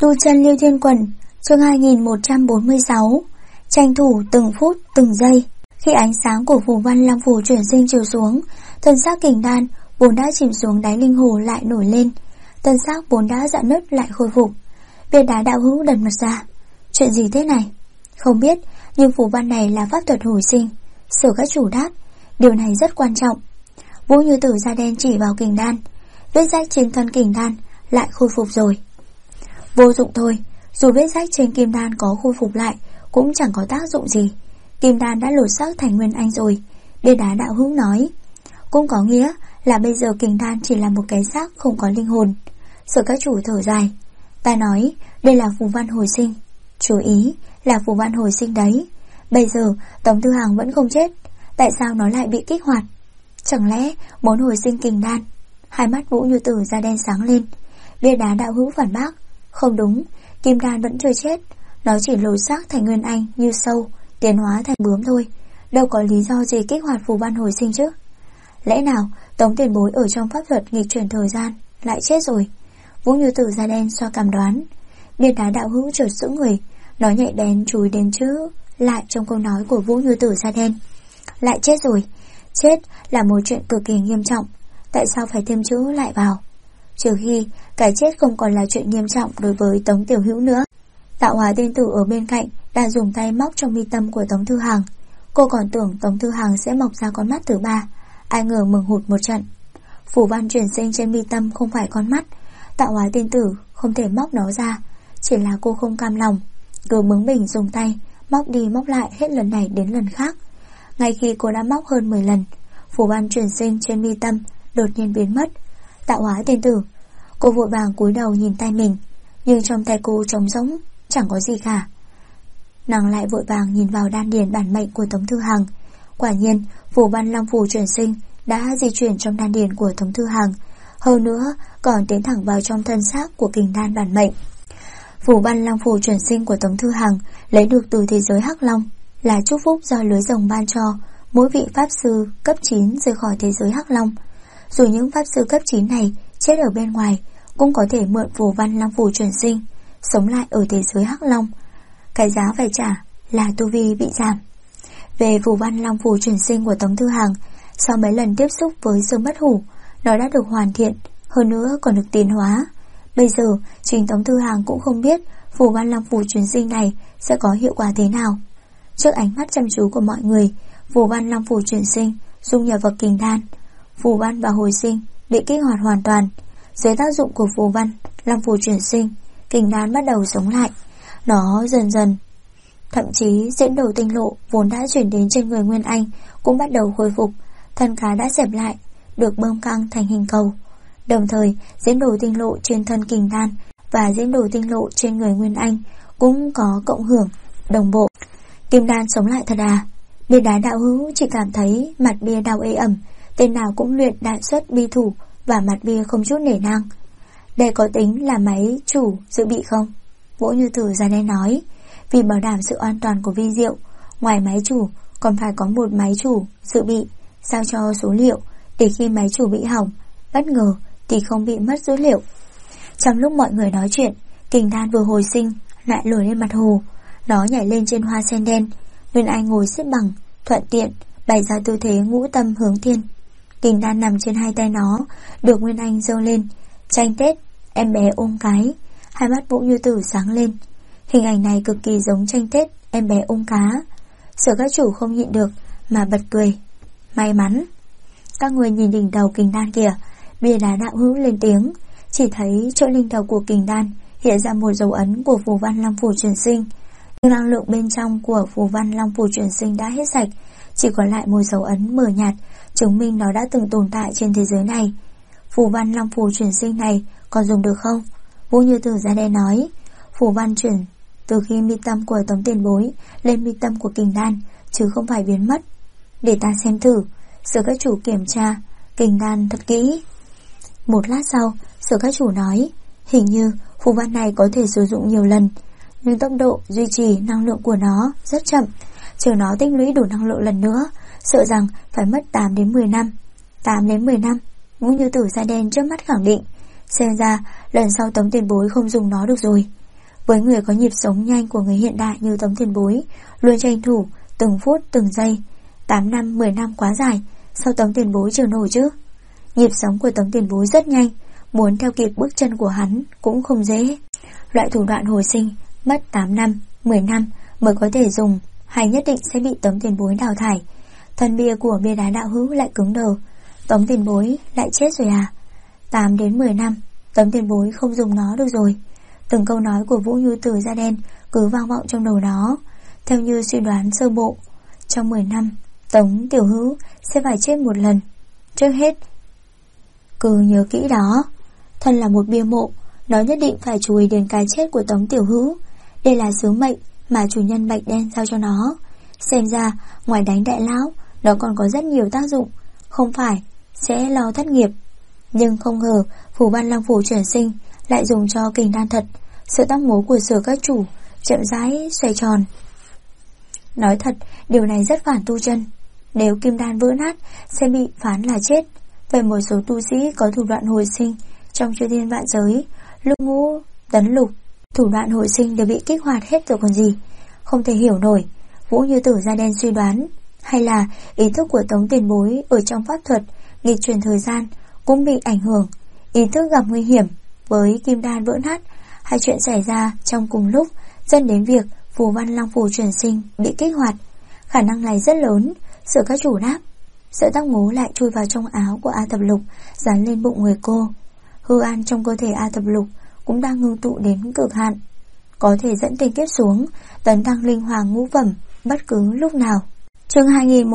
Tu chân Liêu Thiên Quần, chương 2146. Tranh thủ từng phút từng giây. Khi ánh sáng của phù văn long phù chuyển sinh chiếu xuống, thân xác Kình Đan vốn đã chìm xuống đáy linh hồ lại nổi lên, thân xác vốn đã rạn nứt lại khôi phục. Viên Đá đạo hữu đần mặt ra. Chuyện gì thế này? Không biết, nhưng phù văn này là pháp thuật hồi sinh. Sở các chủ đáp, điều này rất quan trọng. Vũ Như Tử da đen chỉ vào Kình Đan. Vết rách trên thân Kình Đan lại khôi phục rồi. Vô dụng thôi, dù vết rách trên kim đan có khôi phục lại cũng chẳng có tác dụng gì. Kim đan đã lột xác thành nguyên anh rồi, Viên Đá đạo hữu nói. Cũng có nghĩa là bây giờ Kình Đan chỉ là một cái xác không có linh hồn. Sở các chủ thở dài. Ta nói đây là phù văn hồi sinh. Chú ý là phù văn hồi sinh đấy. Bây giờ Tống Thư Hằng vẫn không chết, tại sao nó lại bị kích hoạt? Chẳng lẽ muốn hồi sinh Kình Đan? Hai mắt Vũ Như Tử da đen sáng lên. Viên Đá đạo hữu phản bác. Không đúng, Kim Đan vẫn chưa chết, nó chỉ lột xác thành nguyên anh như sâu, tiến hóa thành bướm thôi. Đâu có lý do gì kích hoạt phù văn hồi sinh chứ? Lẽ nào Tống tiền bối ở trong pháp thuật nghịch chuyển thời gian lại chết rồi? Vũ Như Tử da đen xoa cảm đoán. Viên Đá đạo hữu chợt sững người, nó nhạy bén chúi đến chữ lại trong câu nói của Vũ Như Tử da đen. Lại chết rồi. Chết là một chuyện cực kỳ nghiêm trọng, tại sao phải thêm chữ lại vào? Trừ khi cái chết không còn là chuyện nghiêm trọng đối với Tống Tiểu Hữu nữa. Tạo Hóa tiên tử ở bên cạnh đã dùng tay móc trong mi tâm của Tống Thư Hằng. Cô còn tưởng Tống Thư Hằng sẽ mọc ra con mắt thứ ba, ai ngờ mừng hụt một trận. Phù văn chuyển sinh trên mi tâm không phải con mắt, Tạo Hóa tiên tử không thể móc nó ra. Chỉ là cô không cam lòng, cứ bướng bỉnh dùng tay móc đi móc lại hết lần này đến lần khác. Ngay khi cô đã móc hơn 10 lần, phù văn chuyển sinh trên mi tâm đột nhiên biến mất. Tạo Hóa tiên tử. Cô vội vàng cúi đầu nhìn tay mình, nhưng trong tay cô trống rỗng, chẳng có gì cả. Nàng lại vội vàng nhìn vào đan điền bản mệnh của Tống Thư Hằng. Quả nhiên phù văn long phù chuyển sinh đã di chuyển trong đan điền của Tống Thư Hằng, hơn nữa còn tiến thẳng vào trong thân xác của Kình Đan bản mệnh. Phù văn long phù chuyển sinh của Tống Thư Hằng lấy được từ thế giới Hắc Long, là chúc phúc do lưới rồng ban cho mỗi vị pháp sư cấp 9 rời khỏi thế giới Hắc Long. Dù những pháp sư cấp 9 này chết ở bên ngoài, cũng có thể mượn phù văn long phù chuyển sinh, sống lại ở thế giới Hắc Long. Cái giá phải trả là tu vi bị giảm. Về phù văn long phù chuyển sinh của Tống Thư Hằng, sau mấy lần tiếp xúc với Dương Bất Hủ, nó đã được hoàn thiện, hơn nữa còn được tiến hóa. Bây giờ chính Tống Thư Hằng cũng không biết phù văn long phù chuyển sinh này sẽ có hiệu quả thế nào. Trước ánh mắt chăm chú của mọi người, phù văn long phù chuyển sinh dung nhập vào Kình Đan. Phù văn và hồi sinh bị kích hoạt hoàn toàn. Dưới tác dụng của phù văn long phù chuyển sinh, Kình Đan bắt đầu sống lại. Nó dần dần, thậm chí diễn đầu tinh lộ vốn đã chuyển đến trên người Nguyên Anh cũng bắt đầu khôi phục. Thân cá đã xẹp lại, được bơm căng thành hình cầu. Đồng thời diễn đồ tinh lộ trên thân Kình Đan và diễn đồ tinh lộ trên người Nguyên Anh cũng có cộng hưởng đồng bộ. Kim Đan sống lại thật à? Viên Đá đạo hữu chỉ cảm thấy mặt bia đau ê ẩm. Tên nào cũng luyện đại xuất bi thủ và mặt bia không chút nể nang. Đây có tính là máy chủ dự bị không? Vũ Như Tử ra đây nói. Vì bảo đảm sự an toàn của vi diệu, ngoài máy chủ còn phải có một máy chủ dự bị, sao cho số liệu để khi máy chủ bị hỏng bất ngờ thì không bị mất dữ liệu. Trong lúc mọi người nói chuyện, Kình Đan vừa hồi sinh lại nổi lên mặt hồ. Nó nhảy lên trên hoa sen đen. Nguyên Anh ngồi xếp bằng, thuận tiện bày ra tư thế ngũ tâm hướng thiên. Kình Đan nằm trên hai tay nó, được Nguyên Anh giơ lên. Tranh Tết, em bé ôm cái. Hai mắt Vũ Như Tử sáng lên. Hình ảnh này cực kỳ giống tranh Tết, em bé ôm cá. Sở các chủ không nhịn được mà bật cười. May mắn. Các người nhìn đỉnh đầu Kình Đan kìa. Viên Đá đạo hữu lên tiếng. Chỉ thấy chỗ đỉnh đầu của Kình Đan hiện ra một dấu ấn của phù văn long phù chuyển sinh. Nhưng năng lượng bên trong của phù văn long phù chuyển sinh đã hết sạch, chỉ còn lại một dấu ấn mờ nhạt, chứng minh nó đã từng tồn tại trên thế giới này. Phù văn long phù chuyển sinh này còn dùng được không? Vũ Như Tử ra đây nói. Phù văn chuyển từ khi mi tâm của Tống tiền bối lên mi tâm của Kình Đan, chứ không phải biến mất. Để ta xem thử. Sở các chủ kiểm tra Kình Đan thật kỹ. Một lát sau, sở các chủ nói, hình như phù văn này có thể sử dụng nhiều lần, nhưng tốc độ duy trì năng lượng của nó rất chậm. Chờ nó tích lũy đủ năng lượng lần nữa, sợ rằng phải mất 8 đến 10 năm. 8 đến 10 năm? Vũ Như Tử da đen trước mắt khẳng định. Xem ra lần sau Tống tiền bối không dùng nó được rồi. Với người có nhịp sống nhanh của người hiện đại như Tống Tiền Bối, luôn tranh thủ từng phút từng giây. 8 năm 10 năm quá dài, sao Tống Tiền Bối chịu nổi chứ? Nhịp sống của Tống Tiền Bối rất nhanh, muốn theo kịp bước chân của hắn cũng không dễ. Loại thủ đoạn hồi sinh mất 8 năm 10 năm mới có thể dùng, hay nhất định sẽ bị Tống Tiền Bối đào thải. Thân bia của bia đá đạo hữu lại cứng đờ. Tống Tiền Bối lại chết rồi à? 8 đến 10 năm, Tống Tiền Bối không dùng nó được rồi. Từng câu nói của Vũ Như Tử da đen cứ vang vọng trong đầu nó. Theo như suy đoán sơ bộ, trong 10 năm Tống Tiểu Hữu sẽ phải chết một lần. Trước hết cứ nhớ kỹ đó, thân là một bia mộ, nó nhất định phải chú ý đến cái chết của Tống Tiểu Hữu. Đây là sứ mệnh mà chủ nhân Bạch Đen giao cho nó. Xem ra ngoài đánh đại lão, nó còn có rất nhiều tác dụng, không phải sẽ lo thất nghiệp. Nhưng không ngờ Phủ Văn Long Phủ chuyển sinh lại dùng cho kình đan thật. Sự tóc mố của Sở các chủ chậm rãi xoay tròn. Nói thật, điều này rất phản tu chân. Nếu kim đan vỡ nát sẽ bị phán là chết. Về một số tu sĩ có thủ đoạn hồi sinh trong chư thiên vạn giới, lục ngũ, tấn lục, thủ đoạn hồi sinh đều bị kích hoạt hết rồi còn gì. Không thể hiểu nổi. Vũ Như Tử da đen suy đoán, hay là ý thức của Tống Tiền Bối ở trong pháp thuật nghịch chuyển thời gian cũng bị ảnh hưởng, ý thức gặp nguy hiểm với kim đan vỡ nát, hai chuyện xảy ra trong cùng lúc dẫn đến việc Phù Văn Long Phủ chuyển sinh bị kích hoạt. Khả năng này rất lớn. Sở các chủ đáp. Sợi tóc ngố lại chui vào trong áo của A Thập Lục, dán lên bụng người cô. Hư an trong cơ thể A Thập Lục cũng đang ngưng tụ đến cực hạn, có thể dẫn tinh kết xuống, tấn thăng linh hoàng ngũ phẩm bất cứ lúc nào. Chương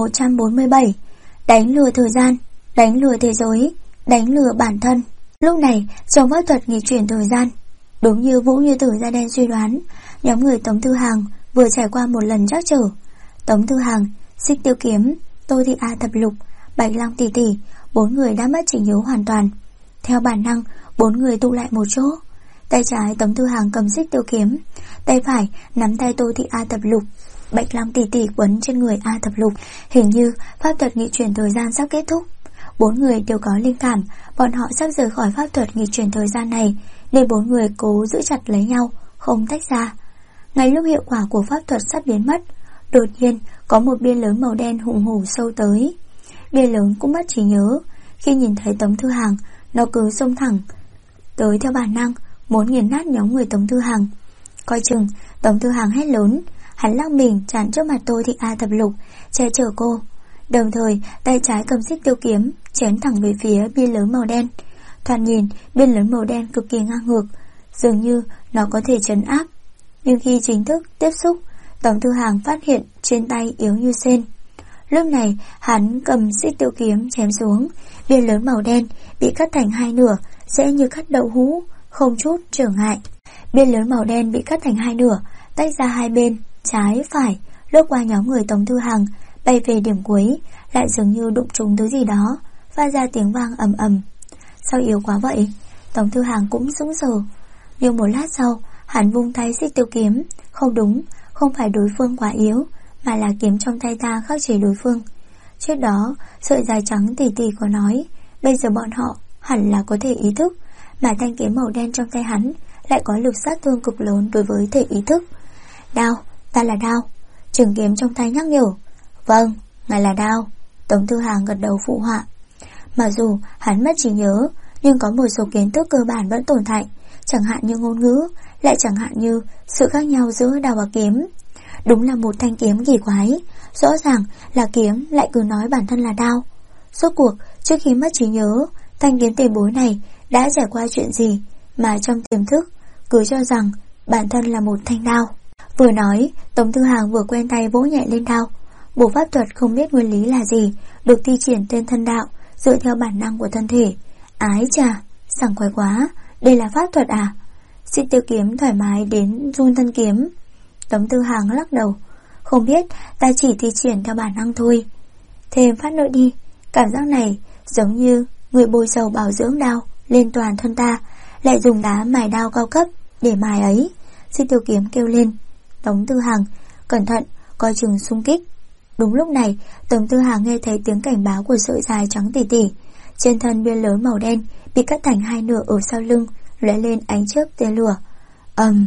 2147. Đánh lừa thời gian, đánh lừa thế giới, đánh lừa bản thân. Lúc này trong pháp thuật nghịch chuyển thời gian, đúng như Vũ Như Tử da đen suy đoán, nhóm người Tống Thư Hàng vừa trải qua một lần trắc trở. Tống Thư Hàng, Xích Tiêu Kiếm, Tô Thị A Thập Lục, Bạch Long tỷ tỷ, 4 người đã mất trí nhớ hoàn toàn. Theo bản năng, 4 người tụ lại một chỗ. Tay trái Tống Thư Hàng cầm Xích Tiêu Kiếm, tay phải nắm tay Tô Thị A Thập Lục. Bạch Long tỷ tỷ quấn trên người A Thập Lục. Hình như pháp thuật nghịch chuyển thời gian sắp kết thúc. 4 người đều có linh cảm bọn họ sắp rời khỏi pháp thuật nghịch chuyển thời gian này, nên 4 người cố giữ chặt lấy nhau, không tách ra. Ngay lúc hiệu quả của pháp thuật sắp biến mất, đột nhiên có một bia lớn màu đen hùng hổ sâu tới. Bia lớn cũng mất trí nhớ. Khi nhìn thấy Tống Thư Hàng, nó cứ xông thẳng tới theo bản năng, muốn nghiền nát nhóm người Tống Thư Hàng. Coi chừng, Tống Thư Hàng hét lớn. Hắn lăng mình chắn trước mặt Tô Thị A Thập Lục, che chở cô. Đồng thời tay trái cầm Xích Tiêu Kiếm chém thẳng về phía bia lớn màu đen. Thoạt nhìn bia lớn màu đen cực kỳ ngang ngược, dường như nó có thể trấn áp. Nhưng khi chính thức tiếp xúc, Tống Thư Hàng phát hiện trên tay yếu như sên. Lúc này hắn cầm Xích Tiêu Kiếm chém xuống, bia lớn màu đen bị cắt thành hai nửa, dễ như cắt đậu hũ, không chút trở ngại. Bia lớn màu đen bị cắt thành hai nửa, tách ra hai bên, trái phải, lướt qua nhóm người Tống Thư Hàng, bay về điểm cuối, lại dường như đụng trúng thứ gì đó, phát ra tiếng vang ầm ầm. Sao yếu quá vậy? Tống Thư Hàng cũng sững sờ. Nhưng một lát sau, hắn vung tay Xích Tiêu Kiếm. Không đúng, không phải đối phương quá yếu, mà là kiếm trong tay ta khắc chế đối phương. Trước đó, sợi dài trắng tỉ tỉ có nói, bây giờ bọn họ hẳn là có thể ý thức, mà thanh kiếm màu đen trong tay hắn lại có lực sát thương cực lớn đối với thể ý thức. Đao, ta là Đao. Trường kiếm trong tay nhắc nhở. Vâng, ngài là Đao. Tống Thư Hàng gật đầu phụ họa. Mặc dù hắn mất trí nhớ, nhưng có một số kiến thức cơ bản vẫn tồn tại, chẳng hạn như ngôn ngữ, lại chẳng hạn như sự khác nhau giữa đao và kiếm. Đúng là một thanh kiếm kỳ quái. Rõ ràng là kiếm, lại cứ nói bản thân là đao. Rốt cuộc, trước khi mất trí nhớ, thanh kiếm tiền bối này đã trải qua chuyện gì mà trong tiềm thức cứ cho rằng bản thân là một thanh đao. Vừa nói, Tống Thư Hàng vừa quen tay vỗ nhẹ lên đao. Bộ pháp thuật không biết nguyên lý là gì, được thi triển tên thân đạo, dựa theo bản năng của thân thể. Ái chà, sảng khoái quá, đây là pháp thuật à? Xích Tiêu Kiếm thoải mái đến run thân kiếm. Tống Thư Hàng lắc đầu. Không biết, ta chỉ thi triển theo bản năng thôi. Thêm phát nữa đi. Cảm giác này giống như người bôi dầu bảo dưỡng đao lên toàn thân ta, lại dùng đá mài đao cao cấp để mài ấy. Xích Tiêu Kiếm kêu lên. Tống Thư Hàng, cẩn thận, coi chừng xung kích. Đúng lúc này, Tống Thư Hàng nghe thấy tiếng cảnh báo của sợi dài trắng tỉ tỉ. Trên thân bia lớn màu đen bị cắt thành hai nửa ở sau lưng, lóe lên ánh chớp tia lửa.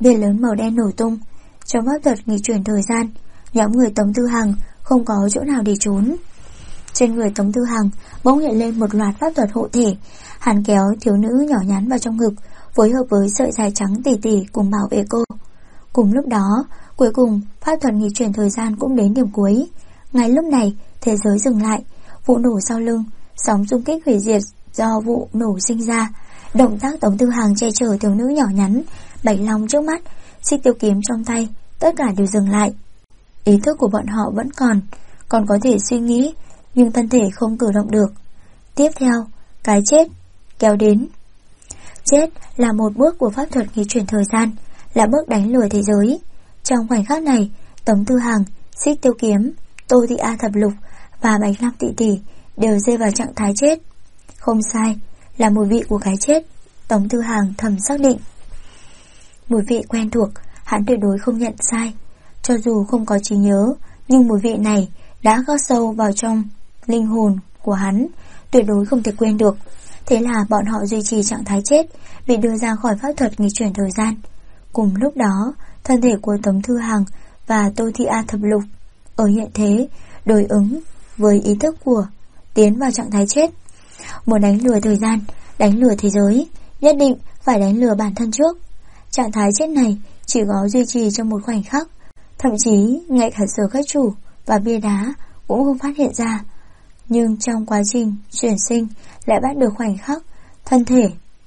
Viên lớn màu đen nổ tung. Trong pháp thuật nghịch chuyển thời gian, nhóm người Tống Tư Hằng không có chỗ nào để trốn. Trên người Tống Tư Hằng bỗng hiện lên một loạt pháp thuật hộ thể. Hắn kéo thiếu nữ nhỏ nhắn vào trong ngực, phối hợp với sợi dài trắng tỉ tỉ cùng bảo vệ cô. Cùng lúc đó, cuối cùng pháp thuật nghịch chuyển thời gian cũng đến điểm cuối. Ngay lúc này, thế giới dừng lại. Vụ nổ sau lưng, sóng xung kích hủy diệt do vụ nổ sinh ra. Động tác Tống Tư Hằng che chở thiếu nữ nhỏ nhắn, Bạch Long trước mắt, xích tiêu kiếm trong tay, tất cả đều dừng lại. Ý thức của bọn họ vẫn còn có thể suy nghĩ, nhưng thân thể không cử động được. Tiếp theo, cái chết kéo đến. Chết là một bước của pháp thuật nghịch chuyển thời gian, là bước đánh lừa thế giới. Trong khoảnh khắc này, Tống Tư Hằng, xích tiêu kiếm, Tô Thị A Thập Lục và Bạch Lam Tỷ Tỷ đều rơi vào trạng thái chết. Không sai, là mùi vị của cái chết. Tống Tư Hằng thầm xác định. Mùi vị quen thuộc, hắn tuyệt đối không nhận sai. Cho dù không có trí nhớ, nhưng mùi vị này đã khắc sâu vào trong linh hồn của hắn, tuyệt đối không thể quên được. Thế là bọn họ duy trì trạng thái chết, bị đưa ra khỏi pháp thuật nghịch chuyển thời gian. Cùng lúc đó, thân thể của Tống Tư Hằng và Tô Thị A Thập Lục ở hiện thế đối ứng với ý thức của tiến vào trạng thái chết. Muốn đánh lừa thời gian, đánh lừa thế giới, nhất định phải đánh lừa bản thân trước. Trạng thái chết này chỉ có duy trì trong một khoảnh khắc, thậm chí ngay cả Sở Khách Chủ và bia đá cũng không phát hiện ra. Nhưng trong quá trình chuyển sinh lại bắt được khoảnh khắc thân thể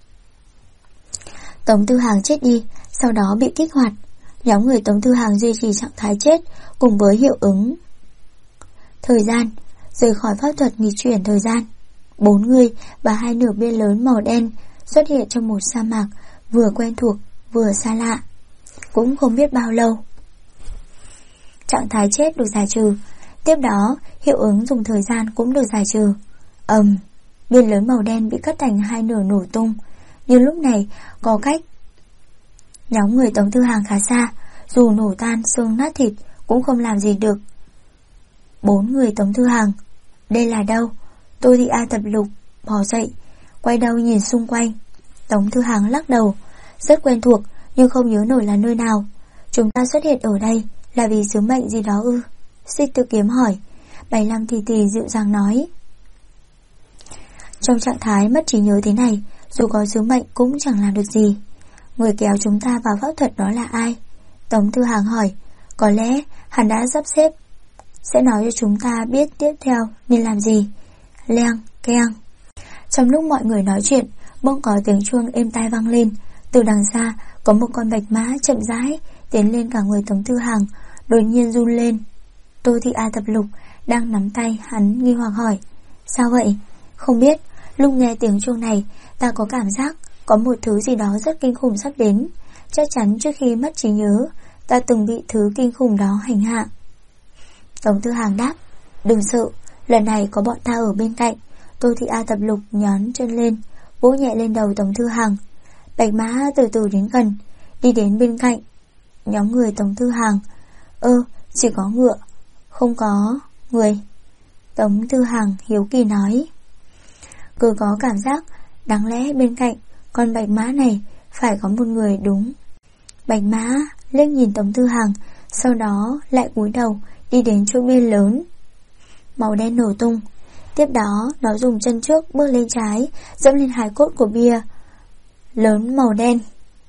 Tống Tư Hằng chết đi, sau đó bị kích hoạt. Nhóm người Tống Tư Hằng duy trì trạng thái chết cùng với hiệu ứng thời gian, rời khỏi pháp thuật nghịch chuyển thời gian. 4 người và 2 nửa bia lớn màu đen xuất hiện trong một sa mạc vừa quen thuộc vừa xa lạ. Cũng không biết bao lâu, trạng thái chết được giải trừ. Tiếp đó, hiệu ứng dùng thời gian cũng được giải trừ. Viên lớn màu đen bị cắt thành 2 nửa nổ tung. Nhưng lúc này có cách nhóm người Tống Tư Hằng khá xa, dù nổ tan xương nát thịt cũng không làm gì được 4 người Tống Tư Hằng. Đây là đâu? Tô Thị A Thập Lục bò dậy, quay đầu nhìn xung quanh. Tống Tư Hằng lắc đầu. Rất quen thuộc, nhưng không nhớ nổi là nơi nào. Chúng ta xuất hiện ở đây là vì sứ mệnh gì đó ư? Xích tiêu kiếm hỏi. Bạch Lam Tỷ Tỷ dịu dàng nói. Trong trạng thái mất trí nhớ thế này, dù có sứ mệnh cũng chẳng làm được gì. Người kéo chúng ta vào pháp thuật đó là ai? Tống Tư Hằng hỏi. Có lẽ hắn đã sắp xếp, sẽ nói cho chúng ta biết tiếp theo nên làm gì. Leng, keng. Trong lúc mọi người nói chuyện, bỗng có tiếng chuông êm tai vang lên. Từ đằng xa có một con bạch mã chậm rãi tiến lên cả người Tống Tư Hằng, đột nhiên run lên. Tô Thị A Thập Lục đang nắm tay hắn nghi hoặc hỏi. Sao vậy? Không biết. Lúc nghe tiếng chuông này, ta có cảm giác có một thứ gì đó rất kinh khủng sắp đến. Chắc chắn trước khi mất trí nhớ, ta từng bị thứ kinh khủng đó hành hạ. Tống Tư Hằng đáp. Đừng sợ, lần này có bọn ta ở bên cạnh. Tô Thị A Thập Lục nhón chân lên, vỗ nhẹ lên đầu Tống Tư Hằng. Bạch mã từ từ đến gần, đi đến bên cạnh nhóm người Tống Tư Hằng. Chỉ có ngựa, không có người. Tống Tư Hằng hiếu kỳ nói. Cứ có cảm giác đáng lẽ bên cạnh con bạch mã này phải có một người đúng. Bạch mã liếc nhìn Tống Tư Hằng, sau đó lại cúi đầu đi đến chỗ bia lớn màu đen nổ tung. Tiếp đó nó dùng chân trước bước lên trái, dẫm lên hài cốt của bia lớn màu đen.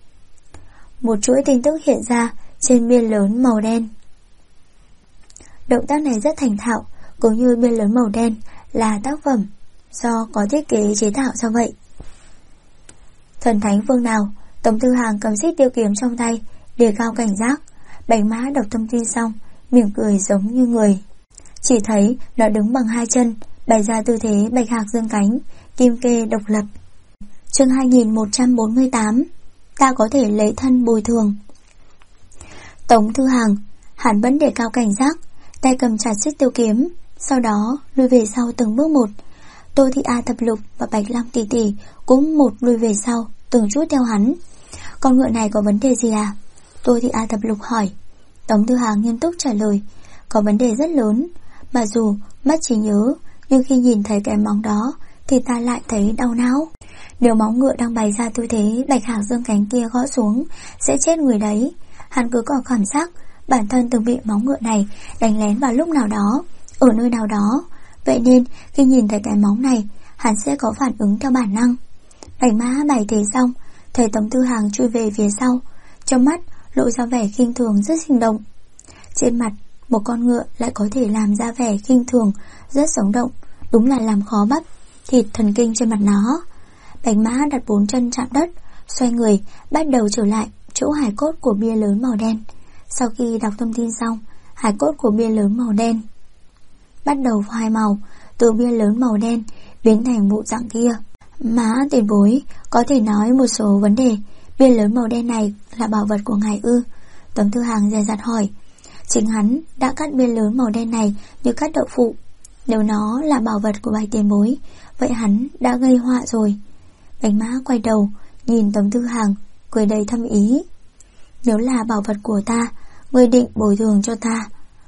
Một chuỗi tin tức hiện ra trên bia lớn màu đen. Động tác này rất thành thạo, cũng như bia lớn màu đen là tác phẩm do có thiết kế chế tạo. Sao vậy? Thần thánh phương nào? Tống Tư Hằng cầm xích tiêu kiếm trong tay, đề cao cảnh giác. Bạch mã đọc thông tin xong, mỉm cười giống như người. Chỉ thấy nó đứng bằng 2 chân, bày ra tư thế bạch hạc dương cánh, kim kê độc lập. Chương 2148. Ta có thể lấy thân bồi thường. Tống Tư Hằng, hắn vẫn đề cao cảnh giác, tay cầm chặt xích tiêu kiếm, sau đó lùi về sau từng bước một. Tô Thị A Thập Lục và Bạch Lam Tỷ Tỷ cũng một lùi về sau, từng chút theo hắn. Con ngựa này có vấn đề gì à? Tô Thị A Thập Lục hỏi. Tống Tư Hằng nghiêm túc trả lời. Có vấn đề rất lớn, mà dù mất trí nhớ, nhưng khi nhìn thấy cái móng đó thì ta lại thấy đau não. Nếu móng ngựa đang bày ra tư thế Bạch Hạc giương cánh kia gõ xuống sẽ chết người đấy. Hắn cứ có cảm giác bản thân từng bị móng ngựa này đánh lén vào lúc nào đó, ở nơi nào đó. Vậy nên khi nhìn thấy cái móng này, hắn sẽ có phản ứng theo bản năng. Bạch Mã bày thế xong, thấy Tống Tư Hằng chui về phía sau, trong mắt lộ ra vẻ khinh thường rất sinh động. Trên mặt một con ngựa lại có thể làm ra vẻ khinh thường rất sống động, đúng là làm khó bắp thịt thần kinh trên mặt nó. Bạch Mã đặt 4 chân chạm đất, xoay người bắt đầu trở lại chỗ hài cốt của bia lớn màu đen. Sau khi đọc thông tin xong, hài cốt của bia lớn màu đen bắt đầu phai màu, từ bia lớn màu đen biến thành bộ dạng kia. Má tiền bối, có thể nói một số vấn đề. Bia lớn màu đen này là bảo vật của ngài ư? Tống Tư Hằng dè dặt hỏi. Chính hắn đã cắt bia lớn màu đen này như cắt đậu phụ. Nếu nó là bảo vật của bạch tiền bối, vậy hắn đã gây họa rồi. Bạch Mã quay đầu nhìn Tống Tư Hằng, cười đầy thâm ý. Nếu là bảo vật của ta, ngươi định bồi thường cho ta.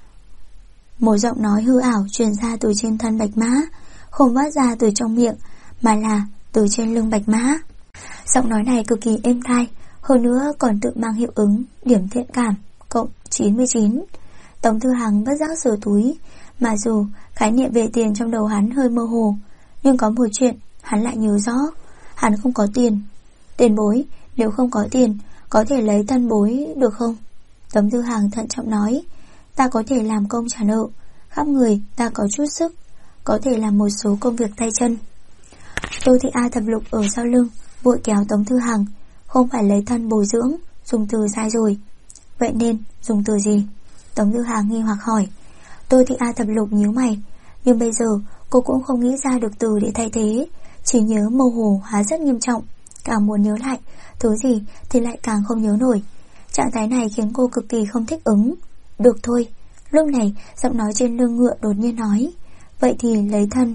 Một giọng nói hư ảo truyền ra từ trên thân Bạch Mã, không phát ra từ trong miệng mà là từ trên lưng Bạch Mã. Giọng nói này cực kỳ êm tai, hơn nữa còn tự mang hiệu ứng điểm thiện cảm cộng 99. Tống Tư Hằng bất giác sờ túi, mà dù khái niệm về tiền trong đầu hắn hơi mơ hồ, nhưng có một chuyện hắn lại nhớ rõ. Hắn không có tiền. Tiền bối, nếu không có tiền, có thể lấy tân bối được không? Tống Tư Hằng thận trọng nói. Ta có thể làm công trả nợ, khắp người ta có chút sức, có thể làm một số công việc tay chân. Tô Thị A Thập Lục ở sau lưng vội kéo Tống Tư Hằng. Không phải lấy thân bồi dưỡng, dùng từ sai rồi. Vậy nên dùng từ gì? Tống Tư Hằng nghi hoặc hỏi. Tô Thị A Thập Lục nhíu mày, nhưng bây giờ cô cũng không nghĩ ra được từ để thay thế. Chỉ nhớ mơ hồ hóa rất nghiêm trọng, càng muốn nhớ lại thứ gì thì lại càng không nhớ nổi. Trạng thái này khiến cô cực kỳ không thích ứng. Được thôi. Lúc này giọng nói trên lưng ngựa đột nhiên nói. Vậy thì lấy thân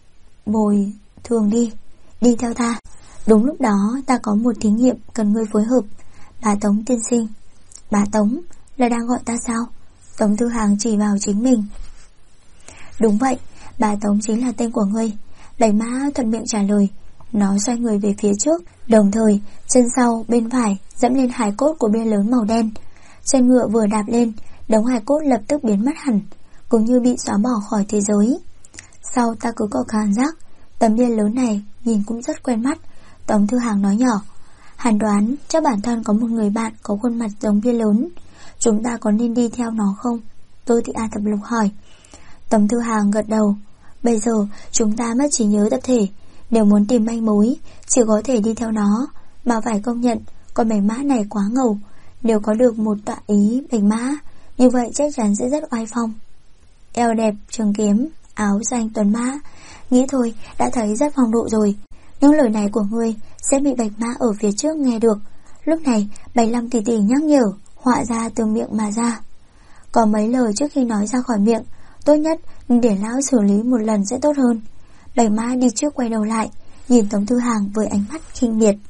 bồi thường đi, đi theo ta. Đúng lúc đó ta có một thí nghiệm cần ngươi phối hợp. Bà Tống tiên sinh. Bà Tống là đang gọi ta sao? Tống Tư Hằng chỉ vào chính mình. Đúng vậy, bà Tống chính là tên của ngươi. Bạch Mã thuận miệng trả lời. Nó xoay người về phía trước, đồng thời chân sau bên phải dẫm lên hài cốt của bia lớn màu đen. Chân ngựa vừa đạp lên, đống hài cốt lập tức biến mất hẳn, cũng như bị xóa bỏ khỏi thế giới. Sau ta cứ có cảm giác tấm bia lớn này nhìn cũng rất quen mắt. Tống Tư Hằng nói nhỏ. Hắn đoán chắc bản thân có một người bạn có khuôn mặt giống bia lớn. Chúng ta có nên đi theo nó không? Tô Thị A Thập Lục hỏi. Tống Tư Hằng gật đầu. Bây giờ chúng ta mất trí nhớ tập thể, nếu muốn tìm manh mối chỉ có thể đi theo nó. Mà phải công nhận con Bạch Mã này quá ngầu. Nếu có được một tọa ý Bạch Mã, như vậy chắc chắn sẽ rất oai phong. Eo đẹp, trường kiếm, áo xanh tuấn mã, nghĩ thôi đã thấy rất phong độ rồi. Những lời này của ngươi sẽ bị Bạch Mã ở phía trước nghe được. Lúc này Bạch Lâm tỷ tỷ nhắc nhở, họa ra từ miệng mà ra. Có mấy lời trước khi nói ra khỏi miệng, tốt nhất để lão xử lý một lần sẽ tốt hơn. Bạch Mã đi trước quay đầu lại, nhìn Tống Tư Hằng với ánh mắt khinh miệt.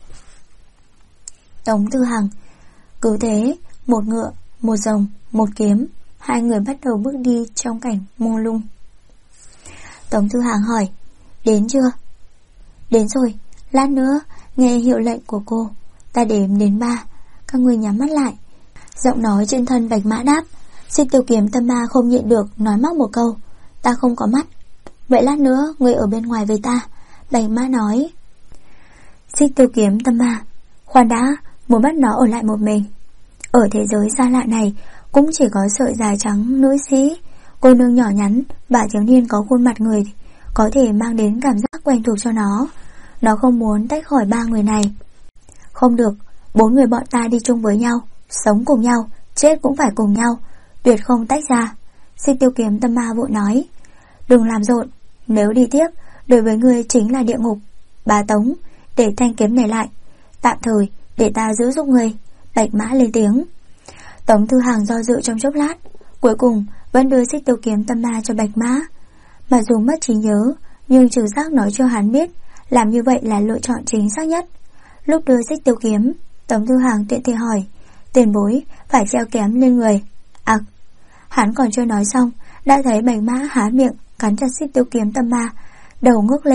Tống Tư Hằng. Cứ thế, một ngựa, một rồng, một kiếm, hai người bắt đầu bước đi trong cảnh mông lung. Tống Tư Hằng hỏi. Đến chưa? Đến rồi, lát nữa nghe hiệu lệnh của cô, ta đếm đến 3, các người nhắm mắt lại. Giọng nói trên thân Bạch Mã đáp. Xích Tiêu Kiếm Tâm Ma không nhịn được nói móc một câu. Ta không có mắt. Vậy lát nữa ngươi ở bên ngoài với ta, Bạch Mã nói. Xích Tiêu Kiếm Tâm Ma, khoan đã, muốn bắt nó ở lại một mình. Ở thế giới xa lạ này cũng chỉ có sợi dài trắng nữ sĩ, cô nương nhỏ nhắn và thiếu niên có khuôn mặt người có thể mang đến cảm giác quen thuộc cho nó. Nó không muốn tách khỏi 3 người này. Không được, 4 người bọn ta đi chung với nhau, sống cùng nhau, chết cũng phải cùng nhau, tuyệt không tách ra. Xích Tiêu Kiếm Tâm Ma vội nói. Đừng làm rộn, nếu đi tiếp đối với ngươi chính là địa ngục. Bà Tống, để thanh kiếm này lại, tạm thời để ta giữ giúp ngươi. Bạch Mã lên tiếng. Tống Tư Hằng do dự trong chốc lát, cuối cùng vẫn đưa Xích Tiêu Kiếm Tâm Ma cho Bạch Mã. Mặc dù mất trí nhớ, nhưng trừ giác nói cho hắn biết làm như vậy là lựa chọn chính xác nhất. Lúc đưa Xích Tiêu Kiếm, Tống Tư Hằng tiện thể hỏi. Tiền bối phải treo kém lên người. Hắn còn chưa nói xong, đã thấy Bạch Mã há miệng cắn chặt Xích Tiêu Kiếm Tâm Ma, đầu ngước lên,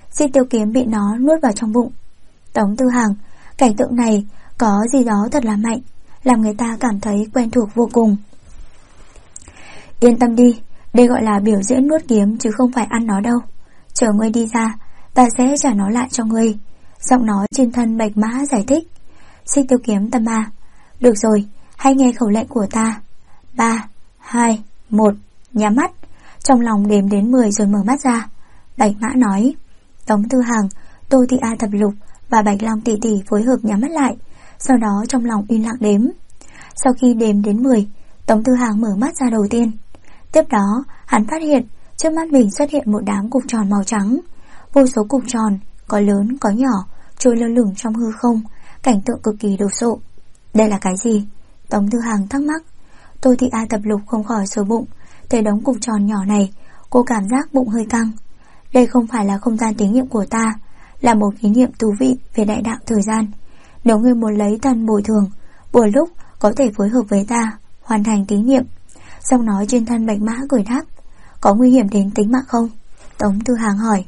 Xích tiêu kiếm bị nó nuốt vào trong bụng. Tống Tư Hằng, cảnh tượng này có gì đó thật là mạnh, làm người ta cảm thấy quen thuộc vô cùng. Yên tâm đi, đây gọi là biểu diễn nuốt kiếm chứ không phải ăn nó đâu. Chờ ngươi đi ra, ta sẽ trả nó lại cho ngươi. Giọng nói trên thân Bạch Mã giải thích. Xích tiêu kiếm tâm ma, được rồi, hãy nghe khẩu lệnh của ta. 3, 2, 1, nhắm mắt. Trong lòng đếm đến 10 rồi mở mắt ra. Bạch Mã nói. Tống Tư Hằng, Tô Thị A Thập Lục và Bạch Long tỷ tỷ phối hợp nhắm mắt lại, sau đó trong lòng yên lặng đếm. Sau khi đếm đến 10, Tống Tư Hằng mở mắt ra đầu tiên. Tiếp đó hắn phát hiện trước mắt mình xuất hiện một đám cục tròn màu trắng. Vô số cục tròn, có lớn có nhỏ, trôi lơ lửng trong hư không, cảnh tượng cực kỳ đồ sộ. Đây là cái gì? Tống Tư Hằng thắc mắc. Tô Thị A Thập Lục không khỏi sờ bụng. Thấy đống cục tròn nhỏ này, cô cảm giác bụng hơi căng. Đây không phải là không gian thí nghiệm của ta, là một thí nghiệm thú vị về đại đạo thời gian. Nếu ngươi muốn lấy thân bồi thường, buổi lúc có thể phối hợp với ta hoàn thành thí nghiệm. Giọng nói trên thân Bạch Mã cười đáp. Có nguy hiểm đến tính mạng không? Tống Tư Hằng hỏi.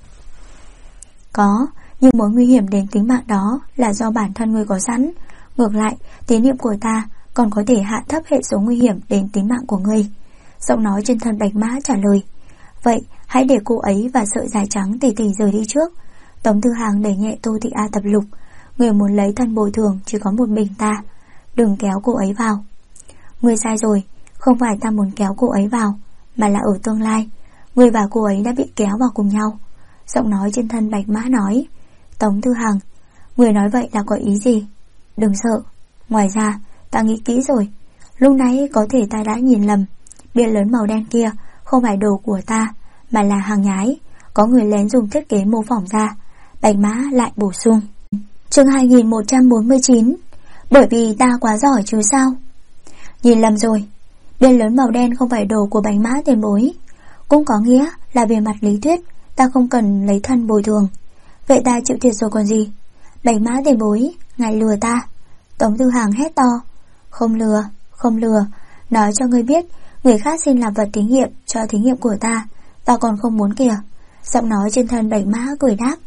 Có, nhưng mối nguy hiểm đến tính mạng đó là do bản thân ngươi có sẵn. Ngược lại, thí nghiệm của ta còn có thể hạ thấp hệ số nguy hiểm đến tính mạng của ngươi. Giọng nói trên thân Bạch Mã trả lời. Vậy hãy để cô ấy và sợi dài trắng tỷ tỷ rời đi trước. Tống Tư Hằng đẩy nhẹ Tô Thị A Thập Lục. Người muốn lấy thân bồi thường chỉ có một mình ta, đừng kéo cô ấy vào. Ngươi sai rồi, không phải ta muốn kéo cô ấy vào, mà là ở tương lai ngươi và cô ấy đã bị kéo vào cùng nhau. Giọng nói trên thân Bạch Mã nói. Tống Tư Hằng, người nói vậy là có ý gì? Đừng sợ, ngoài ra ta nghĩ kỹ rồi. Lúc nãy có thể ta đã nhìn lầm. Bia lớn màu đen kia không phải đồ của ta, mà là hàng nhái, có người lén dùng thiết kế mô phỏng ra. Bạch Mã lại bổ sung. Chương 2149. Bởi vì ta quá giỏi chứ sao? Nhìn lầm rồi, bia lớn màu đen không phải đồ của Bạch Mã tiền bối. Cũng có nghĩa là về mặt lý thuyết ta không cần lấy thân bồi thường. Vậy ta chịu thiệt rồi còn gì? Bạch Mã tiền bối, ngài lừa ta. Tống Tư Hằng hét to. Không lừa, không lừa. Nói cho ngươi biết, người khác xin làm vật thí nghiệm cho thí nghiệm của ta còn không muốn kìa. Giọng nói trên thân Bạch Mã cười đáp.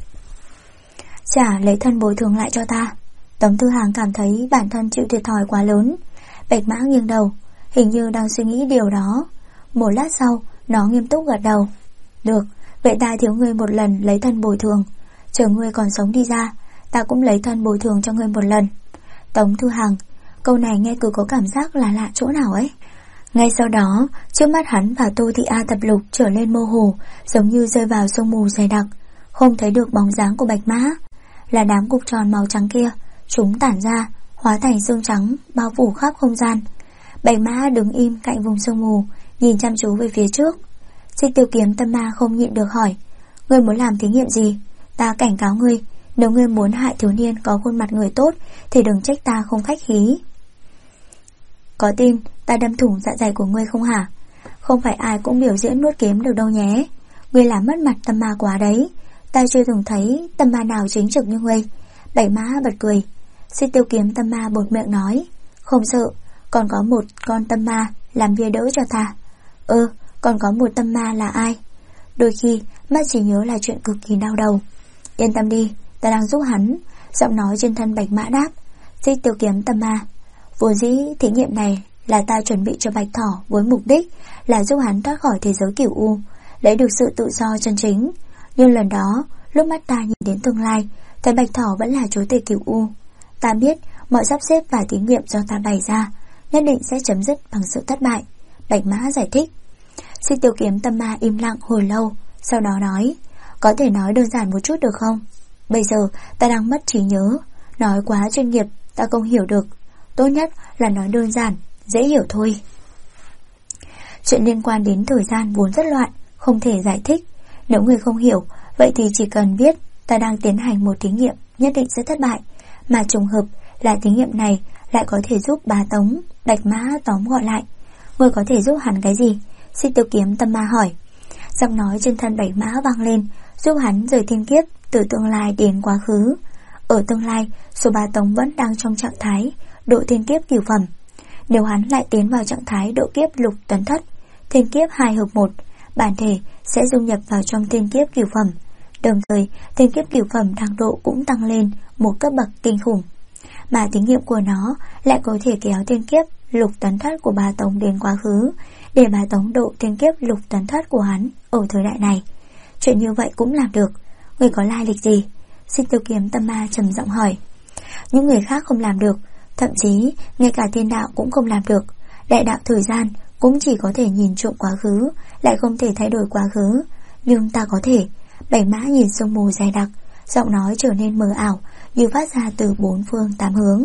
Trả lấy thân bồi thường lại cho ta. Tống Tư Hằng cảm thấy bản thân chịu thiệt thòi quá lớn. Bạch Mã nghiêng đầu, hình như đang suy nghĩ điều đó. Một lát sau, nó nghiêm túc gật đầu. Được, vậy ta thiếu ngươi một lần lấy thân bồi thường. Chờ ngươi còn sống đi ra, ta cũng lấy thân bồi thường cho ngươi một lần. Tống Tư Hằng, câu này nghe cứ có cảm giác là lạ chỗ nào ấy. Ngay sau đó, trước mắt hắn và Tô Thị A Thập Lục trở lên mơ hồ, giống như rơi vào sương mù dày đặc, không thấy được bóng dáng của Bạch Mã. Là đám cục tròn màu trắng kia, chúng tản ra, hóa thành xương trắng, bao phủ khắp không gian. Bạch Mã đứng im cạnh vùng sương mù, nhìn chăm chú về phía trước. Xích tiêu kiếm tâm ma không nhịn được hỏi. Ngươi muốn làm thí nghiệm gì? Ta cảnh cáo ngươi, nếu ngươi muốn hại thiếu niên có khuôn mặt người tốt thì đừng trách ta không khách khí. Có tin ta đâm thủng dạ dày của ngươi không hả? Không phải ai cũng biểu diễn nuốt kiếm được đâu nhé. Ngươi làm mất mặt tâm ma quá đấy. Ta chưa từng thấy tâm ma nào chính trực như ngươi. Bạch Mã bật cười. Xích tiêu kiếm tâm ma bột miệng nói. Không sợ, còn có một con tâm ma làm bia đỡ cho ta. Còn có một tâm ma là ai? Đôi khi mắt chỉ nhớ là chuyện cực kỳ đau đầu. Yên tâm đi, ta đang giúp hắn. Giọng nói trên thân Bạch Mã đáp. Xích tiêu kiếm tâm ma, vốn dĩ thí nghiệm này là ta chuẩn bị cho Bạch Thỏ với mục đích là giúp hắn thoát khỏi thế giới cửu u, lấy được sự tự do chân chính. Nhưng lần đó, lúc mắt ta nhìn đến tương lai, thấy Bạch Thỏ vẫn là chúa tể cửu u. Ta biết mọi sắp xếp và thí nghiệm do ta bày ra nhất định sẽ chấm dứt bằng sự thất bại. Bạch Mã giải thích. Xích tiêu kiếm tâm ma im lặng hồi lâu, sau đó nói. Có thể nói đơn giản một chút được không? Bây giờ ta đang mất trí nhớ, nói quá chuyên nghiệp ta không hiểu được. Tốt nhất là nói đơn giản, dễ hiểu thôi. Chuyện liên quan đến thời gian vốn rất loạn, không thể giải thích. Nếu người không hiểu, vậy thì chỉ cần biết ta đang tiến hành một thí nghiệm nhất định sẽ thất bại, mà trùng hợp là thí nghiệm này lại có thể giúp bá Tống. Bạch Mã tóm gọn lại. Người có thể giúp hắn cái gì? Xích tiêu kiếm tâm ma hỏi. Giọng nói trên thân Bạch Mã vang lên. Giúp hắn rời thiên kiếp từ tương lai đến quá khứ. Ở tương lai, số bá Tống vẫn đang trong trạng thái độ thiên kiếp cửu phẩm. Nếu hắn lại tiến vào trạng thái độ kiếp lục tuấn thất, thiên kiếp 2 hợp 1, bản thể sẽ dung nhập vào trong thiên kiếp cửu phẩm. Đồng thời thiên kiếp cửu phẩm thăng độ cũng tăng lên một cấp bậc kinh khủng, mà tín nhiệm của nó lại có thể kéo thiên kiếp lục tấn thất của Bá Tống đến quá khứ, để Bá Tống độ thiên kiếp lục tấn thất của hắn ở thời đại này. Chuyện như vậy cũng làm được. Người có lai lịch gì? Xích Tiêu Kiếm Tâm Ma trầm giọng hỏi. Những người khác không làm được, thậm chí ngay cả thiên đạo cũng không làm được. Đại đạo thời gian cũng chỉ có thể nhìn trộm quá khứ, lại không thể thay đổi quá khứ. Nhưng ta có thể. Bảy mã nhìn sương mù dày đặc, giọng nói trở nên mờ ảo, như phát ra từ bốn phương tám hướng.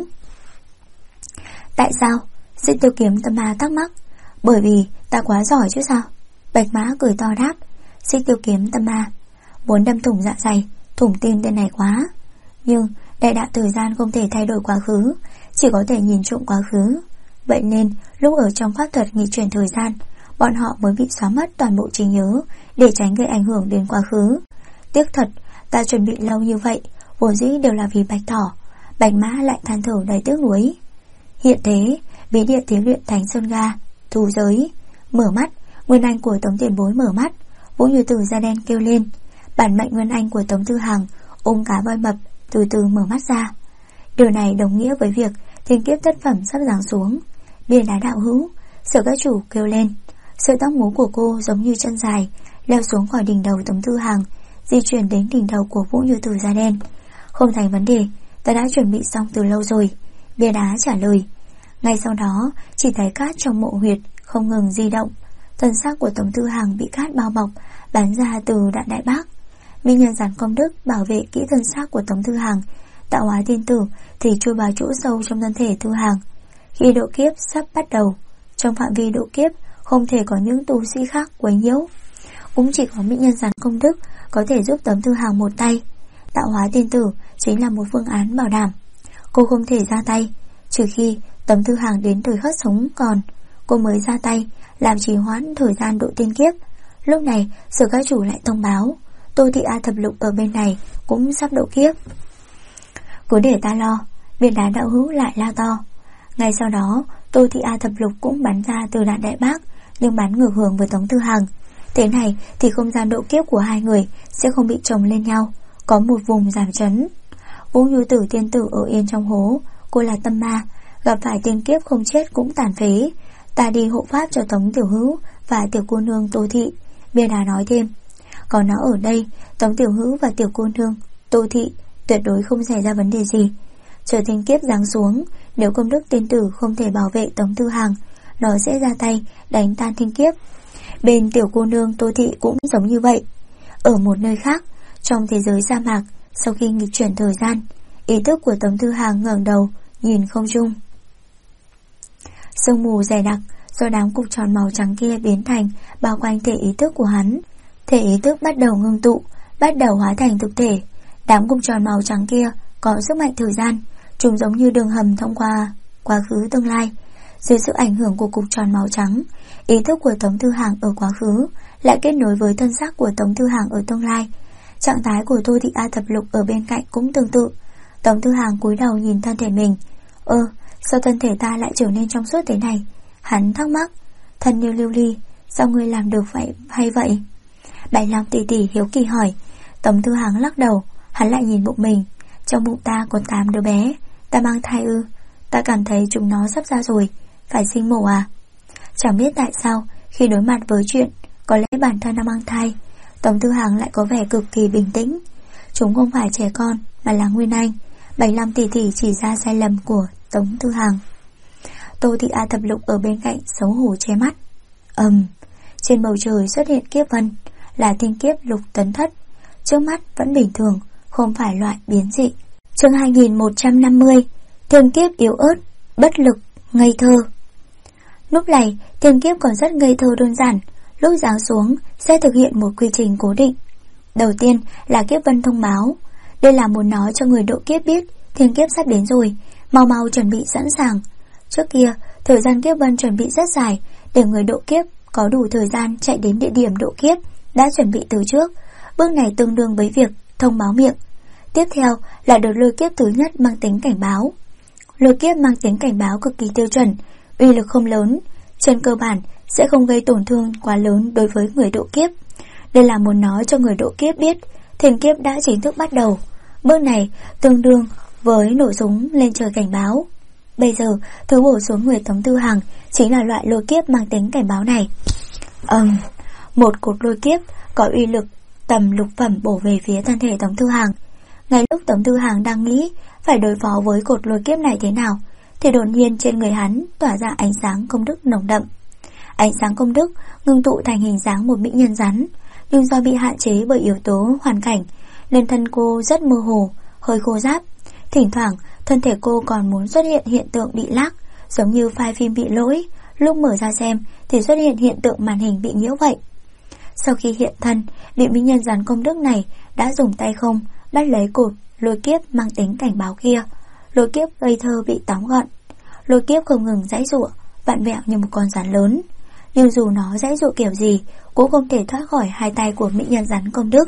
Tại sao? Xích Tiêu Kiếm Tâm Ma thắc mắc. Bởi vì ta quá giỏi chứ sao? Bạch mã cười to đáp. Xích Tiêu Kiếm Tâm Ma muốn đâm thủng dạ dày, thủng tim tên này quá. Nhưng đại đạo thời gian không thể thay đổi quá khứ, chỉ có thể nhìn trộm quá khứ. Vậy nên lúc ở trong pháp thuật nghịch chuyển thời gian, bọn họ mới bị xóa mất toàn bộ trí nhớ, để tránh gây ảnh hưởng đến quá khứ. Tiếc thật, ta chuẩn bị lâu như vậy vốn dĩ đều là vì Bạch Thỏ. Bạch mã lại than thở đầy tiếc nuối. Hiện thế, bí địa thí luyện Thánh Sơn Ga thu giới. Mở mắt, nguyên anh của Tống Tiền Bối mở mắt. Vũ Như Tử da đen kêu lên. Bản mệnh nguyên anh của Tống Tư Hằng ôm cá voi mập từ từ mở mắt ra. Điều này đồng nghĩa với việc thiên kiếp thất phẩm sắp giáng xuống. Biên đá đạo hữu, Sở các chủ kêu lên. Sợi tóc ngố của cô giống như chân dài leo xuống khỏi đỉnh đầu Tống Tư Hằng, di chuyển đến đỉnh đầu của Vũ Như Tử da đen. Không thành vấn đề, ta đã chuẩn bị xong từ lâu rồi, Bia đá trả lời. Ngay sau đó chỉ thấy cát trong mộ huyệt không ngừng di động. Thân xác của Tống Tư Hằng bị cát bao bọc, bắn ra từ Đạn Đại Bác. Minh nhân giản công đức bảo vệ kỹ thân xác của Tống Tư Hằng. Tạo hóa tiên tử thì chui vào chỗ sâu trong thân thể Tư Hằng. Khi độ kiếp sắp bắt đầu, trong phạm vi độ kiếp không thể có những tu sĩ khác quấy nhiễu. Cũng chỉ có Minh nhân giản công đức có thể giúp Tống Tư Hằng một tay. Tạo hóa tiên tử chính là một phương án bảo đảm. Cô không thể ra tay, trừ khi Tống Tư Hằng đến thời khắc sống còn, cô mới ra tay làm trì hoãn thời gian độ tiên kiếp. Lúc này Sở các chủ lại thông báo Tô Thị A Thập Lục ở bên này cũng sắp độ kiếp. Cứ để ta lo, Biên đá đạo hữu lại la to. Ngay sau đó Tô Thị A Thập Lục cũng bắn ra từ Đạn Đại Bác, nhưng bắn ngược hướng với Tống Tư Hằng. Thế này thì không gian độ kiếp của hai người sẽ không bị chồng lên nhau, có một vùng giảm chấn. Vũ Như Tử tiên tử ở yên trong hố. Cô là tâm ma, gặp phải tiên kiếp không chết cũng tàn phế. Ta đi hộ pháp cho Tống Tiểu Hữu và tiểu cô nương Tô Thị, Biên đá nói thêm. Còn nó ở đây, Tống Tiểu Hữu và tiểu cô nương Tô Thị tuyệt đối không xảy ra vấn đề gì. Chờ tiên kiếp giáng xuống, nếu công đức tiên tử không thể bảo vệ Tống Tư Hằng, nó sẽ ra tay đánh tan tiên kiếp. Bên tiểu cô nương Tô Thị cũng giống như vậy. Ở một nơi khác, trong thế giới sa mạc, sau khi nghịch chuyển thời gian, ý thức của Tống Tư Hằng ngẩng đầu nhìn không trung. Sương mù dày đặc do đám cục tròn màu trắng kia biến thành bao quanh thể ý thức của hắn. Thể ý thức bắt đầu ngưng tụ, bắt đầu hóa thành thực thể. Đám cục tròn màu trắng kia có sức mạnh thời gian, chúng giống như đường hầm thông qua quá khứ tương lai. Dưới sự ảnh hưởng của cục tròn màu trắng, ý thức của Tống Tư Hằng ở quá khứ lại kết nối với thân xác của Tống Tư Hằng ở tương lai. Trạng thái của Tô Thị A Thập Lục ở bên cạnh cũng tương tự. Tống Tư Hằng cúi đầu nhìn thân thể mình. Sao thân thể ta lại trở nên trong suốt thế này? Hắn thắc mắc. Thân như lưu ly, sao ngươi làm được vậy hay vậy? Bạch Long tỷ tỷ hiếu kỳ hỏi. Tống Tư Hằng lắc đầu. Hắn lại nhìn bụng mình. Trong bụng ta có 8 đứa bé. Ta mang thai ư? Ta cảm thấy chúng nó sắp ra rồi, phải sinh mổ à? Chẳng biết tại sao khi đối mặt với chuyện có lẽ bản thân đang mang thai, Tống Tư Hằng lại có vẻ cực kỳ bình tĩnh. Chúng không phải trẻ con mà là nguyên anh. Bạch Long tỷ tỷ chỉ ra sai lầm của Tống Tư Hằng. Tô Thị A Thập Lục ở bên cạnh xấu hổ che mắt. Trên bầu trời xuất hiện kiếp vân, là thiên kiếp lục tấn thất. Trước mắt vẫn bình thường, không phải loại biến dị. Chương 2150. Thiên kiếp yếu ớt, bất lực, ngây thơ. Lúc này thiên kiếp còn rất ngây thơ đơn giản. Lúc giáng xuống sẽ thực hiện một quy trình cố định. Đầu tiên là kiếp vân thông báo. Đây là muốn nói cho người độ kiếp biết thiên kiếp sắp đến rồi, mau mau chuẩn bị sẵn sàng. Trước kia thời gian kiếp vân chuẩn bị rất dài, để người độ kiếp có đủ thời gian chạy đến địa điểm độ kiếp đã chuẩn bị từ trước. Bước này tương đương với việc thông báo miệng. Tiếp theo là đợt lôi kiếp thứ nhất mang tính cảnh báo. Lôi kiếp mang tính cảnh báo cực kỳ tiêu chuẩn, uy lực không lớn, trên cơ bản sẽ không gây tổn thương quá lớn đối với người độ kiếp. Đây là muốn nói cho người độ kiếp biết Thiên kiếp đã chính thức bắt đầu. Bước này tương đương với nổ súng lên trời cảnh báo. Bây giờ thứ bổ xuống người Tống Tư Hằng chính là loại lôi kiếp mang tính cảnh báo này. Một cột lôi kiếp có uy lực tầm lục phẩm bổ về phía thân thể Tống Tư Hằng. Ngay lúc Tống Tư Hằng đang nghĩ phải đối phó với cột lôi kiếp này thế nào, thì đột nhiên trên người hắn tỏa ra ánh sáng công đức nồng đậm. Ánh sáng công đức ngưng tụ thành hình dáng một mỹ nhân rắn, nhưng do bị hạn chế bởi yếu tố hoàn cảnh nên thân cô rất mơ hồ, hơi khô ráp. Thỉnh thoảng thân thể cô còn muốn xuất hiện hiện tượng bị lag, giống như file phim bị lỗi, lúc mở ra xem thì xuất hiện hiện tượng màn hình bị nhiễu vậy. Sau khi hiện thân, vị mỹ nhân rắn công đức này đã dùng tay không bắt lấy cột lôi kiếp mang tính cảnh báo kia. Lôi kiếp ngây thơ bị tóm gọn. Lôi kiếp không ngừng giãy giụa, vặn vẹo như một con rắn lớn, nhưng dù nó giãy giụa kiểu gì cũng không thể thoát khỏi hai tay của mỹ nhân rắn công đức.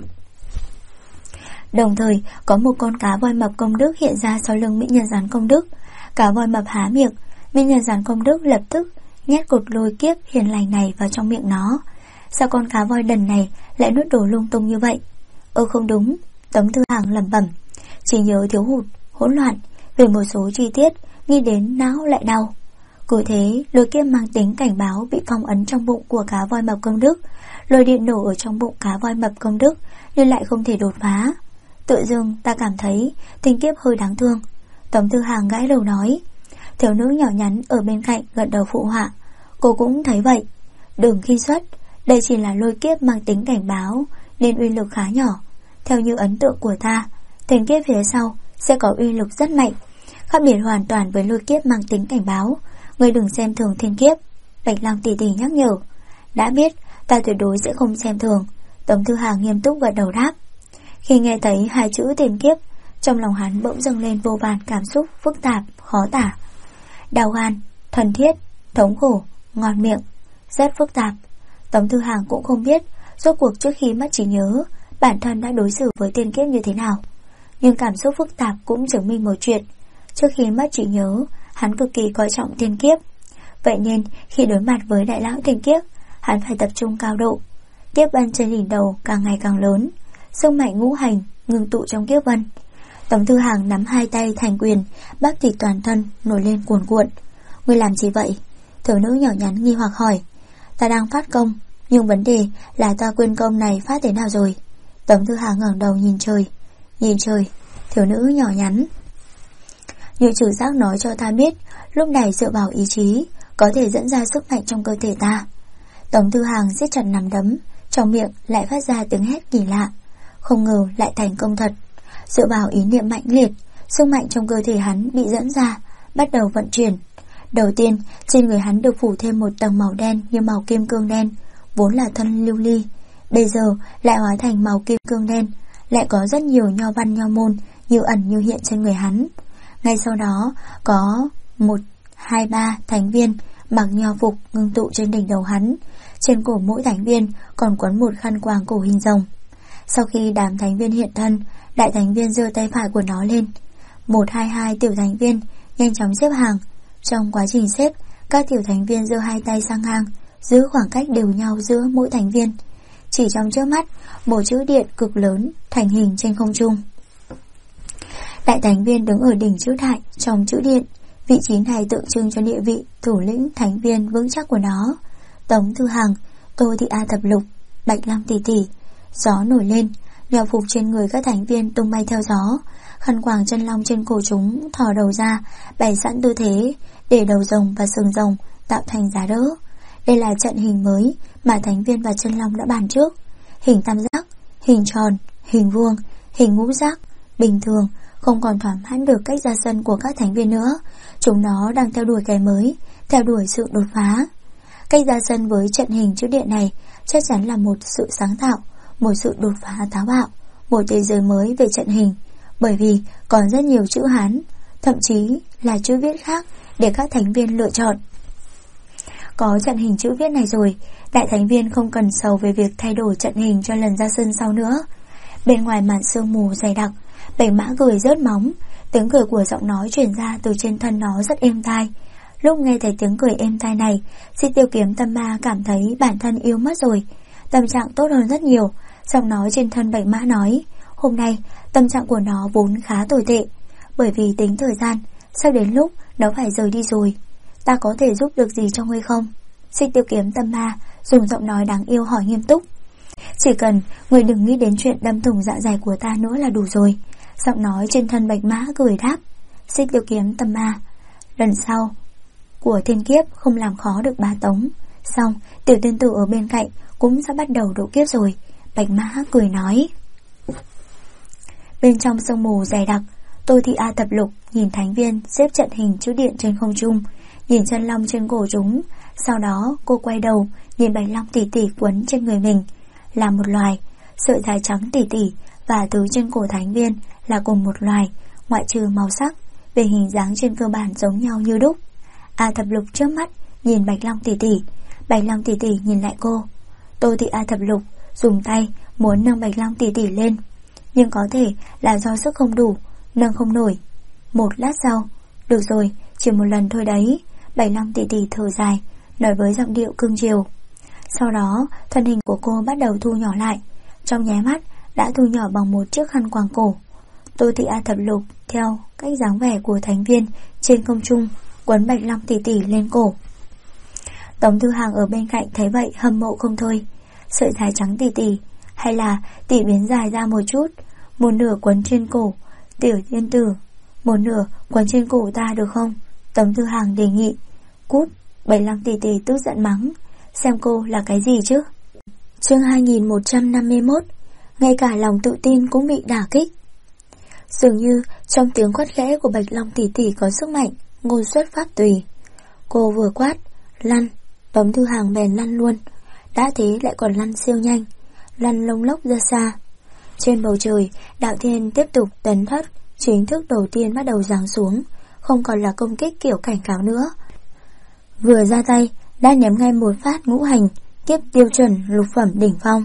Đồng thời có một con cá voi mập công đức hiện ra sau lưng mỹ nhân rắn công đức. Cá voi mập há miệng, mỹ nhân rắn công đức lập tức nhét cột lôi kiếp hiền lành này vào trong miệng nó. Sao con cá voi đần này lại nuốt đồ lung tung như vậy? Không đúng, Tống Tư Hằng lẩm bẩm, chỉ nhớ thiếu hụt, hỗn loạn, về một số chi tiết nghĩ đến não lại đau. Cứ thế lôi kiếp mang tính cảnh báo bị phong ấn trong bụng của cá voi mập công đức. Lôi điện nổ ở trong bụng cá voi mập công đức nhưng lại không thể đột phá. Tự dưng ta cảm thấy tình kiếp hơi đáng thương. Tống Tư Hằng gãi đầu nói. Thiếu nữ nhỏ nhắn ở bên cạnh gật đầu phụ họa. Cô cũng thấy vậy. Đừng khi xuất, đây chỉ là lôi kiếp mang tính cảnh báo nên uy lực khá nhỏ. Theo như ấn tượng của ta, tình kiếp phía sau sẽ có uy lực rất mạnh, khác biệt hoàn toàn với lôi kiếp mang tính cảnh báo. Ngươi đừng xem thường thiên kiếp. Bạch Long tỷ tỷ nhắc nhở. Đã biết, ta tuyệt đối sẽ không xem thường. Tống Tư Hằng nghiêm túc gật đầu đáp. Khi nghe thấy hai chữ thiên kiếp, trong lòng hắn bỗng dâng lên vô vàn cảm xúc phức tạp, khó tả. Đau gan, thuần thiết, thống khổ, ngon miệng, rất phức tạp. Tống Tư Hằng cũng không biết rốt cuộc trước khi mất trí nhớ bản thân đã đối xử với thiên kiếp như thế nào. Nhưng cảm xúc phức tạp cũng chứng minh một chuyện. Trước khi mất trí nhớ, hắn cực kỳ coi trọng thiên kiếp. Vậy nên khi đối mặt với đại lão thiên kiếp, hắn phải tập trung cao độ. Kiếp vân trên đỉnh đầu càng ngày càng lớn, sức mạnh ngũ hành ngưng tụ trong kiếp vân. Tống Tư Hằng nắm hai tay thành quyền, bắp thịt toàn thân nổi lên cuồn cuộn. Ngươi làm gì vậy? Thiếu nữ nhỏ nhắn nghi hoặc hỏi. Ta đang phát công, nhưng vấn đề là ta quên công này phát thế nào rồi? Tống Tư Hằng ngẩng đầu nhìn trời. Nhìn trời, thiếu nữ nhỏ nhắn. Như trừ giác nói cho ta biết, lúc này dựa vào ý chí có thể dẫn ra sức mạnh trong cơ thể ta. Tống Tư Hằng siết chặt nắm đấm, trong miệng lại phát ra tiếng hét kỳ lạ. Không ngờ lại thành công thật. Dựa vào ý niệm mạnh liệt, sức mạnh trong cơ thể hắn bị dẫn ra, bắt đầu vận chuyển. Đầu tiên, trên người hắn được phủ thêm một tầng màu đen như màu kim cương đen, vốn là thân lưu ly. Bây giờ lại hóa thành màu kim cương đen, lại có rất nhiều nho văn nho môn như ẩn như hiện trên người hắn. Ngay sau đó có 1, 2, 3 thánh viên mặc nho phục ngưng tụ trên đỉnh đầu hắn. Trên cổ mỗi thánh viên còn quấn một khăn quàng cổ hình rồng. Sau khi đám thánh viên hiện thân, đại thánh viên giơ tay phải của nó lên. 1, 2, 2 tiểu thánh viên nhanh chóng xếp hàng. Trong quá trình xếp, các tiểu thánh viên giơ hai tay sang ngang, giữ khoảng cách đều nhau giữa mỗi thánh viên. Chỉ trong chớp mắt, một chữ điện cực lớn thành hình trên không trung. Đại thánh viên đứng ở đỉnh chữ đại trong chữ điện. Vị trí này tượng trưng cho địa vị thủ lĩnh thánh viên vững chắc của nó. Tống Tư Hằng, Tô Thị A Thập Lục, Bạch Long tỷ tỷ. Gió nổi lên, nho phục trên người các thánh viên tung bay theo gió. Khăn quàng chân long trên cổ chúng thò đầu ra, bày sẵn tư thế để đầu rồng và sừng rồng tạo thành giá đỡ. Đây là trận hình mới mà thánh viên và chân long đã bàn trước. Hình tam giác, hình tròn, hình vuông, hình ngũ giác. Bình thường không còn thỏa mãn được cách ra sân của các thánh viên nữa. Chúng nó đang theo đuổi cái mới, theo đuổi sự đột phá. Cách ra sân với trận hình chữ điện này chắc chắn là một sự sáng tạo, một sự đột phá táo bạo, một thế giới mới về trận hình. Bởi vì còn rất nhiều chữ Hán, thậm chí là chữ viết khác để các thánh viên lựa chọn. Có trận hình chữ viết này rồi, đại thánh viên không cần sầu về việc thay đổi trận hình cho lần ra sân sau nữa. Bên ngoài màn sương mù dày đặc, Bạch Mã cười rớt móng. Tiếng cười của giọng nói truyền ra từ trên thân nó rất êm tai. Lúc nghe thấy tiếng cười êm tai này, Xích Tiêu Kiếm Tâm Ma cảm thấy bản thân yêu mất rồi, tâm trạng tốt hơn rất nhiều. Giọng nói trên thân Bạch Mã nói: Hôm nay tâm trạng của nó vốn khá tồi tệ, bởi vì tính thời gian, sắp đến lúc nó phải rời đi rồi. Ta có thể giúp được gì cho ngươi không? Xích Tiêu Kiếm Tâm Ma dùng giọng nói đáng yêu hỏi nghiêm túc. Chỉ cần ngươi đừng nghĩ đến chuyện đâm thủng dạ dày của ta nữa là đủ rồi. Giọng nói trên thân Bạch Mã cười đáp. Xích Tiêu Kiếm Tâm Ma, lần sau của thiên kiếp không làm khó được Bá Tống. Xong, tiểu tiên tử ở bên cạnh cũng sẽ bắt đầu độ kiếp rồi. Bạch Mã cười nói. Bên trong sương mù dày đặc, Tô Thị A Thập Lục nhìn thánh viên xếp trận hình chữ điện trên không trung, nhìn chân long trên cổ chúng. Sau đó cô quay đầu nhìn bạch long tỷ tỷ quấn trên người mình, là một loài. Sợi dài trắng tỷ tỷ và thứ trên cổ thánh viên là cùng một loài, ngoại trừ màu sắc, về hình dáng trên cơ bản giống nhau như đúc. A Thập Lục trước mắt nhìn bạch long tỷ tỷ, bạch long tỷ tỷ nhìn lại cô. Tô Thị A Thập Lục dùng tay muốn nâng bạch long tỷ tỷ lên, nhưng có thể là do sức không đủ, nâng không nổi. Một lát sau, được rồi, chỉ một lần thôi đấy. Bạch long tỷ tỷ thở dài, nói với giọng điệu cương chiều. Sau đó, thân hình của cô bắt đầu thu nhỏ lại, trong nháy mắt đã thu nhỏ bằng một chiếc khăn quàng cổ. Tô Thị A Thập Lục theo cách dáng vẻ của thánh viên trên không trung quấn bạch long tỷ tỷ lên cổ. Tống Thư Hàng ở bên cạnh thấy vậy hâm mộ không thôi. Sợi dài trắng tỷ tỷ, hay là tỷ biến dài ra một chút, một nửa quấn trên cổ tiểu tiên tử, một nửa quấn trên cổ ta được không? Tống Thư Hàng đề nghị. Cút! Bạch long tỷ tỷ tức giận mắng. Xem cô là cái gì chứ? Chương 2151. Ngay cả lòng tự tin cũng bị đả kích. Dường như trong tiếng quát khẽ của bạch long tỷ tỷ có sức mạnh, ngôn xuất pháp tùy. Cô vừa quát lăn, Tống Thư Hàng bèn lăn luôn. Đã thế lại còn lăn siêu nhanh, lăn lông lốc ra xa. Trên bầu trời, đạo thiên tiếp tục tấn thất, chính thức đầu tiên bắt đầu giáng xuống, không còn là công kích kiểu cảnh cáo nữa. Vừa ra tay đã nhắm ngay một phát ngũ hành kiếp tiêu chuẩn lục phẩm đỉnh phong.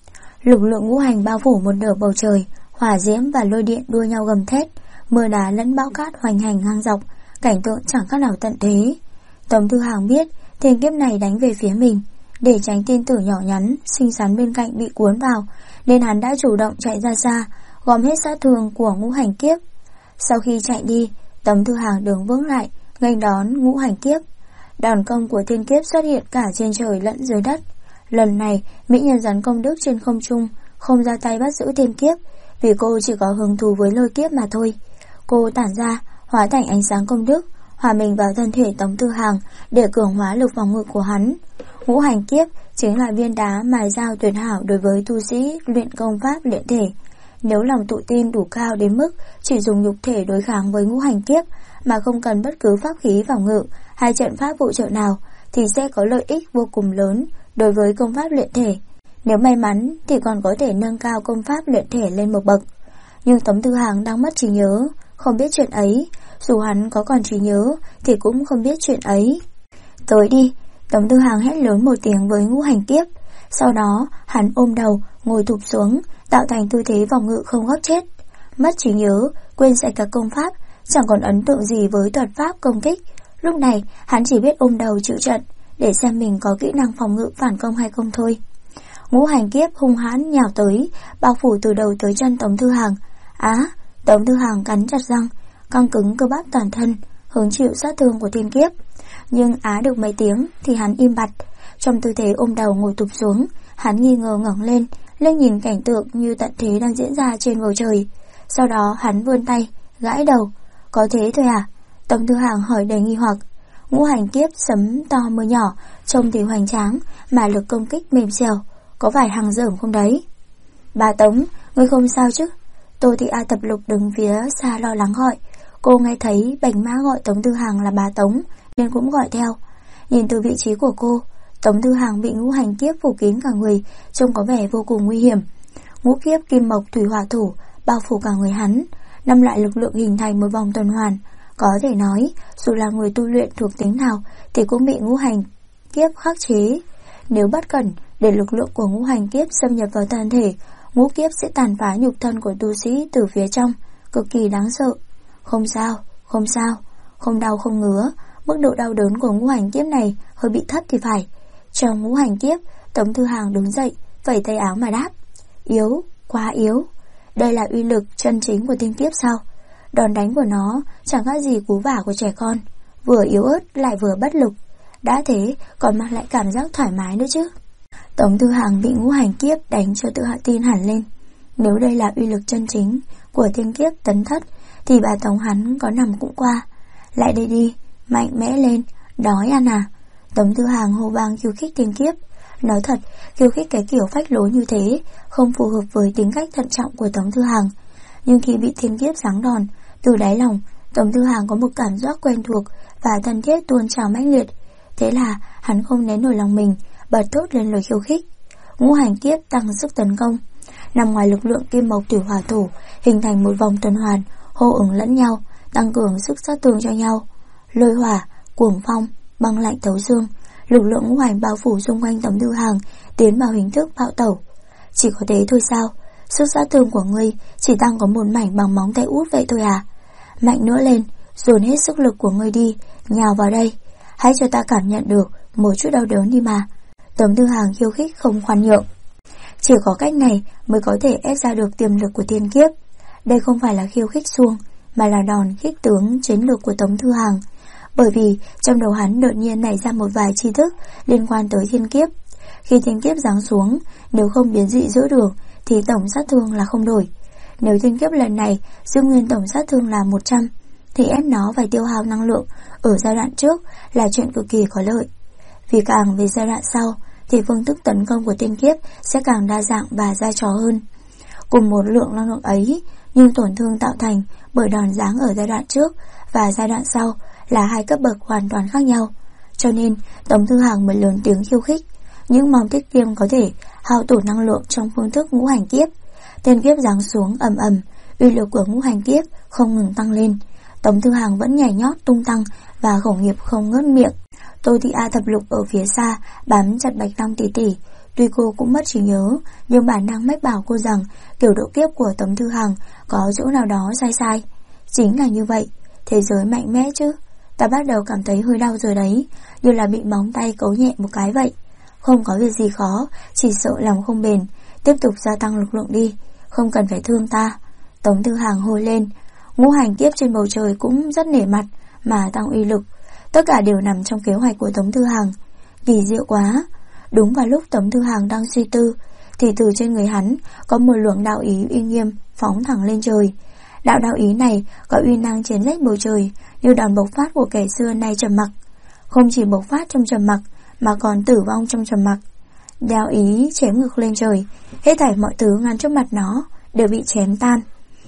Lực lượng ngũ hành bao phủ một nửa bầu trời, hỏa diễm và lôi điện đua nhau gầm thét, mưa đá lẫn bão cát hoành hành ngang dọc, cảnh tượng chẳng khác nào tận thế. Tống Thư Hàng biết thiên kiếp này đánh về phía mình, để tránh tiên tử nhỏ nhắn xinh xắn bên cạnh bị cuốn vào, nên hắn đã chủ động chạy ra xa, gom hết sát thương của ngũ hành kiếp. Sau khi chạy đi, Tống Thư Hàng đứng vững lại, nghênh đón ngũ hành kiếp. Đòn công của thiên kiếp xuất hiện cả trên trời lẫn dưới đất. Lần này, mỹ nhân rắn công đức trên không trung không ra tay bắt giữ thiên kiếp, vì cô chỉ có hứng thú với lôi kiếp mà thôi. Cô tản ra, hóa thành ánh sáng công đức, hòa mình vào thân thể Tống Thư Hàng để cường hóa lực phòng ngự của hắn. Ngũ hành kiếp chính là viên đá mài dao tuyệt hảo đối với tu sĩ luyện công pháp luyện thể. Nếu lòng tự tin đủ cao đến mức chỉ dùng nhục thể đối kháng với ngũ hành kiếp mà không cần bất cứ pháp khí phòng ngự hay trận pháp phụ trợ nào, thì sẽ có lợi ích vô cùng lớn đối với công pháp luyện thể. Nếu may mắn thì còn có thể nâng cao công pháp luyện thể lên một bậc. Nhưng Tống Thư Hàng đang mất trí nhớ, không biết chuyện ấy. Dù hắn có còn trí nhớ thì cũng không biết chuyện ấy. Tới đi! Tống Thư Hàng hét lớn một tiếng với ngũ hành kiếp. Sau đó hắn ôm đầu ngồi thụp xuống, tạo thành tư thế phòng ngự không góp chết. Mất trí nhớ, quên sạch cả công pháp, chẳng còn ấn tượng gì với thuật pháp công kích. Lúc này hắn chỉ biết ôm đầu chịu trận, để xem mình có kỹ năng phòng ngự phản công hay không thôi. Ngũ hành kiếp hung hãn nhào tới, bao phủ từ đầu tới chân Tống Thư Hàng. Tống Thư Hàng cắn chặt răng, căng cứng cơ bắp toàn thân, hứng chịu sát thương của thiên kiếp. Nhưng được mấy tiếng thì hắn im bặt. Trong tư thế ôm đầu ngồi thụp xuống, hắn nghi ngờ ngẩng lên nhìn cảnh tượng như tận thế đang diễn ra trên bầu trời. Sau đó hắn vươn tay, gãi đầu. Có thế thôi à? Tống Thư Hàng hỏi đầy nghi hoặc. Ngũ hành kiếp sấm to mưa nhỏ, trông thì hoành tráng, mà lực công kích mềm xèo, có phải hàng dởm không đấy? Bà Tống, ngươi không sao chứ? Tô Thị A Thập Lục đứng phía xa lo lắng gọi. Cô nghe thấy Bạch Mã gọi Tống Thư Hàng là bà Tống, nên cũng gọi theo. Nhìn từ vị trí của cô, Tống Thư Hàng bị ngũ hành kiếp phủ kín cả người, trông có vẻ vô cùng nguy hiểm. Ngũ kiếp kim mộc thủy hỏa thổ bao phủ cả người hắn, 5 loại lực lượng hình thành một vòng tuần hoàn. Có thể nói, dù là người tu luyện thuộc tính nào thì cũng bị ngũ hành kiếp khắc chế. Nếu bất cẩn để lực lượng của ngũ hành kiếp xâm nhập vào thân thể, ngũ kiếp sẽ tàn phá nhục thân của tu sĩ từ phía trong, cực kỳ đáng sợ. Không sao, không đau không ngứa. Mức độ đau đớn của ngũ hành kiếp này hơi bị thấp thì phải. Trong ngũ hành kiếp, Tống Thư Hàng đứng dậy, vẩy tay áo mà đáp. Yếu, quá yếu. Đây là uy lực chân chính của tiên kiếp sao? Đòn đánh của nó chẳng khác gì cú vả của trẻ con, vừa yếu ớt lại vừa bất lực. Đã thế còn mang lại cảm giác thoải mái nữa chứ. Tống Thư Hàng bị ngũ hành kiếp đánh cho tự hạ tin hẳn lên. Nếu đây là uy lực chân chính của tiên kiếp tấn thất thì bà Tống hắn có nằm cũng qua. Lại đây đi, mạnh mẽ lên, đói ăn à? Tống Thư Hàng hô vang khiêu khích tiên kiếp. Nói thật, khiêu khích cái kiểu phách lối như thế không phù hợp với tính cách thận trọng của Tống Thư Hàng. Nhưng khi bị tiên kiếp giáng đòn, từ đáy lòng Tống Thư Hàng có một cảm giác quen thuộc và thân thiết tuôn trào mãnh liệt. Thế là hắn không nén nổi lòng mình, bật thốt lên lời khiêu khích. Ngũ hành kiếp tăng sức tấn công, nằm ngoài lực lượng kim mộc thủy hỏa thổ, hình thành một vòng tuần hoàn hô ứng lẫn nhau, tăng cường sức sát thương cho nhau. Lôi hỏa, cuồng phong, băng lạnh thấu xương, lực lượng ngũ hành bao phủ xung quanh Tống Thư Hàng, tiến vào hình thức bạo tẩu. Chỉ có thế thôi sao? Sức sát thương của ngươi chỉ tăng có một mảnh bằng móng tay út vậy thôi à? Mạnh nữa lên, dồn hết sức lực của ngươi đi, nhào vào đây. Hãy cho ta cảm nhận được một chút đau đớn đi mà. Tống Thư Hàng khiêu khích không khoan nhượng. Chỉ có cách này mới có thể ép ra được tiềm lực của tiên kiếp. Đây không phải là khiêu khích suông, mà là đòn khích tướng chiến lược của Tống Thư Hàng. Bởi vì trong đầu hắn đột nhiên nảy ra một vài tri thức liên quan tới thiên kiếp. Khi thiên kiếp giáng xuống, nếu không biến dị giữa đường thì tổng sát thương là không đổi. Nếu thiên kiếp lần này giữ nguyên tổng sát thương là 100 thì ép nó phải tiêu hao năng lượng ở giai đoạn trước là chuyện cực kỳ có lợi. Vì càng về giai đoạn sau thì phương thức tấn công của tiên kiếp sẽ càng đa dạng và dai trò hơn. Cùng một lượng năng lượng ấy, nhưng tổn thương tạo thành bởi đòn giáng ở giai đoạn trước và giai đoạn sau là hai cấp bậc hoàn toàn khác nhau. Cho nên Tống Thư Hàng mới lớn tiếng khiêu khích. Những mong tích viêm có thể hao tổn năng lượng trong phương thức ngũ hành kiếp. Tiên kiếp giáng xuống ầm ầm, uy lực của ngũ hành kiếp không ngừng tăng lên. Tống Thư Hàng vẫn nhảy nhót tung tăng và khẩu nghiệp không ngớt miệng. Tô Thị A thập lục ở phía xa bám chặt Bạch Long tỷ tỷ. Tuy cô cũng mất trí nhớ, nhưng bản năng mách bảo cô rằng kiểu độ kiếp của Tống Thư Hàng có chỗ nào đó sai sai. Chính là như vậy, thế giới mạnh mẽ chứ. Ta bắt đầu cảm thấy hơi đau rồi đấy, như là bị móng tay cấu nhẹ một cái vậy. Không có việc gì khó, chỉ sợ lòng không bền. Tiếp tục gia tăng lực lượng đi, không cần phải thương ta. Tống Thư Hàng hô lên. Ngũ hành kiếp trên bầu trời cũng rất nể mặt mà tăng uy lực. Tất cả đều nằm trong kế hoạch của Tống Thư Hàng. Kỳ diệu quá. Đúng vào lúc Tống Thư Hàng đang suy tư thì từ trên người hắn có một luồng đạo ý uy nghiêm phóng thẳng lên trời. Đạo ý này có uy năng chém rách bầu trời, như đòn bộc phát của kẻ xưa nay trầm mặc. Không chỉ bộc phát trong trầm mặc mà còn tử vong trong trầm mặc. Đạo ý chém ngược lên trời, hết thảy mọi thứ ngăn trước mặt nó đều bị chém tan.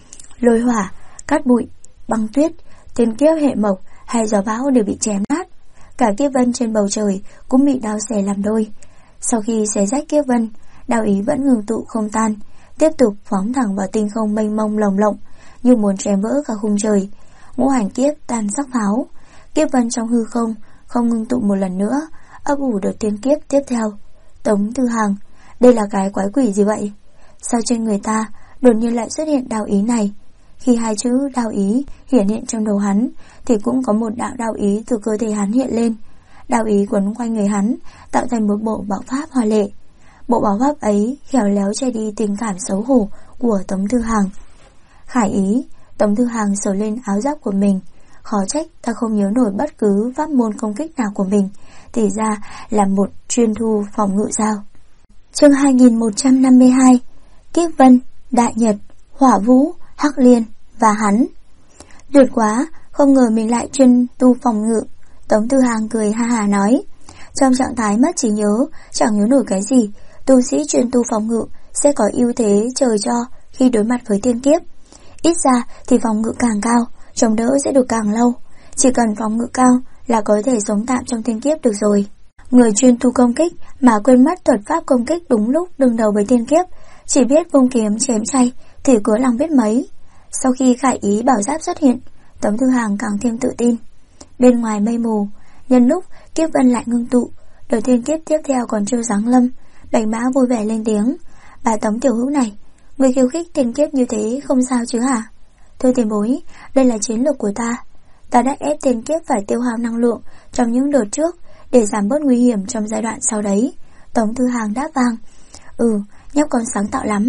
Lôi hỏa, cát bụi, băng tuyết, thiên kiếp hệ mộc hay gió bão đều bị chém nát. Cả kiếp vân trên bầu trời cũng bị đao xẻ làm đôi. Sau khi xé rách kiếp vân, đạo ý vẫn ngừng tụ không tan, tiếp tục phóng thẳng vào tinh không mênh mông lồng lộng, như muốn chém vỡ cả khung trời. Ngũ hành kiếp tan sắc pháo, kiếp vân trong hư không không ngưng tụ một lần nữa, ấp ủ đợt tiên kiếp tiếp theo. Tống Thư Hàng, đây là cái quái quỷ gì vậy? Sao trên người ta đột nhiên lại xuất hiện đạo ý này? Khi hai chữ đạo ý hiển hiện trong đầu hắn thì cũng có một đạo ý từ cơ thể hắn hiện lên. Đạo ý quấn quanh người hắn tạo thành một bộ bảo pháp hoa lệ. Bộ bảo pháp ấy khéo léo che đi tình cảm xấu hổ của Tống Thư Hàng. Khải ý. Tống Thư Hàng sờ lên áo giáp của mình. Khó trách ta không nhớ nổi bất cứ pháp môn công kích nào của mình, thì ra là một chuyên thu phòng ngự sao. Chương 2152. Kiếp vân, đại nhật, hỏa vũ, hắc liên và hắn. Tuyệt quá, không ngờ mình lại chuyên tu phòng ngự. Tống Thư Hàng cười ha hà nói. Trong trạng thái mất trí nhớ, chẳng nhớ nổi cái gì, tu sĩ chuyên tu phòng ngự sẽ có ưu thế trời cho khi đối mặt với tiên kiếp. Ít ra thì phòng ngự càng cao, chống đỡ sẽ được càng lâu. Chỉ cần phòng ngự cao là có thể sống tạm trong tiên kiếp được rồi. Người chuyên tu công kích mà quên mất thuật pháp công kích đúng lúc đương đầu với tiên kiếp, chỉ biết vung kiếm chém chay thì cứ lòng biết mấy. Sau khi khải ý bảo giáp xuất hiện, Tống Thư Hàng càng thêm tự tin. Bên ngoài mây mù, nhân lúc kiếp vân lại ngưng tụ, đợt tiên kiếp tiếp theo còn chưa giáng lâm, Bạch Mã vui vẻ lên tiếng. Bà Tống tiểu hữu này, người khiêu khích tiên kiếp như thế không sao chứ hả? Thưa tiền bối, đây là chiến lược của ta. Ta đã ép tiên kiếp phải tiêu hao năng lượng trong những đợt trước để giảm bớt nguy hiểm trong giai đoạn sau đấy. Tống Thư Hàng đáp vang. Nhóc con sáng tạo lắm.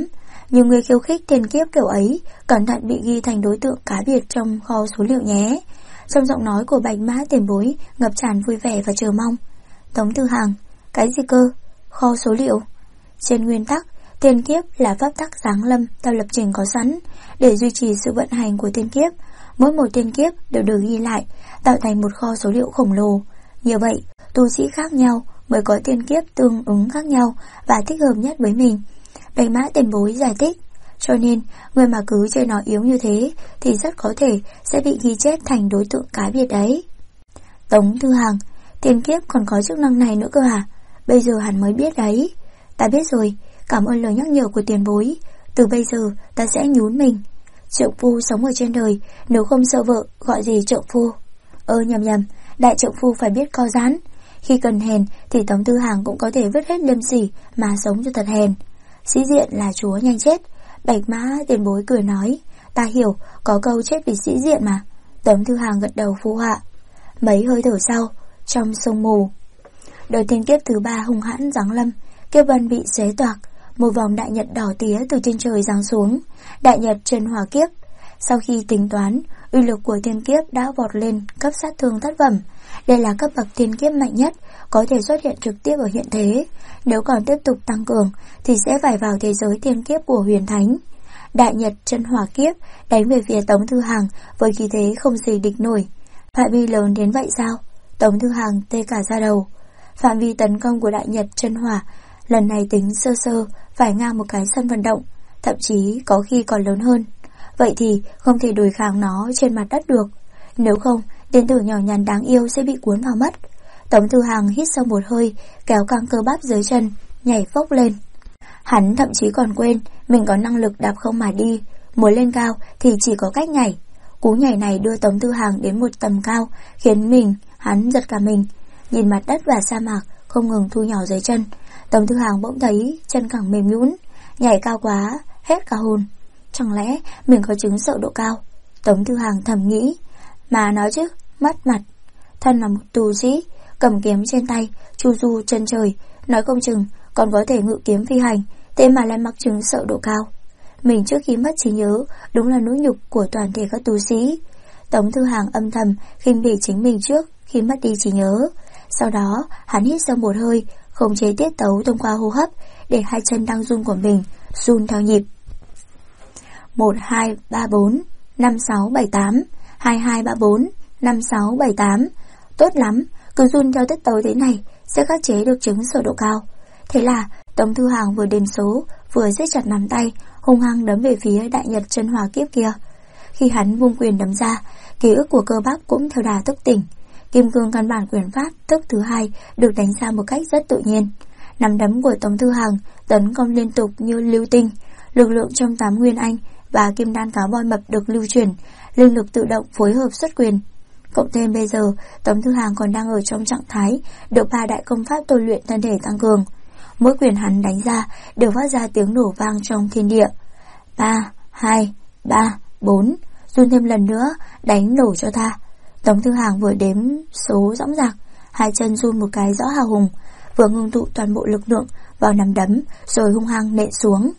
Nhiều người khiêu khích tiền kiếp kiểu ấy cẩn thận bị ghi thành đối tượng cá biệt trong kho số liệu nhé. Trong giọng nói của Bạch Mã Tiền Bối ngập tràn vui vẻ và chờ mong. Tống Tư Hằng, cái gì cơ? Kho số liệu? Trên nguyên tắc, tiền kiếp là pháp tắc giáng lâm theo lập trình có sẵn để duy trì sự vận hành của tiền kiếp. Mỗi một tiền kiếp đều được ghi lại, tạo thành một kho số liệu khổng lồ. Như vậy, tu sĩ khác nhau mới có tiền kiếp tương ứng khác nhau và thích hợp nhất với mình. Bạch Mã Tiền Bối giải thích. Cho nên, người mà cứ chơi nó yếu như thế thì rất có thể sẽ bị ghi chép thành đối tượng cá biệt đấy. Tống Tư Hằng, tiền kiếp còn có chức năng này nữa cơ à? Bây giờ hắn mới biết đấy. Ta biết rồi, cảm ơn lời nhắc nhở của tiền bối. Từ bây giờ ta sẽ nhún mình. Trượng phu sống ở trên đời, nếu không sợ vợ gọi gì trượng phu? Nhầm, đại trượng phu phải biết co giãn. Khi cần hèn thì Tống Tư Hằng cũng có thể vứt hết liêm sỉ mà sống cho thật hèn. Sĩ diện là chúa nhanh chết. Bạch Mã Tiền Bối cười nói. Ta hiểu, có câu chết vì sĩ diện mà. Tống Tư Hằng gật đầu phụ họa. Mấy hơi thở sau, trong sông mù, đời tiên kiếp thứ 3 hung hãn giáng lâm. Kiếp vân bị xé toạc, một vòng đại nhật đỏ tía từ trên trời giáng xuống. Đại nhật chân hỏa kiếp. Sau khi tính toán, uy lực của tiên kiếp đã vọt lên cấp sát thương thất phẩm. Đây là cấp bậc tiên kiếp mạnh nhất, có thể xuất hiện trực tiếp ở hiện thế. Nếu còn tiếp tục tăng cường thì sẽ phải vào thế giới tiên kiếp của huyền thánh. Đại nhật chân hỏa kiếp đánh về phía Tống Tư Hằng với khí thế không gì địch nổi. Phạm vi lớn đến vậy sao? Tống Tư Hằng tê cả da đầu. Phạm vi tấn công của đại nhật chân hỏa lần này tính sơ sơ phải ngang một cái sân vận động, thậm chí có khi còn lớn hơn. Vậy thì không thể đối kháng nó trên mặt đất được. Nếu không, điện tử nhỏ nhắn đáng yêu sẽ bị cuốn vào mất. Tống Tư Hằng hít sâu một hơi, kéo căng cơ bắp dưới chân, nhảy phốc lên. Hắn thậm chí còn quên mình có năng lực đạp không mà đi. Muốn lên cao thì chỉ có cách nhảy. Cú nhảy này đưa Tống Tư Hằng đến một tầm cao, khiến hắn giật cả mình. Nhìn mặt đất và sa mạc không ngừng thu nhỏ dưới chân, Tống Tư Hằng bỗng thấy chân cẳng mềm nhũn. Nhảy cao quá, hết cả hồn. Chẳng lẽ mình có chứng sợ độ cao? Tống Tư Hằng thầm nghĩ. Mà nói chứ, mất mặt. Thân là một tù sĩ, cầm kiếm trên tay, chu du chân trời, nói không chừng còn có thể ngự kiếm phi hành, thế mà lại mắc chứng sợ độ cao. Mình trước khi mất trí nhớ đúng là nỗi nhục của toàn thể các tù sĩ. Tống Tư Hằng âm thầm khinh bỉ chính mình trước khi mất đi trí nhớ. Sau đó hắn hít sâu một hơi, khống chế tiết tấu thông qua hô hấp để hai chân đang run của mình run theo nhịp. 1, 2, 3, 4, 5, 6, 7, 8, 2, 2, 3, 4, 5, 6, 7, 8. Tốt lắm, cứ run theo tiết tấu thế này sẽ khắc chế được chứng sợ độ cao. Thế là Tống Tư Hằng vừa đếm số vừa siết chặt nắm tay, hung hăng đấm về phía đại nhật chân hỏa kiếp kia. Khi hắn vung quyền đấm ra, ký ức của cơ bắp cũng theo đà thức tỉnh. Kim cương căn bản quyền pháp thức thứ 2 được đánh ra một cách rất tự nhiên. Nắm đấm của Tống Tư Hằng tấn công liên tục như lưu tinh. Lực lượng trong 8 nguyên anh và kim đan cáo voi mập được lưu chuyển, linh lực tự động phối hợp xuất quyền. Cộng thêm bây giờ Tống Tư Hằng còn đang ở trong trạng thái được 3 đại công pháp tôi luyện thân thể tăng cường. Mỗi quyền hắn đánh ra đều phát ra tiếng nổ vang trong thiên địa. 3, 2, 3, 4. Run thêm lần nữa, đánh nổ cho ta. Tống Tư Hằng vừa đếm số dõng dạc, hai chân run một cái rõ hào hùng, vừa ngưng tụ toàn bộ lực lượng vào nắm đấm rồi hung hăng nện xuống.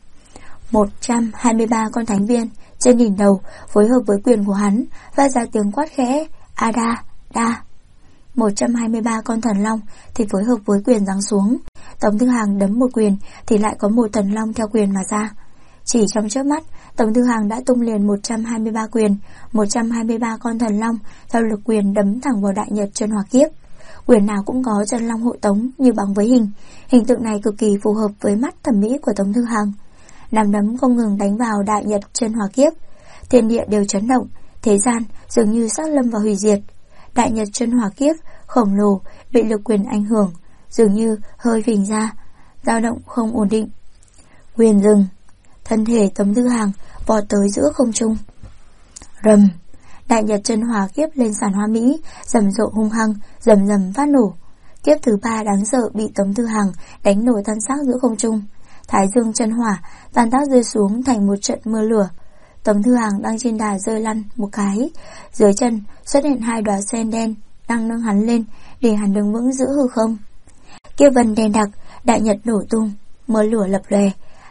123 con thánh viên trên đỉnh đầu phối hợp với quyền của hắn phát ra tiếng quát khẽ Ada, Da. 123 con thần long thì phối hợp với quyền giáng xuống. Tống Tư Hằng đấm một quyền thì lại có một thần long theo quyền mà ra. Chỉ trong chớp mắt, Tống Tư Hằng đã tung liền 123 quyền, 123 con thần long theo lực quyền đấm thẳng vào đại nhật chân hỏa kiếp. Quyền nào cũng có chân long hộ tống như bằng với hình. Hình tượng này cực kỳ phù hợp với mắt thẩm mỹ của Tống Tư Hằng. Nắm đấm không ngừng đánh vào đại nhật chân hỏa kiếp, thiên địa đều chấn động, thế gian dường như sắp lâm vào hủy diệt. Đại nhật chân hỏa kiếp khổng lồ bị lực quyền ảnh hưởng, dường như hơi phình ra, dao động không ổn định. Quyền dừng, thân thể Tống Tư Hằng vọt tới giữa không trung. Rầm, đại nhật chân hỏa kiếp lên sàn hoa mỹ, rầm rộ hung hăng, rầm rầm phát nổ. Kiếp thứ 3 đáng sợ bị Tống Tư Hằng đánh nổ tan xác giữa không trung. Thái dương chân hỏa tan tác rơi xuống thành một trận mưa lửa. Tống Tư Hằng đang trên đà rơi lăn một cái, dưới chân xuất hiện 2 đóa sen đen đang nâng hắn lên để hắn đứng vững giữa hư không. Kiếp vân đen đặc, đại nhật nổ tung, mưa lửa lập lòe,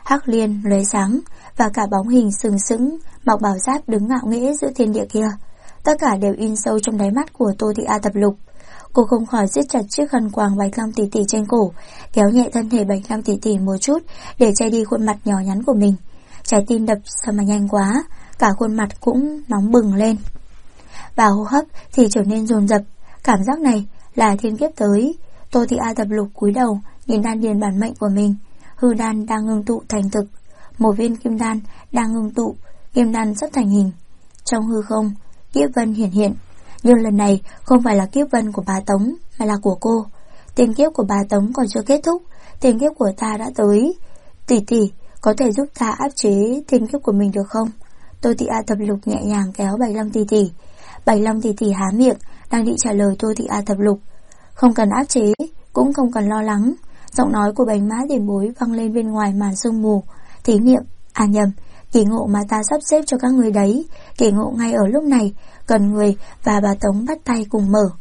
hắc liên lóe sáng, và cả bóng hình sừng sững mặc bảo giáp đứng ngạo nghễ giữa thiên địa kia. Tất cả đều in sâu trong đáy mắt của Tô Thị A Thập Lục. Cô không khỏi siết chặt chiếc khăn quàng Bạch Long tỷ tỷ trên cổ, kéo nhẹ thân thể Bạch Long tỷ tỷ một chút để che đi khuôn mặt nhỏ nhắn của mình. Trái tim đập sao mà nhanh quá, cả khuôn mặt cũng nóng bừng lên, và hô hấp thì trở nên dồn dập. Cảm giác này là thiên kiếp tới. Tô Thị A Thập Lục cúi đầu nhìn đan điền bản mệnh của mình. Hư đan đang ngưng tụ thành thực, một viên kim đan đang ngưng tụ, kim đan sắp thành hình. Trong hư không, kiếp vân hiển hiện, nhưng lần này không phải là kiếp vân của bà Tống, mà là của cô. Tiền kiếp của bà Tống còn chưa kết thúc, tiền kiếp của ta đã tới. Tỷ tỷ, có thể giúp ta áp chế tiền kiếp của mình được không? Tô Thị A Thập Lục nhẹ nhàng kéo Bạch Long tỷ tỷ. Bạch Long tỷ tỷ há miệng, đang định trả lời Tô Thị A Thập Lục. Không cần áp chế, cũng không cần lo lắng. Giọng nói của Bạch Mã Tiền Bối vang lên bên ngoài màn sương mù. Thí nghiệm, nhầm, kỳ ngộ mà ta sắp xếp cho các người đấy. Kỳ ngộ ngay ở lúc này, cần người và bà Tống bắt tay cùng mở.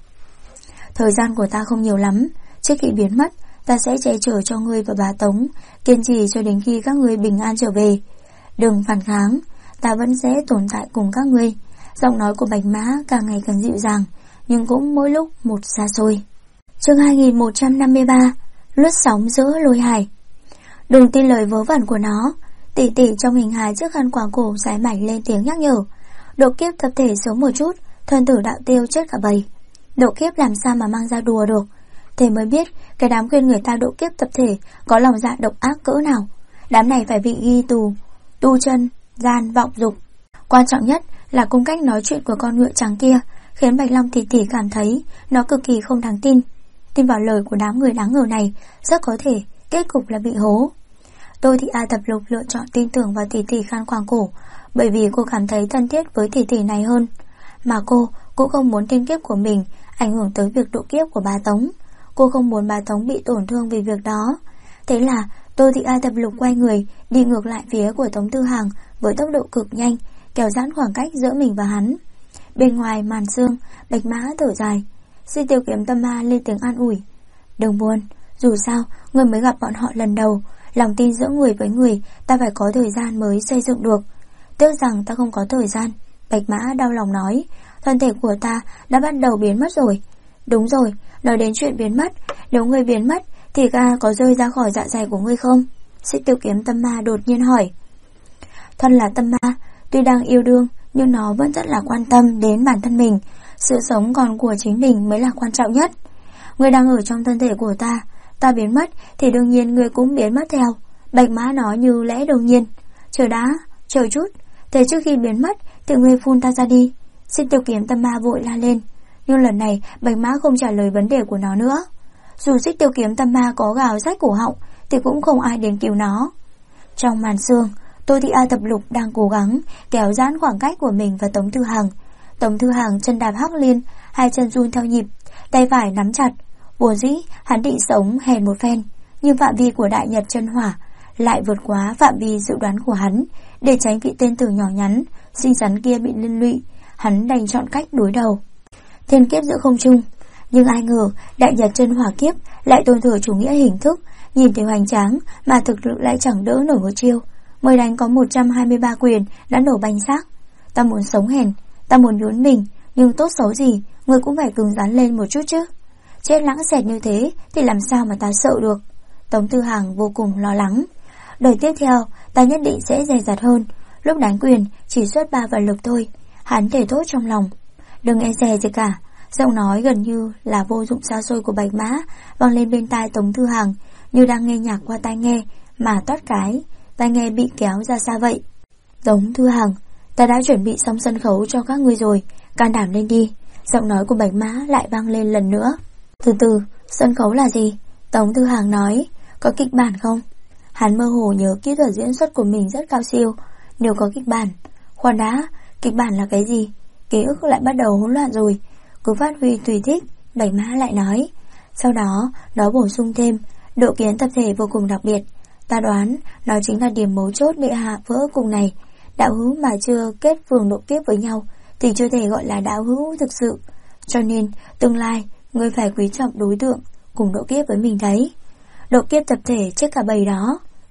Thời gian của ta không nhiều lắm, trước khi biến mất, ta sẽ che chở cho ngươi và bà Tống, kiên trì cho đến khi các ngươi bình an trở về. Đừng phản kháng, ta vẫn sẽ tồn tại cùng các ngươi. Giọng nói của Bạch Mã càng ngày càng dịu dàng, nhưng cũng mỗi lúc một xa xôi. Chương 2153, lướt sóng giữa lôi hải. Đừng tin lời vớ vẩn của nó. Tỷ tỷ trong hình hài chiếc khăn quàng cổ dài mảnh lên tiếng nhắc nhở. Độ kiếp tập thể sớm một chút, thân tử đạo tiêu chết cả bầy. Độ kiếp làm sao mà mang ra đùa được. Thế mới biết cái đám khuyên người ta độ kiếp tập thể có lòng dạ độc ác cỡ nào. Đám này phải bị ghi tù, tu chân, gian, vọng dục. Quan trọng nhất là cung cách nói chuyện của con ngựa trắng kia khiến Bạch Long tỷ tỷ cảm thấy nó cực kỳ không đáng tin. Tin vào lời của đám người đáng ngờ này, rất có thể kết cục là bị hố. Tô Thị A Thập Lục lựa chọn tin tưởng vào tỷ tỷ khăn quàng cổ, bởi vì cô cảm thấy thân thiết với tỷ tỷ này hơn. Mà cô cũng không muốn tiên kiếp của mình ảnh hưởng tới việc độ kiếp của bà Tống. Cô không muốn bà Tống bị tổn thương vì việc đó. Thế là Tô Thị A Thập Lục quay người đi ngược lại phía của Tống Tư Hàng với tốc độ cực nhanh, kéo giãn khoảng cách giữa mình và hắn. Bên ngoài màn sương, Bạch Mã thở dài. Xin Tiêu Kiếm Tâm Ma lên tiếng an ủi. Đừng buồn, dù sao người mới gặp bọn họ lần đầu, lòng tin giữa người với người ta phải có thời gian mới xây dựng được. Tiếc rằng ta không có thời gian. Bạch Mã đau lòng nói. Thân thể của ta đã bắt đầu biến mất rồi. Đúng rồi, nói đến chuyện biến mất, nếu ngươi biến mất thì ta có rơi ra khỏi dạ dày của ngươi không? Xích Tiêu Kiếm Tâm Ma đột nhiên hỏi. Thân là tâm ma, tuy đang yêu đương nhưng nó vẫn rất là quan tâm đến bản thân mình. Sự sống còn của chính mình mới là quan trọng nhất. Ngươi đang ở trong thân thể của ta, ta biến mất thì đương nhiên ngươi cũng biến mất theo. Bạch Mã nói như lẽ đương nhiên. Chờ đã, chờ chút, thế trước khi biến mất thì ngươi phun ta ra đi. Xích Tiêu Kiếm Tâm Ma vội la lên. Nhưng lần này Bạch Mã không trả lời vấn đề của nó nữa. Dù Xích Tiêu Kiếm Tâm Ma có gào rách cổ họng thì cũng không ai đến cứu nó. Trong màn sương, Tô Thị A Thập Lục đang cố gắng kéo giãn khoảng cách của mình và Tống Thư Hàng. Tống Thư Hàng chân đạp hắc liên, hai chân run theo nhịp, tay phải nắm chặt. Vốn dĩ hắn định sống hèn một phen, nhưng phạm vi của Đại Nhật chân hỏa lại vượt quá phạm vi dự đoán của hắn. Để tránh vị tên tử nhỏ nhắn xinh xắn kia bị liên lụy, hắn đành chọn cách đối đầu. Thiên kiếp giữa không trung. Nhưng ai ngờ Đại Nhật chân hỏa kiếp lại tôn thờ chủ nghĩa hình thức, nhìn thấy hoành tráng mà thực lực lại chẳng đỡ nổi một chiêu. Mới đánh có 123 quyền đã nổ banh xác. Ta muốn sống hèn, ta muốn nhún mình, nhưng tốt xấu gì người cũng phải cứng rắn lên một chút chứ. Chết lãng xẹt như thế thì làm sao mà ta sợ được. Tống Tư Hàng vô cùng lo lắng. Đời tiếp theo ta nhất định sẽ dè dặt hơn. Lúc đánh quyền chỉ xuất 3 vận lực thôi. Hắn thề thốt trong lòng. Đừng e dè gì cả. Giọng nói gần như là vô dụng xa xôi của Bạch Mã vang lên bên tai Tống Tư Hàng, như đang nghe nhạc qua tai nghe mà toát cái tai nghe bị kéo ra xa vậy. Tống Thư Hàng, ta đã chuẩn bị xong sân khấu cho các ngươi rồi, can đảm lên đi. Giọng nói của Bạch Mã lại vang lên lần nữa. Từ từ, sân khấu là gì? Tống Thư Hàng nói. Có kịch bản không? Hắn mơ hồ nhớ kỹ thuật diễn xuất của mình rất cao siêu. Nếu có kịch bản. Khoan đã, kịch bản là cái gì? Ký ức lại bắt đầu hỗn loạn rồi. Cứ phát huy tùy thích. Bạch Mã lại nói. Sau đó nó bổ sung thêm. Độ kiến tập thể vô cùng đặc biệt. Ta đoán nó chính là điểm mấu chốt để hạ vỡ cùng này. Đạo hữu mà chưa kết phường độ kiếp với nhau thì chưa thể gọi là đạo hữu thực sự. Cho nên tương lai ngươi phải quý trọng đối tượng cùng độ kiếp với mình đấy. Độ kiếp tập thể chết cả bầy đó.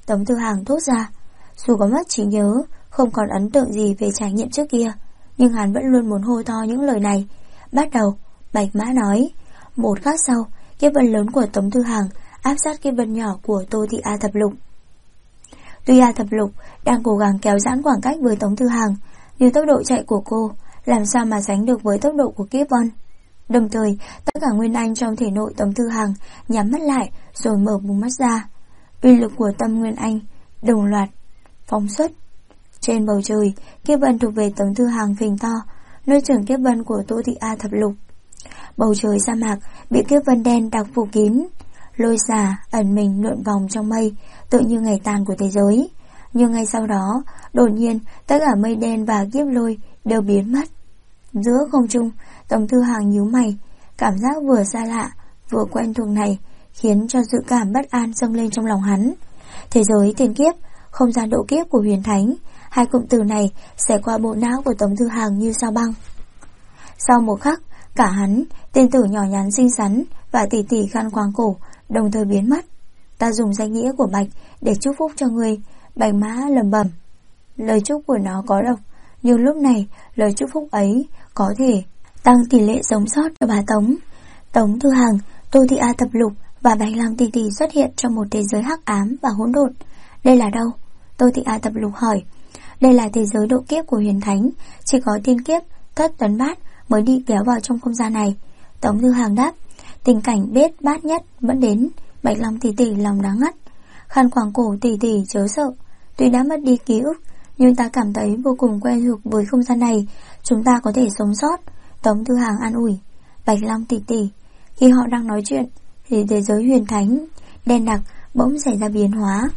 Tống Thư Hàng thốt ra. Dù có mất trí nhớ, không còn ấn tượng gì về trải nghiệm trước kia, nhưng hắn vẫn luôn muốn hô to những lời này. Bắt đầu, Bạch Mã nói. Một khắc sau, kiếp vân lớn của Tống Thư Hàng áp sát kiếp vân nhỏ của Tô Thị A Thập Lục. Tuy A Thập Lục đang cố gắng kéo giãn khoảng cách với Tống Thư Hàng, nhưng tốc độ chạy của cô làm sao mà sánh được với tốc độ của kiếp vân. Đồng thời, tất cả nguyên anh trong thể nội Tống Thư Hàng nhắm mắt lại rồi mở bùng mắt ra. Uy lực của tâm nguyên anh đồng loạt phóng xuất. Trên bầu trời, kiếp vân thuộc về Tống Thư Hàng phình to, nơi trưởng kiếp vân của Tô Thị A Thập Lục. Bầu trời sa mạc bị kiếp vân đen đặc phủ kín. Lôi xà ẩn mình lượn vòng trong mây, tựa như ngày tàn của thế giới. Nhưng ngay sau đó, đột nhiên tất cả mây đen và kiếp lôi đều biến mất. Giữa không trung, Tống Thư Hàng nhíu mày. Cảm giác vừa xa lạ vừa quen thuộc này khiến cho dự cảm bất an dâng lên trong lòng hắn. Thế giới tiền kiếp, không gian độ kiếp của huyền thánh, hai cụm từ này xẻ qua bộ não của Tống Thư Hàng như sao băng. Sau một khắc, cả hắn, tên tử nhỏ nhắn xinh xắn và tỷ tỷ khăn quàng cổ đồng thời biến mất. Ta dùng danh nghĩa của Bạch để chúc phúc cho ngươi. Bạch Mã lẩm bẩm. Lời chúc của nó có độc, nhưng lúc này lời chúc phúc ấy có thể tăng tỷ lệ sống sót cho bà Tống. Tống Thư Hàng, Tô Thị A Thập Lục và Bạch Lăng tỷ tỷ xuất hiện trong một thế giới hắc ám và hỗn độn. Đây là đâu? Tô Thị A Thập Lục hỏi. Đây là thế giới độ kiếp của huyền thánh, chỉ có tiên kiếp Thất Tấn Bát mới đi kéo vào trong không gian này. Tống Thư Hàng đáp. Tình cảnh bết bát nhất vẫn đến. Bạch Long tỷ tỷ lòng đáng ngắt. Khăn quàng cổ tỷ tỷ chớ sợ. Tuy đã mất đi ký ức, nhưng ta cảm thấy vô cùng quen thuộc với không gian này. Chúng ta có thể sống sót. Tống Thư Hàng an ủi. Bạch Long tỷ tỷ. Khi họ đang nói chuyện thì thế giới huyền thánh đen đặc bỗng xảy ra biến hóa.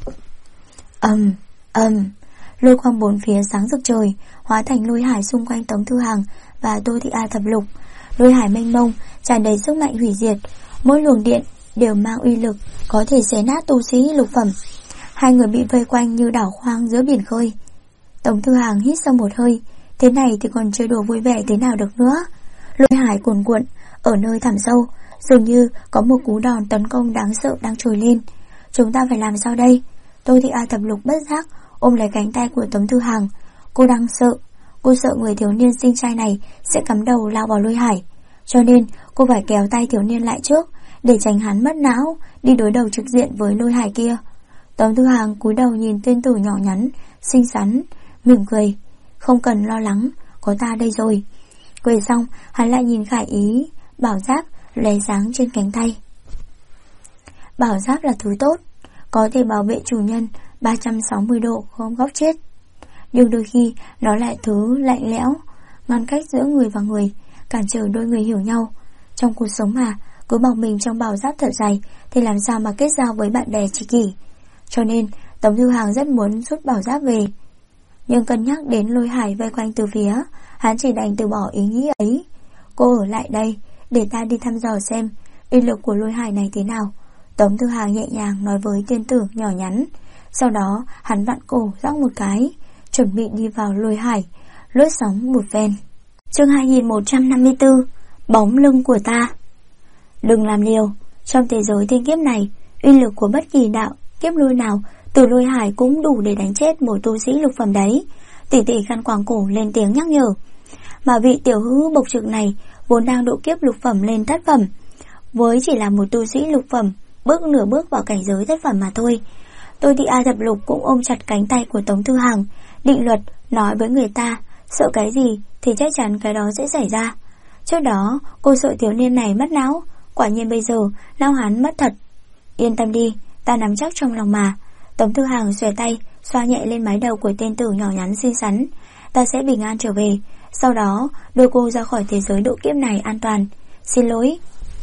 Lôi quang bốn phía sáng rực trời, hóa thành lôi hải xung quanh Tống Thư Hàng và Tô Thị A Thập Lục. Lôi hải mênh mông tràn đầy sức mạnh hủy diệt, mỗi luồng điện đều mang uy lực có thể xé nát tu sĩ lục phẩm. Hai người bị vây quanh như đảo hoang giữa biển khơi. Tống Thư Hàng hít sâu một hơi. Thế này thì còn chơi đùa vui vẻ thế nào được nữa. Lôi hải cuồn cuộn ở nơi thẳm sâu, dường như có một cú đòn tấn công đáng sợ đang trồi lên. Chúng ta phải làm sao đây? Tô Thị A Thập Lục bất giác ôm lấy cánh tay của Tống Thư Hàng. Cô đang sợ. Cô sợ người thiếu niên xinh trai này sẽ cắm đầu lao vào lôi hải, cho nên cô phải kéo tay thiếu niên lại trước để tránh hắn mất não đi đối đầu trực diện với lôi hải kia. Tống Thư Hàng cúi đầu nhìn tên tử nhỏ nhắn xinh xắn, mỉm cười. Không cần lo lắng, có ta đây rồi. Cười xong, hắn lại nhìn Khải Ý bảo giáp lóe sáng trên cánh tay. Bảo giáp là thứ tốt, có thể bảo vệ chủ nhân 360 độ không góc chết. Nhưng đôi khi nó lại thứ lạnh lẽo, ngăn cách giữa người và người, cản trở đôi người hiểu nhau. Trong cuộc sống mà cứ bọc mình trong bảo giáp thật dày thì làm sao mà kết giao với bạn bè tri kỷ. Cho nên Tống Thư Hàng rất muốn rút bảo giáp về, nhưng cân nhắc đến lôi hải vây quanh từ phía, hắn chỉ đành từ bỏ ý nghĩ ấy. Cô ở lại đây để ta đi thăm dò xem uy lực của lôi hải này thế nào. Tống Thư Hàng nhẹ nhàng nói với tiên tử nhỏ nhắn. Sau đó hắn vặn cổ róc một cái, chuẩn bị đi vào lôi hải, lướt sóng một ven. Chương 2154. Bóng lưng của ta. Đừng làm liều. Trong thế giới thiên kiếp này, uy lực của bất kỳ đạo kiếp lôi nào từ lôi hải cũng đủ để đánh chết một tu sĩ lục phẩm đấy. Tỷ tỷ khăn quàng cổ lên tiếng nhắc nhở. Mà vị tiểu hữu bộc trực này vốn đang độ kiếp lục phẩm lên thất phẩm, với chỉ là một tu sĩ lục phẩm bước nửa bước vào cảnh giới thất phẩm mà thôi. Tô Thị A Thập Lục cũng ôm chặt cánh tay của Tống Thư Hàng, định luật nói với người ta, sợ cái gì thì chắc chắn cái đó sẽ xảy ra. Trước đó cô sợ thiếu niên này mất não, quả nhiên bây giờ não hắn mất thật. Yên tâm đi, ta nắm chắc trong lòng mà. Tống Thư Hàng xòe tay xoa nhẹ lên mái đầu của tên tử nhỏ nhắn xinh xắn. Ta sẽ bình an trở về, sau đó đưa cô ra khỏi thế giới độ kiếp này an toàn. Xin lỗi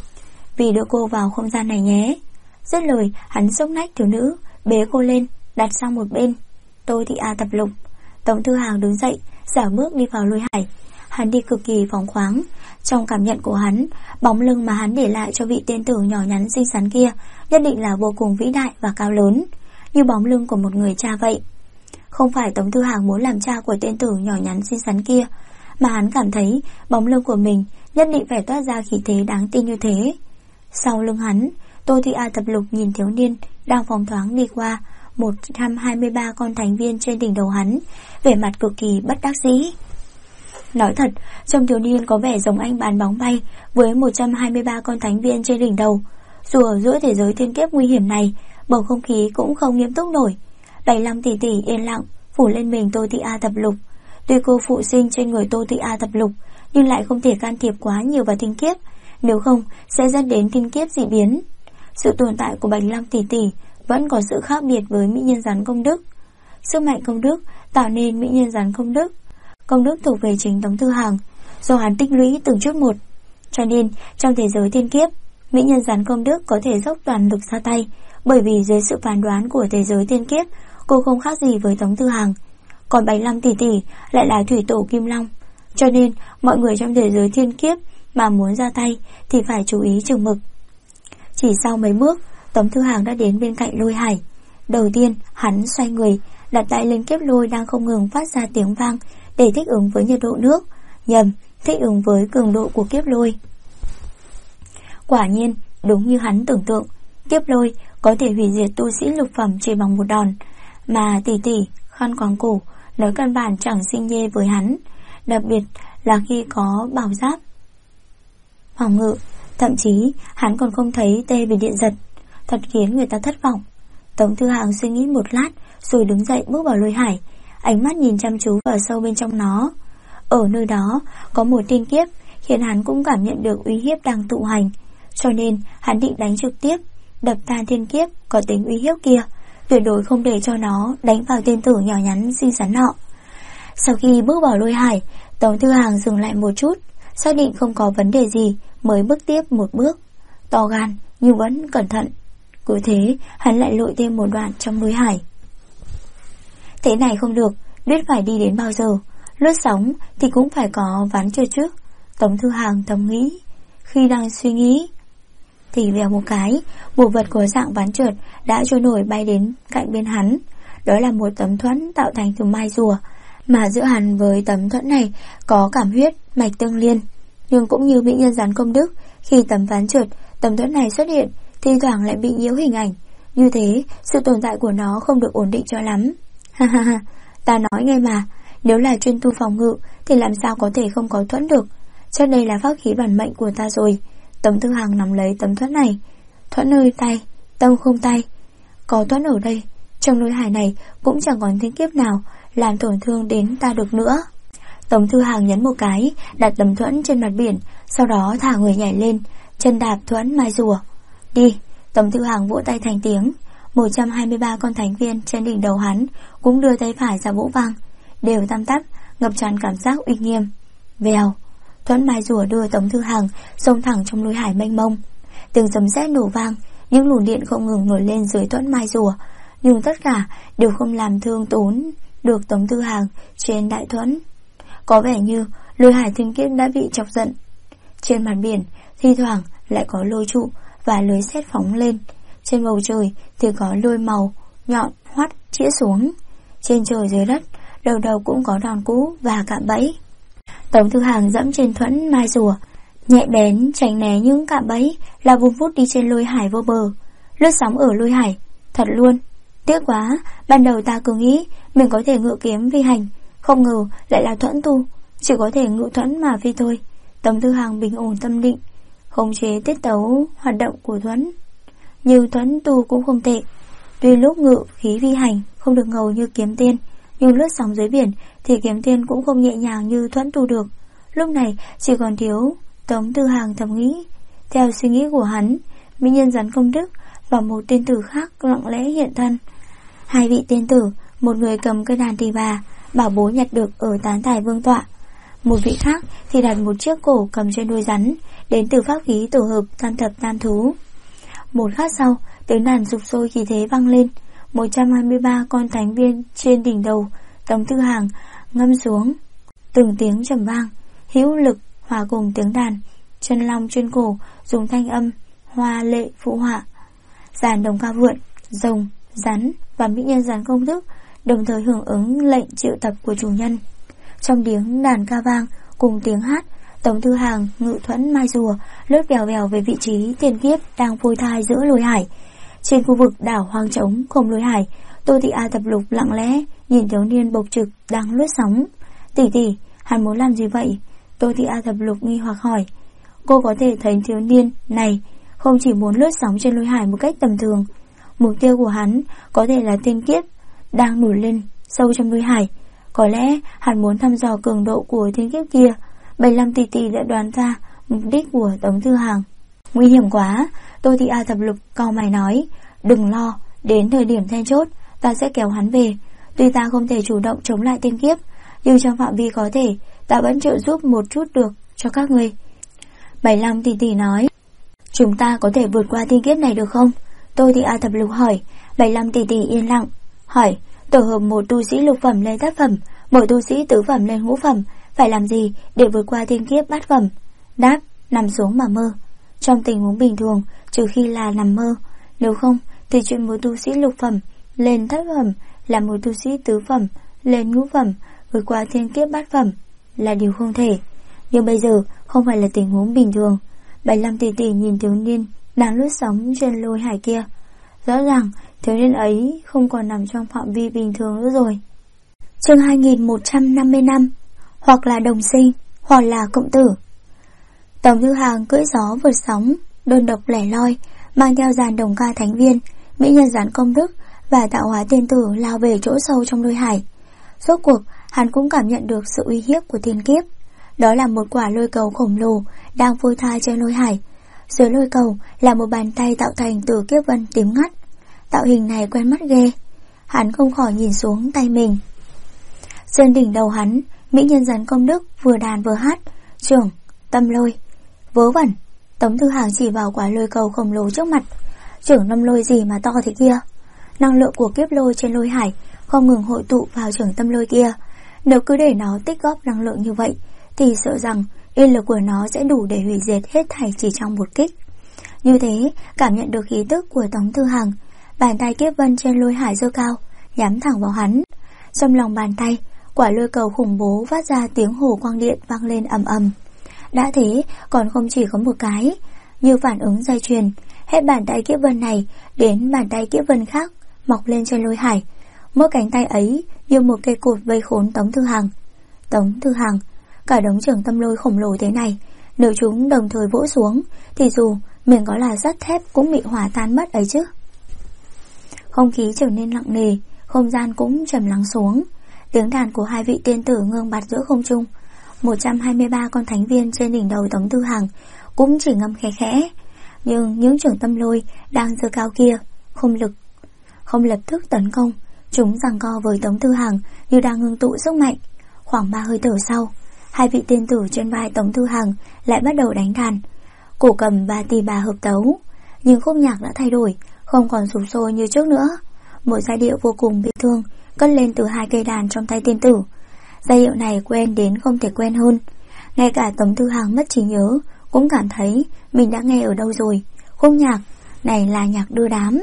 vì đưa cô vào không gian này nhé. Dứt lời, hắn xốc nách thiếu nữ, bế cô lên, đặt sang một bên. Tô Thị A Thập Lục. Tống Thư Hàng đứng dậy, xảo bước đi vào lôi hải. Hắn đi cực kỳ phóng khoáng. Trong cảm nhận của hắn, bóng lưng mà hắn để lại cho vị tiên tử nhỏ nhắn xinh xắn kia nhất định là vô cùng vĩ đại và cao lớn, như bóng lưng của một người cha vậy. Không phải Tống Thư Hàng muốn làm cha của tên tử nhỏ nhắn xinh xắn kia, mà hắn cảm thấy bóng lưng của mình nhất định phải toát ra khí thế đáng tin như thế. Sau lưng hắn, Tô Thị A Thập Lục nhìn thiếu niên đang phóng thoáng đi qua, 123 con thánh viên trên đỉnh đầu hắn, vẻ mặt cực kỳ bất đắc dĩ. Nói thật, trông thiếu niên có vẻ giống anh bán bóng bay với 123 con thánh viên trên đỉnh đầu. Dù ở giữa thế giới thiên kiếp nguy hiểm này, bầu không khí cũng không nghiêm túc nổi. 75 tỷ tỷ yên lặng phủ lên mình Tô Thị A thập lục. Tuy cô phụ sinh trên người Tô Thị A thập lục, nhưng lại không thể can thiệp quá nhiều vào thiên kiếp, nếu không sẽ dẫn đến thiên kiếp dị biến. Sự tồn tại của 75 tỷ tỷ vẫn có sự khác biệt với mỹ nhân rắn công đức. Sức mạnh công đức tạo nên mỹ nhân rắn công đức. Công đức thuộc về chính Tống Thư Hàng, do hắn tích lũy từng chút một. Cho nên trong thế giới thiên kiếp, mỹ nhân rắn công đức có thể dốc toàn lực ra tay, bởi vì dưới sự phán đoán của thế giới thiên kiếp, cô không khác gì với Tống Thư Hàng. Còn 75 tỷ tỷ lại là thủy tổ Kim Long, cho nên mọi người trong thế giới thiên kiếp mà muốn ra tay thì phải chú ý chừng mực. Chỉ sau mấy bước, Tống Thư Hàng đã đến bên cạnh Lôi Hải. Đầu tiên hắn xoay người, đặt tay lên kiếp lôi đang không ngừng phát ra tiếng vang để thích ứng với nhiệt độ nước, thích ứng với cường độ của kiếp lôi. Quả nhiên, đúng như hắn tưởng tượng, kiếp lôi có thể hủy diệt tu sĩ lục phẩm chỉ bằng một đòn, mà tỷ tỷ khăn quàng cổ nói căn bản chẳng sinh nhê với hắn, đặc biệt là khi có bảo giáp phòng ngự. Thậm chí hắn còn không thấy tê vì điện giật, thật khiến người ta thất vọng. Tống Thư Hàng suy nghĩ một lát rồi đứng dậy bước vào Lôi Hải, ánh mắt nhìn chăm chú vào sâu bên trong nó. Ở nơi đó có một thiên kiếp khiến hắn cũng cảm nhận được uy hiếp đang tụ hành, cho nên hắn định đánh trực tiếp, đập tan thiên kiếp có tính uy hiếp kia, tuyệt đối không để cho nó đánh vào tên tử nhỏ nhắn xinh xắn nọ. Sau khi bước vào Lôi Hải, Tống Thư Hàng dừng lại một chút, xác định không có vấn đề gì mới bước tiếp một bước. To gan nhưng vẫn cẩn thận. Cứ thế hắn lại lội thêm một đoạn trong Lôi Hải. Thế này không được, biết phải đi đến bao giờ. Lướt sóng thì cũng phải có ván trượt trước, Tống Thư Hàng thầm nghĩ. Khi đang suy nghĩ thì vèo một cái, một vật có dạng ván trượt đã trôi nổi bay đến cạnh bên hắn. Đó là một tấm thuẫn tạo thành từ mai rùa, mà giữa hắn với tấm thuẫn này có cảm huyết mạch tương liên. Nhưng cũng như mỹ nhân rắn công đức, khi tấm ván trượt, tấm thuẫn này xuất hiện, thi thoảng lại bị nhiễu hình ảnh. Như thế, sự tồn tại của nó không được ổn định cho lắm. Ha ha ha, ta nói ngay mà, nếu là chuyên tu phòng ngự thì làm sao có thể không có thuẫn được. Chắc đây là pháp khí bản mệnh của ta rồi. Tống Thư Hàng nắm lấy tấm thuẫn này. Thuẫn nơi tay, tâm không tay. Có thuẫn ở đây, trong Lôi Hải này cũng chẳng còn thiên kiếp nào làm tổn thương đến ta được nữa. Tống Thư Hàng nhấn một cái, đặt tấm thuẫn trên mặt biển, sau đó thả người nhảy lên, chân đạp thuẫn mai rùa. Đi. Tống Thư Hàng vỗ tay thành tiếng. 123 con thánh viên trên đỉnh đầu hắn cũng đưa tay phải ra vỗ vang, đều tăm tắp, ngập tràn cảm giác uy nghiêm. Vèo, thuẫn mai rùa đưa Tống Thư Hàng xông thẳng trong Lôi Hải mênh mông. Từng sấm sét nổ vang, những luồng điện không ngừng nổi lên dưới thuẫn mai rùa, nhưng tất cả đều không làm thương tốn được Tống Thư Hàng trên đại thuẫn. Có vẻ như Lôi Hải thiên kiếp đã bị chọc giận. Trên mặt biển thi thoảng lại có lôi trụ và lưới sét phóng lên. Trên bầu trời thì có lôi màu nhọn hoắt chĩa xuống. Trên trời dưới đất, đầu đầu cũng có đòn cú và cạm bẫy. Tống Thư Hàng dẫm trên thuẫn mai rùa, nhẹ bén tránh né những cạm bẫy, là vun vút đi trên Lôi Hải vô bờ. Lướt sóng ở Lôi Hải, thật luôn. Tiếc quá, ban đầu ta cứ nghĩ mình có thể ngự kiếm phi hành, không ngờ lại là thuẫn tu, chỉ có thể ngự thuẫn mà phi thôi. Tống Thư Hàng bình ổn tâm định, khống chế tiết tấu hoạt động của thuẫn. Như thuẫn tu cũng không tệ. Tuy lúc ngự khí phi hành không được ngầu như kiếm tiên, nhưng lướt sóng dưới biển thì kiếm tiên cũng không nhẹ nhàng như thuẫn tu được. Lúc này chỉ còn thiếu Tống Thư Hàng thầm nghĩ. Theo suy nghĩ của hắn, mỹ nhân rắn công đức và một tiên tử khác lặng lẽ hiện thân. Hai vị tiên tử, một người cầm cây đàn tỳ bà, bảo bối nhặt được ở tán tài vương tọa, một vị khác thì đặt một chiếc cổ cầm trên đuôi rắn, đến từ pháp khí tổ hợp tam thập tam thú. Một khắc sau, tiếng đàn sục sôi khí thế vang lên. 123 con thánh viên trên đỉnh đầu Tống Thư Hàng ngâm xuống, từng tiếng trầm vang hữu lực hòa cùng tiếng đàn. Chân long trên cổ dùng thanh âm hoa lệ phụ họa. Giàn đồng ca vượn, rồng, rắn và mỹ nhân rắn công đức đồng thời hưởng ứng lệnh triệu tập của chủ nhân. Trong tiếng đàn ca vang cùng tiếng hát, Tống Thư Hàng ngự thuẫn mai rùa lướt vèo vèo về vị trí tiền kiếp đang phôi thai giữa Lôi Hải. Trên khu vực đảo hoang trống không Lôi Hải, Tô Thị A Thập Lục lặng lẽ nhìn thiếu niên bộc trực đang lướt sóng. Tỷ tỷ, hắn muốn làm gì vậy? Tô Thị A Thập Lục nghi hoặc hỏi. Cô có thể thấy thiếu niên này không chỉ muốn lướt sóng trên lôi hải một cách tầm thường. Mục tiêu của hắn có thể là tiên kiếp đang nổi lên sâu trong lôi hải. Có lẽ hắn muốn thăm dò cường độ của tiên kiếp kia. 75 tỷ tỷ đã đoán ra mục đích của Tống Thư Hàng. Nguy hiểm quá. Tô Thị A Thập Lục cau mày nói. Đừng lo, đến thời điểm then chốt ta sẽ kéo hắn về. Tuy ta không thể chủ động chống lại tiên kiếp, nhưng trong phạm vi có thể ta vẫn trợ giúp một chút được cho các ngươi. 75 tỷ tỷ nói. Chúng ta có thể vượt qua tiên kiếp này được không? Tô Thị A Thập Lục hỏi. 75 tỷ tỷ yên lặng hỏi. Tổ hợp một tu sĩ lục phẩm lên thất phẩm, một tu sĩ tứ phẩm lên ngũ phẩm, phải làm gì để vượt qua tiên kiếp bát phẩm? Đáp, nằm xuống mà mơ. Trong tình huống bình thường, trừ khi là nằm mơ, nếu không thì chuyện một tu sĩ lục phẩm lên thất phẩm là một tu sĩ tứ phẩm lên ngũ phẩm vượt qua tiên kiếp bát phẩm là điều không thể. Nhưng bây giờ không phải là tình huống bình thường. 75 tỷ tỷ nhìn thiếu niên đang lướt sóng trên lôi hải kia. Rõ ràng thiếu niên ấy không còn nằm trong phạm vi bình thường nữa rồi. Chương 2155. Hoặc là đồng sinh, hoặc là cộng tử. Tống Thư Hàng cưỡi gió vượt sóng, đơn độc lẻ loi, mang theo dàn đồng ca thánh viên, mỹ nhân gián công đức và tạo hóa tiên tử lao về chỗ sâu trong lôi hải. Rốt cuộc hắn cũng cảm nhận được sự uy hiếp của thiên kiếp. Đó là một quả lôi cầu khổng lồ đang phôi thai trên lôi hải. Dưới lôi cầu là một bàn tay tạo thành từ kiếp vân tím ngắt. Tạo hình này quen mắt ghê. Hắn không khỏi nhìn xuống tay mình. Trên đỉnh đầu hắn, mỹ nhân gián công đức vừa đàn vừa hát. Trưởng tâm lôi. Vớ vẩn. Tống Thư Hàng chỉ vào quả lôi cầu khổng lồ trước mặt. Trưởng tâm lôi gì mà to thế kia? Năng lượng của kiếp lôi trên lôi hải không ngừng hội tụ vào trưởng tâm lôi kia. Nếu cứ để nó tích góp năng lượng như vậy thì sợ rằng uy lực của nó sẽ đủ để hủy diệt hết thảy chỉ trong một kích. Như thế, cảm nhận được khí tức của Tống Thư Hàng, bàn tay kiếp vân trên lôi hải giơ cao, nhắm thẳng vào hắn. Trong lòng bàn tay, quả lôi cầu khủng bố phát ra tiếng hồ quang điện vang lên ầm ầm. Đã thế, còn không chỉ có một cái, như phản ứng dây chuyền, hết bàn tay kiếp vân này đến bàn tay kiếp vân khác mọc lên trên lôi hải. Mỗi cánh tay ấy như một cây cột vây khốn Tống Thư Hàng. Tống Thư Hàng, cả đống trưởng tâm lôi khổng lồ thế này, nếu chúng đồng thời vỗ xuống thì dù mình có là sắt thép cũng bị hòa tan mất ấy chứ. Không khí trở nên nặng nề, không gian cũng trầm lắng xuống. Tiếng đàn của hai vị tiên tử ngưng bặt giữa không trung. 123 con thánh viên trên đỉnh đầu Tống Thư Hàng cũng chỉ ngâm khẽ khẽ. Nhưng những trưởng tâm lôi đang giơ cao kia không lập tức tấn công. Chúng giằng co với Tống Thư Hàng như đang ngưng tụ sức mạnh. Khoảng 3 hơi thở sau, hai vị tiên tử trên vai Tống Thư Hàng lại bắt đầu đánh đàn. Cổ cầm và tỳ bà hợp tấu, nhưng khúc nhạc đã thay đổi, không còn sục sôi như trước nữa. Một giai điệu vô cùng bi thương cất lên từ hai cây đàn trong tay tiên tử. Giai điệu này quen đến không thể quen hơn. Ngay cả Tống Thư Hàng mất trí nhớ cũng cảm thấy mình đã nghe ở đâu rồi. Khúc nhạc này là nhạc đưa đám.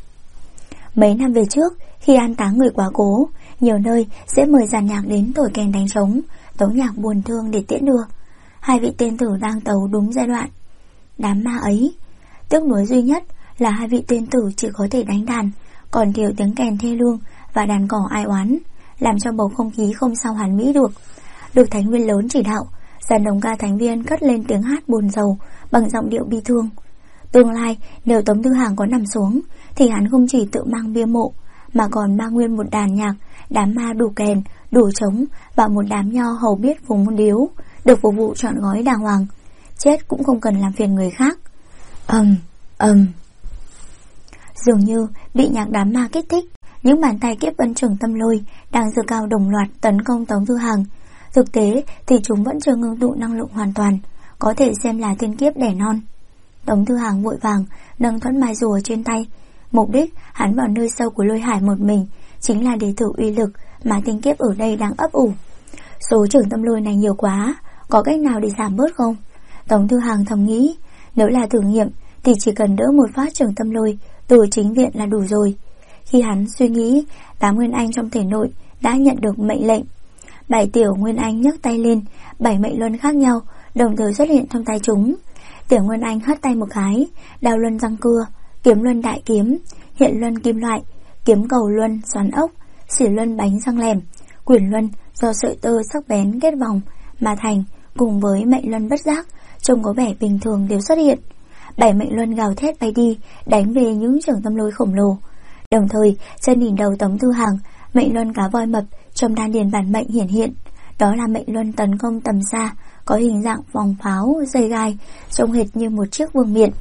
Mấy năm về trước, khi an táng người quá cố, nhiều nơi sẽ mời dàn nhạc đến thổi kèn đánh trống, tấu nhạc buồn thương để tiễn đưa. Hai vị tiên tử đang tấu đúng giai đoạn. Đám ma ấy, tiếc nuối duy nhất là hai vị tiên tử chỉ có thể đánh đàn, còn thiếu tiếng kèn thê lương và đàn cỏ ai oán, làm cho bầu không khí không sao hoàn mỹ được. Được thánh viên lớn chỉ đạo, dàn đồng ca thánh viên cất lên tiếng hát buồn rầu bằng giọng điệu bi thương. Tương lai nếu Tống Thư Hàng có nằm xuống thì hắn không chỉ tự mang bia mộ mà còn mang nguyên một đàn nhạc, đám ma đủ kèn, đủ trống và một đám nho hầu biết vùng điếu, được phục vụ trọn gói đàng hoàng. Chết cũng không cần làm phiền người khác. Dường như bị nhạc đám ma kích thích, những bàn tay kiếp vân trưởng tâm lôi đang giơ cao đồng loạt tấn công Tống Thư Hàng. Thực tế thì chúng vẫn chưa ngưng tụ năng lượng hoàn toàn, có thể xem là thiên kiếp đẻ non. Tống Thư Hàng vội vàng nâng thuẫn mai rùa trên tay. Mục đích hắn vào nơi sâu của lôi hải một mình chính là để thử uy lực mà thiên kiếp ở đây đang ấp ủ. Số trưởng tâm lôi này nhiều quá, có cách nào để giảm bớt không? Tống Thư Hàng thầm nghĩ, nếu là thử nghiệm thì chỉ cần đỡ một phát trưởng tâm lôi từ chính viện là đủ rồi. Khi hắn suy nghĩ, 8 nguyên anh trong thể nội đã nhận được mệnh lệnh. 7 tiểu nguyên anh nhấc tay lên, 7 mệnh luân khác nhau đồng thời xuất hiện trong tay chúng. Tiểu nguyên anh hất tay một cái, đao luân răng cưa, kiếm luân đại kiếm, hiện luân kim loại, kiếm cầu luân xoắn ốc, xỉ luân bánh răng lẻm, quyển luân do sợi tơ sắc bén kết vòng mà thành, cùng với mệnh luân bất giác trông có vẻ bình thường đều xuất hiện. 7 mệnh luân gào thét bay đi, đánh về những trường tâm lôi khổng lồ. Đồng thời, trên đỉnh đầu Tống Thư Hàng, mệnh luân cá voi mập trong đan điền bản mệnh hiển hiện. Đó là mệnh luân tấn công tầm xa, có hình dạng vòng pháo dây gai, trông hệt như một chiếc vương miện.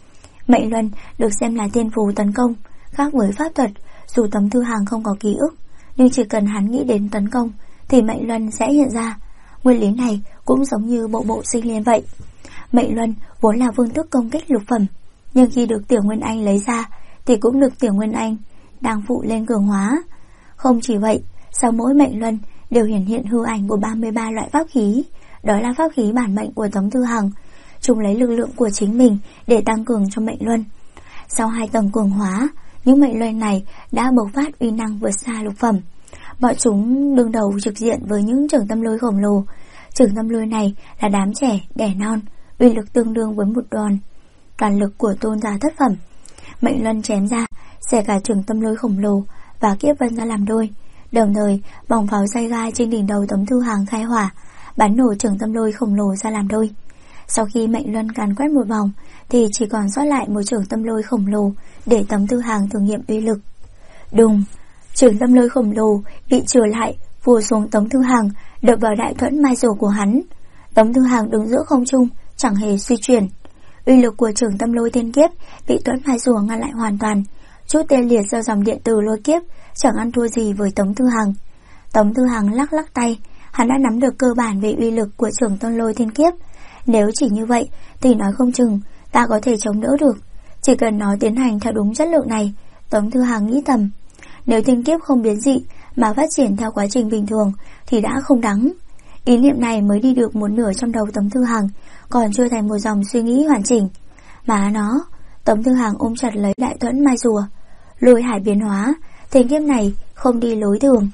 Mệnh luân được xem là thiên phú tấn công, khác với pháp thuật. Dù Tống Thư Hàng không có ký ức, nhưng chỉ cần hắn nghĩ đến tấn công thì mệnh luân sẽ hiện ra. Nguyên lý này cũng giống như bộ sinh liên vậy. Mệnh luân vốn là phương thức công kích lục phẩm, nhưng khi được Tiểu Nguyên Anh lấy ra thì cũng được Tiểu Nguyên Anh đang phụ lên cường hóa. Không chỉ vậy, sau mỗi mệnh luân đều hiển hiện hư ảnh của 33 loại pháp khí. Đó là pháp khí bản mệnh của Tống Thư Hàng. Chúng lấy lực lượng của chính mình để tăng cường cho mệnh luân. Sau 2 tầng cường hóa, những mệnh luân này đã bộc phát uy năng vượt xa lục phẩm. Bọn chúng đương đầu trực diện với những trường tâm lôi khổng lồ. Trường tâm lôi này là đám trẻ đẻ non, uy lực tương đương với một toàn lực của tôn giả thất phẩm. Mệnh luân chém ra, xẻ cả trường tâm lôi khổng lồ và kiếp vân ra làm đôi. Đồng thời, bóng pháo dây gai trên đỉnh đầu Tống Thư Hàng khai hỏa, bắn nổ trường tâm lôi khổng lồ ra làm đôi. Sau khi mệnh luân càn quét một vòng thì chỉ còn sót lại một trường tâm lôi khổng lồ để Tống Thư Hàng thử nghiệm uy lực. Đùng! Trường tâm lôi khổng lồ bị trừ lại, vùa xuống Tống Thư Hàng, đập vào đại thuẫn mai rùa của hắn. Tống Thư Hàng đứng giữa không trung, chẳng hề suy chuyển. Uy lực của trường tâm lôi thiên kiếp bị thuẫn mai rùa ngăn lại hoàn toàn. Chút tê liệt do dòng điện từ lôi kiếp chẳng ăn thua gì với Tống Thư Hàng. Tống Thư Hàng lắc lắc tay, hắn đã nắm được cơ bản về uy lực của trường tâm lôi thiên kiếp. Nếu chỉ như vậy thì nói không chừng ta có thể chống đỡ được. Chỉ cần nó tiến hành theo đúng chất lượng này, Tống Thư Hàng nghĩ thầm. Nếu thiên kiếp không biến dị mà phát triển theo quá trình bình thường thì đã không đáng. Ý niệm này mới đi được một nửa trong đầu Tống Thư Hàng, còn chưa thành một dòng suy nghĩ hoàn chỉnh. Mà nó, Tống Thư Hàng ôm chặt lấy đại thuẫn mai rùa. Lôi hải biến hóa, thiên kiếp này không đi lối thường.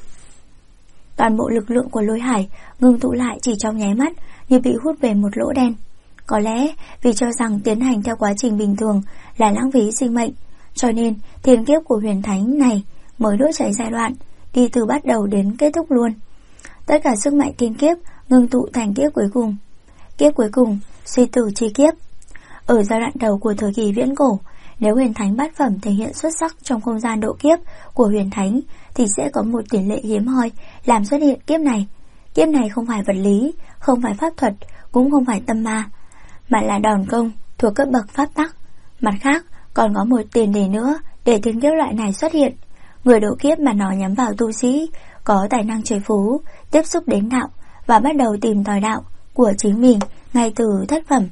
Toàn bộ lực lượng của lôi hải ngưng tụ lại chỉ trong nháy mắt, như bị hút về một lỗ đen. Có lẽ vì cho rằng tiến hành theo quá trình bình thường là lãng phí sinh mệnh, cho nên thiên kiếp của huyền thánh này mới đốt cháy giai đoạn, đi từ bắt đầu đến kết thúc luôn. Tất cả sức mạnh thiên kiếp ngưng tụ thành kiếp cuối cùng. Kiếp cuối cùng, suy tử chi kiếp. Ở giai đoạn đầu của thời kỳ viễn cổ, nếu huyền thánh bát phẩm thể hiện xuất sắc trong không gian độ kiếp của huyền thánh thì sẽ có một tỷ lệ hiếm hoi làm xuất hiện kiếp này. Kiếp này không phải vật lý, không phải pháp thuật, cũng không phải tâm ma, mà là đòn công thuộc cấp bậc pháp tắc. Mặt khác, còn có một tiền đề nữa để thiên kiếp loại này xuất hiện. Người độ kiếp mà nó nhắm vào tu sĩ có tài năng trời phú, tiếp xúc đến đạo và bắt đầu tìm tòi đạo của chính mình ngay từ thất phẩm.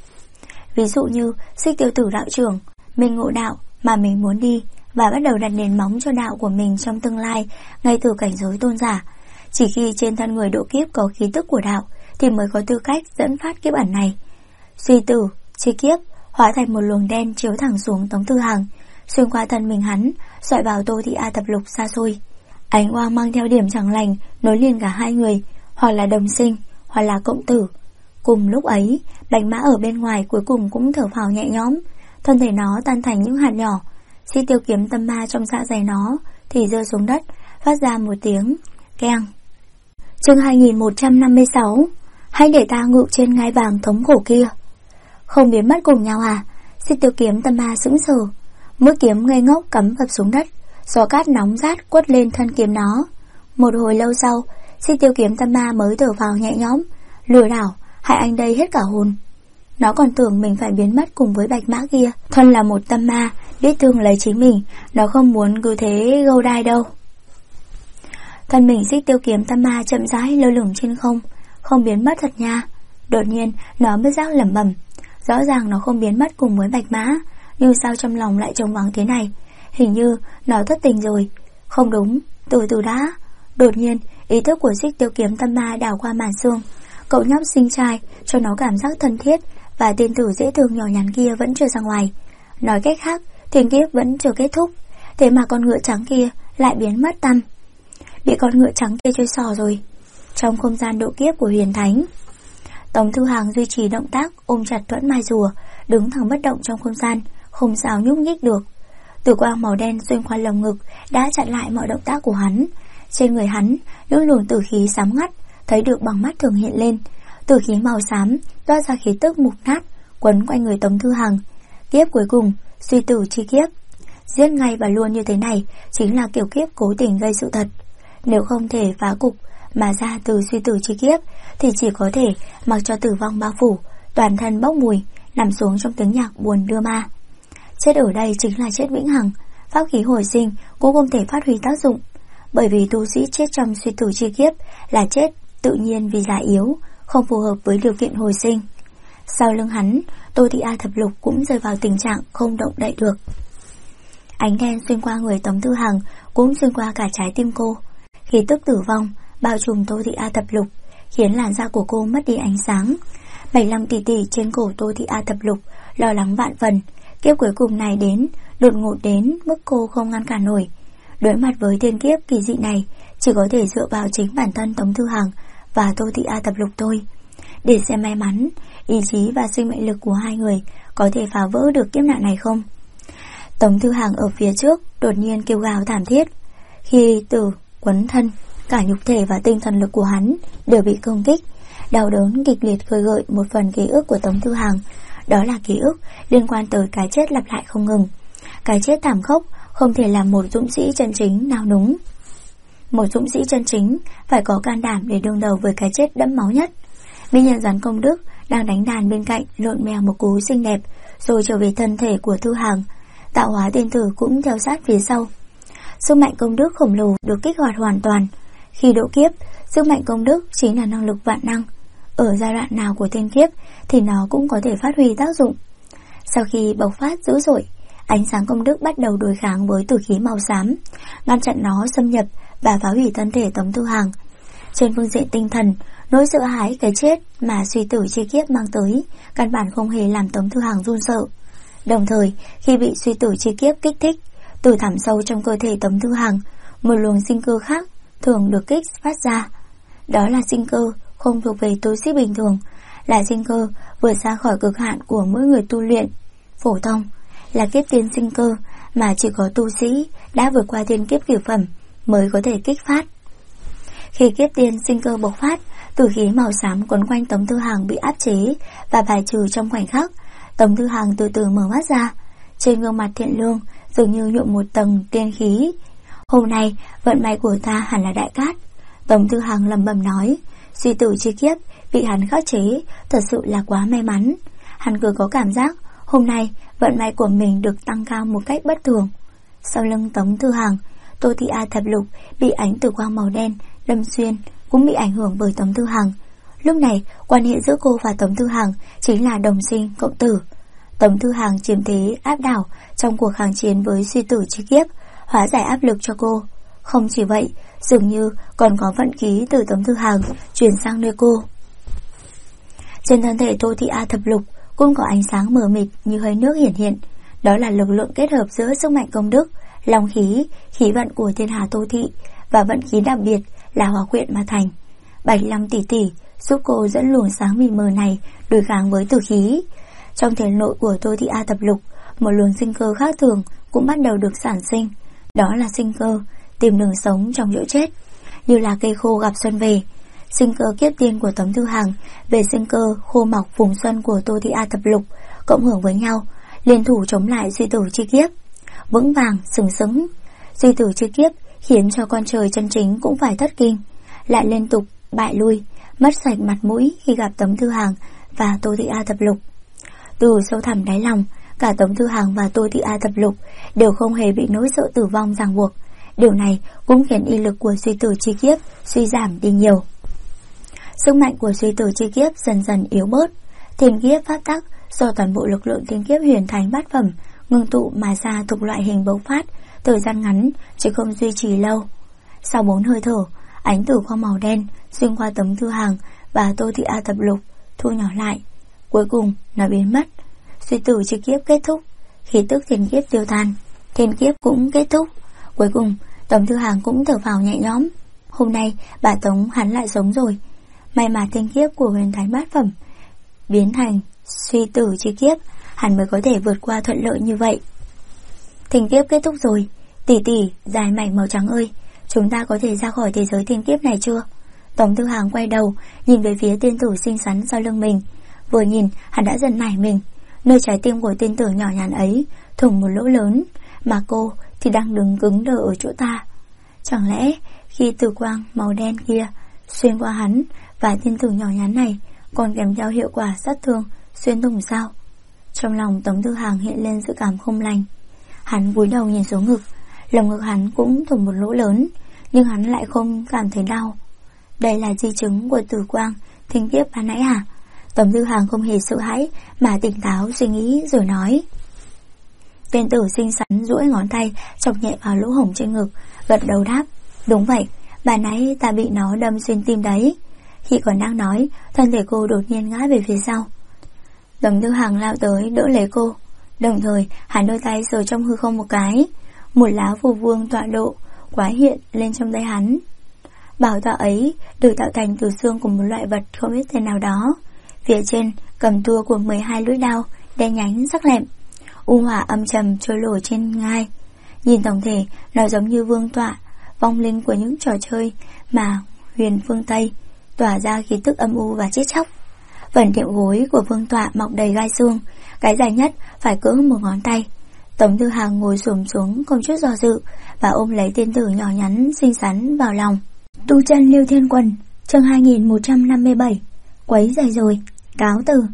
Ví dụ như Xích Tiêu Tử đạo trưởng, mình ngộ đạo mà mình muốn đi và bắt đầu đặt nền móng cho đạo của mình trong tương lai ngay từ cảnh giới tôn giả. Chỉ khi trên thân người độ kiếp có khí tức của đạo thì mới có tư cách dẫn phát kiếp ẩn này. Suy tử, chi kiếp hóa thành một luồng đen chiếu thẳng xuống Tống Thư Hàng, xuyên qua thân mình hắn, xoại vào Tô Thị A thập lục xa xôi. Ánh quang mang theo điểm chẳng lành nối liền cả hai người, hoặc là đồng sinh, hoặc là cộng tử. Cùng lúc ấy, Bạch Mã ở bên ngoài cuối cùng cũng thở phào nhẹ nhõm, thân thể nó tan thành những hạt nhỏ. Xích Tiêu kiếm tâm ma trong dạ dày nó thì rơi xuống đất, phát ra một tiếng keng. Chương 2156. Hãy để ta ngự trên ngai vàng thống khổ kia. Không biến mất cùng nhau à? Xích Tiêu kiếm tâm ma sững sờ, mũi kiếm ngây ngốc cắm phập xuống đất, gió cát nóng rát quất lên thân kiếm nó. Một hồi lâu sau, Xích Tiêu kiếm tâm ma mới thở phào nhẹ nhõm. Lừa đảo, hại anh đây hết cả hồn. Nó còn tưởng mình phải biến mất cùng với Bạch Mã kia. Thân là một tâm ma, biết thương lấy chính mình, nó không muốn cứ thế gâu đai đâu. Thân mình Xích Tiêu kiếm tâm ma chậm rãi lơ lửng trên không, không biến mất thật nha. Đột nhiên nó bất giác lẩm bẩm, rõ ràng nó không biến mất cùng với Bạch Mã, nhưng sao trong lòng lại trống vắng thế này? Hình như nó thất tình rồi. Không đúng, từ từ đã. Đột nhiên ý thức của Xích Tiêu kiếm tâm ma đảo qua màn xương. Cậu nhóc xinh trai cho nó cảm giác thân thiết, và tiên tử dễ thương nhỏ nhắn kia vẫn chưa ra ngoài. Nói cách khác, thiên kiếp vẫn chưa kết thúc, thế mà con ngựa trắng kia lại biến mất tăm. Bị con ngựa trắng kia chơi xò rồi. Trong không gian độ kiếp của huyền thánh, Tống Thư Hàng duy trì động tác ôm chặt thuẫn mai rùa, đứng thẳng bất động trong không gian, không sao nhúc nhích được. Tử quang màu đen xuyên qua lồng ngực đã chặn lại mọi động tác của hắn. Trên người hắn, những luồng tử khí xám ngắt thấy được bằng mắt thường hiện lên. Tử khí màu xám toát ra khí tức mục nát quấn quanh người Tống Thư Hằng. Kiếp cuối cùng, suy tử chi kiếp. Giết ngay và luôn như thế này chính là kiểu kiếp cố tình gây sự thật. Nếu không thể phá cục mà ra từ suy tử chi kiếp thì chỉ có thể mặc cho tử vong bao phủ, toàn thân bốc mùi, nằm xuống trong tiếng nhạc buồn đưa ma. Chết ở đây chính là chết vĩnh hằng. Pháp khí hồi sinh cũng không thể phát huy tác dụng, bởi vì tu sĩ chết trong suy tử chi kiếp là chết tự nhiên vì già yếu, không phù hợp với điều kiện hồi sinh. Sau lưng hắn, Tô Thị A thập lục cũng rơi vào tình trạng không động đậy được. Ánh đen xuyên qua người Tống Thư Hằng cũng xuyên qua cả trái tim cô. Khí tức tử vong bao trùm Tô Thị A thập lục, khiến làn da của cô mất đi ánh sáng. 75 tỷ tỷ trên cổ Tô Thị A thập lục lo lắng vạn phần. Kiếp cuối cùng này đến, đột ngột đến mức cô không ngăn cản nổi. Đối mặt với thiên kiếp kỳ dị này, chỉ có thể dựa vào chính bản thân Tống Thư Hằng và Tô Thị A thập lục thôi, để xem may mắn, ý chí và sinh mệnh lực của hai người có thể phá vỡ được kiếp nạn này không. Tống Thư Hằng ở phía trước đột nhiên kêu gào thảm thiết. Khi tử quấn thân, cả nhục thể và tinh thần lực của hắn đều bị công kích. Đau đớn kịch liệt khơi gợi một phần ký ức của Tống Thư Hằng. Đó là ký ức liên quan tới cái chết lặp lại không ngừng. Cái chết thảm khốc không thể làm một dũng sĩ chân chính nào núng. Một dũng sĩ chân chính phải có can đảm để đương đầu với cái chết đẫm máu nhất. Mỹ nhân rắn công đức đang đánh đàn bên cạnh lộn mèo một cú xinh đẹp, rồi trở về thân thể của Thư Hằng. Tạo hóa tiên tử cũng theo sát phía sau. Sức mạnh công đức khổng lồ được kích hoạt hoàn toàn. Khi độ kiếp, sức mạnh công đức chính là năng lực vạn năng. Ở giai đoạn nào của thiên kiếp thì nó cũng có thể phát huy tác dụng. Sau khi bộc phát dữ dội, ánh sáng công đức bắt đầu đối kháng với tử khí màu xám, ngăn chặn nó xâm nhập và phá hủy thân thể Tống Thư Hằng. Trên phương diện tinh thần, nỗi sợ hãi cái chết mà suy tử chi kiếp mang tới căn bản không hề làm Tống Thư Hằng run sợ. Đồng thời, khi bị suy tử chi kiếp kích thích, từ thẳm sâu trong cơ thể Tống Thư Hằng, một luồng sinh cơ khác thường được kích phát ra. Đó là sinh cơ không thuộc về tu sĩ bình thường, là sinh cơ vượt ra khỏi cực hạn của mỗi người tu luyện phổ thông, là kiếp tiên sinh cơ mà chỉ có tu sĩ đã vượt qua thiên kiếp cửu phẩm mới có thể kích phát. Khi kiếp tiên sinh cơ bộc phát, tử khí màu xám quấn quanh Tống Thư Hằng bị áp chế và bài trừ trong khoảnh khắc. Tống Thư Hằng từ từ mở mắt ra, trên gương mặt thiện lương dường như nhuộm một tầng tiên khí. Hôm nay vận may của ta hẳn là đại cát. Tống Thư Hằng lẩm bẩm nói. Suy tử chi kiếp bị hắn khắc chế thật sự là quá may mắn. Hắn cứ có cảm giác hôm nay vận may của mình được tăng cao một cách bất thường. Sau lưng Tống Thư Hằng, Tô Thị A thập lục bị ánh tử quang màu đen đâm xuyên cũng bị ảnh hưởng bởi Tống Thư Hằng. Lúc này quan hệ giữa cô và Tống Thư Hằng chính là đồng sinh cộng tử. Tống Thư Hằng chiếm thế áp đảo trong cuộc kháng chiến với suy tử chi kiếp, hóa giải áp lực cho cô. Không chỉ vậy, dường như còn có vận khí từ Tống Thư Hằng chuyển sang nơi cô. Trên thân thể Tô Thị A thập lục cũng có ánh sáng mờ mịt như hơi nước hiển hiện. Đó là lực lượng kết hợp giữa sức mạnh công đức, long khí, khí vận của thiên hà Tô Thị và vận khí đặc biệt là hỏa quyện mà thành. 75 tỷ tỷ giúp cô dẫn luồng sáng mịt mờ này đối kháng với tử khí. Trong thể nội của Tô Thị A thập lục, một luồng sinh cơ khác thường cũng bắt đầu được sản sinh. Đó là sinh cơ tìm đường sống trong chỗ chết, như là cây khô gặp xuân về. Sinh cơ kiếp tiên của Tống Thư Hằng về sinh cơ khô mọc vùng xuân của Tô Thị A thập lục cộng hưởng với nhau, liên thủ chống lại suy tử chi kiếp, vững vàng sừng sững. Suy tử chi kiếp khiến cho con trời chân chính cũng phải thất kinh, lại liên tục bại lui, mất sạch mặt mũi khi gặp Tống Thư Hằng và Tô Thị A thập lục. Từ sâu thẳm đáy lòng, cả Tống Thư Hằng và Tô Thị A thập lục đều không hề bị nỗi sợ tử vong ràng buộc. Điều này cũng khiến y lực của suy tử chi kiếp suy giảm đi nhiều. Sức mạnh của suy tử chi kiếp dần dần yếu bớt. Thiên kiếp pháp tắc do toàn bộ lực lượng thiên kiếp huyền thánh bát phẩm ngưng tụ mà ra thuộc loại hình bộc phát, thời gian ngắn chứ không duy trì lâu. Sau 4 hơi thở, ánh tử quang màu đen xuyên qua Tống Thư Hằng và Tô Thị A thập lục thu nhỏ lại. Cuối cùng nó biến mất. Suy tử chi kiếp kết thúc, khí tức thiên kiếp tiêu tan, thiên kiếp cũng kết thúc. Cuối cùng Tống Thư Hằng cũng thở phào nhẹ nhõm. Hôm nay bà Tống hắn lại sống rồi. May mà thiên kiếp của huyền thánh bát phẩm biến thành suy tử chi kiếp, hắn mới có thể vượt qua thuận lợi như vậy. Thiên kiếp kết thúc rồi. Tỷ tỷ, dài mảnh màu trắng ơi, chúng ta có thể ra khỏi thế giới thiên kiếp này chưa? Tống Tư Hàng quay đầu, nhìn về phía tiên tử xinh xắn sau lưng mình. Vừa nhìn, hắn đã giật nảy mình. Nơi trái tim của tiên tử nhỏ nhắn ấy thủng một lỗ lớn, mà cô thì đang đứng cứng đờ ở chỗ ta. Chẳng lẽ khi tử quang màu đen kia xuyên qua hắn và tiên tử nhỏ nhắn này còn kèm theo hiệu quả sát thương xuyên thủng sao? Trong lòng Tống Tư Hàng hiện lên sự cảm không lành. Hắn cúi đầu nhìn xuống ngực, lồng ngực hắn cũng thủng một lỗ lớn, nhưng hắn lại không cảm thấy đau. Đây là di chứng của tử quang thiên kiếp ban nãy hả? Tống Tư Hàng không hề sợ hãi mà tỉnh táo suy nghĩ rồi nói. Tiên tử xinh xắn duỗi ngón tay chọc nhẹ vào lỗ hổng trên ngực, gật đầu đáp. Đúng vậy, ban nãy ta bị nó đâm xuyên tim đấy. Khi còn đang nói, thân thể cô đột nhiên ngã về phía sau. Tống Tư Hàng lao tới đỡ lấy cô, đồng thời hắn đôi tay sờ trong hư không một cái. Một lá phù vương tọa độ quá hiện lên trong tay hắn. Bảo tọa ấy được tạo thành từ xương của một loại vật không biết tên nào đó. Phía trên cầm tua của 12 lưỡi đao đen nhánh sắc lẹm, u hỏa âm trầm trôi nổi trên ngai. Nhìn tổng thể, nó giống như vương tọa, vong linh của những trò chơi mà huyền phương Tây, tỏa ra khí tức âm u và chết chóc. Phần tiệm gối của vương tọa mọc đầy gai xương, cái dài nhất phải cỡ một ngón tay. Tống Tư Hàng ngồi xổm xuống không chút do dự và ôm lấy tiên tử nhỏ nhắn xinh xắn vào lòng. Tu chân Lưu Thiên Quần, chương 2157. Quấy rầy rồi, cáo từ.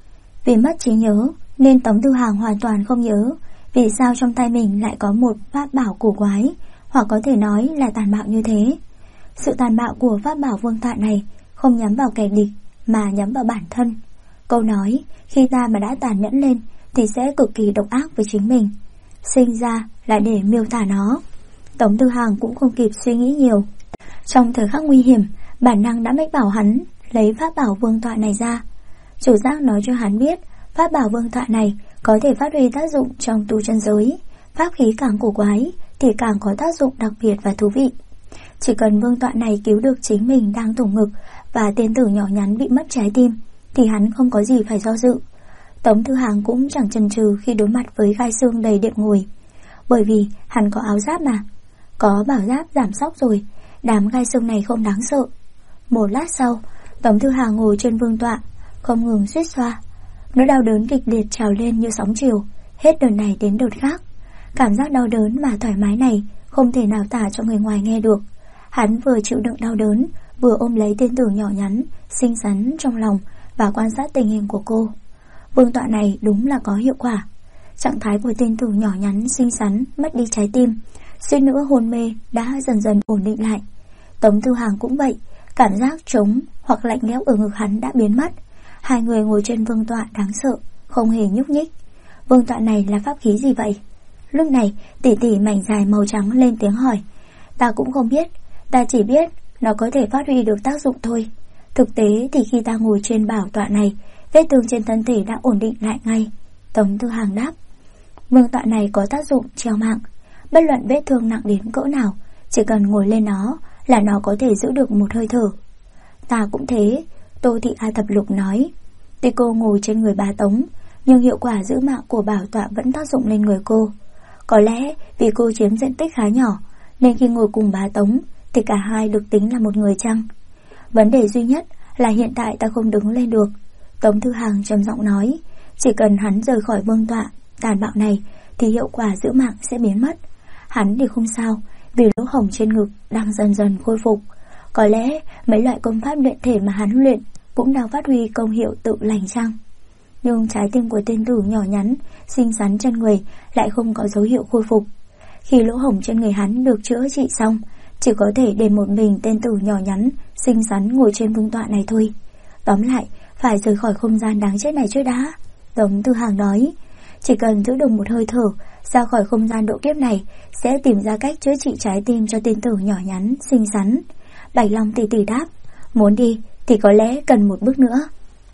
Vì mất trí nhớ nên Tống Tư Hàng hoàn toàn không nhớ vì sao trong tay mình lại có một pháp bảo cổ quái, hoặc có thể nói là tàn bạo như thế. Sự tàn bạo của pháp bảo vương tọa này không nhắm vào kẻ địch mà nhắm vào bản thân. Câu nói khi ta mà đã tàn nhẫn lên thì sẽ cực kỳ độc ác với chính mình, sinh ra là để miêu tả nó. Tống Tư Hàng cũng không kịp suy nghĩ nhiều. Trong thời khắc nguy hiểm, bản năng đã mách bảo hắn lấy pháp bảo vương tọa này ra. Chủ giác nói cho hắn biết pháp bảo vương tọa này có thể phát huy tác dụng trong tu chân giới. Pháp khí càng cổ quái thì càng có tác dụng đặc biệt và thú vị. Chỉ cần vương tọa này cứu được chính mình đang thủng ngực và tiên tử nhỏ nhắn bị mất trái tim thì hắn không có gì phải do dự. Tống Tư Hàng cũng chẳng chần chừ khi đối mặt với gai xương đầy đệm ngồi, bởi vì hắn có áo giáp mà. Có bảo giáp giảm sóc rồi, đám gai xương này không đáng sợ. Một lát sau, Tống Tư Hàng ngồi trên vương tọa, không ngừng suýt xoa. Nỗi đau đớn kịch liệt trào lên như sóng chiều, hết đợt này đến đợt khác. Cảm giác đau đớn mà thoải mái này không thể nào tả cho người ngoài nghe được. Hắn vừa chịu đựng đau đớn, vừa ôm lấy tiên tử nhỏ nhắn xinh xắn trong lòng và quan sát tình hình của cô. Vương tọa này đúng là có hiệu quả. Trạng thái của tiên tử nhỏ nhắn xinh xắn mất đi trái tim, suýt nữa hôn mê đã dần dần ổn định lại. Tống Tư Hàng cũng vậy, cảm giác trống hoặc lạnh lẽo ở ngực hắn đã biến mất. Hai người ngồi trên vương tọa đáng sợ, không hề nhúc nhích. Vương tọa này là pháp khí gì vậy? Lúc này tỷ tỷ mảnh dài màu trắng lên tiếng hỏi. Ta cũng không biết, ta chỉ biết nó có thể phát huy được tác dụng thôi. Thực tế thì khi ta ngồi trên bảo tọa này, vết thương trên thân thể đã ổn định lại ngay. Tống Tư Hàng đáp. Vương tọa này có tác dụng treo mạng. Bất luận vết thương nặng đến cỡ nào, chỉ cần ngồi lên nó là nó có thể giữ được một hơi thở. Ta cũng thế, Tô Thị A Thập Lục nói. Tuy cô ngồi trên người bá Tống, nhưng hiệu quả giữ mạng của bảo tọa vẫn tác dụng lên người cô. Có lẽ vì cô chiếm diện tích khá nhỏ, nên khi ngồi cùng bá Tống thì cả hai được tính là một người chăng? Vấn đề duy nhất là hiện tại ta không đứng lên được. Tống Tư Hàng trầm giọng nói. Chỉ cần hắn rời khỏi vương tọa tàn bạo này thì hiệu quả giữ mạng sẽ biến mất. Hắn thì không sao, vì lỗ hổng trên ngực đang dần dần khôi phục. Có lẽ mấy loại công pháp luyện thể mà hắn luyện cũng đang phát huy công hiệu tự lành chăng? Nhưng trái tim của tên tử nhỏ nhắn xinh xắn trên người lại không có dấu hiệu khôi phục. Khi lỗ hổng trên người hắn được chữa trị xong, chỉ có thể để một mình tên tử nhỏ nhắn xinh xắn ngồi trên vương tọa này thôi. Tóm lại, phải rời khỏi không gian đáng chết này trước đã. Tống Tư Hàng nói. Chỉ cần giữ được một hơi thở ra khỏi không gian độ kiếp này, sẽ tìm ra cách chữa trị trái tim cho tên tử nhỏ nhắn xinh xắn. Bạch Long tỷ tỷ đáp. Muốn đi thì có lẽ cần một bước nữa.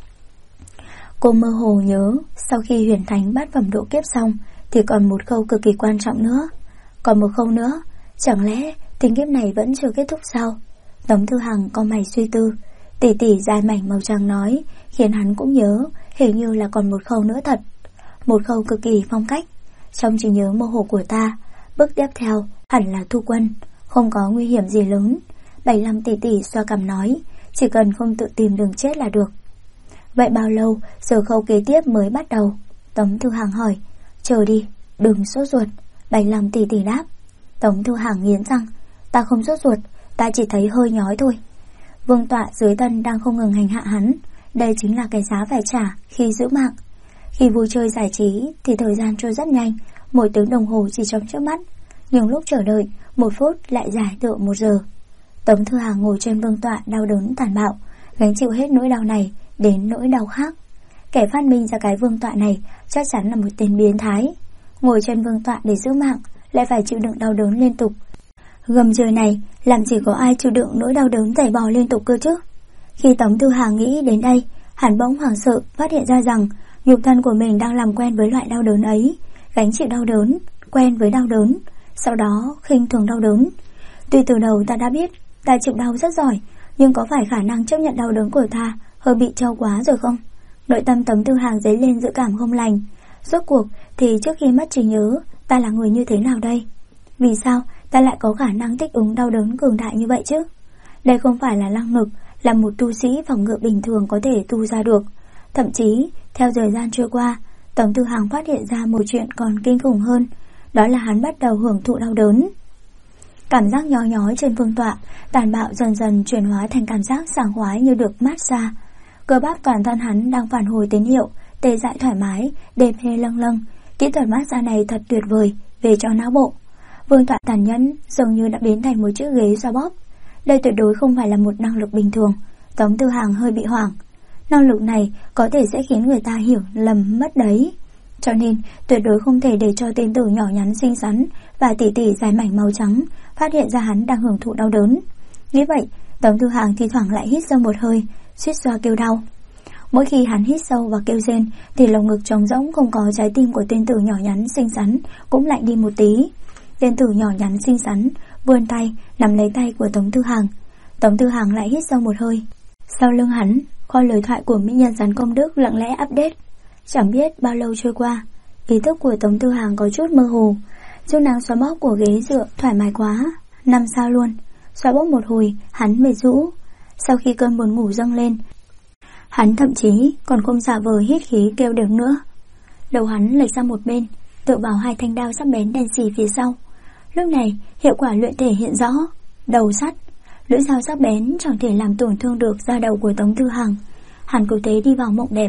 Cô mơ hồ nhớ sau khi huyền thánh bát phẩm độ kiếp xong thì còn một khâu cực kỳ quan trọng nữa. Còn một khâu nữa, chẳng lẽ tình kiếp này vẫn chưa kết thúc sao? Tống Tư Hàng cau mày suy tư. Tỷ tỷ dài mảnh màu trắng nói khiến hắn cũng nhớ hình như là còn một khâu nữa thật. Một khâu cực kỳ phong cách. Trong trí nhớ mơ hồ của ta, bước tiếp theo hẳn là Thu Quân. Không có nguy hiểm gì lớn. 75 tỷ tỷ xoa cằm nói, chỉ cần không tự tìm đường chết là được. Vậy bao lâu giờ khâu kế tiếp mới bắt đầu? Tống Thư Hàng hỏi. Chờ đi, đừng sốt ruột. 75 tỷ tỷ đáp. Tống Thư Hàng nghiến răng. Ta không sốt ruột, ta chỉ thấy hơi nhói thôi. Vương tọa dưới tân đang không ngừng hành hạ hắn. Đây chính là cái giá phải trả khi giữ mạng. Khi vui chơi giải trí thì thời gian trôi rất nhanh, mỗi tiếng đồng hồ chỉ trong chớp mắt. Nhưng lúc chờ đợi, 1 phút lại dài tựa 1 giờ. Tống Thư Hàng ngồi trên vương tọa đau đớn tàn bạo, gánh chịu hết nỗi đau này đến nỗi đau khác. Kẻ phát minh ra cái vương tọa này chắc chắn là một tên biến thái. Ngồi trên vương tọa để giữ mạng, lại phải chịu đựng đau đớn liên tục. Gầm trời này, làm gì có ai chịu đựng nỗi đau đớn dày vò liên tục cơ chứ? Khi Tống Thư Hàng nghĩ đến đây, hắn bỗng hoảng sợ phát hiện ra rằng nhục thân của mình đang làm quen với loại đau đớn ấy, gánh chịu đau đớn, quen với đau đớn, sau đó khinh thường đau đớn. Tuy từ đầu ta đã biết ta chịu đau rất giỏi, nhưng có phải khả năng chấp nhận đau đớn của ta hơi bị trâu quá rồi không? Nội tâm Tống Thư Hàng dấy lên dự cảm không lành. Rốt cuộc thì trước khi mất trí nhớ, ta là người như thế nào đây? Vì sao ta lại có khả năng thích ứng đau đớn cường đại như vậy chứ? Đây không phải là năng lực là một tu sĩ phòng ngự bình thường có thể tu ra được. Thậm chí, theo thời gian trôi qua, Tống Thư Hàng phát hiện ra một chuyện còn kinh khủng hơn. Đó là hắn bắt đầu hưởng thụ đau đớn. Cảm giác nhói nhói trên vương tọa tàn bạo dần dần chuyển hóa thành cảm giác sảng khoái như được mát xa. Cơ bắp toàn thân hắn đang phản hồi tín hiệu, tê dại thoải mái, đêm hê lâng lâng. Kỹ thuật mát xa này thật tuyệt vời về cho não bộ. Vương tọa tàn nhẫn dường như đã biến thành một chiếc ghế xoa bóp. Đây tuyệt đối không phải là một năng lực bình thường. Tống Thư Hàng hơi bị hoảng. Năng lực này có thể sẽ khiến người ta hiểu lầm mất đấy. Cho nên tuyệt đối không thể để cho tên tử nhỏ nhắn xinh xắn và tỉ tỉ dài mảnh màu trắng phát hiện ra hắn đang hưởng thụ đau đớn. Nghĩ vậy, Tống Thư Hàng thi thoảng lại hít sâu một hơi, suýt xoa kêu đau. Mỗi khi hắn hít sâu và kêu rên thì lồng ngực trống rỗng không có trái tim của tên tử nhỏ nhắn xinh xắn cũng lạnh đi một tí. Tên tử nhỏ nhắn xinh xắn vươn tay nắm lấy tay của Tống Thư Hàng. Tống Thư Hàng lại hít sâu một hơi. Sau lưng hắn, kho lời thoại của mỹ nhân rắn công đức lặng lẽ update. Chẳng biết bao lâu trôi qua, ý thức của Tống Thư Hàng có chút mơ hồ. Chức năng xoa bóp của ghế dựa thoải mái quá, 5 sao luôn. Xoa bóp một hồi, hắn mệt rũ. Sau khi cơn buồn ngủ dâng lên, hắn thậm chí còn không giả vờ hít khí kêu được nữa. Đầu hắn lệch sang một bên, tựa vào 2 thanh đao sắc bén đen xì phía sau. Lúc này, hiệu quả luyện thể hiện rõ. Đầu sắt, lưỡi dao sắc bén chẳng thể làm tổn thương được da đầu của Tống Thư Hàng. Hắn cứ thế đi vào mộng đẹp.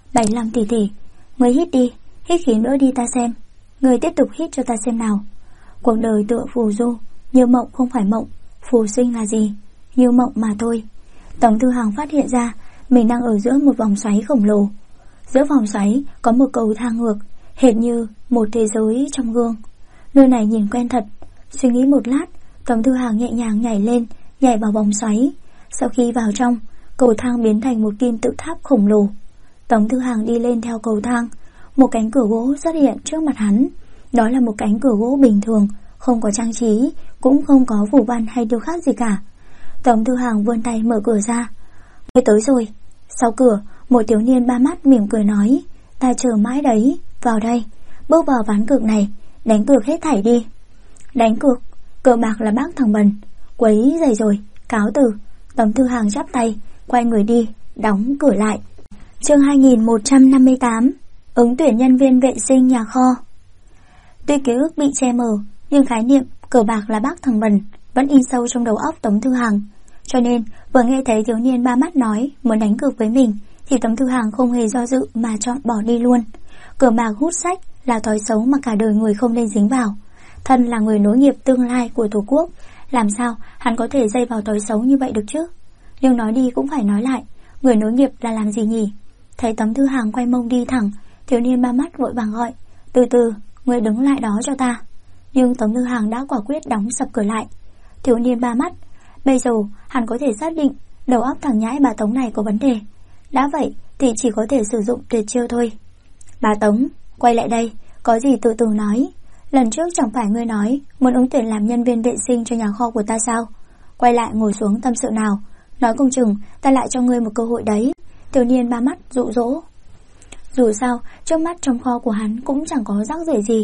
75 tỷ tỷ, ngươi hít đi, hít khí nữa đi ta xem. Ngươi tiếp tục hít cho ta xem nào. Cuộc đời tựa phù du, như mộng không phải mộng, phù sinh là gì? Như mộng mà thôi. Tống Thư Hàng phát hiện ra mình đang ở giữa một vòng xoáy khổng lồ. Giữa vòng xoáy có một cầu thang ngược, hệt như một thế giới trong gương. Nơi này nhìn quen thật. Suy nghĩ một lát, Tống Thư Hàng nhẹ nhàng nhảy lên, nhảy vào vòng xoáy. Sau khi vào trong, cầu thang biến thành một kim tự tháp khổng lồ. Tống Thư Hàng đi lên theo cầu thang. Một cánh cửa gỗ xuất hiện trước mặt hắn. Đó là một cánh cửa gỗ bình thường, không có trang trí, cũng không có phù văn hay điêu khắc gì cả. Tống Thư Hàng vươn tay mở cửa ra. Ngươi tới rồi. Sau cửa, một thiếu niên ba mắt mỉm cười nói, ta chờ mãi đấy, vào đây, bước vào ván cược này, đánh cược hết thảy đi. Đánh cược? Cờ bạc là bác thằng bần. Quấy dày rồi, cáo từ. Tống Thư Hàng chắp tay, quay người đi, đóng cửa lại. Chương 2158. Ứng tuyển nhân viên vệ sinh nhà kho. Tuy ký ức bị che mờ, nhưng khái niệm cờ bạc là bác thằng bần vẫn in sâu trong đầu óc Tống Thư Hàng. Cho nên vừa nghe thấy thiếu niên ba mắt nói muốn đánh cược với mình thì Tống Thư Hàng không hề do dự mà chọn bỏ đi luôn. Cờ bạc hút sách là thói xấu mà cả đời người không nên dính vào. Thân là người nối nghiệp tương lai của Tổ quốc, làm sao hắn có thể dây vào thói xấu như vậy được chứ? Nhưng nói đi cũng phải nói lại, người nối nghiệp là làm gì nhỉ? Thấy Tống Thư Hàng quay mông đi thẳng, thiếu niên ba mắt vội vàng gọi, từ từ, người đứng lại đó cho ta. Nhưng Tống Thư Hàng đã quả quyết đóng sập cửa lại. Thiếu niên ba mắt, bây giờ hắn có thể xác định đầu óc thằng nhãi bà Tống này có vấn đề. Đã vậy thì chỉ có thể sử dụng tuyệt chiêu thôi. Bà Tống, quay lại đây, có gì từ từ nói. Lần trước chẳng phải ngươi nói muốn ứng tuyển làm nhân viên vệ sinh cho nhà kho của ta sao? Quay lại ngồi xuống tâm sự nào, nói không chừng ta lại cho ngươi một cơ hội đấy. Thiếu niên ba mắt dụ dỗ. Dù sao, trước mắt trong kho của hắn cũng chẳng có rác rưởi gì,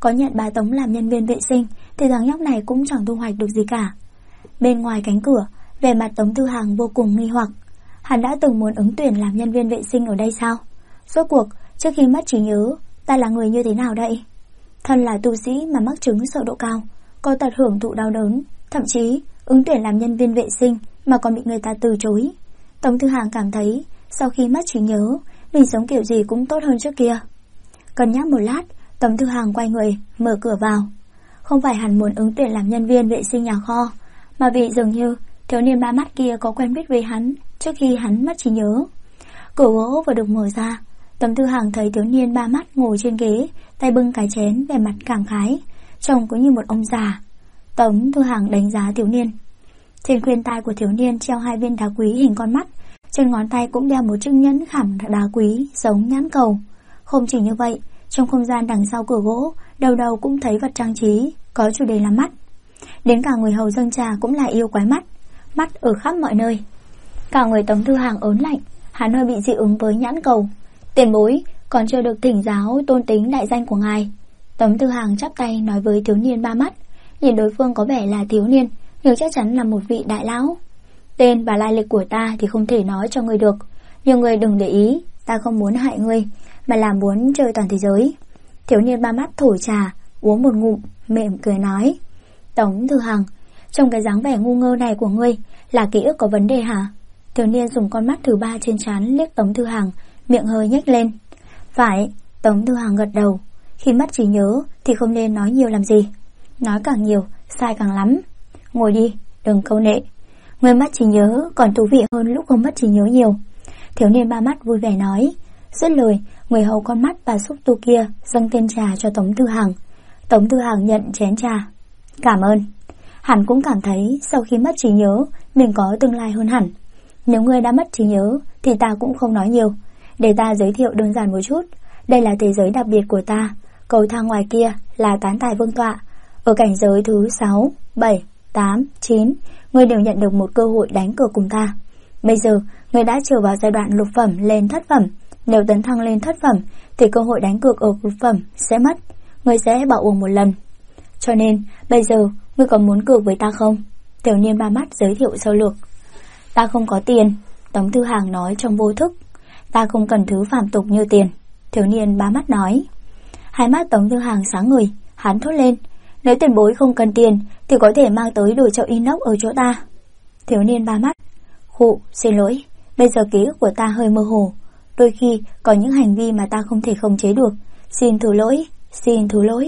có nhận bà Tống làm nhân viên vệ sinh thì thằng nhóc này cũng chẳng thu hoạch được gì cả. Bên ngoài cánh cửa, vẻ mặt Tống Thư Hàng vô cùng nghi hoặc. Hắn đã từng muốn ứng tuyển làm nhân viên vệ sinh ở đây sao? Rốt cuộc, trước khi mất trí nhớ, ta là người như thế nào đây? Thân là tu sĩ mà mắc chứng sợ độ cao, có tật hưởng thụ đau đớn, thậm chí ứng tuyển làm nhân viên vệ sinh mà còn bị người ta từ chối. Tống Thư Hàng cảm thấy sau khi mất trí nhớ, mình sống kiểu gì cũng tốt hơn trước kia. Cân nhắc một lát, Tống Thư Hàng quay người, mở cửa vào. Không phải hắn muốn ứng tuyển làm nhân viên vệ sinh nhà kho, mà vì dường như thiếu niên ba mắt kia có quen biết với hắn trước khi hắn mất trí nhớ. Cửa gỗ vừa được mở ra, Tống Thư Hàng thấy thiếu niên ba mắt ngồi trên ghế, tay bưng cái chén, vẻ mặt cảm khái, trông cứ như một ông già. Tống Thư Hàng đánh giá thiếu niên. Trên khuyên tai của thiếu niên treo 2 viên đá quý hình con mắt, trên ngón tay cũng đeo một chiếc nhẫn khảm đá quý giống nhãn cầu. Không chỉ như vậy, trong không gian đằng sau cửa gỗ, đầu đầu cũng thấy vật trang trí có chủ đề là mắt. Đến cả người hầu dâng trà cũng là yêu quái mắt, mắt ở khắp mọi nơi. Cả người Tống Thư Hàng ớn lạnh, hắn hơi bị dị ứng với nhãn cầu. Tiền bối, còn chưa được thỉnh giáo tôn tính đại danh của ngài. Tống Thư Hàng chắp tay nói với thiếu niên ba mắt. Nhìn đối phương có vẻ là thiếu niên, nhưng chắc chắn là một vị đại lão. Tên và lai lịch của ta thì không thể nói cho ngươi được, nhưng ngươi đừng để ý, ta không muốn hại ngươi, mà là muốn chơi toàn thế giới. Thiếu niên ba mắt thổi trà, uống một ngụm, mỉm cười nói. Tống Thư Hàng, trong cái dáng vẻ ngu ngơ này của ngươi, là ký ức có vấn đề hả? Thiếu niên dùng con mắt thứ 3 trên trán liếc Tống Thư Hàng, miệng hơi nhếch lên. Phải, Tống Thư Hàng gật đầu. Khi mất trí nhớ thì không nên nói nhiều làm gì. Nói càng nhiều, sai càng lắm. Ngồi đi, đừng câu nệ. Người mất trí nhớ còn thú vị hơn lúc không mất trí nhớ nhiều. Thiếu niên ba mắt vui vẻ nói. Dứt lời, người hầu con mắt và xúc tu kia dâng tên trà cho Tống Thư Hàng. Tống Thư Hàng nhận chén trà. Cảm ơn. Hắn cũng cảm thấy sau khi mất trí nhớ, mình có tương lai hơn hẳn. Nếu ngươi đã mất trí nhớ thì ta cũng không nói nhiều. Để ta giới thiệu đơn giản một chút. Đây là thế giới đặc biệt của ta. Cầu thang ngoài kia là tán tài vương tọa. Ở cảnh giới thứ 6, 7, 8, 9, ngươi đều nhận được một cơ hội đánh cược cùng ta. Bây giờ, ngươi đã trở vào giai đoạn lục phẩm lên thất phẩm. Nếu tấn thăng lên thất phẩm thì cơ hội đánh cược ở lục phẩm sẽ mất. Ngươi sẽ bỏ uổng một lần. Cho nên, bây giờ, ngươi còn muốn cược với ta không? Tiểu niên ba mắt giới thiệu sơ lược. Ta không có tiền, Tống Thư Hàng nói trong vô thức. Ta không cần thứ phàm tục như tiền, thiếu niên ba mắt nói. Hai mắt Tống Thư Hàng sáng ngời, hắn thốt lên. Nếu tiền bối không cần tiền thì có thể mang tới đồ chậu inox ở chỗ ta. Thiếu niên ba mắt. Khụ, xin lỗi, bây giờ ký ức của ta hơi mơ hồ. Đôi khi có những hành vi mà ta không thể khống chế được. Xin thứ lỗi, xin thứ lỗi.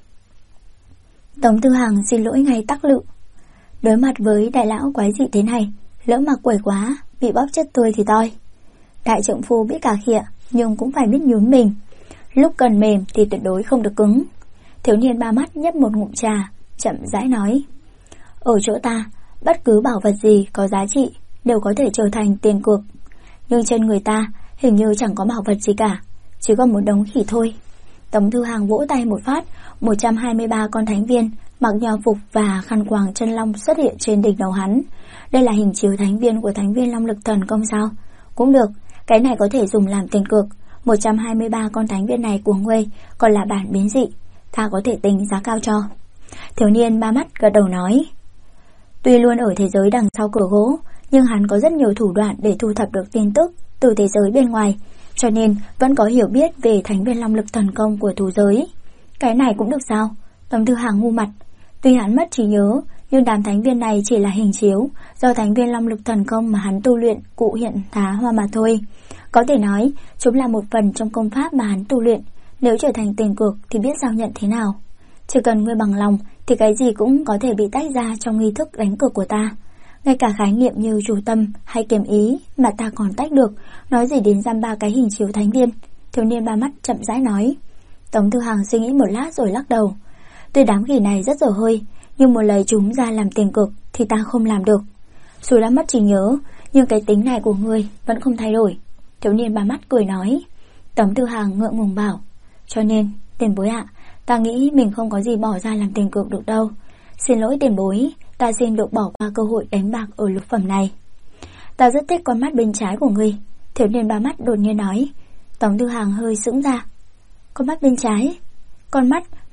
Tống Thư Hàng xin lỗi ngay tắc lự. Đối mặt với đại lão quái dị thế này, lỡ mặc quẩy quá, bị bóp chết tươi thì toi. Đại trượng phu biết cà khịa, nhưng cũng phải biết nhún mình. Lúc cần mềm thì tuyệt đối không được cứng. Thiếu niên ba mắt nhấp một ngụm trà, chậm rãi nói. Ở chỗ ta, bất cứ bảo vật gì có giá trị đều có thể trở thành tiền cược. Nhưng trên người ta hình như chẳng có bảo vật gì cả, chỉ có một đống khỉ thôi. Tống Thư Hàng vỗ tay một phát, 123 con thánh viên mặc nho phục và khăn quàng chân long xuất hiện trên đỉnh đầu hắn. Đây là hình chiếu thánh viên của thánh viên long lực thần công sao? Cũng được, cái này có thể dùng làm tiền cược. 123 con thánh viên này của ngươi còn là bản biến dị, ta có thể tính giá cao cho. Thiếu niên ba mắt gật đầu nói. Tuy luôn ở thế giới đằng sau cửa gỗ, nhưng hắn có rất nhiều thủ đoạn để thu thập được tin tức từ thế giới bên ngoài, cho nên vẫn có hiểu biết về thánh viên long lực thần công của thú giới. Cái này cũng được sao? Tống Thư Hàng ngu mặt. Tuy hắn mất trí nhớ, nhưng đám thánh viên này chỉ là hình chiếu do thánh viên long lực thần công mà hắn tu luyện cụ hiện thá hoa mà thôi. Có thể nói chúng là một phần trong công pháp mà hắn tu luyện. Nếu trở thành tiền cược thì biết giao nhận thế nào. Chỉ cần ngươi bằng lòng thì cái gì cũng có thể bị tách ra trong nghi thức đánh cược của ta. Ngay cả khái niệm như chủ tâm hay kiếm ý mà ta còn tách được, nói gì đến giam ba cái hình chiếu thánh viên. Thiếu niên ba mắt chậm rãi nói. Tống Thư Hàng suy nghĩ một lát rồi lắc đầu. Tuy đám khỉ này rất dở hơi, nhưng một lời chúng ra làm tiền cược thì ta không làm được. Dù đã mất trí nhớ, nhưng cái tính này của ngươi vẫn không thay đổi. Thiếu niên ba mắt cười nói. Tống Thư Hàng ngượng ngùng bảo. Cho nên, tiền bối ạ, ta nghĩ mình không có gì bỏ ra làm tiền cược được đâu. Xin lỗi tiền bối, ta xin được bỏ qua cơ hội đánh bạc ở lục phẩm này. Ta rất thích con mắt bên trái của ngươi, thiếu niên ba mắt đột nhiên nói. Tống Thư Hàng hơi sững ra. Con mắt bên trái? Con mắt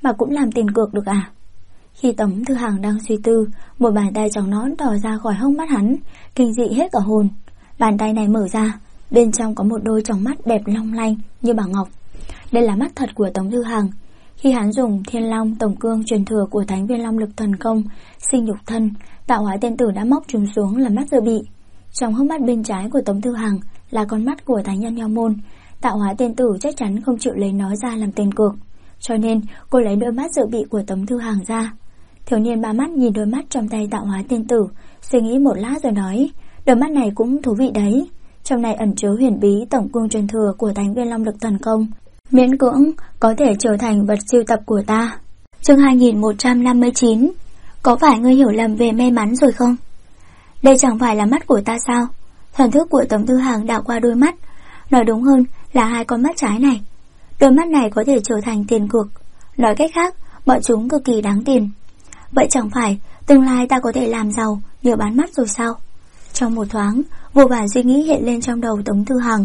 mà cũng làm tiền cược được à? Khi Tống Thư Hằng đang suy tư, một bàn tay trắng nõn tỏ ra khỏi hốc mắt hắn, kinh dị hết cả hồn. Bàn tay này mở ra, bên trong có một đôi tròng mắt đẹp long lanh như bảo ngọc. Đây là mắt thật của Tống Thư Hằng. Khi hắn dùng Thiên Long Tổng Cương truyền thừa của Thánh Viên Long Lực Thần Công sinh nhục thân, tạo hóa tiên tử đã móc chúng xuống làm mắt dự bị. Trong hốc mắt bên trái của Tống Thư Hằng là con mắt của Thánh Nhân Nho Môn. Tạo hóa tiên tử chắc chắn không chịu lấy nó ra làm tiền cược, cho nên cô lấy đôi mắt dự bị của Tống Thư Hằng ra. Thiếu niên ba mắt nhìn đôi mắt trong tay tạo hóa tiên tử, suy nghĩ một lát rồi nói, đôi mắt này cũng thú vị đấy. Trong này ẩn chứa huyền bí tổng cương truyền thừa của Thánh Viên Long Lực Thần Công, miễn cưỡng có thể trở thành vật sưu tập của ta. Chương 2159. Có phải ngươi hiểu lầm về may mắn rồi không? Đây chẳng phải là mắt của ta sao? Thần thức của Tống Thư Hằng đảo qua đôi mắt, nói đúng hơn là hai con mắt trái này. Đôi mắt này có thể trở thành tiền cược, nói cách khác, bọn chúng cực kỳ đáng tiền. Vậy chẳng phải tương lai ta có thể làm giàu nhờ bán mắt rồi sao? Trong một thoáng, vô vàn suy nghĩ hiện lên trong đầu Tống Thư Hằng.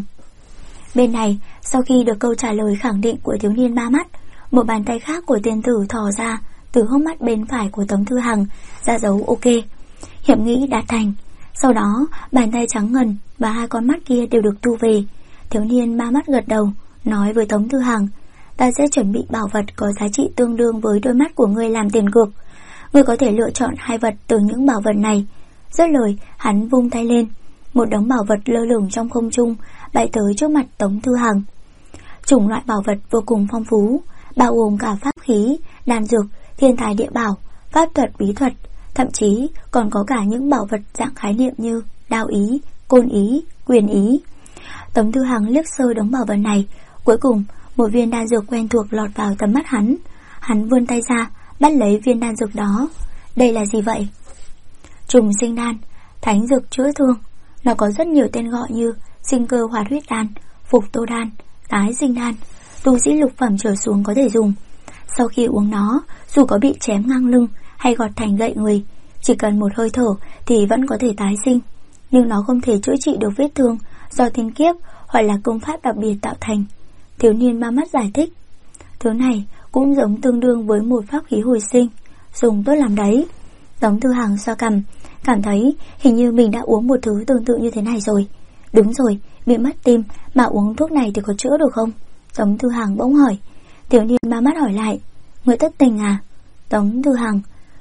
Bên này, sau khi được câu trả lời khẳng định của thiếu niên ba mắt, một bàn tay khác của tiên tử thò ra từ hốc mắt bên phải của Tống Thư Hằng, ra dấu ok. Hiểm nghĩ đạt thành. Sau đó, bàn tay trắng ngần và hai con mắt kia đều được thu về. Thiếu niên ba mắt gật đầu, nói với Tống Thư Hằng, ta sẽ chuẩn bị bảo vật có giá trị tương đương với đôi mắt của ngươi làm tiền cược. Ngươi có thể lựa chọn hai vật từ những bảo vật này. Dứt lời, hắn vung tay lên, một đống bảo vật lơ lửng trong không trung bay tới trước mặt Tống Thư Hằng. Chủng loại bảo vật vô cùng phong phú, bao gồm cả pháp khí, đan dược, thiên tài địa bảo, pháp thuật bí thuật, thậm chí còn có cả những bảo vật dạng khái niệm như đao ý, côn ý, quyền ý. Tống Thư Hằng liếc sơ đống bảo vật này, cuối cùng một viên đan dược quen thuộc lọt vào tầm mắt hắn. Hắn vươn tay ra, bắt lấy viên đan dược đó. Đây là gì vậy? Trùng sinh đan, thánh dược chữa thương. Nó có rất nhiều tên gọi như sinh cơ hoạt huyết đan, phục tô đan, tái sinh đan. Tu sĩ lục phẩm trở xuống có thể dùng. Sau khi uống nó, dù có bị chém ngang lưng hay gọt thành gậy người, chỉ cần một hơi thở thì vẫn có thể tái sinh. Nhưng nó không thể chữa trị được vết thương do thiên kiếp hoặc là công pháp đặc biệt tạo thành. Thiếu niên ba mắt giải thích, thứ này cũng giống tương đương với một pháp khí hồi sinh, dùng tốt lắm đấy. Tống Thư Hằng xoa cằm, cảm thấy hình như mình đã uống một thứ tương tự như thế này rồi. Đúng rồi, bị mất tim mà uống thuốc này thì có chữa được không? Tống Thư Hằng bỗng hỏi. Thiếu niên ba mắt hỏi lại, ngươi thất tình à? Tống Thư Hằng,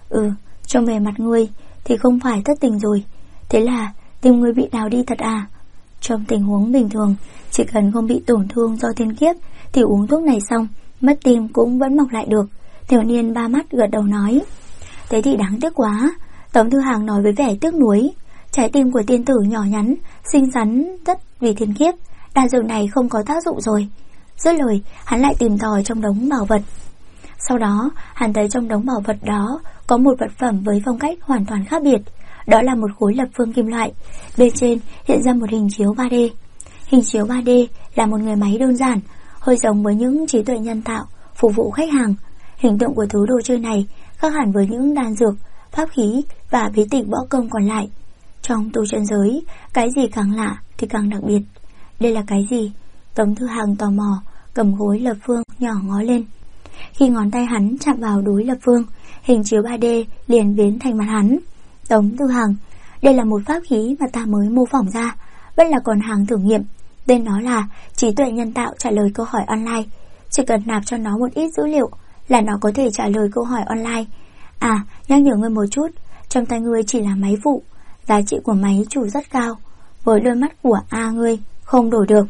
trông về mặt ngươi thì không phải thất tình rồi. Thế là tim ngươi bị đào đi thật à? Trong tình huống bình thường, chỉ cần không bị tổn thương do thiên kiếp thì uống thuốc này xong, mất tim cũng vẫn mọc lại được. Thiếu niên ba mắt gật đầu nói, thế thì đáng tiếc quá. Tống Thư Hằng nói với vẻ tiếc nuối, trái tim của tiên tử nhỏ nhắn, xinh xắn rất vì thiên kiếp, đan dược này không có tác dụng rồi. Dứt lời, hắn lại tìm tòi trong đống bảo vật. Sau đó, hắn thấy trong đống bảo vật đó có một vật phẩm với phong cách hoàn toàn khác biệt. Đó là một khối lập phương kim loại, bên trên hiện ra một hình chiếu 3D. Hình chiếu 3D là một người máy đơn giản, hơi giống với những trí tuệ nhân tạo phục vụ khách hàng. Hình tượng của thứ đồ chơi này khác hẳn với những đan dược, pháp khí và bí tịch võ công còn lại. Trong tu chân giới, cái gì càng lạ thì càng đặc biệt. Đây là cái gì? Tống Thư Hằng tò mò, cầm khối lập phương nhỏ ngó lên. Khi ngón tay hắn chạm vào đối lập phương, hình chiếu 3D liền biến thành mặt hắn. Tống Thư Hằng, đây là một pháp khí mà ta mới mô phỏng ra, vẫn là còn hàng thử nghiệm. Tên nó là trí tuệ nhân tạo trả lời câu hỏi online. Chỉ cần nạp cho nó một ít dữ liệu là nó có thể trả lời câu hỏi online. À, nhắc nhở ngươi một chút, trong tay ngươi chỉ là máy phụ, giá trị của máy chủ rất cao, với đôi mắt của ngươi không đổi được.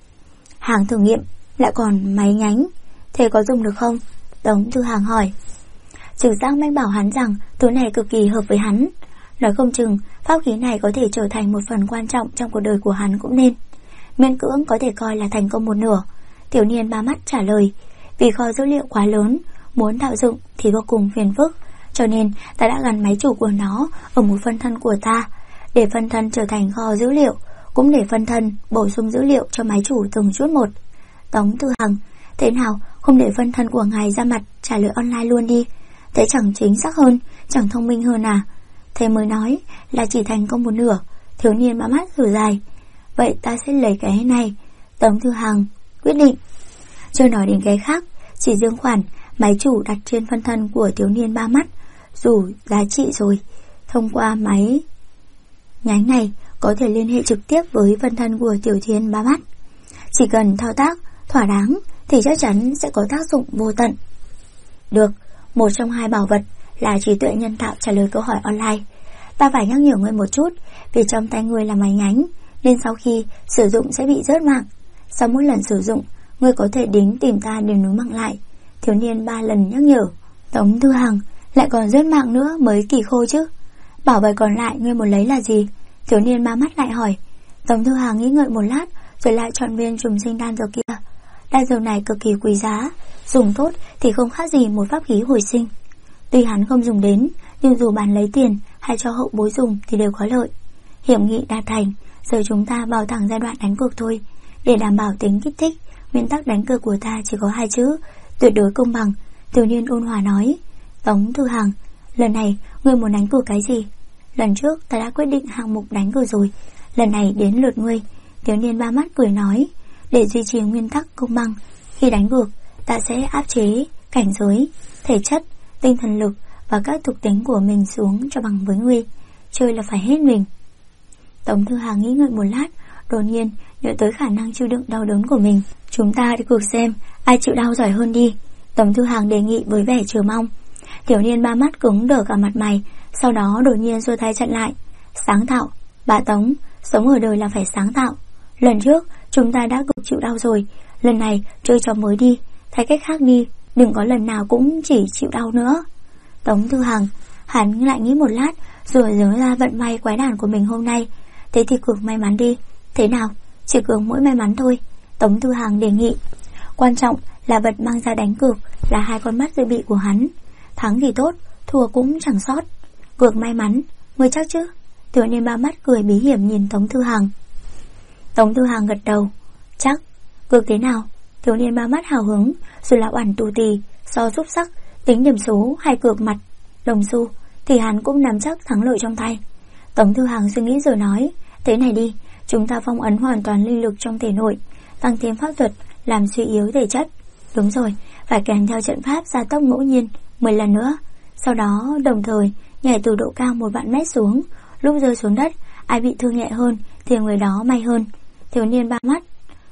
Hàng thử nghiệm lại còn máy nhánh, thế có dùng được không? Tống Thư Hằng hỏi. Trừ giác mách bảo hắn rằng thứ này cực kỳ hợp với hắn, nói không chừng pháp khí này có thể trở thành một phần quan trọng trong cuộc đời của hắn cũng nên. Miễn cưỡng có thể coi là thành công một nửa. Thiếu niên ba mắt trả lời, vì kho dữ liệu quá lớn, muốn tạo dựng thì vô cùng phiền phức, cho nên ta đã gắn máy chủ của nó ở một phân thân của ta, để phân thân trở thành kho dữ liệu, cũng để phân thân bổ sung dữ liệu cho máy chủ từng chút một. Tống Thư Hằng, thế nào không để phân thân của ngài ra mặt trả lời online luôn đi? Thế chẳng chính xác hơn, chẳng thông minh hơn à? Thế mới nói là chỉ thành công một nửa. Thiếu niên ba mắt thở dài, vậy ta sẽ lấy cái này. Tống Thư Hằng quyết định. Chưa nói đến cái khác, chỉ riêng khoản Máy chủ đặt trên phân thân của thiếu niên ba mắt đủ giá trị rồi. Thông qua máy nhánh này có thể liên hệ trực tiếp với phân thân của tiểu thiên ba mắt. Chỉ cần thao tác thỏa đáng thì chắc chắn sẽ có tác dụng vô tận. Được, một trong hai bảo vật là trí tuệ nhân tạo trả lời câu hỏi online. Ta phải nhắc nhở ngươi một chút, vì trong tay ngươi là máy nhánh, nên sau khi sử dụng sẽ bị rớt mạng. Sau mỗi lần sử dụng, ngươi có thể đến tìm ta để nối mạng lại. Thiếu niên 3 lần nhắc nhở. Tống Thư Hằng, lại còn rớt mạng nữa mới kỳ khô chứ. Bảo vật còn lại ngươi muốn lấy là gì? Thiếu niên ba mắt lại hỏi. Tống Thư Hằng nghĩ ngợi một lát rồi lại chọn viên trùng sinh đan dược kia. Đan dược này cực kỳ quý giá, dùng tốt thì không khác gì một pháp khí hồi sinh. Tuy hắn không dùng đến, nhưng dù bán lấy tiền hay cho hậu bối dùng thì đều có lợi. Hiểm nghị đạt thành, giờ chúng ta vào thẳng giai đoạn đánh cược thôi. Để đảm bảo tính kích thích, nguyên tắc đánh cược của ta chỉ có 2 chữ: tuyệt đối công bằng. Thiếu niên ôn hòa nói. Tống Thư Hằng, lần này ngươi muốn đánh cược cái gì? Lần trước ta đã quyết định hạng mục đánh cược rồi, lần này đến lượt ngươi. Thiếu niên ba mắt cười nói. Để duy trì nguyên tắc công bằng, khi đánh cược ta sẽ áp chế cảnh giới, thể chất, tinh thần lực và các thuộc tính của mình xuống cho bằng với ngươi. Chơi là phải hết mình. Tống Thư Hằng nghĩ ngợi một lát, đột nhiên nhớ tới khả năng chịu đựng đau đớn của mình. Chúng ta đi cược xem ai chịu đau giỏi hơn đi, Tống Thư Hằng đề nghị với vẻ chờ mong. Thiếu niên ba mắt cứng đờ cả mặt mày, sau đó đột nhiên giơ tay chặn lại. Sáng tạo, bà Tống, sống ở đời là phải sáng tạo. Lần trước chúng ta đã cực chịu đau rồi, lần này chơi trò mới đi, thay cách khác đi, đừng có lần nào cũng chỉ chịu đau nữa. Tống Thư Hằng, hắn lại nghĩ một lát rồi nhớ ra vận may quái đản của mình hôm nay. Thế thì cược may mắn đi. Thế nào, chỉ cược mỗi may mắn thôi, Tống Thư Hằng đề nghị. Quan trọng là vật mang ra đánh cược là 2 con mắt dự bị của hắn. Thắng thì tốt, thua cũng chẳng sót. Cược may mắn, ngươi chắc chứ? Thiếu niên ba mắt cười bí hiểm nhìn Tống Thư Hằng. Tống Thư Hằng gật đầu. Chắc. Cược thế nào? Thiếu niên ba mắt hào hứng rồi là oản tù tì, so xúc sắc, tính điểm số hay cược mặt đồng xu thì hắn cũng nắm chắc thắng lợi trong tay. Tống Thư Hằng suy nghĩ rồi nói. Thế này đi, chúng ta phong ấn hoàn toàn linh lực trong thể nội, tăng thêm pháp thuật làm suy yếu thể chất. Đúng rồi, phải kèm theo trận pháp gia tốc ngẫu nhiên 10 lần nữa. Sau đó đồng thời nhảy từ độ cao 1 vạn mét xuống. Lúc rơi xuống đất, ai bị thương nhẹ hơn thì người đó may hơn. Thiếu niên ba mắt,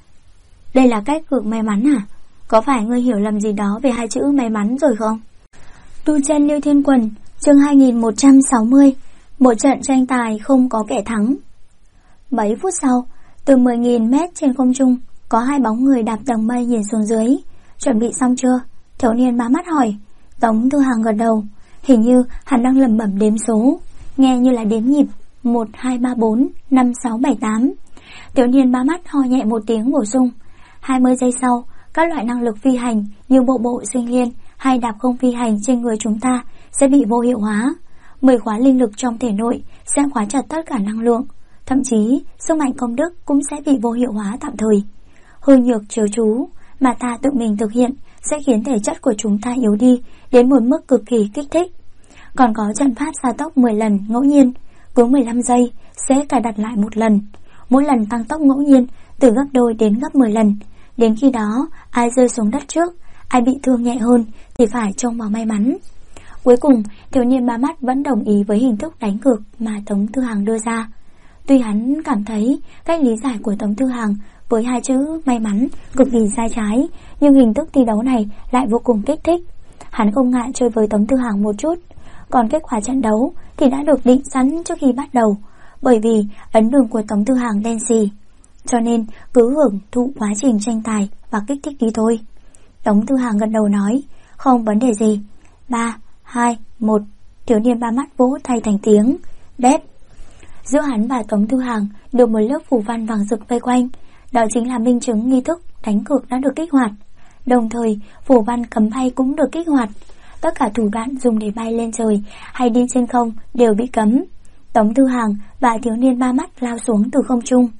đây là cách cược may mắn à? Có phải ngươi hiểu lầm gì đó về 2 chữ may mắn rồi không? Tu chân Liêu Thiên Quần, chương 2160. Một trận tranh tài không có kẻ thắng. Mấy phút sau, từ 10.000 mét trên không trung, có 2 bóng người đạp tầng mây nhìn xuống dưới. Chuẩn bị xong chưa? Thiếu niên ba mắt hỏi. Tống Thư Hằng gật đầu. Hình như hắn đang lẩm bẩm đếm số, nghe như là đếm nhịp 1, 2, 3, 4, 5, 6, 7, 8. Thiếu niên ba mắt ho nhẹ một tiếng bổ sung. 20 giây sau, các loại năng lực phi hành như bộ sinh liên hay đạp không phi hành trên người chúng ta sẽ bị vô hiệu hóa. 10 khóa linh lực trong thể nội sẽ khóa chặt tất cả năng lượng, thậm chí sức mạnh công đức cũng sẽ bị vô hiệu hóa tạm thời. Hư nhược chiếu chú mà ta tự mình thực hiện sẽ khiến thể chất của chúng ta yếu đi đến một mức cực kỳ kích thích. Còn có trận pháp gia tốc 10 lần ngẫu nhiên, cứ 15 giây sẽ cài đặt lại 1 lần. Mỗi lần tăng tốc ngẫu nhiên từ gấp đôi đến gấp 10 lần. Đến khi đó, ai rơi xuống đất trước, ai bị thương nhẹ hơn thì phải trông vào may mắn. Cuối cùng, thiếu niên ba mắt vẫn đồng ý với hình thức đánh cược mà Tống Thư Hằng đưa ra. Tuy hắn cảm thấy cách lý giải của Tống Thư Hằng với 2 chữ may mắn cực kỳ sai trái, nhưng hình thức thi đấu này lại vô cùng kích thích. Hắn không ngại chơi với Tống Thư Hằng một chút. Còn kết quả trận đấu thì đã được định sẵn trước khi bắt đầu, bởi vì ấn đường của Tống Thư Hằng đen xì, cho nên cứ hưởng thụ quá trình tranh tài và kích thích đi thôi. Tống Thư Hằng gật đầu nói. Không vấn đề gì. 3, 2, 1. Thiếu niên ba mắt vỗ tay thành tiếng đét. Giữa hắn và Tống Thư Hằng được một lớp phù văn vàng rực vây quanh. Đó chính là minh chứng nghi thức đánh cược đã được kích hoạt. Đồng thời phù văn cấm bay cũng được kích hoạt. Tất cả thủ đoạn dùng để bay lên trời hay đi trên không đều bị cấm. Tống Thư Hằng và thiếu niên ba mắt lao xuống từ không trung.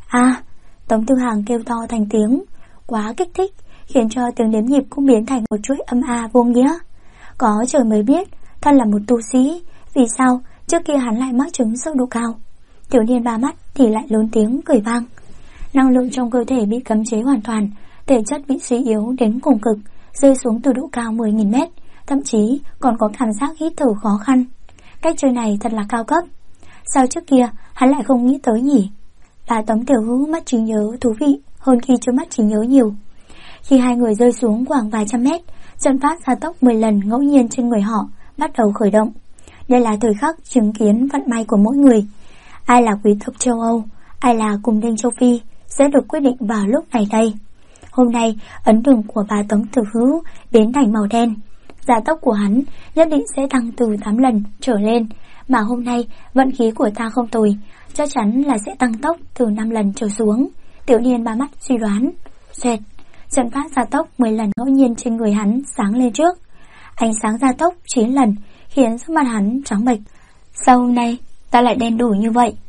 Tống Thư Hằng kêu to thành tiếng. Quá kích thích, khiến cho tiếng đếm nhịp cũng biến thành một chuỗi âm a vô nghĩa. Có trời mới biết, thân là một tu sĩ, vì sao trước kia hắn lại mắc chứng sốc độ cao. Thiếu niên ba mắt thì lại lớn tiếng cười vang. Năng lượng trong cơ thể bị cấm chế hoàn toàn, thể chất bị suy yếu đến cùng cực, rơi xuống từ độ cao 10.000 mét, thậm chí còn có cảm giác hít thở khó khăn. Cách chơi này thật là cao cấp. Sao trước kia hắn lại không nghĩ tới nhỉ? Bà Tống Tiểu Hữu mắt trí nhớ thú vị hơn khi chưa mắt trí nhớ nhiều. Khi hai người rơi xuống khoảng vài trăm mét, trận pháp gia tốc 10 lần ngẫu nhiên trên người họ bắt đầu khởi động. Đây là thời khắc chứng kiến vận may của mỗi người. Ai là quý tộc châu Âu, ai là cùng đinh châu Phi sẽ được quyết định vào lúc này đây. Hôm nay, ấn đường của bà Tống Tiểu Hữu biến thành màu đen. Gia tốc của hắn nhất định sẽ tăng từ 8 lần trở lên, mà hôm nay vận khí của ta không tồi, chắc chắn là sẽ tăng tốc từ 5 lần trở xuống. Tiểu Niên ba mắt suy đoán. Xoẹt, trận pháp gia tốc 10 lần ngẫu nhiên trên người hắn sáng lên trước. Ánh sáng gia tốc 9 lần khiến sắc mặt hắn trắng bệch. Sao hôm nay ta lại đen đủi như vậy?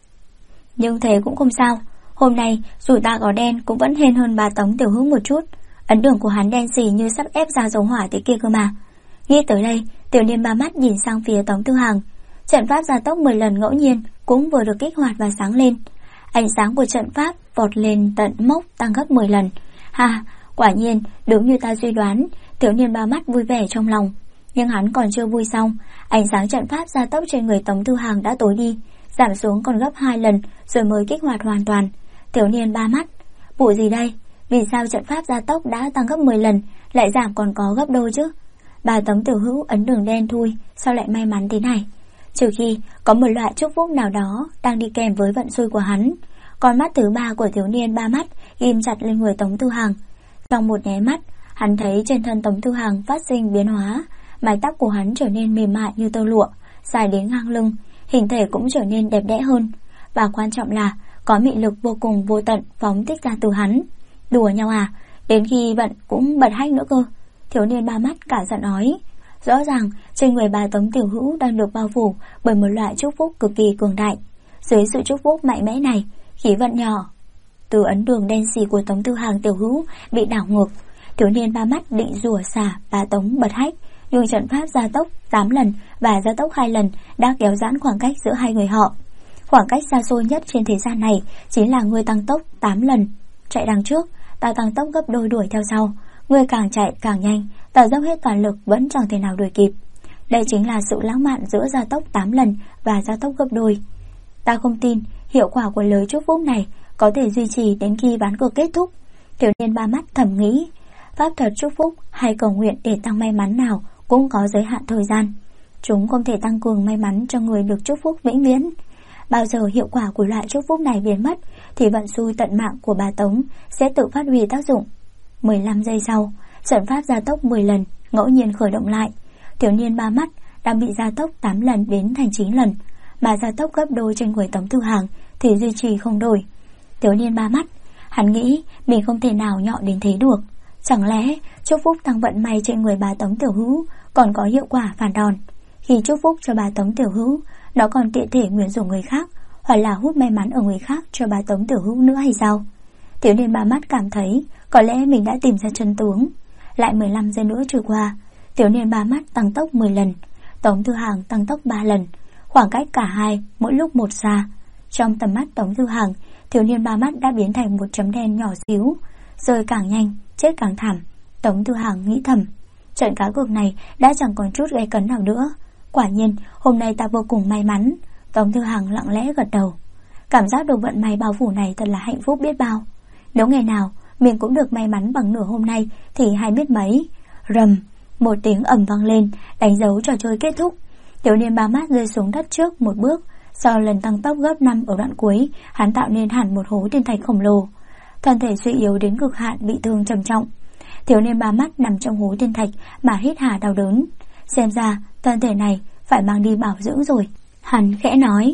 Nhưng thế cũng không sao. Hôm nay dù ta có đen cũng vẫn hên hơn bà Tống Tiểu Hữu một chút. Ấn đường của hắn đen xì như sắp ép ra dầu hỏa thế kia cơ mà. Nghĩ tới đây, Tiểu Niên ba mắt nhìn sang phía Tống Tư Hàng. Trận pháp gia tốc 10 lần ngẫu nhiên cũng vừa được kích hoạt và sáng lên. Ánh sáng của trận pháp vọt lên tận mốc tăng gấp 10 lần. Ha, quả nhiên đúng như ta suy đoán. Tiểu Niên ba mắt vui vẻ trong lòng. Nhưng hắn còn chưa vui xong, ánh sáng trận pháp gia tốc trên người Tống Tư Hàng đã tối đi, giảm xuống còn gấp 2 lần rồi mới kích hoạt hoàn toàn. Tiểu Niên ba mắt, vụ gì đây? Vì sao trận pháp gia tốc đã tăng gấp 10 lần lại giảm còn có gấp đôi chứ? Bà Tống Tiểu Hữu ấn đường đen thui, sao lại may mắn thế này? Trừ khi có một loại chúc phúc nào đó đang đi kèm với vận xui của hắn. Con mắt thứ ba của Tiểu Niên ba mắt ghim chặt lên người Tống Tư Hàng. Trong một nháy mắt, hắn thấy trên thân Tống Tư Hàng phát sinh biến hóa. Mái tóc của hắn trở nên mềm mại như tơ lụa, dài đến ngang lưng, hình thể cũng trở nên đẹp đẽ hơn. Và quan trọng là có mị lực vô cùng vô tận phóng thích ra từ hắn. Đùa nhau à? Đến khi vận cũng bật hách nữa cơ. Thiếu niên ba mắt cả giận nói. Rõ ràng trên người bà Tống Tiểu Hữu đang được bao phủ bởi một loại chúc phúc cực kỳ cường đại. Dưới sự chúc phúc mạnh mẽ này, khí vận nhỏ từ ấn đường đen xì của Tống Tư Hàng Tiểu Hữu bị đảo ngược. Thiếu niên ba mắt định rủa xả bà Tống bật hách, nhưng trận pháp gia tốc 8 lần và gia tốc 2 lần đã kéo giãn khoảng cách giữa hai người họ. Khoảng cách xa xôi nhất trên thế gian này chính là ngươi tăng tốc 8 lần chạy đằng trước, ta tăng tốc gấp đôi đuổi theo sau. Ngươi càng chạy càng nhanh, ta dốc hết toàn lực vẫn chẳng thể nào đuổi kịp. Đây chính là sự lãng mạn giữa gia tốc 8 lần và gia tốc gấp đôi. Ta không tin hiệu quả của lời chúc phúc này có thể duy trì đến khi ván cược kết thúc. Tiểu Niên ba mắt thầm nghĩ, pháp thuật chúc phúc hay cầu nguyện để tăng may mắn nào cũng có giới hạn thời gian. Chúng không thể tăng cường may mắn cho người được chúc phúc vĩnh viễn. Bao giờ hiệu quả của loại chúc phúc này biến mất thì vận xui tận mạng của bà Tống sẽ tự phát huy tác dụng. 15 giây sau, trận pháp gia tốc 10 lần ngẫu nhiên khởi động lại. Tiểu Niên ba mắt đang bị gia tốc 8 lần biến thành 9 lần, mà gia tốc gấp đôi trên người Tống Tư Hàng thì duy trì không đổi. Tiểu Niên ba mắt, hắn nghĩ mình không thể nào nhọ đến thế được. Chẳng lẽ chúc phúc tăng vận may trên người bà Tống Tiểu Hữu còn có hiệu quả phản đòn? Khi chúc phúc cho bà Tống Tiểu Hữu, nó còn tiện thể nguyền rủa người khác, hoặc là hút may mắn ở người khác cho bà Tống Tiểu Hữu nữa hay sao? Tiểu Niên ba mắt cảm thấy có lẽ mình đã tìm ra chân tướng. Lại 15 giây nữa trôi qua, Tiểu Niên ba mắt tăng tốc 10 lần, Tống Tư Hàng tăng tốc 3 lần, khoảng cách cả hai mỗi lúc một xa. Trong tầm mắt Tống Tư Hàng, Tiểu Niên ba mắt đã biến thành một chấm đen nhỏ xíu, rơi càng nhanh, chết càng thảm. Tống Tư Hàng nghĩ thầm, trận cá cược này đã chẳng còn chút gay cấn nào nữa. Quả nhiên hôm nay ta vô cùng may mắn. Tống Tư Hàng lặng lẽ gật đầu. Cảm giác được vận may bao phủ này thật là hạnh phúc biết bao. Nếu ngày nào mình cũng được may mắn bằng nửa hôm nay thì hay biết mấy. Rầm, một tiếng ầm vang lên, đánh dấu trò chơi kết thúc. Tiểu Niên ba mắt rơi xuống đất trước một bước. Sau lần tăng tốc gấp 5 ở đoạn cuối, hắn tạo nên hẳn một hố thiên thạch khổng lồ. Thân thể suy yếu đến cực hạn, bị thương trầm trọng. Tiểu Niên ba mắt nằm trong hố thiên thạch mà hít hà đau đớn. Xem ra thân thể này phải mang đi bảo dưỡng rồi. Hắn khẽ nói.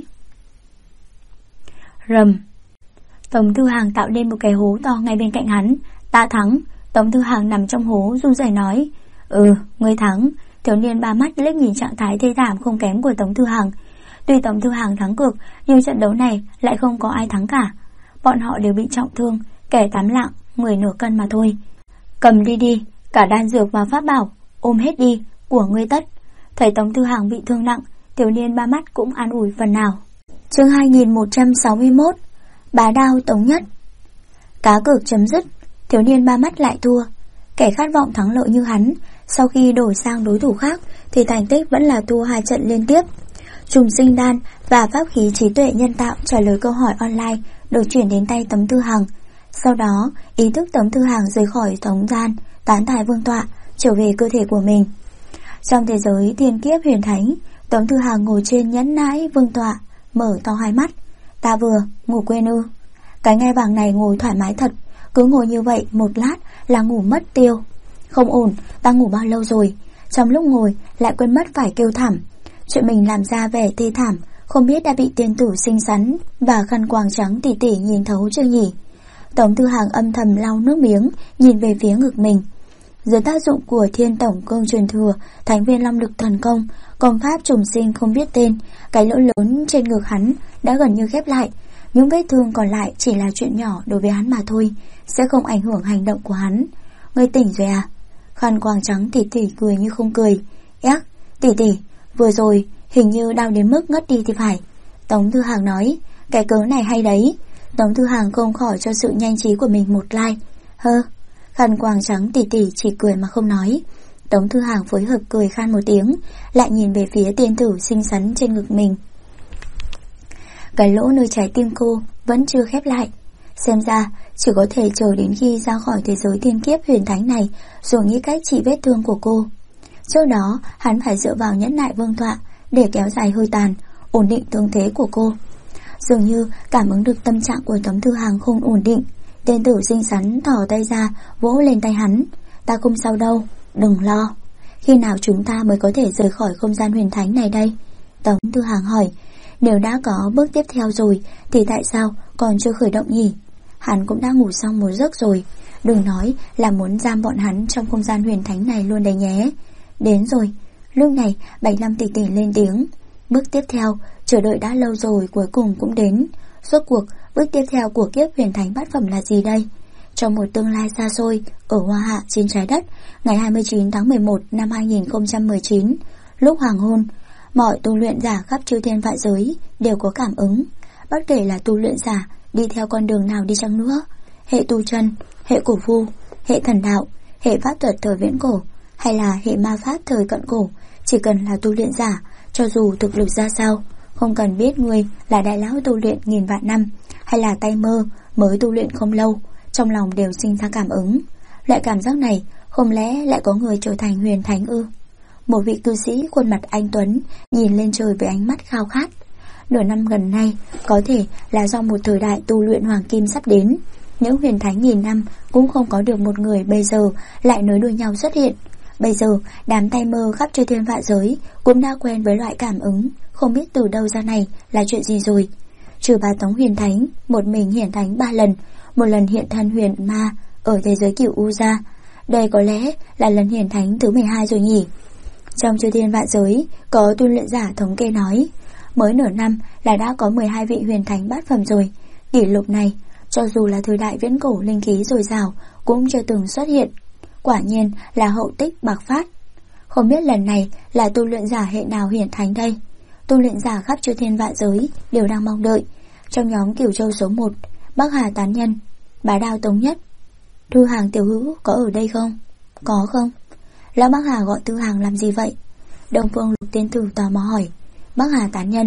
Rầm. Tống Tư Hàng tạo nên một cái hố to ngay bên cạnh hắn. Ta thắng. Tống Tư Hàng nằm trong hố run rẩy nói. Ngươi thắng. Tiểu Niên ba mắt liếc nhìn trạng thái thê thảm không kém của Tống Tư Hàng. Tuy Tống Tư Hàng thắng cược, nhưng trận đấu này lại không có ai thắng cả. Bọn họ đều bị trọng thương, kẻ 8 lạng, người nửa cân mà thôi. Cầm đi, cả đan dược và pháp bảo, ôm hết đi, của ngươi tất. Thấy Tống Tư Hàng bị thương nặng, Tiểu Niên ba mắt cũng an ủi phần nào. Chương 2161, Bá đao Tống Nhất. Cá cược chấm dứt, Tiểu Niên ba mắt lại thua. Kẻ khát vọng thắng lợi như hắn, sau khi đổi sang đối thủ khác thì thành tích vẫn là thua 2 trận liên tiếp. Trùng sinh đan và pháp khí trí tuệ nhân tạo trả lời câu hỏi online được chuyển đến tay Tống Thư Hằng. Sau đó, ý thức Tống Thư Hằng rời khỏi Tống gian, tán tài vương tọa, trở về cơ thể của mình. Trong thế giới thiên kiếp huyền thánh, Tống Thư Hằng ngồi trên nhẫn nãi vương tọa, mở to hai mắt. Ta vừa ngủ quên ư? Cái ngai vàng này ngồi thoải mái thật, cứ ngồi như vậy một lát là ngủ mất tiêu. Không ổn, ta ngủ bao lâu rồi? Trong lúc ngồi lại quên mất phải kêu thảm. Chuyện mình làm ra vẻ thê thảm, không biết đã bị tiên tử xinh xắn và khăn quàng trắng tỉ tỉ nhìn thấu chưa nhỉ? Tống Thư Hằng âm thầm lau nước miếng, nhìn về phía ngực mình. Dưới tác dụng của Thiên Tổng Cương truyền thừa, Thánh Viên Long Lực Thần Công, công pháp trùng sinh không biết tên, cái lỗ lớn trên ngực hắn đã gần như khép lại. Những vết thương còn lại chỉ là chuyện nhỏ đối với hắn mà thôi, sẽ không ảnh hưởng hành động của hắn. Ngươi tỉnh rồi à? Khăn quàng trắng tỉ tỉ cười như không cười. Ác, tỉ tỉ, vừa rồi hình như đau đến mức ngất đi thì phải. Tống Thư Hằng nói, cái cớ này hay đấy. Tống Thư Hằng không khỏi cho sự nhanh trí của mình một like. Khăn quàng trắng tỉ tỉ chỉ cười mà không nói. Tống Thư Hằng phối hợp cười khan một tiếng, lại nhìn về phía tiên tử xinh xắn trên ngực mình. Cái lỗ nơi trái tim cô vẫn chưa khép lại. Xem ra chỉ có thể chờ đến khi ra khỏi thế giới thiên kiếp huyền thánh này rồi nghĩ cách trị vết thương của cô. Trước đó hắn phải dựa vào nhẫn nại vương tọa để kéo dài hơi tàn, ổn định thương thế của cô. Dường như cảm ứng được tâm trạng của Tống Thư Hằng không ổn định, tiên tử xinh xắn thò tay ra vỗ lên tay hắn. Ta không sao đâu, đừng lo. Khi nào chúng ta mới có thể rời khỏi không gian huyền thánh này đây? Tống Thư Hằng hỏi. Nếu đã có bước tiếp theo rồi thì tại sao còn chưa khởi động nhỉ? Hắn cũng đã ngủ xong một giấc rồi. Đừng nói là muốn giam bọn hắn trong không gian huyền thánh này luôn đấy nhé. Đến rồi. Lúc này Bạch Lâm tỉ tỉ lên tiếng. Bước tiếp theo chờ đợi đã lâu rồi cuối cùng cũng đến. Rốt cuộc bước tiếp theo của kiếp huyền thánh bát phẩm là gì đây? Trong một tương lai xa xôi ở Hoa Hạ trên trái đất, ngày 29 tháng 11 năm 2019, lúc hoàng hôn, mọi tu luyện giả khắp chư thiên vạn giới đều có cảm ứng. Bất kể là tu luyện giả đi theo con đường nào đi chăng nữa, hệ tu chân, hệ cổ phu, hệ thần đạo, hệ pháp thuật thời viễn cổ hay là hệ ma pháp thời cận cổ, chỉ cần là tu luyện giả, cho dù thực lực ra sao, không cần biết ngươi là đại lão tu luyện nghìn vạn năm hay là tay mơ mới tu luyện không lâu, trong lòng đều sinh ra cảm ứng. Loại cảm giác này không lẽ lại có người trở thành huyền thánh ư? Một vị cư sĩ khuôn mặt anh tuấn nhìn lên trời với ánh mắt khao khát. Nửa năm gần nay có thể là do một thời đại tu luyện hoàng kim sắp đến. Những huyền thánh nghìn năm cũng không có được một người bây giờ lại nối đuôi nhau xuất hiện. Bây giờ đám tay mơ khắp chư thiên vạn giới cũng đã quen với loại cảm ứng không biết từ đâu ra này là chuyện gì rồi. Trừ bà Tống huyền thánh một mình hiển thánh 3 lần, một lần hiện thân huyền ma ở thế giới Cửu U ra. Đây có lẽ là lần hiển thánh thứ 12 rồi nhỉ. Trong chư thiên vạn giới có tu luyện giả thống kê nói, mới nửa năm là đã có 12 vị huyền thánh bát phẩm rồi. Kỷ lục này cho dù là thời đại viễn cổ linh khí dồi dào cũng chưa từng xuất hiện. Quả nhiên là hậu tích bạc phát. Không biết lần này là tu luyện giả hệ nào hiển thánh đây? Tu luyện giả khắp chư thiên vạn giới đều đang mong đợi. Trong nhóm Cửu Châu số 1, Bắc Hà Tán Nhân, Bá Đao Tống Nhất. Thư Hàng tiểu hữu có ở đây không? Có không? Lão Bắc Hà gọi Thư Hàng làm gì vậy? Đông Phương Lục tiên tử tò mò hỏi. Bắc Hà Tán Nhân.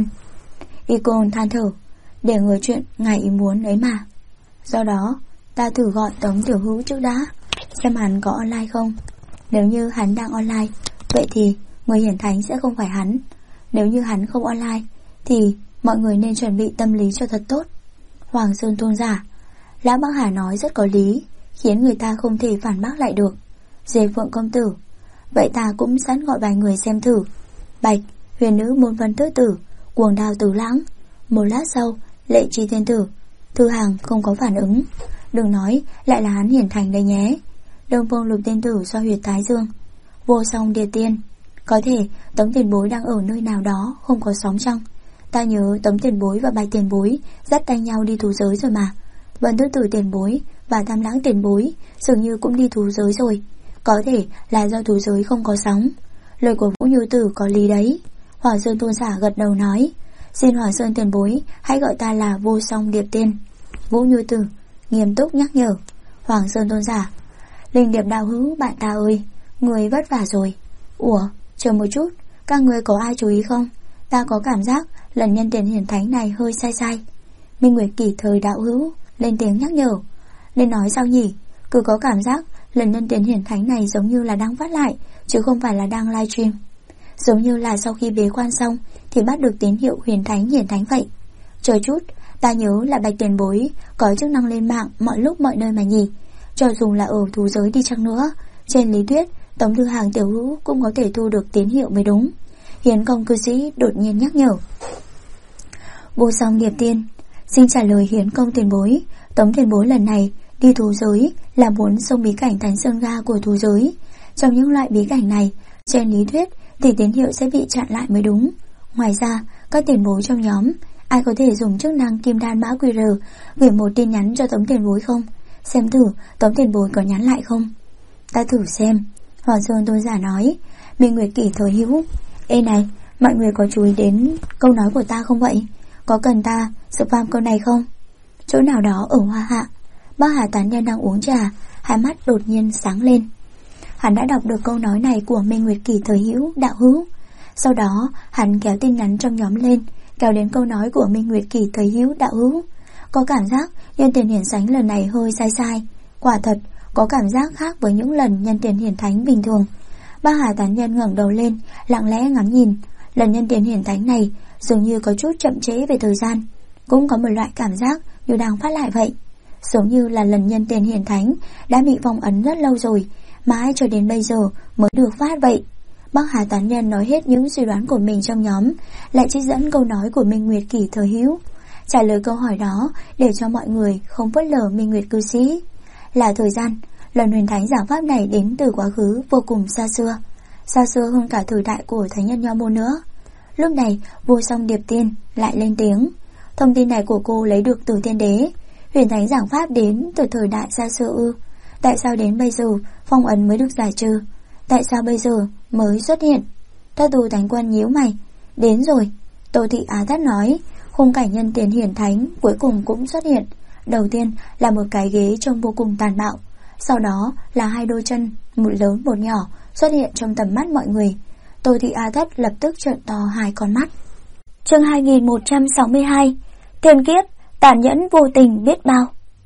Y Côn than thở. Để người chuyện ngài ý muốn ấy mà. Do đó ta thử gọi Tống tiểu hữu trước đã, xem hắn có online không. Nếu như hắn đang online, vậy thì người hiển thánh sẽ không phải hắn. Nếu như hắn không online thì mọi người nên chuẩn bị tâm lý cho thật tốt. Hoàng Sơn tôn giả. Lão Bắc Hà nói rất có lý, khiến người ta không thể phản bác lại được. Dê Phượng công tử. Vậy ta cũng sẵn gọi vài người xem thử. Bạch, huyền nữ môn vân tứ tử, Cuồng Đao Tứ Lãng. Một lát sau, Lệ Chi thiên tử. Thư Hàng không có phản ứng. Đừng nói lại là hắn hiển thành đây nhé. Đông Phương Lục tiên tử do huyệt Thái Dương. Vô Song Địa Tiên. Có thể Tống tiền bối đang ở nơi nào đó không có sóng chăng? Ta nhớ Tống tiền bối và Bạch tiền bối dắt tay nhau đi thú giới rồi mà. Vân tứ tử tiền bối và Tam Lãng tiền bối dường như cũng đi thú giới rồi. Có thể là do thú giới không có sóng. Lời của Vũ Như Tử có lý đấy. Hoàng Sơn tôn giả gật đầu nói. Xin Hoàng Sơn tiền bối hãy gọi ta là Vô Song Điệp Tiên. Vũ Như Tử nghiêm túc nhắc nhở. Hoàng Sơn tôn giả. Linh Điệp đạo hữu bạn ta ơi, người vất vả rồi. Ủa, chờ một chút, các người có ai chú ý không? Ta có cảm giác lần nhân tiền hiển thánh này hơi sai sai. Minh Nguyệt Kỷ Thời đạo hữu lên tiếng nhắc nhở. Nên nói sao nhỉ? Cứ có cảm giác lần nhân tiền hiển thánh này giống như là đang phát lại, chứ không phải là đang livestream. Giống như là sau khi bế quan xong thì bắt được tín hiệu hiển thánh vậy. Chờ chút, ta nhớ là Bạch tiền bối có chức năng lên mạng mọi lúc mọi nơi mà nhỉ. Cho dù là ở thú giới đi chăng nữa, trên lý thuyết Tống Thư Hàng tiểu hữu cũng có thể thu được tín hiệu mới đúng. Hiến công cư sĩ đột nhiên nhắc nhở. Vô Song Điệp Tiên xin trả lời hiến công tiền bối. Tống tiền bối lần này đi thú giới là muốn xông bí cảnh Thánh Sơn Ga của thú giới. Trong những loại bí cảnh này, trên lý thuyết thì tín hiệu sẽ bị chặn lại mới đúng. Ngoài ra, các tiền bối trong nhóm ai có thể dùng chức năng kim đan mã QR gửi một tin nhắn cho Tống tiền bối không? Xem thử Tống tiền bối có nhắn lại không? Ta thử xem. Hoàng Sơn Tôn giả nói. Minh Nguyệt Kỷ Thời hữu, ê này, mọi người có chú ý đến câu nói của ta không vậy? Có cần ta spam câu này không? Chỗ nào đó ở Hoa Hạ, Bác Hà tán nhân đang uống trà, hai mắt đột nhiên sáng lên. Hắn đã đọc được câu nói này của Minh Nguyệt Kỷ Thời hữu đạo hữu. Sau đó hắn kéo tin nhắn trong nhóm lên, kéo đến câu nói của Minh Nguyệt Kỷ Thời hữu đạo hữu. Có cảm giác nhân tiền hiển thánh lần này hơi sai sai. Quả thật có cảm giác khác với những lần nhân tiền hiển thánh bình thường. Bác Hà tán nhân ngẩng đầu lên, lặng lẽ ngắm nhìn. Lần nhân tiền hiển thánh này dường như có chút chậm trễ về thời gian, cũng có một loại cảm giác như đang phát lại vậy. Giống như là lần nhân tiền hiển thánh đã bị phong ấn rất lâu rồi, mãi cho đến bây giờ mới được phát vậy. Bác Hà tán nhân nói hết những suy đoán của mình trong nhóm, lại trích dẫn câu nói của Minh Nguyệt Kỷ Thời hữu, trả lời câu hỏi đó để cho mọi người không phớt lờ Minh Nguyệt cư sĩ. Là thời gian, lần huyền thánh giảng pháp này đến từ quá khứ vô cùng xa xưa hơn cả thời đại của thánh nhân Nho môn nữa. Lúc này Vô Song Điệp Tiên lại lên tiếng. Thông tin này của cô lấy được từ Thiên Đế. Huyền thánh giảng pháp đến từ thời đại xa xưa ư? Tại sao đến bây giờ phong ấn mới được giải trừ? Tại sao bây giờ mới xuất hiện? Thất Tu Thánh Quân nhíu mày. Đến rồi. Tô Thị Á Thất nói. Khung cảnh nhân tiền hiển thánh cuối cùng cũng xuất hiện. Đầu tiên là một cái ghế trông vô cùng tàn bạo, sau đó là hai đôi chân, một lớn một nhỏ, xuất hiện trong tầm mắt mọi người. Tô Thị A Thất lập tức trợn to hai con mắt. Chương 2162. Thiên kiếp, tàn nhẫn vô tình biết bao.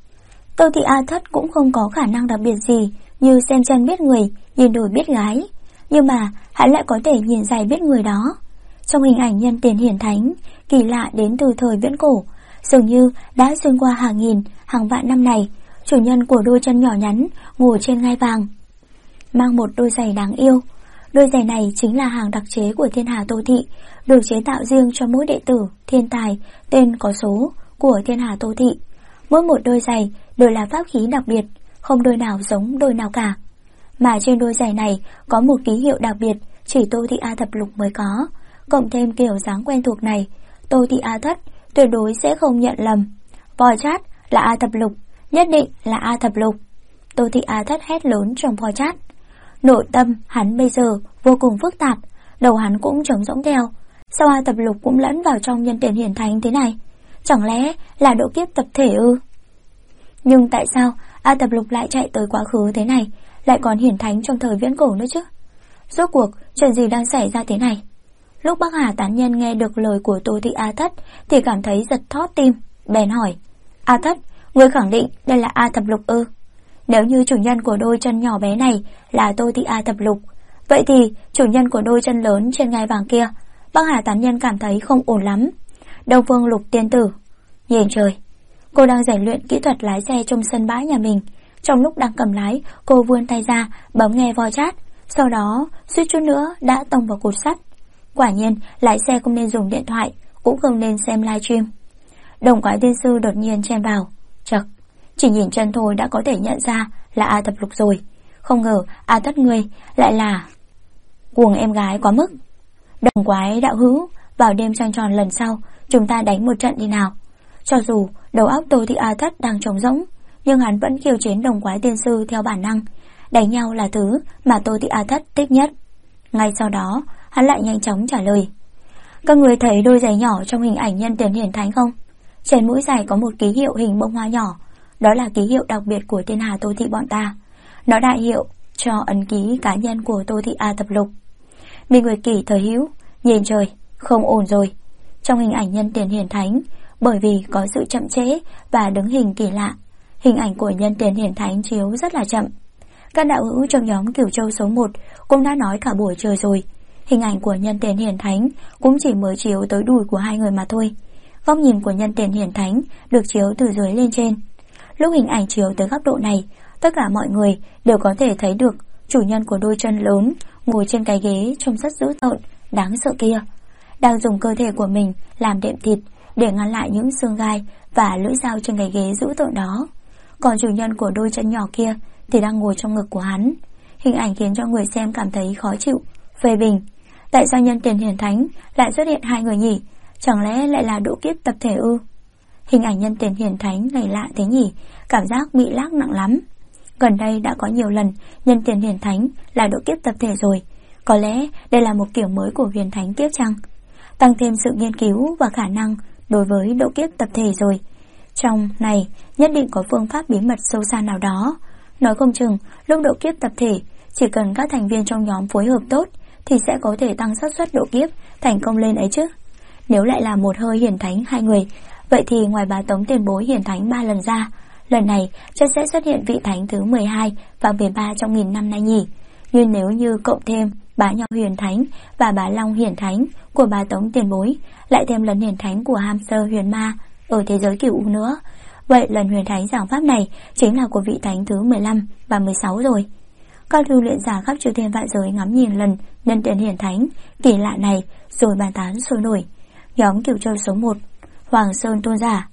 Tô Thị A Thất cũng không có khả năng đặc biệt gì như xem chân biết người, nhìn đồi biết gái, nhưng mà hắn lại có thể nhìn dài biết người đó. Trong hình ảnh nhân tiền hiển thánh kỳ lạ đến từ thời viễn cổ, dường như đã xuyên qua hàng nghìn, hàng vạn năm này, chủ nhân của đôi chân nhỏ nhắn ngồi trên ngai vàng, mang một đôi giày đáng yêu. Đôi giày này chính là hàng đặc chế của Thiên Hà Tô Thị, được chế tạo riêng cho mỗi đệ tử thiên tài tên có số của Thiên Hà Tô Thị. Mỗi một đôi giày đều là pháp khí đặc biệt, không đôi nào giống đôi nào cả. Mà trên đôi giày này có một ký hiệu đặc biệt chỉ Tô Thị A Thập Lục mới có, cộng thêm kiểu dáng quen thuộc này, Tô Thị A Thất tuyệt đối sẽ không nhận lầm. Voi chát là A Thập Lục, nhất định là A Thập Lục. Tô Thị A Thất hét lớn trong voi chát. Nội tâm hắn bây giờ vô cùng phức tạp, đầu hắn cũng trống rỗng theo. Sao A Thập Lục cũng lẫn vào trong nhân tiền hiển thánh thế này? Chẳng lẽ là độ kiếp tập thể ư? Nhưng tại sao A Thập Lục lại chạy tới quá khứ thế này, lại còn hiển thánh trong thời viễn cổ nữa chứ? Rốt cuộc chuyện gì đang xảy ra thế này? Lúc Bắc Hà tán nhân nghe được lời của Tô Thị A Thất thì cảm thấy giật thót tim, bèn hỏi: A Thất, ngươi khẳng định đây là A Thập Lục ư? Nếu như chủ nhân của đôi chân nhỏ bé này là Tô Thị A Thập Lục, vậy thì chủ nhân của đôi chân lớn trên ngai vàng kia, Bắc Hà tán nhân cảm thấy không ổn lắm. Đông Phương Lục tiên tử, nhìn trời, cô đang rèn luyện kỹ thuật lái xe trong sân bãi nhà mình. Trong lúc đang cầm lái, cô vươn tay ra bấm nghe voi chát, sau đó suýt chút nữa đã tông vào cột sắt. Quả nhiên lái xe không nên dùng điện thoại, cũng không nên xem livestream. Đồng Quái Tiên Sư đột nhiên chen vào. Chậc, chỉ nhìn chân thôi đã có thể nhận ra là A Thập Lục rồi. Không ngờ A Thất ngươi lại là cuồng em gái quá mức. Đồng Quái đạo hữu, vào đêm trăng tròn lần sau chúng ta đánh một trận đi nào. Cho dù đầu óc Tô Thị A Thất đang trống rỗng, nhưng hắn vẫn kiêu chiến Đồng Quái Tiên Sư theo bản năng. Đánh nhau là thứ mà Tô Thị A Thất thích nhất. Ngay sau đó hắn lại nhanh chóng trả lời: các người thấy đôi giày nhỏ trong hình ảnh nhân tiền hiển thánh không? Trên mũi giày có một ký hiệu hình bông hoa nhỏ, đó là ký hiệu đặc biệt của Thiên Hà Tô Thị bọn ta. Nó đại hiệu cho ấn ký cá nhân của Tô Thị A Thập Lục. Minh Nguyệt Kỷ thời hữu, nhìn trời, không ổn rồi. Trong hình ảnh nhân tiền hiển thánh, bởi vì có sự chậm trễ và đứng hình kỳ lạ, hình ảnh của nhân tiền hiển thánh chiếu rất là chậm. Các đạo hữu trong nhóm Cửu Châu số 1 cũng đã nói cả buổi trời rồi, hình ảnh của nhân tiền hiển thánh cũng chỉ mới chiếu tới đùi của hai người mà thôi. Góc nhìn của nhân tiền hiển thánh được chiếu từ dưới lên trên. Lúc hình ảnh chiếu tới góc độ này, tất cả mọi người đều có thể thấy được chủ nhân của đôi chân lớn ngồi trên cái ghế trông rất dữ tợn, đáng sợ kia, đang dùng cơ thể của mình làm đệm thịt để ngăn lại những xương gai và lưỡi dao trên cái ghế dữ tợn đó. Còn chủ nhân của đôi chân nhỏ kia thì đang ngồi trong ngực của hắn. Hình ảnh khiến cho người xem cảm thấy khó chịu, phê bình. Tại sao nhân tiền hiển thánh lại xuất hiện hai người nhỉ? Chẳng lẽ lại là độ kiếp tập thể ư? Hình ảnh nhân tiền hiển thánh này lạ thế nhỉ, cảm giác bị lag nặng lắm. Gần đây đã có nhiều lần nhân tiền hiển thánh là độ kiếp tập thể rồi. Có lẽ đây là một kiểu mới của huyền thánh kiếp chăng? Tăng thêm sự nghiên cứu và khả năng đối với độ kiếp tập thể rồi. Trong này nhất định có phương pháp bí mật sâu xa nào đó. Nói không chừng lúc độ kiếp tập thể, chỉ cần các thành viên trong nhóm phối hợp tốt thì sẽ có thể tăng xác suất độ kiếp thành công lên ấy chứ. Nếu lại là một hơi hiển thánh hai người, vậy thì ngoài bà Tống tiền bối hiển thánh 3 lần ra, lần này chắc sẽ xuất hiện vị thánh thứ 12 và 13 trong 1000 năm nay nhỉ. Nhưng nếu như cộng thêm bá Nho huyền thánh và bá Long hiển thánh của bà Tống tiền bối, lại thêm lần hiển thánh của Hamster huyền ma ở thế giới Cửu U nữa, vậy lần huyền thánh giảng pháp này chính là của vị thánh thứ 15 và 16 rồi. Các lưu luyện giả khắp chư thiên vạn giới ngắm nhìn lần nhân tiền hiển thánh kỳ lạ này rồi bàn tán sôi nổi. Nhóm Cửu Châu số 1, Hoàng Sơn tôn giả: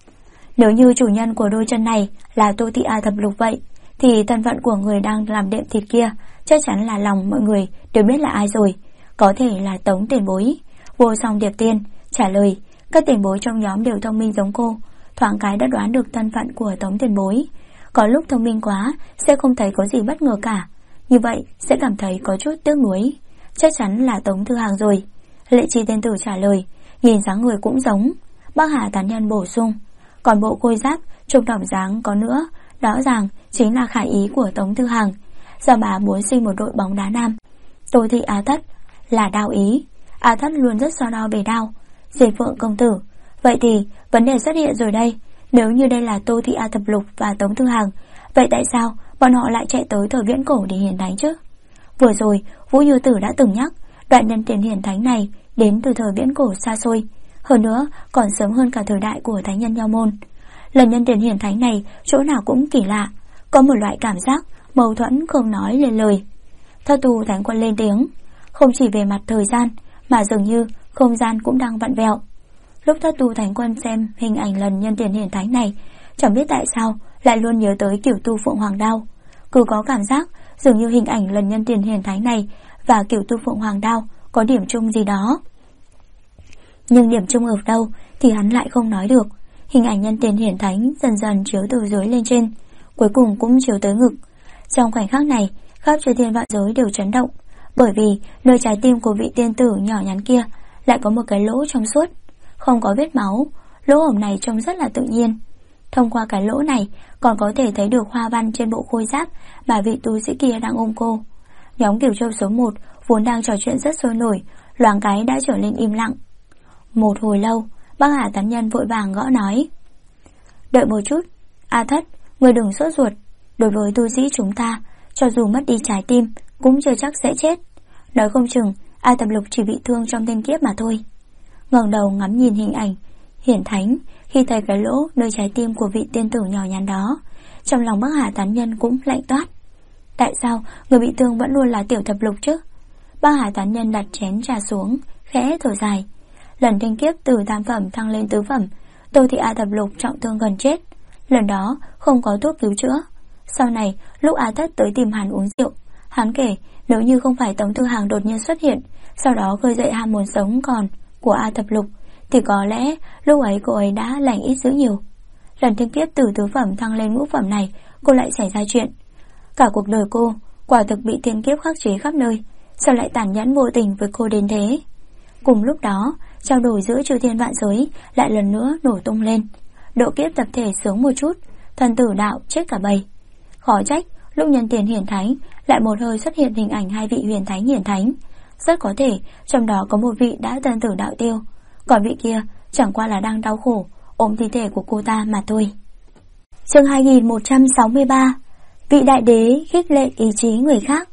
nếu như chủ nhân của đôi chân này là Tô Thị A Thập Lục vậy, thì thân phận của người đang làm đệm thịt kia chắc chắn là lòng mọi người đều biết là ai rồi. Có thể là Tống tiền bối. Vô Song Điệp Tiên trả lời: các tiền bối trong nhóm đều thông minh giống cô, thoáng cái đã đoán được thân phận của Tống tiền bối. Có lúc thông minh quá sẽ không thấy có gì bất ngờ cả, như vậy sẽ cảm thấy có chút tiếc nuối. Chắc chắn là Tống Thư Hàng rồi. Lệ Chi tiên tử trả lời: nhìn dáng người cũng giống. Bác Hà tán nhân bổ sung: còn bộ khôi giáp trông đỏng dáng có nữa, rõ ràng chính là khải ý của Tống Thư Hàng. Do bà muốn sinh một đội bóng đá nam. Tô Thị A Thất là đao ý. A Thất luôn rất so đo về đao. Diệt Phượng công tử: vậy thì vấn đề xuất hiện rồi đây. Nếu như đây là Tô Thị A Thập Lục và Tống Thư Hàng, vậy tại sao bọn họ lại chạy tới thời viễn cổ để hiển thánh chứ? Vừa rồi Vũ Như Tử đã từng nhắc, đoạn nhân tiền hiển thánh này đến từ thời viễn cổ xa xôi, hơn nữa còn sớm hơn cả thời đại của thánh nhân Nho Môn. Lần nhân tiền hiển thánh này chỗ nào cũng kỳ lạ, có một loại cảm giác mâu thuẫn không nói lên lời. Thất Tu Thánh Quân lên tiếng: không chỉ về mặt thời gian mà dường như không gian cũng đang vặn vẹo. Lúc Thất Tu Thánh Quân xem hình ảnh lần nhân tiền hiển thánh này, chẳng biết tại sao lại luôn nhớ tới Cửu Tu Phượng Hoàng Đao. Cứ có cảm giác dường như hình ảnh lần nhân tiền hiển thánh này và Cửu Tu Phượng Hoàng Đao có điểm chung gì đó. Nhưng điểm chung ở đâu thì hắn lại không nói được. Hình ảnh nhân tiền hiển thánh dần dần chiếu từ dưới lên trên, cuối cùng cũng chiếu tới ngực. Trong khoảnh khắc này, khắp chư thiên vạn giới đều chấn động, bởi vì nơi trái tim của vị tiên tử nhỏ nhắn kia lại có một cái lỗ trong suốt, không có vết máu. Lỗ hổng này trông rất là tự nhiên. Thông qua cái lỗ này còn có thể thấy được hoa văn trên bộ khôi giáp mà vị tu sĩ kia đang ôm cô. Nhóm Cửu Châu số 1 vốn đang trò chuyện rất sôi nổi, loáng cái đã trở nên im lặng. Một hồi lâu, bác Hà tán nhân vội vàng gõ nói: đợi một chút, A Thất, người đừng sốt ruột. Đối với tu sĩ chúng ta, cho dù mất đi trái tim cũng chưa chắc sẽ chết. Nói không chừng A Thập Lục chỉ bị thương trong tiên kiếp mà thôi. Ngẩng đầu ngắm nhìn hình ảnh hiển thánh, khi thấy cái lỗ nơi trái tim của vị tiên tử nhỏ nhắn đó, trong lòng bác Hà tán nhân cũng lạnh toát. Tại sao người bị thương vẫn luôn là Tiểu Thập Lục chứ? Bác Hà tán nhân đặt chén trà xuống, khẽ thở dài. Lần thiên kiếp từ tam phẩm thăng lên tứ phẩm, Tô Thị A Thập Lục trọng thương gần chết. Lần đó không có thuốc cứu chữa. Sau này lúc A Thất tới tìm hắn uống rượu, hắn kể nếu như không phải Tống Thư Hàng đột nhiên xuất hiện, sau đó khơi dậy ham muốn sống còn của A Thập Lục, thì có lẽ lúc ấy cô ấy đã lành ít dữ nhiều. Lần thiên kiếp từ tứ phẩm thăng lên ngũ phẩm này, cô lại xảy ra chuyện. Cả cuộc đời cô quả thực bị thiên kiếp khắc chế khắp nơi, sao lại tàn nhẫn vô tình với cô đến thế? Cùng lúc đó, trao đổi giữa chư thiên vạn giới lại lần nữa nổ tung lên. Độ kiếp tập thể sướng một chút, thần tử đạo chết cả bầy. Khó trách lúc nhân tiền hiển thánh lại một hơi xuất hiện hình ảnh hai vị huyền thánh hiển thánh. Rất có thể trong đó có một vị đã tân tử đạo tiêu, còn vị kia chẳng qua là đang đau khổ ôm thi thể của cô ta mà thôi. Chương 2163. Vị đại đế khích lệ ý chí người khác.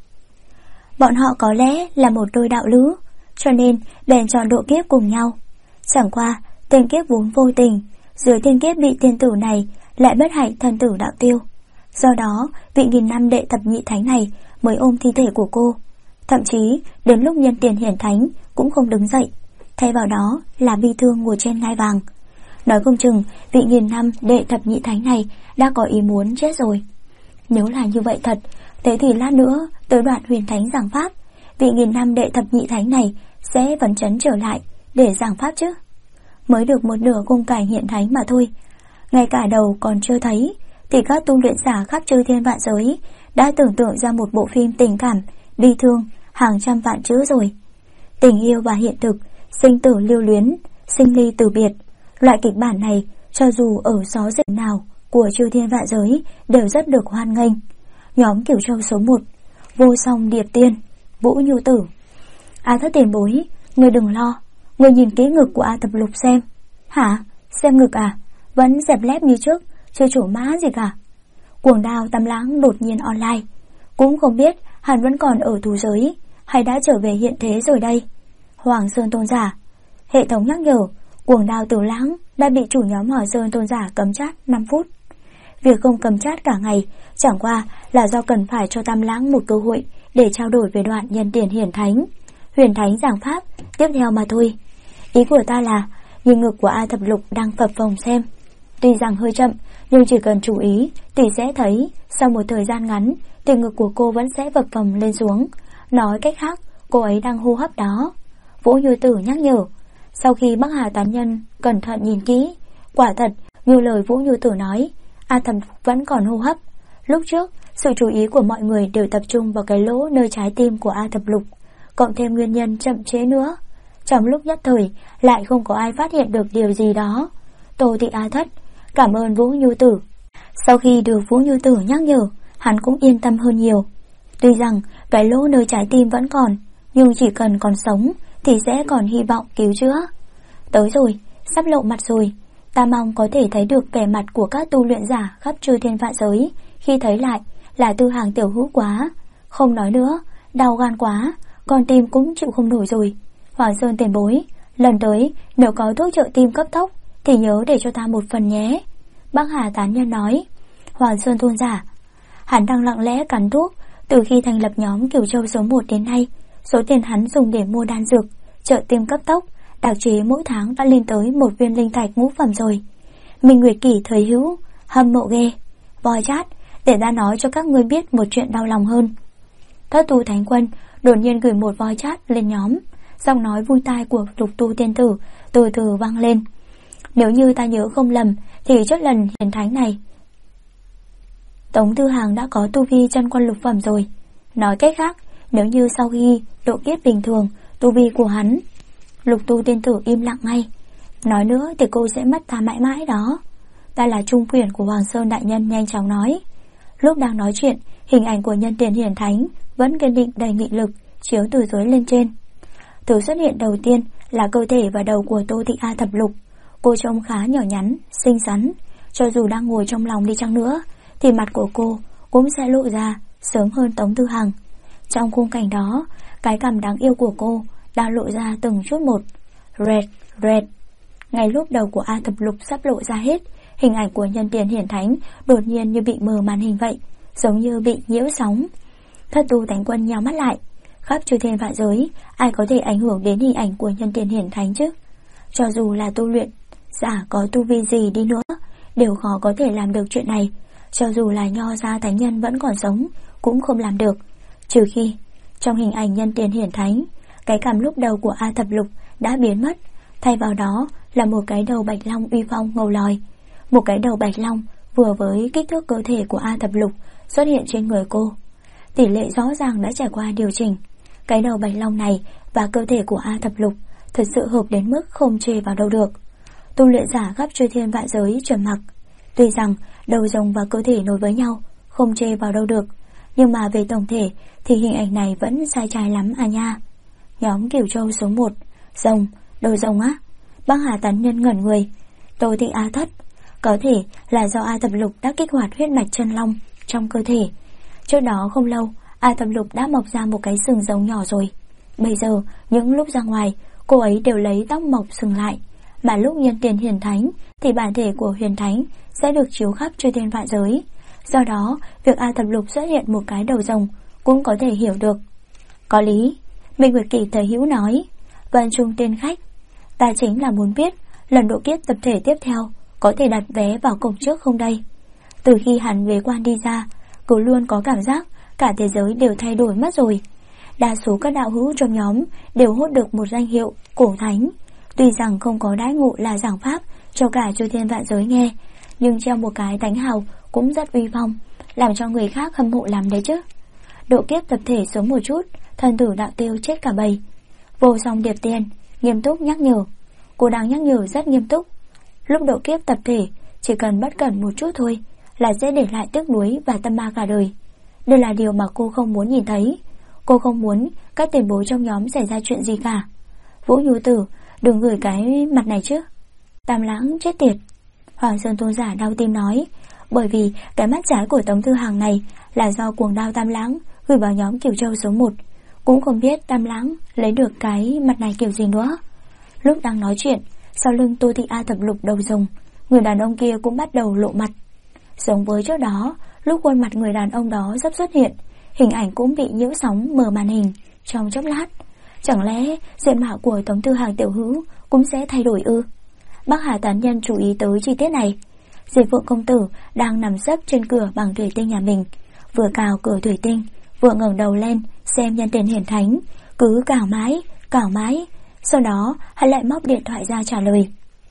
Bọn họ có lẽ là một đôi đạo lữ, cho nên bèn chọn độ kiếp cùng nhau. Chẳng qua tiền kiếp vốn vô tình, dưới tiền kiếp bị tiên tử này lại bất hạnh thân tử đạo tiêu. Do đó vị nghìn năm đệ thập nhị thánh này mới ôm thi thể của cô. Thậm chí đến lúc nhân tiền hiển thánh cũng không đứng dậy, thay vào đó là bi thương ngồi trên ngai vàng. Nói không chừng vị nghìn năm đệ thập nhị thánh này đã có ý muốn chết rồi. Nếu là như vậy thật, thế thì lát nữa tới đoạn huyền thánh giảng pháp, vị nghìn năm đệ thập nhị thánh này sẽ vấn chấn trở lại để giảng pháp chứ. Mới được một nửa cung cảnh hiện thánh mà thôi, ngay cả đầu còn chưa thấy thì các tu luyện giả khắp chư thiên vạn giới đã tưởng tượng ra một bộ phim tình cảm bi thương hàng trăm vạn chữ rồi. Tình yêu và hiện thực, sinh tử lưu luyến, sinh ly từ biệt, loại kịch bản này cho dù ở xó dịch nào của chư thiên vạn giới đều rất được hoan nghênh. Nhóm Cửu Châu số 1, Vô Song Điệp Tiên, Vũ Nhu Tử. A Thất tiền bối, ngươi đừng lo, ngươi nhìn kỹ ngực của A Thập Lục xem. Hả? Xem ngực à? Vẫn dẹp lép như trước, chưa trổ mã gì cả. Cuồng Đao Tam Lãng đột nhiên online, cũng không biết hắn vẫn còn ở thú giới hay đã trở về hiện thế rồi đây. Hoàng Sơn Tôn Giả. Hệ thống nhắc nhở, Cuồng Đao Tử Lãng đã bị chủ nhóm Hoàng Sơn Tôn Giả cấm chat 5 phút. Việc không cấm chat cả ngày chẳng qua là do cần phải cho Tam Lãng một cơ hội để trao đổi về đoạn nhân tiền hiển thánh, huyền thánh giảng pháp tiếp theo mà thôi. Ý của ta là nhìn ngực của A Thập Lục đang phập phồng xem. Tuy rằng hơi chậm, nhưng chỉ cần chú ý thì sẽ thấy sau một thời gian ngắn thì ngực của cô vẫn sẽ phập phồng lên xuống. Nói cách khác, cô ấy đang hô hấp đó. Vũ Như Tử nhắc nhở. Sau khi Bắc Hà Tán Nhân cẩn thận nhìn kỹ, quả thật như lời Vũ Như Tử nói, A Thập vẫn còn hô hấp. Lúc trước, sự chú ý của mọi người đều tập trung vào cái lỗ nơi trái tim của A Thập Lục, cộng thêm nguyên nhân chậm chế nữa. Trong lúc nhất thời, lại không có ai phát hiện được điều gì đó. Tô Thị A Thất, cảm ơn Vũ Như Tử. Sau khi được Vũ Như Tử nhắc nhở, hắn cũng yên tâm hơn nhiều. Tuy rằng cái lỗ nơi trái tim vẫn còn, nhưng chỉ cần còn sống thì sẽ còn hy vọng cứu chữa. Tới rồi, sắp lộ mặt rồi. Ta mong có thể thấy được vẻ mặt của các tu luyện giả khắp chư thiên vạn giới. Khi thấy lại là Tư Hàng tiểu hữu quá. Không nói nữa, đau gan quá, con tim cũng chịu không nổi rồi. Hoàng Sơn tiền bối, lần tới nếu có thuốc trợ tim cấp tốc thì nhớ để cho ta một phần nhé. Bắc Hà Tán Nhân nói. Hoàng Sơn Tôn Giả. Hắn đang lặng lẽ cắn thuốc. Từ khi thành lập nhóm Cửu Châu số 1 đến nay, số tiền hắn dùng để mua đan dược trợ tim cấp tốc đặc chế mỗi tháng đã lên tới 1 viên linh thạch ngũ phẩm rồi. Minh Nguyệt Kỷ thời hữu, hâm mộ ghê. Voi chat, để ta nói cho các ngươi biết một chuyện đau lòng hơn. Thất Tu Thánh Quân đột nhiên gửi một voi chat lên nhóm. Giọng nói vui tai của Lục Tu Tiên Tử từ từ vang lên. Nếu như ta nhớ không lầm thì trước lần hiển thánh này Tống Tư Hàng đã có tu vi chân quân lục phẩm rồi. Nói cách khác, nếu như sau khi độ kiếp bình thường, tu vi của hắn. Lục Tu Tiên Tử im lặng ngay. Nói nữa thì cô sẽ mất ta mãi mãi đó. Ta là trung quyền của Hoàng Sơn đại nhân nhanh chóng nói. Lúc đang nói chuyện, hình ảnh của nhân tiền hiển thánh vẫn kiên định đầy nghị lực chiếu từ dưới lên trên. Thứ xuất hiện đầu tiên là cơ thể và đầu của Tô Thị A Thập Lục. Cô trông khá nhỏ nhắn, xinh xắn. Cho dù đang ngồi trong lòng đi chăng nữa thì mặt của cô cũng sẽ lộ ra sớm hơn Tống Tư Hằng. Trong khung cảnh đó, cái cằm đáng yêu của cô đang lộ ra từng chút một. Rẹt, rẹt. Ngay lúc đầu của A Thập Lục sắp lộ ra hết, hình ảnh của nhân tiền hiển thánh đột nhiên như bị mờ màn hình vậy, giống như bị nhiễu sóng. Thất Tu Thánh Quân nhắm mắt lại. Khắp chư thiên vạn giới, ai có thể ảnh hưởng đến hình ảnh của nhân tiền hiển thánh chứ? Cho dù là tu luyện giả có tu vi gì đi nữa, đều khó có thể làm được chuyện này. Cho dù là Nho gia thánh nhân vẫn còn sống, cũng không làm được. Trừ khi trong hình ảnh nhân tiền hiển thánh, cái cằm lúc đầu của A Thập Lục đã biến mất, thay vào đó là một cái đầu bạch long uy phong ngầu lòi. Một cái đầu bạch long vừa với kích thước cơ thể của A Thập Lục xuất hiện trên người cô. Tỷ lệ rõ ràng đã trải qua điều chỉnh. Cái đầu bạch long này và cơ thể của A Thập Lục thật sự hợp đến mức không chê vào đâu được. Tu luyện giả khắp chư thiên vạn giới trầm mặc. Tuy rằng đầu rồng và cơ thể nối với nhau không chê vào đâu được, Nhưng mà về tổng thể thì hình ảnh này vẫn sai trái lắm à nha. Nhóm Cửu Châu số 1. Rồng, đầu rồng á? Bác Hà Tán Nhân ngẩn người. Tôi thì A Thất. Có thể là do A Thập Lục đã kích hoạt huyết mạch chân long trong cơ thể. Trước đó không lâu, A Thập Lục đã mọc ra một cái sừng giống nhỏ rồi. Bây giờ, những lúc ra ngoài, cô ấy đều lấy tóc mọc sừng lại. Mà lúc nhân tiền hiển thánh thì bản thể của huyền thánh sẽ được chiếu khắp chư thiên vạn giới. Do đó, việc A Thập Lục xuất hiện một cái đầu rồng cũng có thể hiểu được. Có lý, Minh Nguyệt Kỳ Thời Hữu nói. Vân Trung Tiên Khách, ta chính là muốn biết lần độ kiếp tập thể tiếp theo có thể đặt vé vào cổng trước không đây? Từ khi hắn bế quan đi ra, cứ luôn có cảm giác cả thế giới đều thay đổi mất rồi. Đa số các đạo hữu trong nhóm đều hốt được một danh hiệu cổ thánh. Tuy rằng không có đãi ngộ là giảng pháp cho cả chư thiên vạn giới nghe, nhưng treo một cái thánh hào cũng rất uy phong, làm cho người khác hâm mộ lắm đấy chứ. Độ kiếp tập thể xuống một chút, thần tử đạo tiêu chết cả bầy. Vô Song Điệp Tiên nghiêm túc nhắc nhở. Cô đang nhắc nhở rất nghiêm túc. Lúc độ kiếp tập thể, chỉ cần bất cẩn một chút thôi là sẽ để lại tiếc nuối và tâm ma cả đời. Đây là điều mà cô không muốn nhìn thấy. Cô không muốn các tiền bối trong nhóm xảy ra chuyện gì cả. Vũ Nhu Tử, đừng gửi cái mặt này chứ. Tam Lãng chết tiệt. Hoàng Sơn Tôn Giả đau tim nói. Bởi vì cái mắt trái của Tống Thư Hàng này là do cuồng đao Tam Lãng gửi vào nhóm Cửu Châu số 1. Cũng không biết Tam Lãng lấy được cái mặt này kiểu gì nữa. Lúc đang nói chuyện, sau lưng Tô Thị A Thập Lục đầu rồng, người đàn ông kia cũng bắt đầu lộ mặt. Giống với trước đó, lúc khuôn mặt người đàn ông đó sắp xuất hiện, hình ảnh cũng bị nhiễu sóng mở màn hình trong chốc lát. Chẳng lẽ diện mạo của Tống Thư Hàng tiểu hữu cũng sẽ thay đổi ư? Bác Hà Tán Nhân chú ý tới chi tiết này. Diệp Phượng công tử đang nằm sấp trên cửa bằng thủy tinh nhà mình, vừa cào cửa thủy tinh, vừa ngẩng đầu lên xem nhân tiền hiển thánh, cứ cào mãi. Sau đó hắn lại móc điện thoại ra trả lời.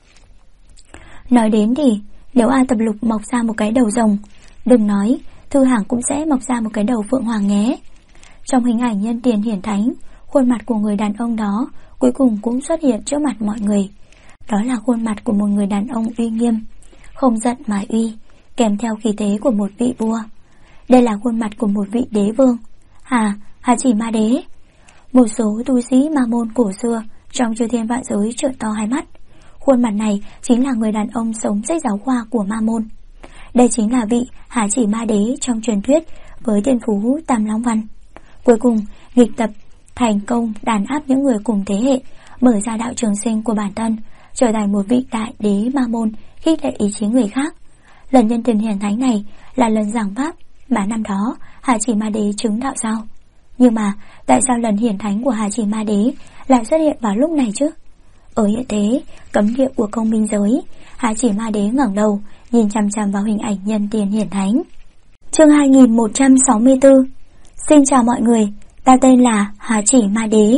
Nói đến thì nếu A Thập Lục mọc ra một cái đầu rồng, đừng nói Thư Hàng cũng sẽ mọc ra một cái đầu phượng hoàng nhé. Trong hình ảnh nhân tiền hiển thánh, khuôn mặt của người đàn ông đó cuối cùng cũng xuất hiện trước mặt mọi người. Đó là khuôn mặt của một người đàn ông uy nghiêm, không giận mà uy, kèm theo khí thế của một vị vua. Đây là khuôn mặt của một vị đế vương. Hà chỉ ma đế. Một số tu sĩ ma môn cổ xưa trong chư thiên vạn giới trợn to hai mắt. Khuôn mặt này chính là người đàn ông sống sách giáo khoa của ma môn. Đây chính là vị Hà Chỉ Ma Đế trong truyền thuyết với thiên phú Tam Long Văn. Cuối cùng, nghịch tập thành công đàn áp những người cùng thế hệ, mở ra đạo trường sinh của bản thân, trở thành một vị đại đế ma môn, khích lệ ý chí người khác. Lần nhân tiền hiển thánh này là lần giảng pháp mà năm đó Hà Chỉ Ma Đế chứng đạo sao? Nhưng mà tại sao lần hiển thánh của Hà Chỉ Ma Đế lại xuất hiện vào lúc này chứ? Ở hiện thế cấm địa của công minh giới, Hà Chỉ Ma Đế ngẩng đầu nhìn chằm chằm vào hình ảnh nhân tiền hiển thánh. Chương 2164. Xin chào mọi người, ta tên là Hà Chỉ Ma Đế.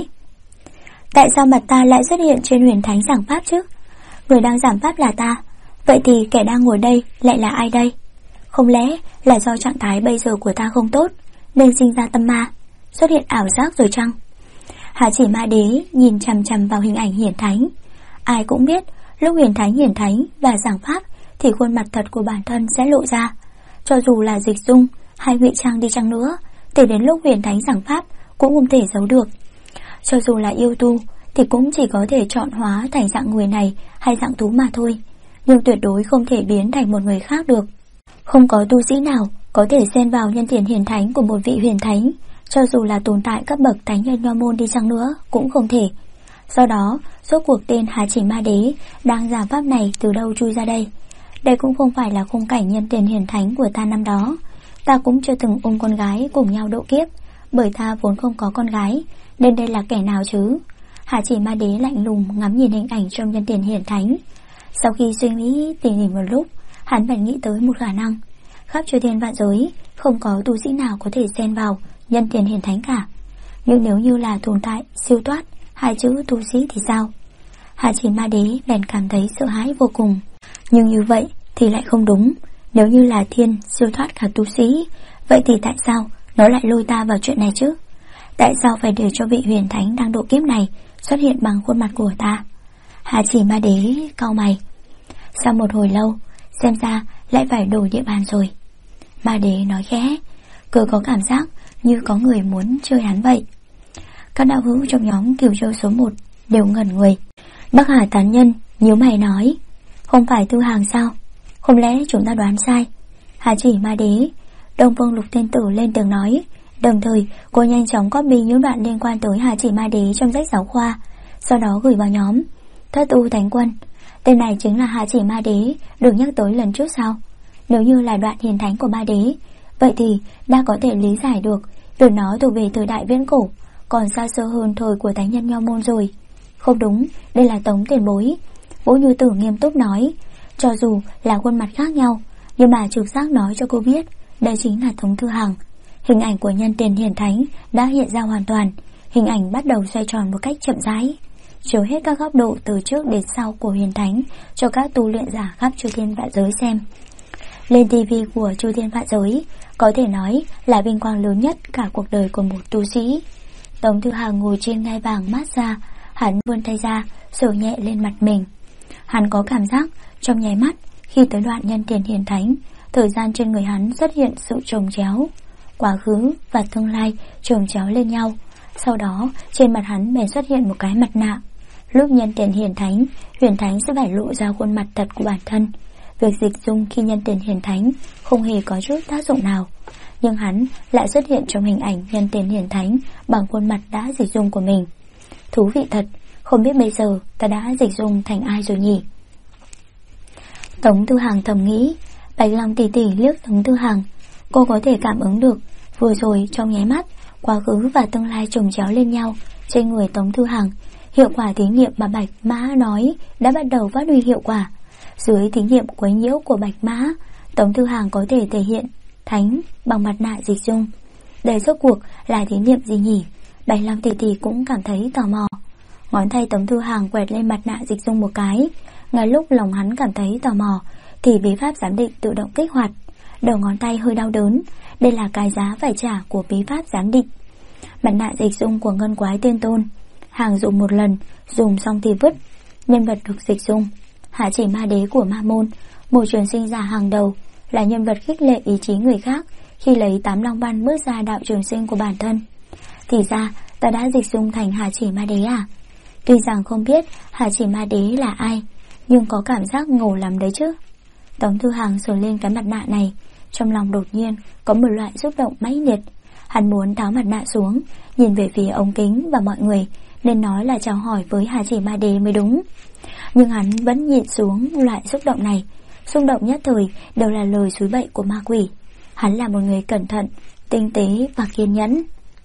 Tại sao mặt ta lại xuất hiện trên huyền thánh giảng pháp chứ? Người đang giảng pháp là ta, vậy thì kẻ đang ngồi đây lại là ai đây? Không lẽ là do trạng thái bây giờ của ta không tốt nên sinh ra tâm ma, xuất hiện ảo giác rồi chăng? Hà Chỉ Ma Đế nhìn chằm chằm vào hình ảnh hiển thánh. Ai cũng biết lúc huyền thánh hiển thánh và giảng pháp thì khuôn mặt thật của bản thân sẽ lộ ra. Cho dù là dịch dung hay ngụy trang đi chăng nữa thì đến lúc huyền thánh giảng pháp cũng không thể giấu được. Cho dù là yêu tu thì cũng chỉ có thể chọn hóa thành dạng người này hay dạng thú mà thôi, nhưng tuyệt đối không thể biến thành một người khác được. Không có tu sĩ nào có thể xen vào nhân tiền hiển thánh của một vị huyền thánh, cho dù là tồn tại cấp bậc thánh nhân nho môn đi chăng nữa cũng không thể. Do đó, rốt cuộc tên Hà Chỉ Ma Đế đang giảng pháp này từ đâu chui ra đây? Đây cũng không phải là khung cảnh nhân tiền hiển thánh của ta năm đó. Ta cũng chưa từng ôm con gái cùng nhau độ kiếp, bởi ta vốn không có con gái, nên đây là kẻ nào chứ? Hà Chỉ Ma Đế lạnh lùng ngắm nhìn hình ảnh trong nhân tiền hiển thánh. Sau khi suy nghĩ tỉ mỉ một lúc, hắn bèn nghĩ tới một khả năng. Khắp chư thiên vạn giới không có tu sĩ nào có thể xen vào nhân tiền hiển thánh cả. Nhưng nếu như là tồn tại siêu thoát hai chữ tu sĩ thì sao? Hà Chỉ Ma Đế bèn cảm thấy sợ hãi vô cùng. Nhưng như vậy thì lại không đúng. Nếu như là thiên siêu thoát cả tu sĩ, vậy thì tại sao nó lại lôi ta vào chuyện này chứ? Tại sao phải để cho vị huyền thánh đang độ kiếp này xuất hiện bằng khuôn mặt của ta? Hà Chỉ Ma Đế cau mày. Sau một hồi lâu, xem ra lại phải đổi địa bàn rồi. Ma Đế nói khẽ, Cứ có cảm giác như có người muốn chơi hắn vậy. Các đạo hữu trong nhóm Cửu Châu số 1 đều ngẩn người. Bắc Hải tán nhân nhíu mày nói: không phải Tư Hàng sao? Không lẽ chúng ta đoán sai? Hà Chỉ Ma Đế. Đông Vương Lục Tiên Tử lên tiếng nói. Đồng thời cô nhanh chóng copy những đoạn liên quan tới Hà Chỉ Ma Đế trong sách giáo khoa, sau đó gửi vào nhóm. Thất U Thánh Quân, tên này chính là Hà Chỉ Ma Đế được nhắc tới lần trước sao? Nếu như là đoạn hiền thánh của Ma Đế, vậy thì đã có thể lý giải được việc nó thuộc về thời đại viễn cổ, còn xa xưa hơn thời của thánh nhân Nho Môn rồi. Không đúng, đây là Tống tiền bối. Vũ Như Tử nghiêm túc nói. Cho dù là khuôn mặt khác nhau, nhưng mà trực giác nói cho cô biết đây chính là Tống Thư Hằng. Hình ảnh của nhân tiền hiển thánh đã hiện ra hoàn toàn. Hình ảnh bắt đầu xoay tròn một cách chậm rãi, chiếu hết các góc độ từ trước đến sau của hiền thánh cho các tu luyện giả khắp chư thiên vạn giới xem. Lên TV của chư thiên vạn giới có thể nói là vinh quang lớn nhất cả cuộc đời của một tu sĩ. Tống Thư Hằng ngồi trên ngai vàng mát ra, hắn vươn tay ra sờ nhẹ lên mặt mình. Hắn có cảm giác trong nháy mắt khi tới đoạn nhân tiền hiền thánh, thời gian trên người hắn xuất hiện sự chồng chéo, quá khứ và tương lai chồng chéo lên nhau. Sau đó trên mặt hắn bèn xuất hiện một cái mặt nạ. Lúc nhân tiền hiền thánh, huyền thánh sẽ phải lộ ra khuôn mặt thật của bản thân. Việc dịch dung khi nhân tiền hiền thánh không hề có chút tác dụng nào, nhưng hắn lại xuất hiện trong hình ảnh nhân tiền hiền thánh bằng khuôn mặt đã dịch dung của mình. Thú vị thật, không biết bây giờ ta đã dịch dung thành ai rồi nhỉ? Tống Thư Hằng thầm nghĩ. Bạch Long tỷ tỷ liếc Tống Thư Hằng. Cô có thể cảm ứng được vừa rồi trong nháy mắt quá khứ và tương lai chồng chéo lên nhau trên người Tống Thư Hằng. Hiệu quả thí nghiệm mà Bạch Mã nói đã bắt đầu phát huy hiệu quả. Dưới thí nghiệm quấy nhiễu của Bạch Mã, Tống Thư Hằng có thể thể hiện thánh bằng mặt nạ dịch dung. Đây rốt cuộc là thí nghiệm gì nhỉ? Bạch Long tỷ tỷ cũng cảm thấy tò mò. Ngón tay Tống Thư Hằng quẹt lên mặt nạ dịch dung một cái. Ngay lúc lòng hắn cảm thấy tò mò thì bí pháp giám định tự động kích hoạt. Đầu ngón tay hơi đau đớn. Đây là cái giá phải trả của bí pháp giám định. Mặt nạ dịch dung của Ngân Quái Tiên Tôn, hàng dùng một lần, dùng xong thì vứt. Nhân vật được dịch dung Hạ Chỉ Ma Đế của Ma Môn, một truyền sinh giả hàng đầu, là nhân vật khích lệ ý chí người khác khi lấy 8 long văn bước ra đạo trường sinh của bản thân. Thì ra ta đã dịch dung thành Hạ Chỉ Ma Đế à? Tuy rằng không biết Hạ Chỉ Ma Đế là ai, nhưng có cảm giác ngầu lắm đấy chứ. Tống Thư Hằng sờ lên cái mặt nạ này, trong lòng đột nhiên có một loại xúc động mãnh liệt. Hắn muốn tháo mặt nạ xuống, nhìn về phía ống kính và mọi người, nên nói là chào hỏi với Hà Chỉ Ma Đế mới đúng. Nhưng hắn vẫn nhịn xuống loại xúc động này. Xúc động nhất thời đều là lời xúi bậy của ma quỷ. Hắn là một người cẩn thận, tinh tế và kiên nhẫn.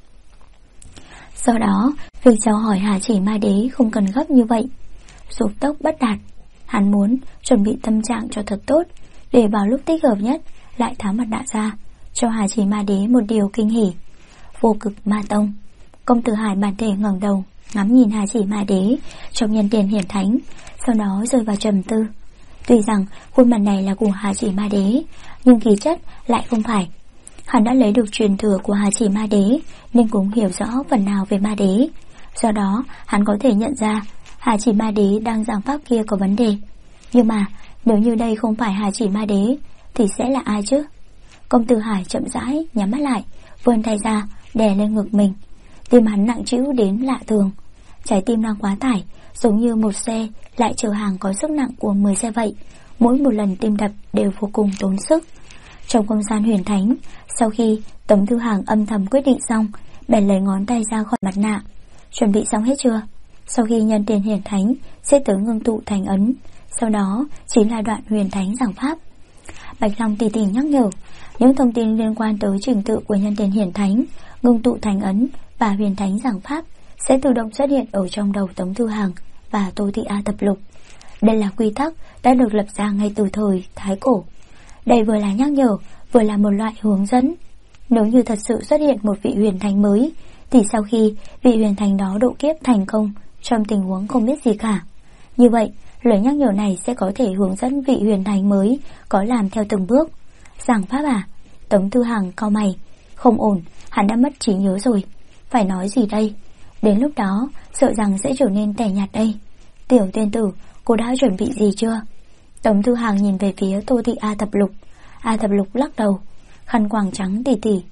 Sau đó, việc chào hỏi Hà Chỉ Ma Đế không cần gấp như vậy. Dục tốc bất đạt. Hắn muốn chuẩn bị tâm trạng cho thật tốt, để vào lúc thích hợp nhất lại tháo mặt nạ ra, cho Hà Chỉ Ma Đế một điều kinh hỉ. Vô Cực Ma Tông. Công tử Hải bản thể ngẩng đầu ngắm nhìn Hà Chỉ Ma Đế trong nhân tiền hiển thánh, sau đó rơi vào trầm tư. Tuy rằng khuôn mặt này là của Hà Chỉ Ma Đế, nhưng khí chất lại không phải. Hắn đã lấy được truyền thừa của Hà Chỉ Ma Đế, nên cũng hiểu rõ phần nào về Ma Đế. Do đó hắn có thể nhận ra Hà Chỉ Ma Đế đang giảng pháp kia có vấn đề. Nhưng mà nếu như đây không phải Hà Chỉ Ma Đế thì sẽ là ai chứ? Công tử Hải chậm rãi nhắm mắt lại, vươn tay ra đè lên ngực mình. Tim hắn nặng trĩu đến lạ thường. Trái tim đang quá tải, giống như một xe lại chở hàng có sức nặng của 10 xe vậy. Mỗi một lần tim đập đều vô cùng tốn sức. Trong không gian huyền thánh, sau khi Tống Thư Hằng âm thầm quyết định xong, bèn lấy ngón tay ra khỏi mặt nạ. Chuẩn bị xong hết chưa? Sau khi nhân tiền hiển thánh sẽ tới ngưng tụ thành ấn, sau đó chính là đoạn huyền thánh giảng pháp. Bạch Long tỉ tỉ nhắc nhở, những thông tin liên quan tới trình tự của nhân tiền hiển thánh, ngưng tụ thành ấn và huyền thánh giảng pháp sẽ tự động xuất hiện ở trong đầu Tống Thư Hằng và Tô Thị A Tập Lục. Đây là quy tắc đã được lập ra ngay từ thời Thái Cổ. Đây vừa là nhắc nhở, vừa là một loại hướng dẫn. Nếu như thật sự xuất hiện một vị huyền thánh mới, thì sau khi vị huyền thánh đó độ kiếp thành công trong tình huống không biết gì cả, như vậy lời nhắc nhở này sẽ có thể hướng dẫn vị huyền thánh mới có làm theo từng bước. Giảng pháp à? Tống Thư Hằng cau mày. Không ổn, hắn đã mất trí nhớ rồi. Phải nói gì đây? Đến lúc đó sợ rằng sẽ trở nên tẻ nhạt đây. Tiểu tiên tử, cô đã chuẩn bị gì chưa? Tống Thư Hằng nhìn về phía Tô Thị A Thập Lục. A Thập Lục lắc đầu. Khăn quàng trắng tỉ tỉ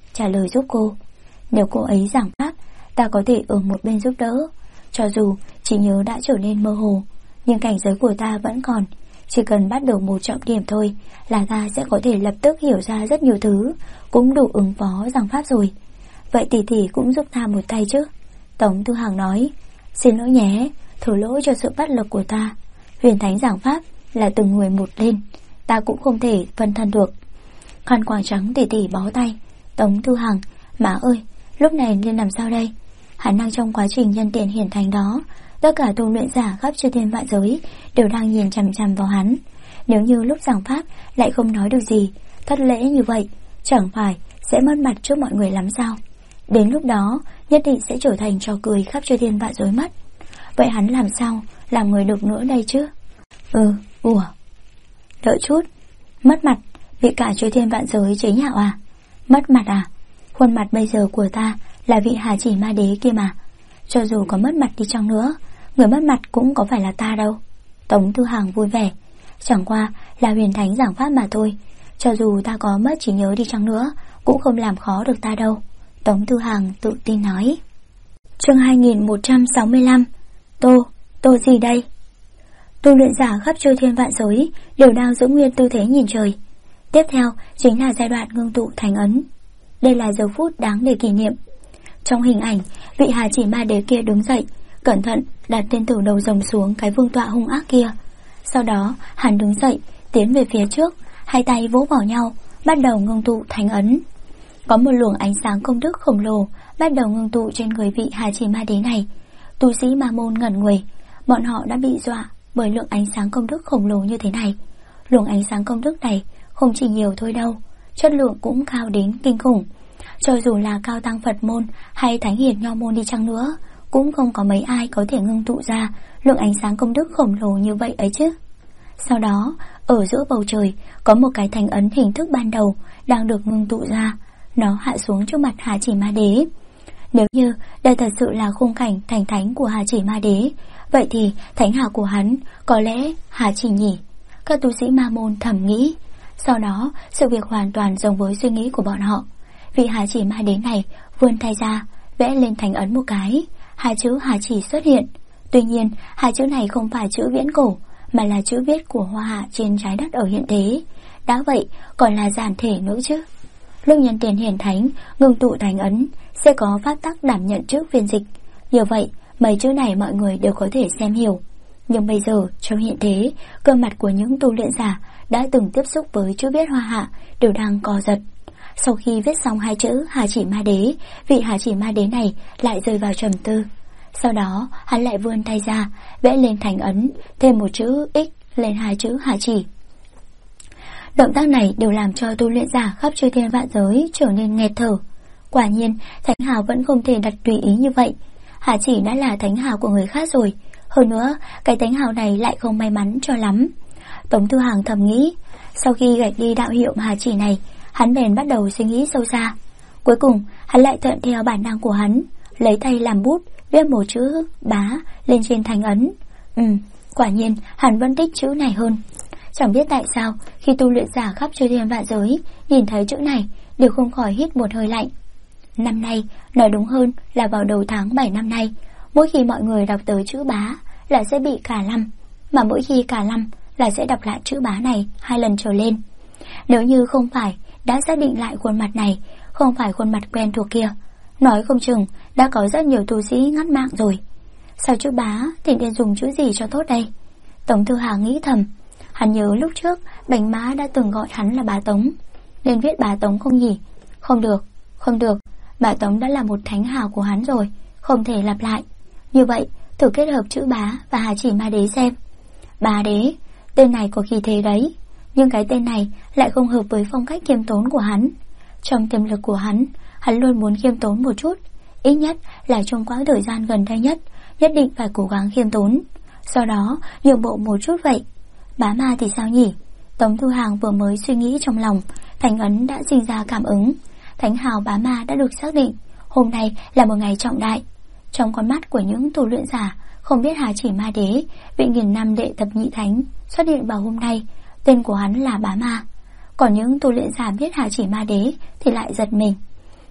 trả lời giúp cô. Nếu cô ấy giảng pháp, ta có thể ở một bên giúp đỡ. Cho dù trí nhớ đã trở nên mơ hồ, nhưng cảnh giới của ta vẫn còn. Chỉ cần bắt đầu một trọng điểm thôi là ta sẽ có thể lập tức hiểu ra rất nhiều thứ, cũng đủ ứng phó giảng pháp rồi. Vậy tỷ tỷ cũng giúp ta một tay chứ? Tống Thư Hằng nói. Xin lỗi nhé, thổ lỗi cho sự bất lực của ta. Huyền Thánh giảng pháp là từng người một lên, ta cũng không thể phân thân được. Khăn quàng trắng tỷ tỷ bó tay. Tống Thư Hằng, má ơi, lúc này nên làm sao đây? Hắn đang trong quá trình nhân tiện hiển thánh đó. Tất cả tu luyện giả khắp chư thiên vạn giới đều đang nhìn chằm chằm vào hắn. Nếu như lúc giảng pháp lại không nói được gì, thất lễ như vậy, chẳng phải sẽ mất mặt trước mọi người lắm sao? Đến lúc đó nhất định sẽ trở thành trò cười khắp chư thiên vạn giới mất. Vậy hắn làm sao làm người được nữa đây chứ? Đợi chút. Mất mặt, bị cả chư thiên vạn giới chế nhạo à? Mất mặt à? Khuôn mặt bây giờ của ta là vị Hà Chỉ Ma Đế kia mà. Cho dù có mất mặt đi chăng nữa, người mất mặt cũng có phải là ta đâu. Tống Thư Hằng vui vẻ. Chẳng qua là Huyền Thánh giảng pháp mà thôi. Cho dù ta có mất trí nhớ đi chăng nữa, cũng không làm khó được ta đâu. Tống Thư Hằng tự tin nói. Chương 2165. Tô gì đây? Tu luyện giả khắp chư thiên vạn giới đều đang giữ nguyên tư thế nhìn trời. Tiếp theo chính là giai đoạn ngưng tụ thành ấn. Đây là giờ phút đáng để kỷ niệm. Trong hình ảnh, vị Hà Chỉ Ma Đế kia đứng dậy, cẩn thận đặt tên tử đầu rồng xuống cái vương tọa hung ác kia. Sau đó hắn đứng dậy, tiến về phía trước, hai tay vỗ vào nhau, bắt đầu ngưng tụ thành ấn. Có một luồng ánh sáng công đức khổng lồ bắt đầu ngưng tụ trên người vị Hà Chỉ Ma Đế này. Tu sĩ Ma môn ngẩn người, bọn họ đã bị dọa bởi lượng ánh sáng công đức khổng lồ như thế này. Luồng ánh sáng công đức này không chỉ nhiều thôi đâu, chất lượng cũng cao đến kinh khủng. Cho dù là cao tăng Phật môn hay thánh hiền nho môn đi chăng nữa, cũng không có mấy ai có thể ngưng tụ ra lượng ánh sáng công đức khổng lồ như vậy ấy chứ. Sau đó, ở giữa bầu trời có một cái thành ấn hình thức ban đầu đang được ngưng tụ ra. Nó hạ xuống trước mặt Hà Chỉ Ma Đế. Nếu như đây thật sự là khung cảnh thành thánh của Hà Chỉ Ma Đế, vậy thì thánh hào của hắn có lẽ Hà Chỉ nhỉ? Các tu sĩ Ma môn thầm nghĩ. Sau đó, sự việc hoàn toàn giống với suy nghĩ của bọn họ. Vị Hà Chỉ Ma Đế này vươn tay ra, vẽ lên thành ấn một cái, hai chữ Hà Chỉ xuất hiện. Tuy nhiên, hai chữ này không phải chữ viễn cổ, mà là chữ viết của Hoa Hạ trên trái đất ở hiện thế. Đã vậy, còn là giản thể nữa chứ. Lúc nhân tiền hiển thánh ngưng tụ thành ấn sẽ có pháp tắc đảm nhận trước phiên dịch. Như vậy, mấy chữ này mọi người đều có thể xem hiểu. Nhưng bây giờ, trong hiện thế, cơ mặt của những tu luyện giả đã từng tiếp xúc với chữ viết Hoa Hạ đều đang co giật. Sau khi viết xong hai chữ Hà Chỉ Ma Đế, vị Hà Chỉ Ma Đế này lại rơi vào trầm tư. Sau đó, hắn lại vươn tay ra, vẽ lên thành ấn, thêm một chữ X lên hai chữ Hà Chỉ. Động tác này đều làm cho tu luyện giả khắp chư thiên vạn giới trở nên nghẹt thở. Quả nhiên, thánh hào vẫn không thể đặt tùy ý như vậy. Hà Chỉ đã là thánh hào của người khác rồi. Hơn nữa, cái thánh hào này lại không may mắn cho lắm. Tống Thư Hằng thầm nghĩ. Sau khi gạch đi đạo hiệu Hà Chỉ này, hắn bèn bắt đầu suy nghĩ sâu xa. Cuối cùng, hắn lại thuận theo bản năng của hắn, lấy tay làm bút, viết một chữ bá lên trên thành ấn. Quả nhiên, hắn vẫn thích chữ này hơn. Chẳng biết tại sao, khi tu luyện giả khắp chư thiên vạn giới nhìn thấy chữ này đều không khỏi hít một hơi lạnh. Năm nay, nói đúng hơn là vào đầu tháng 7 năm nay, mỗi khi mọi người đọc tới chữ bá là sẽ bị cả lăm, mà mỗi khi cả lăm là sẽ đọc lại chữ bá này 2 lần trở lên. Nếu như không phải đã xác định lại khuôn mặt này không phải khuôn mặt quen thuộc kia, nói không chừng đã có rất nhiều tu sĩ ngắt mạng rồi. Sao chữ bá thì nên dùng chữ gì cho tốt đây? Tống Thư Hằng nghĩ thầm. Hắn nhớ lúc trước Bành Mã đã từng gọi hắn là bá Tống. Nên viết bá Tống không nhỉ? Không được, bá Tống đã là một thánh hào của hắn rồi, không thể lặp lại. Như vậy, thử kết hợp chữ bá và Hà Chỉ Ma Đế xem. Bá Đế, tên này có khí thế đấy, nhưng cái tên này lại không hợp với phong cách khiêm tốn của hắn. Trong tiềm lực của hắn luôn muốn khiêm tốn một chút. Ít nhất là trong quãng thời gian gần đây nhất định phải cố gắng khiêm tốn. Sau đó nhượng bộ một chút vậy. Bá Ma thì sao nhỉ? Tống Thư Hằng vừa mới suy nghĩ trong lòng, thành ấn đã sinh ra cảm ứng. Thánh hào Bá Ma đã được xác định. Hôm nay là một ngày trọng đại. Trong con mắt của những tu luyện giả không biết Hà Chỉ Ma Đế, vị nghìn năm đệ thập nhị thánh xuất hiện vào hôm nay, tên của hắn là Bá Ma. Còn những tu luyện giả biết Hà Chỉ Ma Đế thì lại giật mình.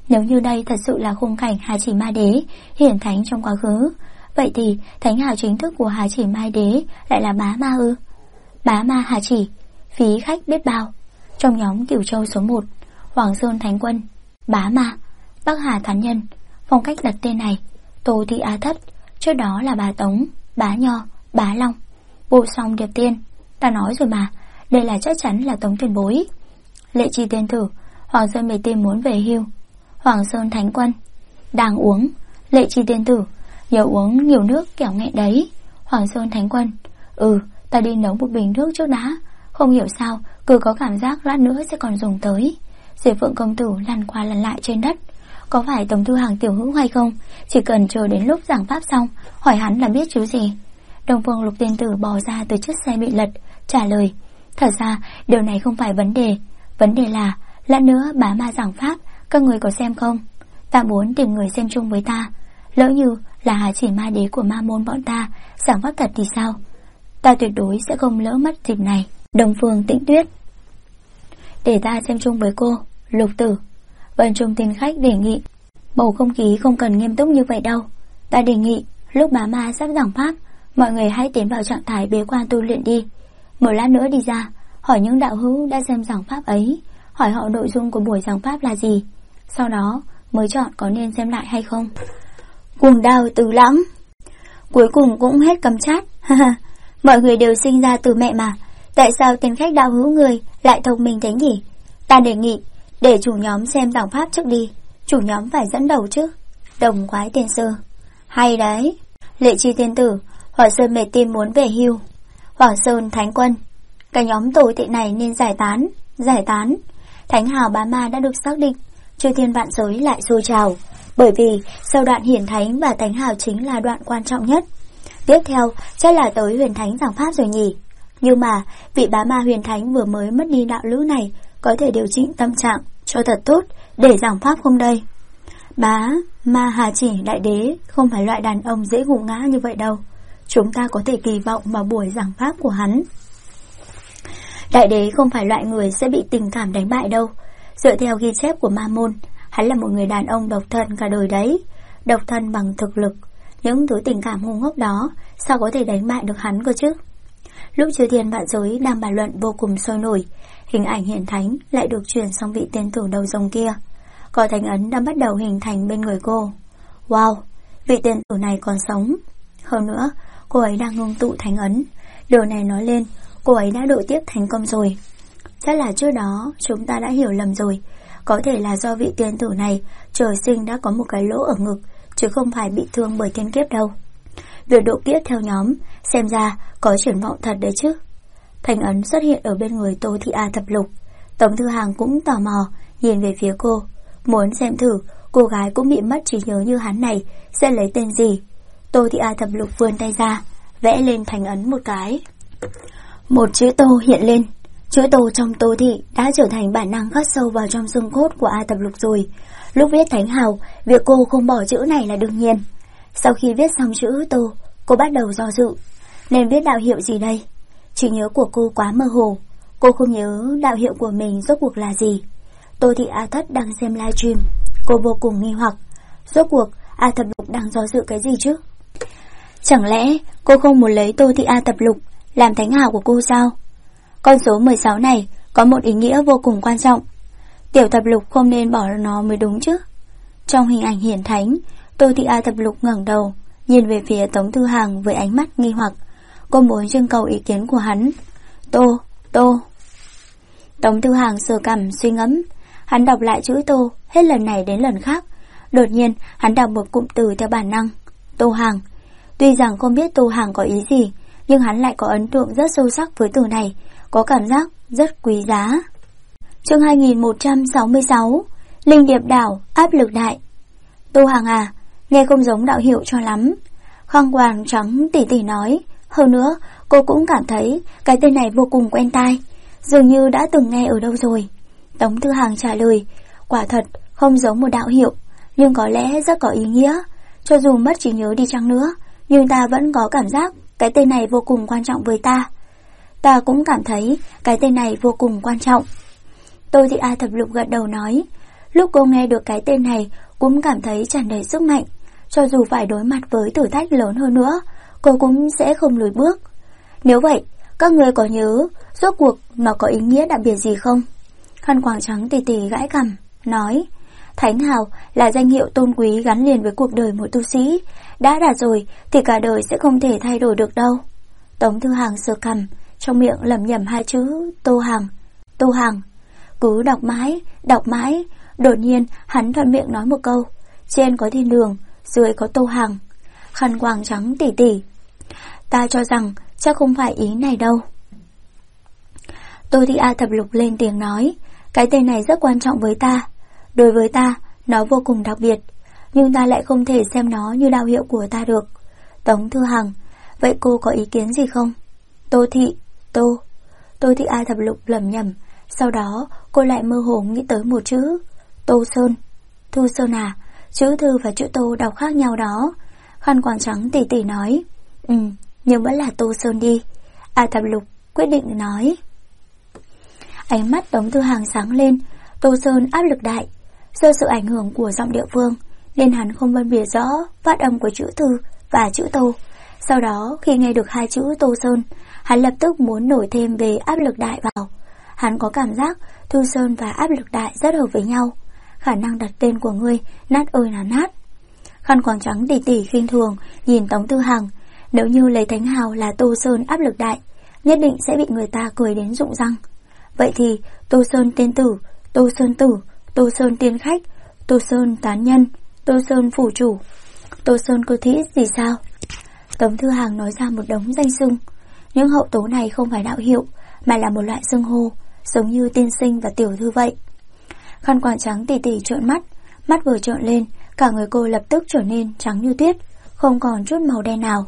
Nếu như đây thật sự là khung cảnh Hà Chỉ Ma Đế hiển thánh trong quá khứ, vậy thì thánh hào chính thức của Hà Chỉ Ma Đế lại là Bá Ma ư? Bá Ma Hà Chỉ, phí khách biết bao. Trong nhóm Cửu Châu số 1, Hoàng Sơn Thánh Quân, Bá Ma, Bắc Hà Thánh Nhân. Phong cách đặt tên này: Tô Thị Á Thất, trước đó là Bá Tống, Bá Nho, Bá Long, Vô Song Điệp Tiên. Ta nói rồi mà, đây là chắc chắn là Tống tiền bối. Lệ Chi Tiên Tử, Hoàng Sơn Mề Tiên muốn về hưu. Hoàng Sơn Thánh Quân, đang uống. Lệ Chi Tiên Tử, nhớ uống nhiều nước kẻo nghẹn đấy. Hoàng Sơn Thánh Quân, ta đi nấu một bình nước trước đã. Không hiểu sao cứ có cảm giác lát nữa sẽ còn dùng tới. Diệp Phượng công tử lăn qua lăn lại trên đất. Có phải Tống Thư Hàng tiểu hữu hay không? Chỉ cần chờ đến lúc giảng pháp xong, hỏi hắn là biết chứ gì. Đông Phương Lục Tiên Tử bò ra từ chiếc xe bị lật, trả lời: thật ra điều này không phải vấn đề. Vấn đề là lát nữa Bá Ma giảng pháp, các người có xem không? Ta muốn tìm người xem chung với ta. Lỡ như là Hà Chỉ Ma Đế của ma môn bọn ta giảng pháp thật thì sao? Ta tuyệt đối sẽ không lỡ mất dịp này. Đông Phương Tĩnh Tuyết, để ta xem chung với cô. Lục Tử, Vân Trung Tiên Khách đề nghị: bầu không khí không cần nghiêm túc như vậy đâu. Ta đề nghị lúc Bá Ma sắp giảng pháp, mọi người hãy tiến vào trạng thái bế quan tu luyện đi. Một lát nữa đi ra, hỏi những đạo hữu đã xem giảng pháp ấy, hỏi họ nội dung của buổi giảng pháp là gì, sau đó mới chọn có nên xem lại hay không. Cuồng Đao Từ Lãng, cuối cùng cũng hết cấm chát. Mọi người đều sinh ra từ mẹ mà, tại sao Tiên Khách đạo hữu người lại thông minh thế nhỉ? Ta đề nghị để chủ nhóm xem giảng pháp trước đi, chủ nhóm phải dẫn đầu chứ. Đồng Quái Tiên Sư, hay đấy. Lệ Chi Tiên Tử, Hoàng Sơn Mề Tiên muốn về hưu. Hoàng Sơn Thánh Quân, cái nhóm tồi tệ này nên giải tán. Thánh hào Bá Ma đã được xác định, chư thiên vạn giới lại sôi trào, bởi vì sau đoạn hiển thánh và thánh hào chính là đoạn quan trọng nhất. Tiếp theo chắc là tới huyền thánh giảng pháp rồi nhỉ. Nhưng mà vị Bá Ma huyền thánh vừa mới mất đi đạo lữ này có thể điều chỉnh tâm trạng cho thật tốt để giảng pháp không đây? Bá Ma Hà Chỉ Đại Đế không phải loại đàn ông dễ gục ngã như vậy đâu. Chúng ta có thể kỳ vọng vào buổi giảng pháp của hắn. Đại Đế không phải loại người sẽ bị tình cảm đánh bại đâu. Dựa theo ghi chép của ma môn, hắn là một người đàn ông độc thân cả đời đấy. Độc thân bằng thực lực. Những thứ tình cảm ngu ngốc đó sao có thể đánh bại được hắn cơ chứ? Lúc chư thiên vạn giới đang bàn luận vô cùng sôi nổi, hình ảnh hiển thánh lại được truyền sang vị tiên tử đầu rồng kia. Có thánh ấn đã bắt đầu hình thành bên người cô. Wow, vị tiên tử này còn sống. Hơn nữa, cô ấy đang ngưng tụ thánh ấn. Điều này nói lên cô ấy đã độ tiếp thành công rồi. Chắc là trước đó chúng ta đã hiểu lầm rồi. Có thể là do vị tiên tử này trời sinh đã có một cái lỗ ở ngực, chứ không phải bị thương bởi thiên kiếp đâu. Việc độ kiếp theo nhóm xem ra có triển vọng thật đấy chứ. Thành ấn xuất hiện ở bên người Tô Thị A Thập Lục. Tống Thư Hàng cũng tò mò nhìn về phía cô, muốn xem thử cô gái cũng bị mất trí nhớ như hắn này sẽ lấy tên gì. Tô Thị A Thập Lục vươn tay ra, vẽ lên thành ấn một cái. Một chữ Tô hiện lên. Chữ Tô trong Tô Thị đã trở thành bản năng khắc sâu vào trong xương cốt của A Thập Lục rồi. Lúc viết thánh hào, việc cô không bỏ chữ này là đương nhiên. Sau khi viết xong chữ Tô, cô bắt đầu do dự. Nên viết đạo hiệu gì đây? Trí nhớ của cô quá mơ hồ. Cô không nhớ đạo hiệu của mình rốt cuộc là gì. Tô Thị A Thất đang xem livestream. Cô vô cùng nghi hoặc. Rốt cuộc A Thập Lục đang do dự cái gì chứ? Chẳng lẽ cô không muốn lấy Tô Thị A Thập Lục làm thánh hào của cô sao? Con số 16 này có một ý nghĩa vô cùng quan trọng. Tiểu Thập Lục không nên bỏ nó mới đúng chứ. Trong hình ảnh hiển thánh, Tô Thị A Thập Lục ngẩng đầu nhìn về phía Tống Thư Hàng với ánh mắt nghi hoặc. Cô muốn trưng cầu ý kiến của hắn. Tô. Tống Thư Hàng sờ cằm suy ngẫm. Hắn đọc lại chữ Tô hết lần này đến lần khác. Đột nhiên hắn đọc một cụm từ theo bản năng: Tô Hàng. Tuy rằng không biết Tô Hàng có ý gì, nhưng hắn lại có ấn tượng rất sâu sắc với từ này, có cảm giác rất quý giá. Chương 2166, Linh Điệp Đảo áp lực đại. Tô Hàng à, nghe không giống đạo hiệu cho lắm. Khăn quàng trắng tỉ tỉ nói. Hơn nữa, cô cũng cảm thấy cái tên này vô cùng quen tai, dường như đã từng nghe ở đâu rồi. Tống Thư Hàng trả lời, quả thật không giống một đạo hiệu, nhưng có lẽ rất có ý nghĩa. Cho dù mất trí nhớ đi chăng nữa, nhưng ta vẫn có cảm giác cái tên này vô cùng quan trọng với ta. Ta cũng cảm thấy cái tên này vô cùng quan trọng. Tô Thị A Thập Lục gật đầu nói. Lúc cô nghe được cái tên này cũng cảm thấy tràn đầy sức mạnh. Cho dù phải đối mặt với thử thách lớn hơn nữa, cô cũng sẽ không lùi bước. Nếu vậy, các người có nhớ rốt cuộc nó có ý nghĩa đặc biệt gì không? Khăn quàng trắng tỉ tỉ gãi cằm, nói: Thánh hào là danh hiệu tôn quý gắn liền với cuộc đời một tu sĩ. Đã đạt rồi thì cả đời sẽ không thể thay đổi được đâu. Tống Thư Hàng sờ cằm, trong miệng lẩm nhẩm hai chữ Tô Hàng. Tô Hàng. Cứ đọc mãi, đột nhiên hắn thuận miệng nói một câu: trên có thiên đường, dưới có Tô Hàng. Khăn quàng trắng tỉ tỉ: ta cho rằng chắc không phải ý này đâu. Tô Thị A Thập Lục lên tiếng nói: cái tên này rất quan trọng với ta. Đối với ta, nó vô cùng đặc biệt, nhưng ta lại không thể xem nó như đạo hiệu của ta được. Tống Thư Hằng: vậy cô có ý kiến gì không? Tô Thị A Thập Lục lẩm nhẩm, sau đó cô lại mơ hồ nghĩ tới một chữ: Tô Sơn. Thu Sơn à? Chữ Thư và chữ Tô đọc khác nhau đó. Khăn quàng trắng tỉ tỉ nói: nhưng vẫn là Tô Sơn đi. A Thập Lục quyết định nói. Ánh mắt Tống Thư Hàng sáng lên. Tô Sơn áp lực đại. Do sự ảnh hưởng của giọng địa phương nên hắn không phân biệt rõ phát âm của chữ Thư và chữ Tô. Sau đó khi nghe được hai chữ Tô Sơn, hắn lập tức muốn nổi thêm về áp lực đại vào. Hắn có cảm giác Thu Sơn và áp lực đại rất hợp với nhau. Khả năng đặt tên của ngươi nát ơi là nát. Khăn quàng trắng tỉ tỉ khinh thường nhìn Tống Thư Hàng. Nếu như lấy thánh hào là Tô Sơn áp lực đại, nhất định sẽ bị người ta cười đến rụng răng. Vậy thì Tô Sơn tiên tử, Tô Sơn tử, Tô Sơn tiên khách, Tô Sơn tán nhân, Tô Sơn phủ chủ, Tô Sơn cơ thĩ gì sao? Tống Thư Hàng nói ra một đống danh xưng. Những hậu tố này không phải đạo hiệu, mà là một loại xưng hô, giống như tiên sinh và tiểu thư vậy. Khăn quàng trắng tỉ tỉ trợn mắt, mắt vừa trợn lên, cả người cô lập tức trở nên trắng như tuyết, không còn chút màu đen nào.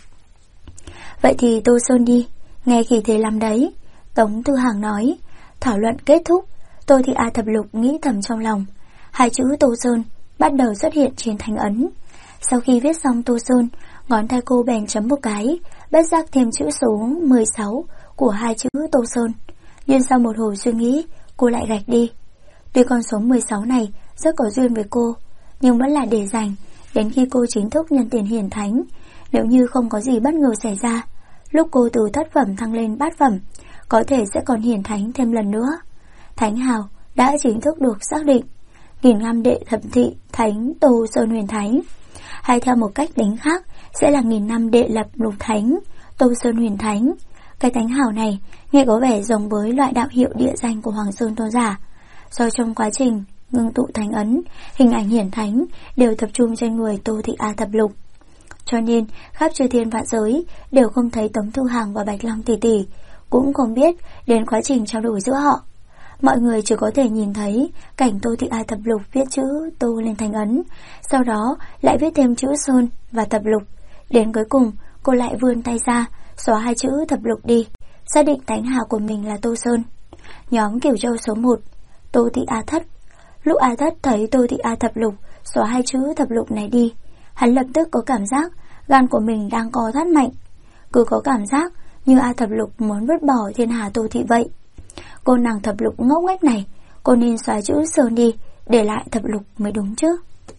Vậy thì Tô Sơn đi, nghe khí thế lắm đấy. Tống Thư Hàng nói. Thảo luận kết thúc. Tô Thị A Thập Lục nghĩ thầm trong lòng. Hai chữ Tô Sơn bắt đầu xuất hiện trên thánh ấn. Sau khi viết xong Tô Sơn, ngón tay cô bèn chấm một cái, bất giác thêm chữ số 16 của hai chữ Tô Sơn. Nhưng sau một hồi suy nghĩ, cô lại gạch đi. Tuy con số 16 này rất có duyên với cô, nhưng vẫn là để dành đến khi cô chính thức nhân tiền hiển thánh. Nếu như không có gì bất ngờ xảy ra, lúc cô từ thất phẩm thăng lên bát phẩm, có thể sẽ còn hiển thánh thêm lần nữa. Thánh hào đã chính thức được xác định, 1000 đệ thập thị thánh Tô Sơn huyền thánh, hay theo một cách đánh khác sẽ là 1000 năm đệ lập lục thánh Tô Sơn huyền thánh. Cái thánh hào này nghe có vẻ giống với loại đạo hiệu địa danh của Hoàng Sơn Tôn giả. Do trong quá trình ngưng tụ thánh ấn, hình ảnh hiển thánh đều tập trung trên người Tô Thị A Thập Lục, cho nên khắp chư thiên vạn giới đều không thấy Tống Thư Hàng và Bạch Long tỷ tỷ, cũng không biết đến quá trình trao đổi giữa họ. Mọi người chỉ có thể nhìn thấy cảnh Tô Thị A Thập Lục viết chữ Tô lên thánh ấn, sau đó lại viết thêm chữ Sơn và Thập Lục. Đến cuối cùng cô lại vươn tay ra xóa hai chữ Thập Lục đi, xác định thánh hào của mình là Tô Sơn. Nhóm Cửu Châu số 1, Tô Thị A Thất. Lúc A Thất thấy Tô Thị A Thập Lục xóa hai chữ Thập Lục này đi, hắn lập tức có cảm giác gan của mình đang co thắt mạnh. Cứ có cảm giác như A Thập Lục muốn vứt bỏ thiên hà Tô Thị vậy. Cô nàng Thập Lục ngốc nghếch này, cô nên xóa chữ Sơn đi, để lại Thập Lục mới đúng chứ.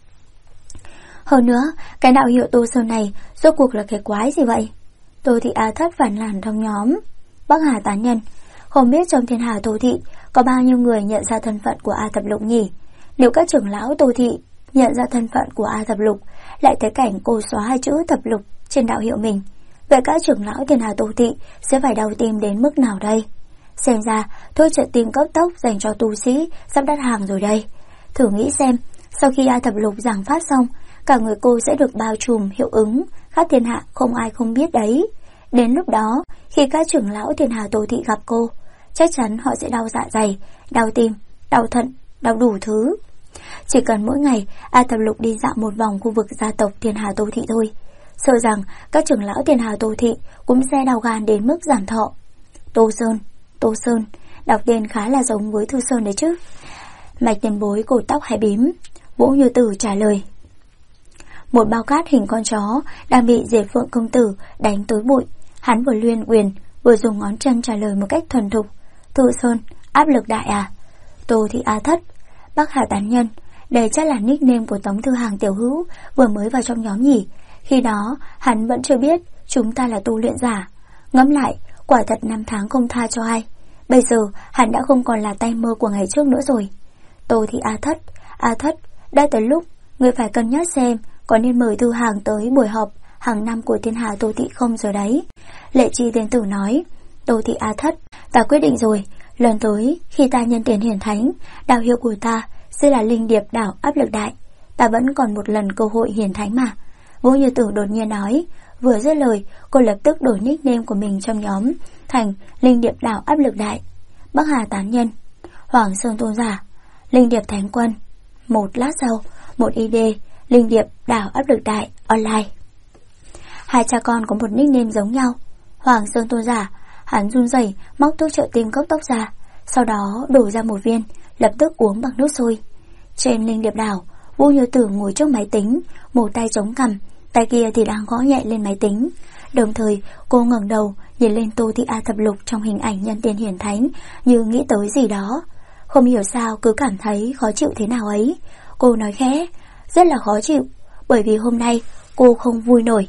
Hơn nữa, cái đạo hiệu Tô Sơn này rốt cuộc là cái quái gì vậy? Tô Thị A Thất phản nàn trong nhóm Bắc Hà tán nhân. Không biết trong thiên hà Tô Thị có bao nhiêu người nhận ra thân phận của A Thập Lục nhỉ? Nếu các trưởng lão Tô Thị nhận ra thân phận của A Thập Lục, lại thấy cảnh cô xóa hai chữ Thập Lục trên đạo hiệu mình, vậy các trưởng lão thiên hà Tô Thị sẽ phải đau tim đến mức nào đây? Xem ra thuốc trợ tim cấp tốc dành cho tu sĩ sắp đặt hàng rồi đây. Thử nghĩ xem, sau khi A Thập Lục giảng phát xong, cả người cô sẽ được bao trùm hiệu ứng khắp thiên hạ không ai không biết đấy. Đến lúc đó, khi các trưởng lão thiên hà Tô Thị gặp cô, chắc chắn họ sẽ đau dạ dày, đau tim, đau thận, đau đủ thứ. Chỉ cần mỗi ngày A Thập Lục đi dạo một vòng khu vực gia tộc thiên hà Tô Thị thôi, sợ rằng các trưởng lão thiên hà Tô Thị cũng sẽ đau gan đến mức giảm thọ. Tô Sơn, đọc tên khá là giống với Thư Sơn đấy chứ. Mạch tiền bối cột tóc hay bím. Vũ Như Tử trả lời. Một bao cát hình con chó đang bị Diệt Phượng công tử đánh tối bụi. Hắn vừa luyên quyền vừa dùng ngón chân trả lời một cách thuần thục. Thư Sơn, áp lực đại à? Tô Thị A Thất. Bắc Hà Tán Nhân, đây chắc là nickname của Tống Thư Hàng tiểu hữu vừa mới vào trong nhóm nhỉ. Khi đó hắn vẫn chưa biết chúng ta là tu luyện giả. Ngẫm lại, quả thật 5 tháng không tha cho ai. Bây giờ hắn đã không còn là tay mơ của ngày trước nữa rồi. Tôi thì A Thất, đã tới lúc người phải cân nhắc xem có nên mời Thư Hàng tới buổi họp hàng năm của Thiên Hà Tô Thị không rồi đấy. Lệ Chi Tiên Tử nói, Tô Thị A Thất, ta quyết định rồi. Lần tới khi ta nhân tiền hiển thánh, đạo hiệu của ta sẽ là Linh Điệp Đảo Áp Lực Đại. Ta vẫn còn một lần cơ hội hiển thánh mà. Vũ Như Tử đột nhiên nói. Vừa dứt lời, cô lập tức đổi nickname của mình trong nhóm thành Linh Điệp Đảo Áp Lực Đại. Bắc Hà Tán Nhân, Hoàng Sơn Tôn Giả, Linh Điệp Thánh Quân. Một lát sau, một ID Linh Điệp Đảo Áp Lực Đại online. Hai cha con có một nickname giống nhau. Hoàng Sơn Tôn Giả, hắn run rẩy móc thuốc trợ tim cấp tốc ra, sau đó đổ ra một viên, lập tức uống bằng nước sôi. Trên Linh Điệp Đảo, Vũ Như Tử ngồi trước máy tính, một tay chống cằm, tay kia thì đang gõ nhẹ lên máy tính. Đồng thời cô ngẩng đầu nhìn lên Tô Thị A Thập Lục trong hình ảnh nhân tiền hiển thánh, như nghĩ tới gì đó. Không hiểu sao cứ cảm thấy khó chịu thế nào ấy. Cô nói khẽ, rất là khó chịu, bởi vì hôm nay cô không vui nổi.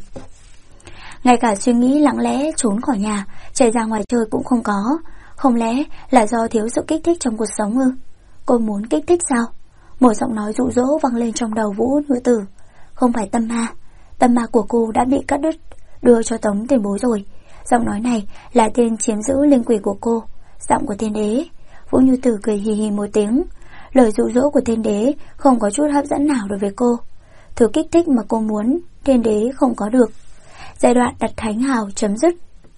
Ngay cả suy nghĩ lặng lẽ trốn khỏi nhà, chạy ra ngoài chơi cũng không có. Không lẽ là do thiếu sự kích thích trong cuộc sống ư? Cô muốn kích thích sao? Một giọng nói dụ dỗ vang lên trong đầu Vũ Như Tử. Không phải tâm ma của cô đã bị cắt đứt, đưa cho Tống tiền bối rồi. Giọng nói này là tên chiếm giữ linh quỷ của cô, giọng của Thiên Đế. Vũ Như Tử cười hì hì một tiếng. Lời dụ dỗ của Thiên Đế không có chút hấp dẫn nào đối với cô. Thứ kích thích mà cô muốn, Thiên Đế không có được. Giai đoạn đặt thánh hào chấm dứt.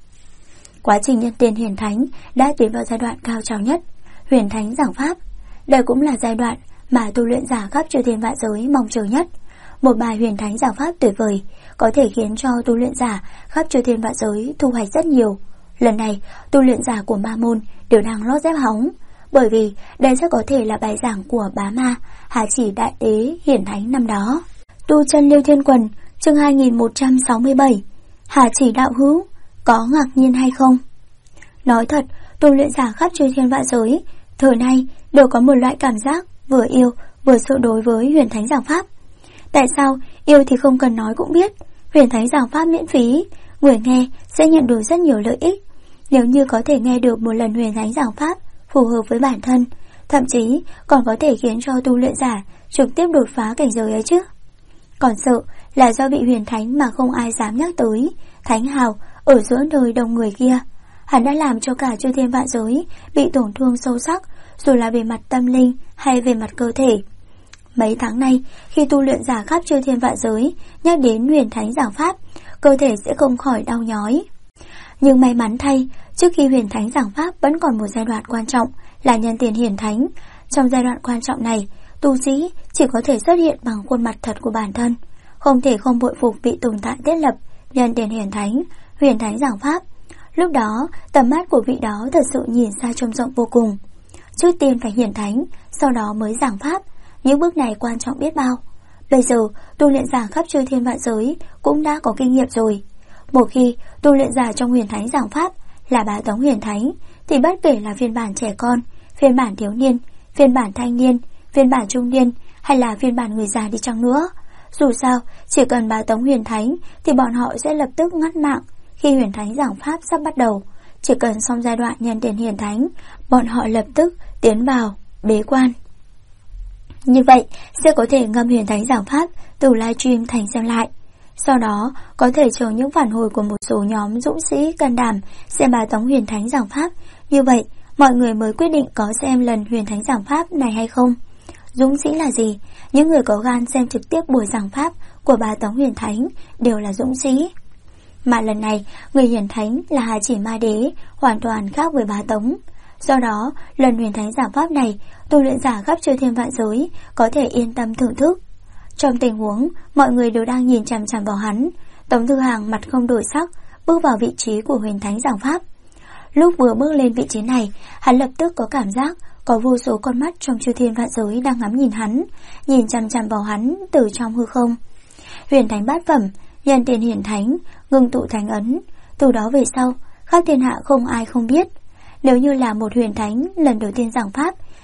Quá trình nhân tiền hiển thánh đã tiến vào giai đoạn cao trào nhất, huyền thánh giảng pháp. Đây cũng là giai đoạn mà tu luyện giả khắp chư thiên vạn giới mong chờ nhất. Một bài huyền thánh giảng pháp tuyệt vời có thể khiến cho tu luyện giả khắp chư thiên vạn giới thu hoạch rất nhiều. Lần này tu luyện giả của Ma Môn đều đang lót dép hóng, bởi vì đây rất có thể là bài giảng của Bá Ma Hà Chỉ Đại Đế hiển thánh năm đó. Tu chân Liêu Thiên Quần, chương 2167. Hà Chỉ đạo hữu, có ngạc nhiên hay không? Nói thật, tu luyện giả khắp chư thiên vạn giới thời nay đều có một loại cảm giác vừa yêu vừa sợ đối với huyền thánh giảng pháp. Tại sao? Yêu thì không cần nói cũng biết. Huyền thánh giảng pháp miễn phí, người nghe sẽ nhận được rất nhiều lợi ích. Nếu như có thể nghe được một lần huyền thánh giảng pháp phù hợp với bản thân, thậm chí còn có thể khiến cho tu luyện giả trực tiếp đột phá cảnh giới ấy chứ. Còn sợ là do vị huyền thánh mà không ai dám nhắc tới, thánh hào ở giữa đời đông người kia. Hắn đã làm cho cả chư thiên vạn giới bị tổn thương sâu sắc, dù là về mặt tâm linh hay về mặt cơ thể. Mấy tháng nay, khi tu luyện giả khắp chư thiên vạn giới nhắc đến huyền thánh giảng pháp, cơ thể sẽ không khỏi đau nhói. Nhưng may mắn thay, trước khi huyền thánh giảng pháp vẫn còn một giai đoạn quan trọng là nhân tiền hiển thánh. Trong giai đoạn quan trọng này, tu sĩ chỉ có thể xuất hiện bằng khuôn mặt thật của bản thân, không thể không bội phục vị tồn tại thiết lập nhân tiền hiển thánh, huyền thánh giảng pháp. Lúc đó, tầm mắt của vị đó thật sự nhìn xa trông rộng vô cùng. Trước tiên phải hiển thánh, sau đó mới giảng pháp. Những bước này quan trọng biết bao. Bây giờ, tu luyện giả khắp chư thiên vạn giới cũng đã có kinh nghiệm rồi. Một khi tu luyện giả trong huyền thánh giảng pháp là Bá Tống huyền thánh, thì bất kể là phiên bản trẻ con, phiên bản thiếu niên, phiên bản thanh niên, phiên bản trung niên hay là phiên bản người già đi chăng nữa, dù sao, chỉ cần Bá Tống huyền thánh thì bọn họ sẽ lập tức ngắt mạng. Khi huyền thánh giảng pháp sắp bắt đầu, chỉ cần xong giai đoạn nhân tiền hiển thánh, bọn họ lập tức tiến vào bế quan. Như vậy sẽ có thể ngâm huyền thánh giảng pháp từ livestream thành xem lại. Sau đó có thể chờ những phản hồi của một số nhóm dũng sĩ can đảm xem Bá Tống huyền thánh giảng pháp. Như vậy mọi người mới quyết định có xem lần huyền thánh giảng pháp này hay không. Dũng sĩ là gì? Những người có gan xem trực tiếp buổi giảng pháp của Bá Tống huyền thánh đều là dũng sĩ. Mà lần này người hiển thánh là Hà Chỉ Ma Đế, hoàn toàn khác với Bá Tống. Do đó lần huyền thánh giảng pháp này, tu luyện giả khắp chư thiên vạn giới có thể yên tâm thưởng thức. Trong tình huống mọi người đều đang nhìn chằm chằm vào hắn, Tống Thư Hàng mặt không đổi sắc bước vào vị trí của huyền thánh giảng pháp. Lúc vừa bước lên vị trí này, hắn lập tức có cảm giác có vô số con mắt trong chư thiên vạn giới đang ngắm nhìn hắn, nhìn chằm chằm vào hắn từ trong hư không. Huyền thánh bát phẩm, nhân tiền hiển thánh, ngưng tụ thánh ấn, từ đó về sau khắp thiên hạ không ai không biết. Nếu như là một huyền thánh lần đầu tiên giảng pháp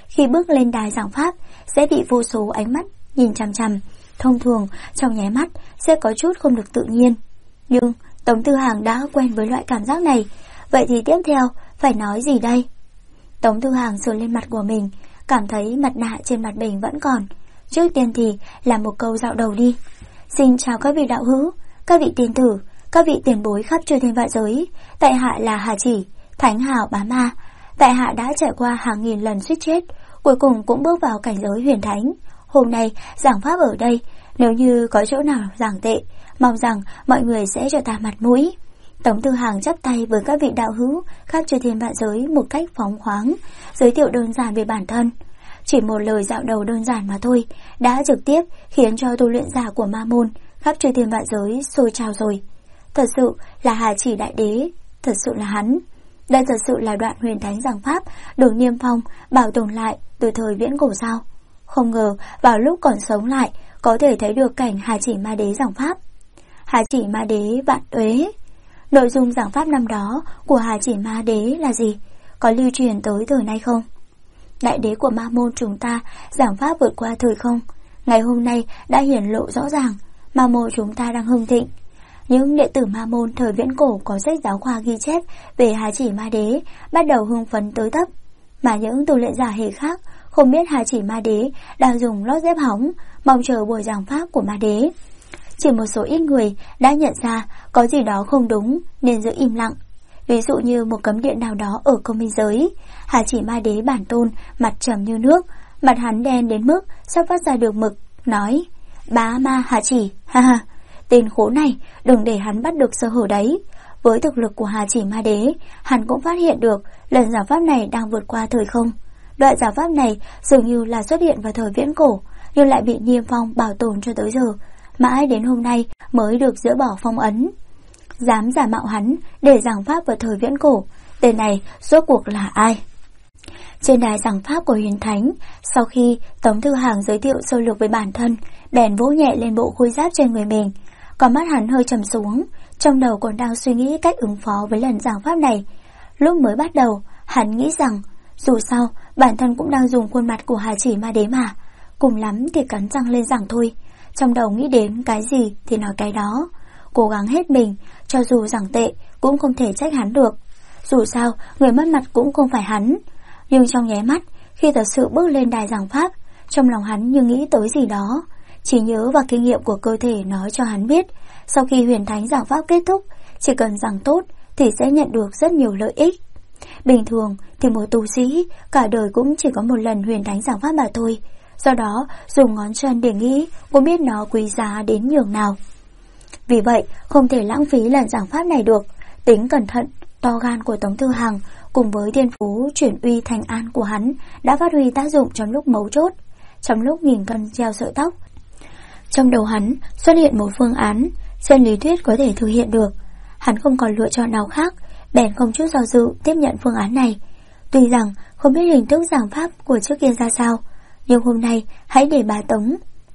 khi bước lên đài giảng pháp sẽ bị vô số ánh mắt nhìn chằm chằm. Thông thường trong nháy mắt sẽ có chút không được tự nhiên. Nhưng Tống Tư Hằng đã quen với loại cảm giác này. Vậy thì tiếp theo phải nói gì đây? Tống Tư Hằng sờ lên mặt của mình, cảm thấy mặt nạ trên mặt mình vẫn còn. Trước tiên thì làm một câu dạo đầu đi. Xin chào các vị đạo hữu, các vị tiên tử, các vị tiền bối khắp chư thiên vạn giới. Tại hạ là Hà Chỉ, Thánh Hào Bá Ma. Tại hạ đã trải qua hàng nghìn lần suýt chết, cuối cùng cũng bước vào cảnh giới huyền thánh. Hôm nay giảng pháp ở đây, nếu như có chỗ nào giảng tệ, mong rằng mọi người sẽ cho ta mặt mũi. Tống Tư Hằng chắp tay với các vị đạo hữu khắp chư thiên vạn giới một cách phóng khoáng, giới thiệu đơn giản về bản thân. Chỉ một lời dạo đầu đơn giản mà thôi đã trực tiếp khiến cho tu luyện giả của Ma Môn khắp chư thiên vạn giới sôi trào rồi. Thật sự là Hà Chỉ Đại Đế, thật sự là hắn. Đây thật sự là đoạn huyền thánh giảng pháp được niêm phong bảo tồn lại từ thời viễn cổ sao? Không ngờ vào lúc còn sống lại có thể thấy được cảnh Hà Chỉ Ma Đế giảng pháp. Hà Chỉ Ma Đế vạn tuế. Nội dung giảng pháp năm đó của Hà Chỉ Ma Đế là gì? Có lưu truyền tới thời nay không? Đại đế của Ma Môn chúng ta giảng pháp vượt qua thời không. Ngày hôm nay đã hiển lộ rõ ràng, Ma Môn chúng ta đang hưng thịnh. Những đệ tử Ma Môn thời viễn cổ có sách giáo khoa ghi chép về Hà Chỉ Ma Đế bắt đầu hưng phấn tới tấp. Mà những tu luyện giả hề khác không biết Hà Chỉ Ma Đế đang dùng lót dép hóng mong chờ buổi giảng pháp của Ma Đế. Chỉ một số ít người đã nhận ra có gì đó không đúng nên giữ im lặng. Ví dụ như một cấm điện nào đó ở công minh giới, Hà Chỉ Ma Đế bản tôn mặt trầm như nước, mặt hắn đen đến mức sắp phát ra được mực, nói: Bá Ma Hà Chỉ, ha ha, tên khốn này, đừng để hắn bắt được sơ hở đấy. Với thực lực của Hà Chỉ Ma Đế, hắn cũng phát hiện được lần giảng pháp này đang vượt qua thời không. Đoạn giảng pháp này dường như là xuất hiện vào thời viễn cổ, nhưng lại bị niêm phong bảo tồn cho tới giờ, mãi đến hôm nay mới được dỡ bỏ phong ấn. Dám giả mạo hắn để giảng pháp vào thời viễn cổ, tên này rốt cuộc là ai? Trên đài giảng pháp của huyền thánh, sau khi Tống Tư Hằng giới thiệu sơ lược về bản thân, bèn vỗ nhẹ lên bộ khôi giáp trên người mình. Còn mắt hắn hơi trầm xuống, trong đầu còn đang suy nghĩ cách ứng phó với lần giảng pháp này. Lúc mới bắt đầu, hắn nghĩ rằng dù sao bản thân cũng đang dùng khuôn mặt của Hà Chỉ Ma Đế mà, cùng lắm thì cắn răng lên giảng thôi. Trong đầu nghĩ đến cái gì thì nói cái đó, cố gắng hết mình, cho dù giảng tệ cũng không thể trách hắn được. Dù sao người mất mặt cũng không phải hắn. Nhưng trong nháy mắt, khi thật sự bước lên đài giảng pháp, trong lòng hắn như nghĩ tới gì đó. Chỉ nhớ và kinh nghiệm của cơ thể nói cho hắn biết, sau khi huyền thánh giảng pháp kết thúc, chỉ cần giảng tốt thì sẽ nhận được rất nhiều lợi ích. Bình thường thì một tu sĩ cả đời cũng chỉ có một lần huyền thánh giảng pháp mà thôi. Do đó dùng ngón chân để nghĩ cũng biết nó quý giá đến nhường nào. Vì vậy không thể lãng phí lần giảng pháp này được. Tính cẩn thận, to gan của Tống Tư Hằng cùng với thiên phú chuyển uy thành an của hắn đã phát huy tác dụng trong lúc mấu chốt. Trong lúc nghìn cân treo sợi tóc, trong đầu hắn xuất hiện một phương án trên lý thuyết có thể thực hiện được. Hắn không còn lựa chọn nào khác, bèn không chút do dự tiếp nhận phương án này. Tuy rằng không biết hình thức giảng pháp của trước kia ra sao, nhưng hôm nay hãy để bà Tống,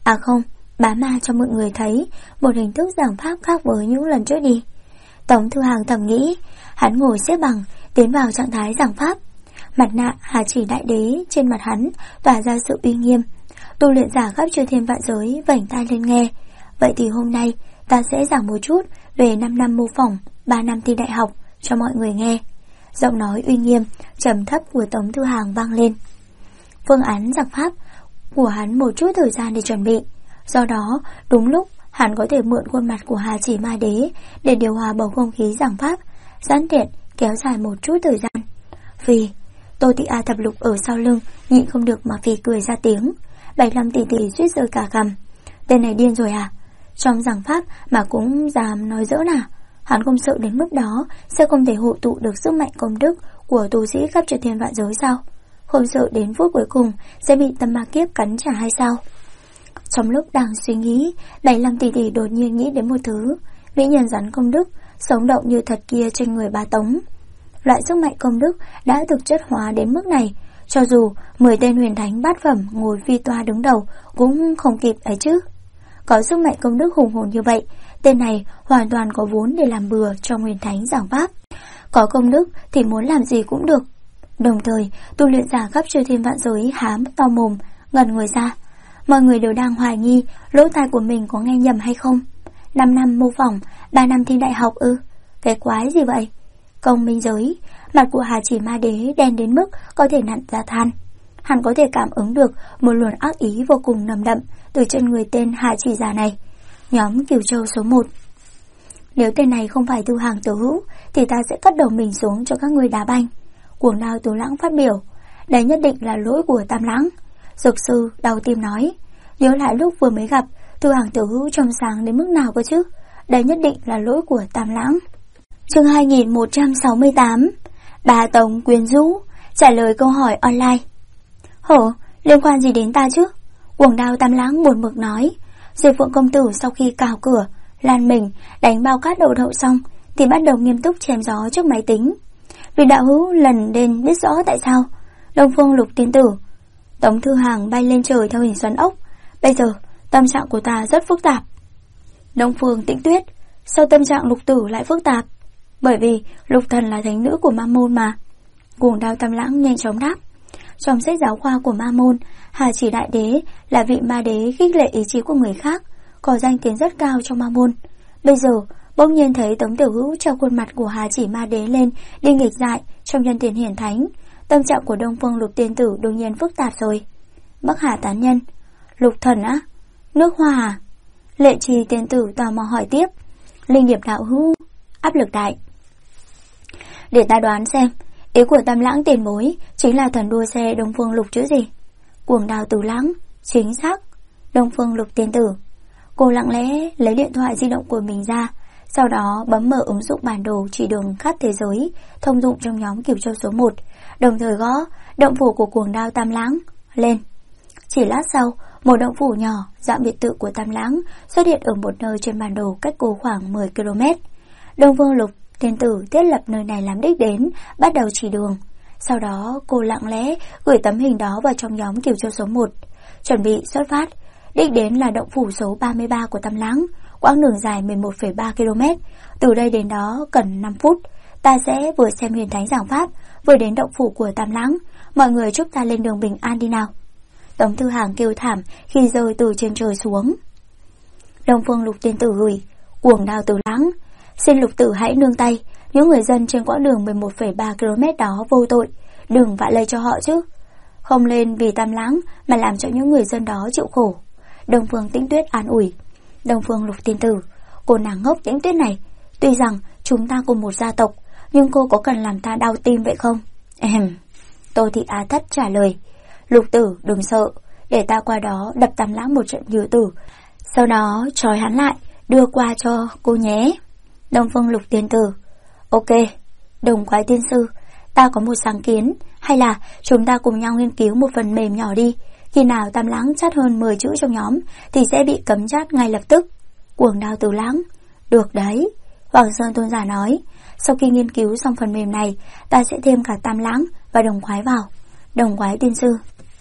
Bá Ma cho mọi người thấy một hình thức giảng pháp khác với những lần trước đi. Tống Tư Hằng thầm nghĩ. Hắn ngồi xếp bằng, tiến vào trạng thái giảng pháp. Mặt nạ Hà Chỉ Đại Đế trên mặt hắn tỏa ra sự uy nghiêm. Tu luyện giả khắp chư thiên vạn giới vảnh tai lên nghe. Vậy thì hôm nay ta sẽ giảng một chút về 5 năm mô phỏng, 3 năm thi đại học cho mọi người nghe. Giọng nói uy nghiêm trầm thấp của Tống Tư Hằng vang lên. Phương án giảng pháp của hắn một chút thời gian để chuẩn bị. Do đó đúng lúc hắn có thể mượn khuôn mặt của Hà Chỉ Ma Đế để điều hòa bầu không khí giảng pháp, giãn tiện kéo dài một chút thời gian. Vì Tô Tị A Thập Lục ở sau lưng nhịn không được mà phì cười ra tiếng. 75 tỷ tỷ suýt rơi cả gầm. Tên này điên rồi à? Trong giảng pháp mà cũng dám nói dỡ à? Hắn không sợ đến mức đó sẽ không thể hội tụ được sức mạnh công đức của tu sĩ khắp chư thiên vạn giới sao? Không sợ đến phút cuối cùng sẽ bị tâm ma kiếp cắn trả hay sao? Trong lúc đang suy nghĩ, 75 tỷ tỷ đột nhiên nghĩ đến một thứ. Mỹ nhân rắn công đức sống động như thật kia trên người bà Tống. Loại sức mạnh công đức đã thực chất hóa đến mức này, cho dù 10 tên huyền thánh bát phẩm ngồi phi toa đứng đầu cũng không kịp ấy chứ. Có sức mạnh công đức hùng hồn như vậy, tên này hoàn toàn có vốn để làm bừa trong huyền thánh giảng pháp. Có công đức thì muốn làm gì cũng được. Đồng thời, tu luyện giả khắp chư thiên vạn giới há to mồm, ngẩn người ra. Mọi người đều đang hoài nghi lỗ tai của mình có nghe nhầm hay không. 5 năm mô phỏng, 3 năm thi đại học ư? Cái quái gì vậy? Công minh giới, mặt của Hà Chỉ Ma Đế đen đến mức có thể nặn ra than. Hắn có thể cảm ứng được một luồng ác ý vô cùng nồng đậm từ trên người tên Hà Chỉ già này. Nhóm Cửu Châu số 1. Nếu tên này không phải Tư Hàng Tiểu Hữu thì ta sẽ cất đầu mình xuống cho các ngươi đá banh. Cuồng Đao Tú Lãng phát biểu. Đây nhất định là lỗi của Tam Lãng. Dược sư đau tim nói. Nhớ lại lúc vừa mới gặp, Tư Hàng Tiểu Hữu trong sáng đến mức nào cơ chứ? Đây nhất định là lỗi của Tam Lãng. Chương 2168. Bà Tống quyến rũ trả lời câu hỏi online. Hổ, liên quan gì đến ta chứ? Cuồng Đao Tam Lãng buồn bực nói. Diệp Phượng công tử sau khi cào cửa, lan mình, đánh bao cát đậu đậu xong thì bắt đầu nghiêm túc chém gió trước máy tính. Vì đạo hữu lần đến biết rõ tại sao. Đông Phương Lục tiên tử. Tống Thư Hàng bay lên trời theo hình xoắn ốc. Bây giờ tâm trạng của ta rất phức tạp. Đông Phương Tĩnh Tuyết. Sao tâm trạng Lục tử lại phức tạp? Bởi vì Lục thần là thánh nữ của Ma Môn mà. Cuồng Đao Tam Lãng nhanh chóng đáp. Trong sách giáo khoa của Ma Môn, Hà Chỉ Đại Đế là vị ma đế khích lệ ý chí của người khác, có danh tiếng rất cao trong Ma Môn. Bây giờ bỗng nhiên thấy Tống Tiểu Hữu treo khuôn mặt của Hà Chỉ Ma Đế lên đi nghịch dại trong nhân tiền hiển thánh, tâm trạng của Đông Phương Lục tiên tử đương nhiên phức tạp rồi. Bắc Hà tán nhân. Lục thần á? Nước Hoa à? Lệ Trì tiên tử tò mò hỏi tiếp. Linh nghiệp đạo hữu áp lực đại. Để ta đoán xem, ý của Tam Lãng tiền bối chính là thần đua xe Đông Phương Lục chứ gì? Cuồng Đao Tú Lãng. Chính xác. Đông Phương Lục tiên tử. Cô lặng lẽ lấy điện thoại di động của mình ra, sau đó bấm mở ứng dụng bản đồ chỉ đường khắp thế giới thông dụng trong nhóm Cửu Châu số 1, đồng thời gõ động phủ của Cuồng Đao Tam Lãng lên. Chỉ lát sau, một động phủ nhỏ dạng biệt thự của Tam Lãng xuất hiện ở một nơi trên bản đồ cách cô khoảng 10 km. Đông Phương Lục tiên tử thiết lập nơi này làm đích đến, bắt đầu chỉ đường. Sau đó cô lặng lẽ gửi tấm hình đó vào trong nhóm Cửu Châu số 1, chuẩn bị xuất phát. Đích đến là động phủ số 33 của Tam Lãng, quãng đường dài 11,3 km. Từ đây đến đó cần 5 phút. Ta sẽ vừa xem huyền thánh giảng pháp, vừa đến động phủ của Tam Lãng. Mọi người chúc ta lên đường bình an đi nào. Tống Thư Hàng kêu thảm khi rơi từ trên trời xuống. Đông Phương Lục tiên tử gửi. Cuồng Đao Tú Lãng. Xin Lục tử hãy nương tay. Những người dân trên quãng đường 11,3 km đó vô tội, đừng vạ lây cho họ chứ. Không lên vì Tam Lãng mà làm cho những người dân đó chịu khổ. Đông Phương Tĩnh Tuyết an ủi. Đông Phương Lục tiên tử, cô nàng ngốc Tĩnh Tuyết này, tuy rằng chúng ta cùng một gia tộc, nhưng cô có cần làm ta đau tim vậy không? Tô Thị Á Thất trả lời. Lục tử đừng sợ, để ta qua đó đập Tam Lãng một trận như tử, sau đó trói hắn lại, đưa qua cho cô nhé. Đông Phương Lục tiên tử. Ok. Đồng Quái tiên sư, ta có một sáng kiến, hay là chúng ta cùng nhau nghiên cứu một phần mềm nhỏ đi. Khi nào Tam Lãng chat hơn 10 chữ trong nhóm thì sẽ bị cấm chat ngay lập tức. Cuồng Đao Tú Lãng. Được đấy. Hoàng Sơn Tôn giả nói. Sau khi nghiên cứu xong phần mềm này, ta sẽ thêm cả Tam Lãng và Đồng Quái vào. Đồng Quái tiên sư.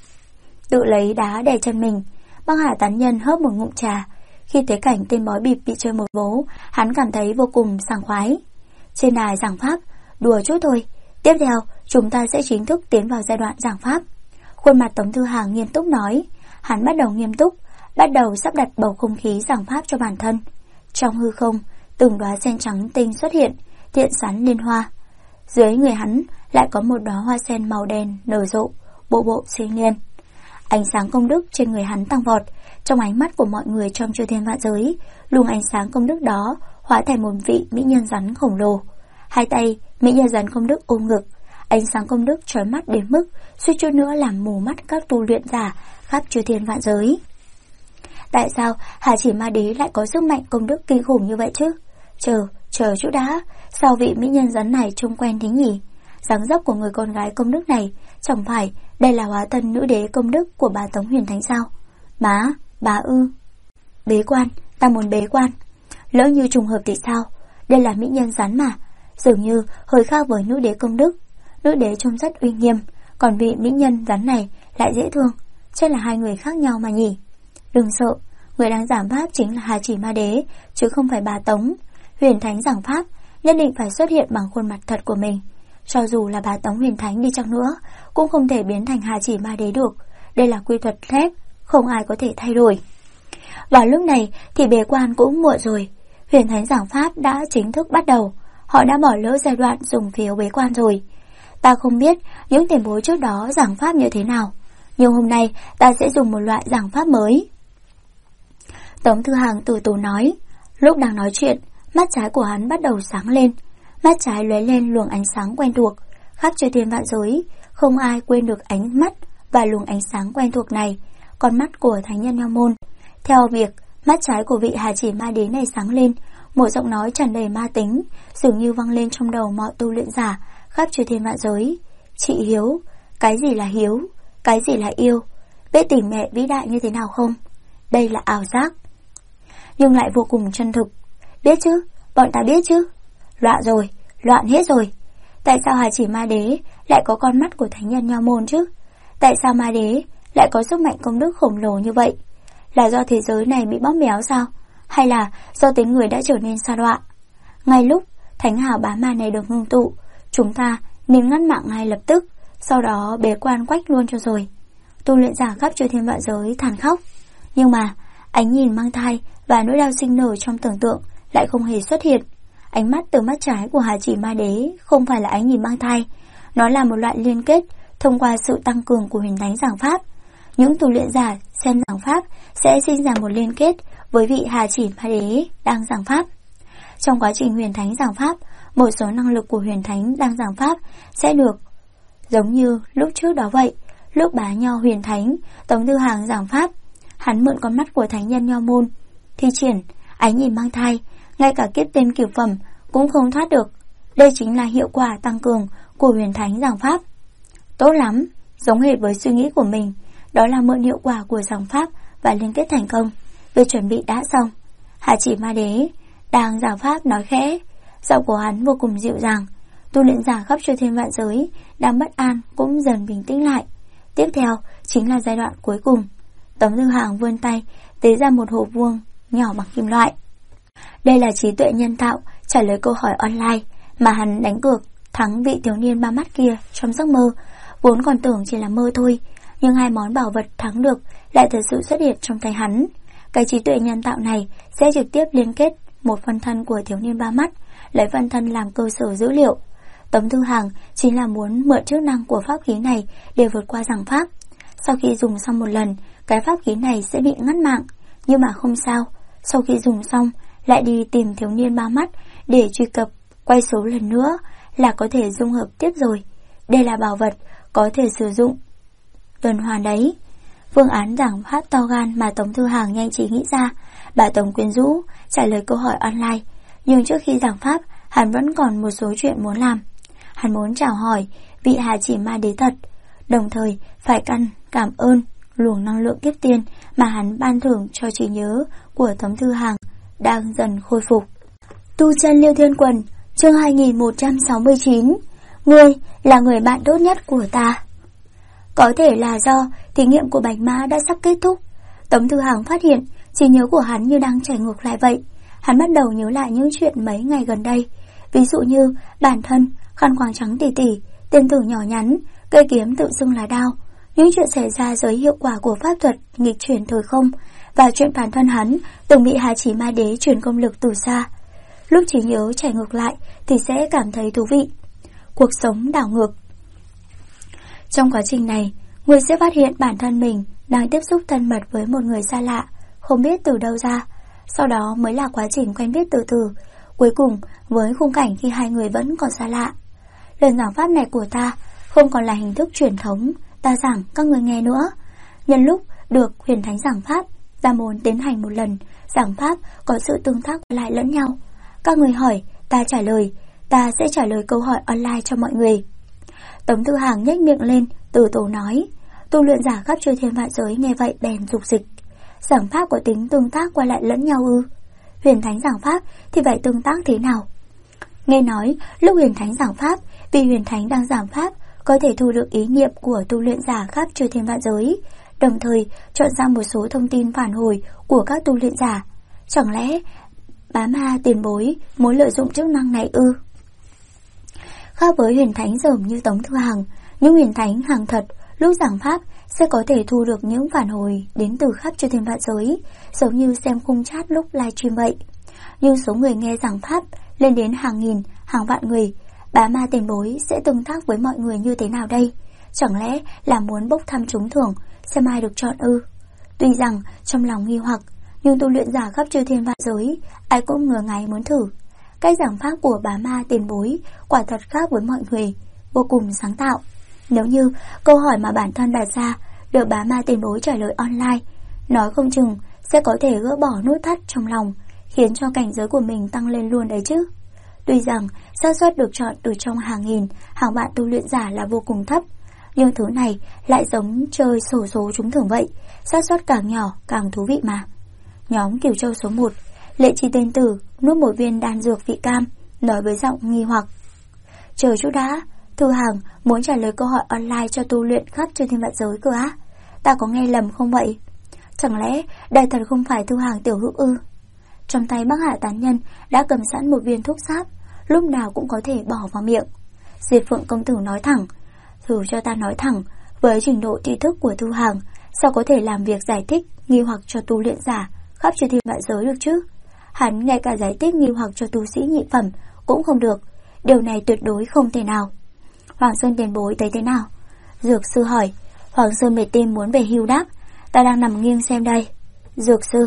Tự lấy đá đè chân mình. Bắc Hà tán nhân hớp một ngụm trà. Khi thấy cảnh tên bói bịp bị chơi một vố, hắn cảm thấy vô cùng sảng khoái. Trên đài giảng pháp, đùa chút thôi. Tiếp theo, chúng ta sẽ chính thức tiến vào giai đoạn giảng pháp. Khuôn mặt Tống Thư Hàng nghiêm túc nói. Hắn bắt đầu nghiêm túc, bắt đầu sắp đặt bầu không khí giảng pháp cho bản thân. Trong hư không, từng đóa sen trắng tinh xuất hiện, thiện sắn liên hoa. Dưới người hắn lại có một đóa hoa sen màu đen nở rộ, bộ bộ sinh liên. Ánh sáng công đức trên người hắn tăng vọt. Trong ánh mắt của mọi người trong chư thiên vạn giới, luồng ánh sáng công đức đó hóa thành một vị mỹ nhân rắn khổng lồ. Hai tay mỹ nhân rắn công đức ôm ngực. Ánh sáng công đức chói mắt đến mức suýt chút nữa làm mù mắt các tu luyện giả khắp chư thiên vạn giới. Tại sao Hà Chỉ Ma Đế lại có sức mạnh công đức kinh khủng như vậy chứ? Chờ chút đã, sao vị mỹ nhân rắn này trông quen thế nhỉ? Dáng dấp của người con gái công đức này, chẳng phải đây là hóa thân nữ đế công đức của bà Tống Huyền Thánh sao? Bà ư? Bế quan, ta muốn bế quan. Lỡ như trùng hợp thì sao? Đây là mỹ nhân rắn mà, dường như hơi khác với nữ đế công đức. Nữ đế trông rất uy nghiêm, còn vị mỹ nhân rắn này lại dễ thương. Chắc là hai người khác nhau mà nhỉ? Đừng sợ, người đang giảng pháp chính là Hà Chỉ Ma Đế, chứ không phải bà Tống. Huyền Thánh giảng pháp nhất định phải xuất hiện bằng khuôn mặt thật của mình. cho dù là bá tống huyền thánh đi chăng nữa, cũng không thể biến thành Hà Chỉ Ma Đế được. Đây là quy luật thép, không ai có thể thay đổi. Vào lúc này thì bế quan cũng muộn rồi. Huyền thánh giảng pháp đã chính thức bắt đầu. Họ đã bỏ lỡ giai đoạn dùng phiếu bế quan rồi. Ta không biết những tiền bối trước đó giảng pháp như thế nào, nhưng hôm nay ta sẽ dùng một loại giảng pháp mới. Tống Thư Hàng từ từ nói. Lúc đang nói chuyện, mắt trái của hắn bắt đầu sáng lên. Mắt trái lóe lên luồng ánh sáng quen thuộc. Khắp chư thiên vạn giới, không ai quên được ánh mắt và luồng ánh sáng quen thuộc này. Con mắt của thánh nhân Nho Môn. Theo việc mắt trái của vị Hà Chỉ Ma Đế này sáng lên, một giọng nói tràn đầy ma tính dường như vang lên trong đầu mọi tu luyện giả khắp chư thiên vạn giới. Chị Hiếu, cái gì là hiếu, cái gì là yêu, biết tình mẹ vĩ đại như thế nào không? Đây là ảo giác, nhưng lại vô cùng chân thực. Biết chứ, bọn ta biết chứ. Loạn rồi, loạn hết rồi. Tại sao Hà Chỉ Ma Đế lại có con mắt của thánh nhân Nho Môn chứ? Tại sao Ma Đế lại có sức mạnh công đức khổng lồ như vậy? Là do thế giới này bị bóp méo sao? Hay là do tính người đã trở nên sa đọa? Ngay lúc thánh hào bá ma này được ngưng tụ, chúng ta nên ngắt mạng ngay lập tức, sau đó bế quan quách luôn cho rồi. Tu luyện giả khắp chư thiên vạn giới than khóc. Nhưng mà ánh nhìn mang thai và nỗi đau sinh nở trong tưởng tượng lại không hề xuất hiện. Ánh mắt từ mắt trái của Hà Chỉ Ma Đế không phải là ánh nhìn mang thai, nó là một loại liên kết thông qua sự tăng cường của huyền thánh giảng pháp. Những tu luyện giả xem giảng pháp sẽ sinh ra một liên kết với vị Hà Chỉ Ma Đế đang giảng pháp. Trong quá trình huyền thánh giảng pháp, một số năng lực của huyền thánh đang giảng pháp sẽ được giống như lúc trước đó vậy. Lúc bá nho huyền thánh Tống Thư Hàng giảng pháp, hắn mượn con mắt của thánh nhân Nho Môn thi triển ánh nhìn mang thai, ngay cả kiếp tên cửu phẩm cũng không thoát được. Đây chính là hiệu quả tăng cường của huyền thánh giảng pháp. Tốt lắm, giống hệt với suy nghĩ của mình, đó là mượn hiệu quả của giảng pháp và liên kết thành công. Việc chuẩn bị đã xong. Hà Chỉ Ma Đế đang giảng pháp nói khẽ, giọng của hắn vô cùng dịu dàng. Tu luyện giả khắp chư thiên vạn giới đang bất an cũng dần bình tĩnh lại. Tiếp theo chính là giai đoạn cuối cùng. Tống Thư Hàng vươn tay tế ra một hộp vuông nhỏ bằng kim loại. Đây là trí tuệ nhân tạo trả lời câu hỏi online mà hắn đánh cược thắng vị thiếu niên ba mắt kia trong giấc mơ. Vốn còn tưởng chỉ là mơ thôi, nhưng hai món bảo vật thắng được lại thật sự xuất hiện trong tay hắn. Cái trí tuệ nhân tạo này sẽ trực tiếp liên kết một phân thân của thiếu niên ba mắt, lấy phân thân làm cơ sở dữ liệu. Tống Thư Hàng chính là muốn mượn chức năng của pháp khí này để vượt qua giảng pháp. Sau khi dùng xong một lần, cái pháp khí này sẽ bị ngắt mạng. Nhưng mà không sao, sau khi dùng xong lại đi tìm thiếu niên ba mắt để truy cập, quay số lần nữa là có thể dung hợp tiếp rồi. Đây là bảo vật có thể sử dụng tuần hoàn đấy. Phương án giảng pháp to gan mà Tống Thư Hàng nhanh trí nghĩ ra. Bà Tống quyến rũ trả lời câu hỏi online, nhưng trước khi giảng pháp hắn vẫn còn một số chuyện muốn làm. Hắn muốn chào hỏi vị Hà Chỉ Ma Đế thật, đồng thời phải cảm ơn luồng năng lượng kiếp tiên mà hắn ban thưởng cho trí nhớ của Tống Thư Hàng đang dần khôi phục. Tu chân Liêu Thiên Quần, chương 2169. Ngươi là người bạn tốt nhất của ta. Có thể là do thí nghiệm của Bạch Mã đã sắp kết thúc. Tống Thư Hàng phát hiện trí nhớ của hắn như đang chảy ngược lại vậy. Hắn bắt đầu nhớ lại những chuyện mấy ngày gần đây, ví dụ như bản thân, khăn quàng trắng tỉ tỉ, tiền tử nhỏ nhắn, cây kiếm tự xưng là đao, những chuyện xảy ra dưới hiệu quả của pháp thuật nghịch chuyển thời không, và chuyện bản thân hắn từng bị Hà Chỉ Ma Đế truyền công lực từ xa. Lúc trí nhớ chảy ngược lại thì sẽ cảm thấy thú vị. Cuộc sống đảo ngược. Trong quá trình này, người sẽ phát hiện bản thân mình đang tiếp xúc thân mật với một người xa lạ, không biết từ đâu ra. Sau đó mới là quá trình quen biết từ từ, cuối cùng với khung cảnh khi hai người vẫn còn xa lạ. Lần giảng pháp này của ta không còn là hình thức truyền thống ta giảng các người nghe nữa. Nhân lúc được huyền thánh giảng pháp, ta muốn tiến hành một lần giảng pháp có sự tương tác lại lẫn nhau. Các người hỏi, ta trả lời, ta sẽ trả lời câu hỏi online cho mọi người. Tống Thư Hàng nhếch miệng lên, từ tốn nói. Tu luyện giả khắp chư thiên vạn giới nghe vậy bèn dục dịch. Giảng pháp có tính tương tác qua lại lẫn nhau ư? Huyền thánh giảng pháp thì phải tương tác thế nào? Nghe nói lúc huyền thánh giảng pháp, vì huyền thánh đang giảng pháp có thể thu được ý niệm của tu luyện giả khắp chư thiên vạn giới, đồng thời chọn ra một số thông tin phản hồi của các tu luyện giả. Chẳng lẽ bá ma tiền bối muốn lợi dụng chức năng này ư? Khác với huyền thánh dởm như Tống Thư Hằng, những huyền thánh hàng thật lúc giảng pháp sẽ có thể thu được những phản hồi đến từ khắp chư thiên vạn giới, giống như xem khung chat lúc livestream vậy. Nhưng số người nghe giảng pháp lên đến hàng nghìn, hàng vạn người, bá ma tiền bối sẽ tương tác với mọi người như thế nào đây? Chẳng lẽ là muốn bốc thăm trúng thưởng, xem ai được chọn ư? Tuy rằng trong lòng nghi hoặc, nhưng tu luyện giả khắp chư thiên vạn giới ai cũng ngờ ngáy muốn thử. Cách giảng pháp của bá ma tiền bối quả thật khác với mọi người, vô cùng sáng tạo. Nếu như câu hỏi mà bản thân đặt ra được bá ma tiền bối trả lời online, nói không chừng sẽ có thể gỡ bỏ nút thắt trong lòng, khiến cho cảnh giới của mình tăng lên luôn đấy chứ. Tuy rằng xác suất được chọn từ trong hàng nghìn, hàng vạn tu luyện giả là vô cùng thấp, nhưng thứ này lại giống chơi xổ số trúng thưởng vậy, xác suất càng nhỏ càng thú vị mà. Nhóm Cửu Châu số 1, Lệ Chi tên tử nuốt một viên đan dược vị cam, nói với giọng nghi hoặc: chờ chút đã, Thư Hằng muốn trả lời câu hỏi online cho tu luyện khắp chư thiên vạn giới cơ á? Ta có nghe lầm không vậy? Chẳng lẽ đây thật không phải Thư Hằng tiểu hữu ư? Trong tay Bắc Hạ tán nhân đã cầm sẵn một viên thuốc sáp, lúc nào cũng có thể bỏ vào miệng. Diệp Phượng công tử nói thẳng: thử cho ta nói thẳng, với trình độ tri thức của Thư Hằng, sao có thể làm việc giải thích nghi hoặc cho tu luyện giả khắp chư thiên vạn giới được chứ? Hắn ngay cả giải thích nghi hoặc cho tu sĩ nhị phẩm cũng không được, điều này tuyệt đối không thể nào. Hoàng Sơn tiền bối thấy thế nào? Dược sư hỏi. Hoàng Sơn mệt tim muốn về hưu đáp: ta đang nằm nghiêng xem đây. Dược sư.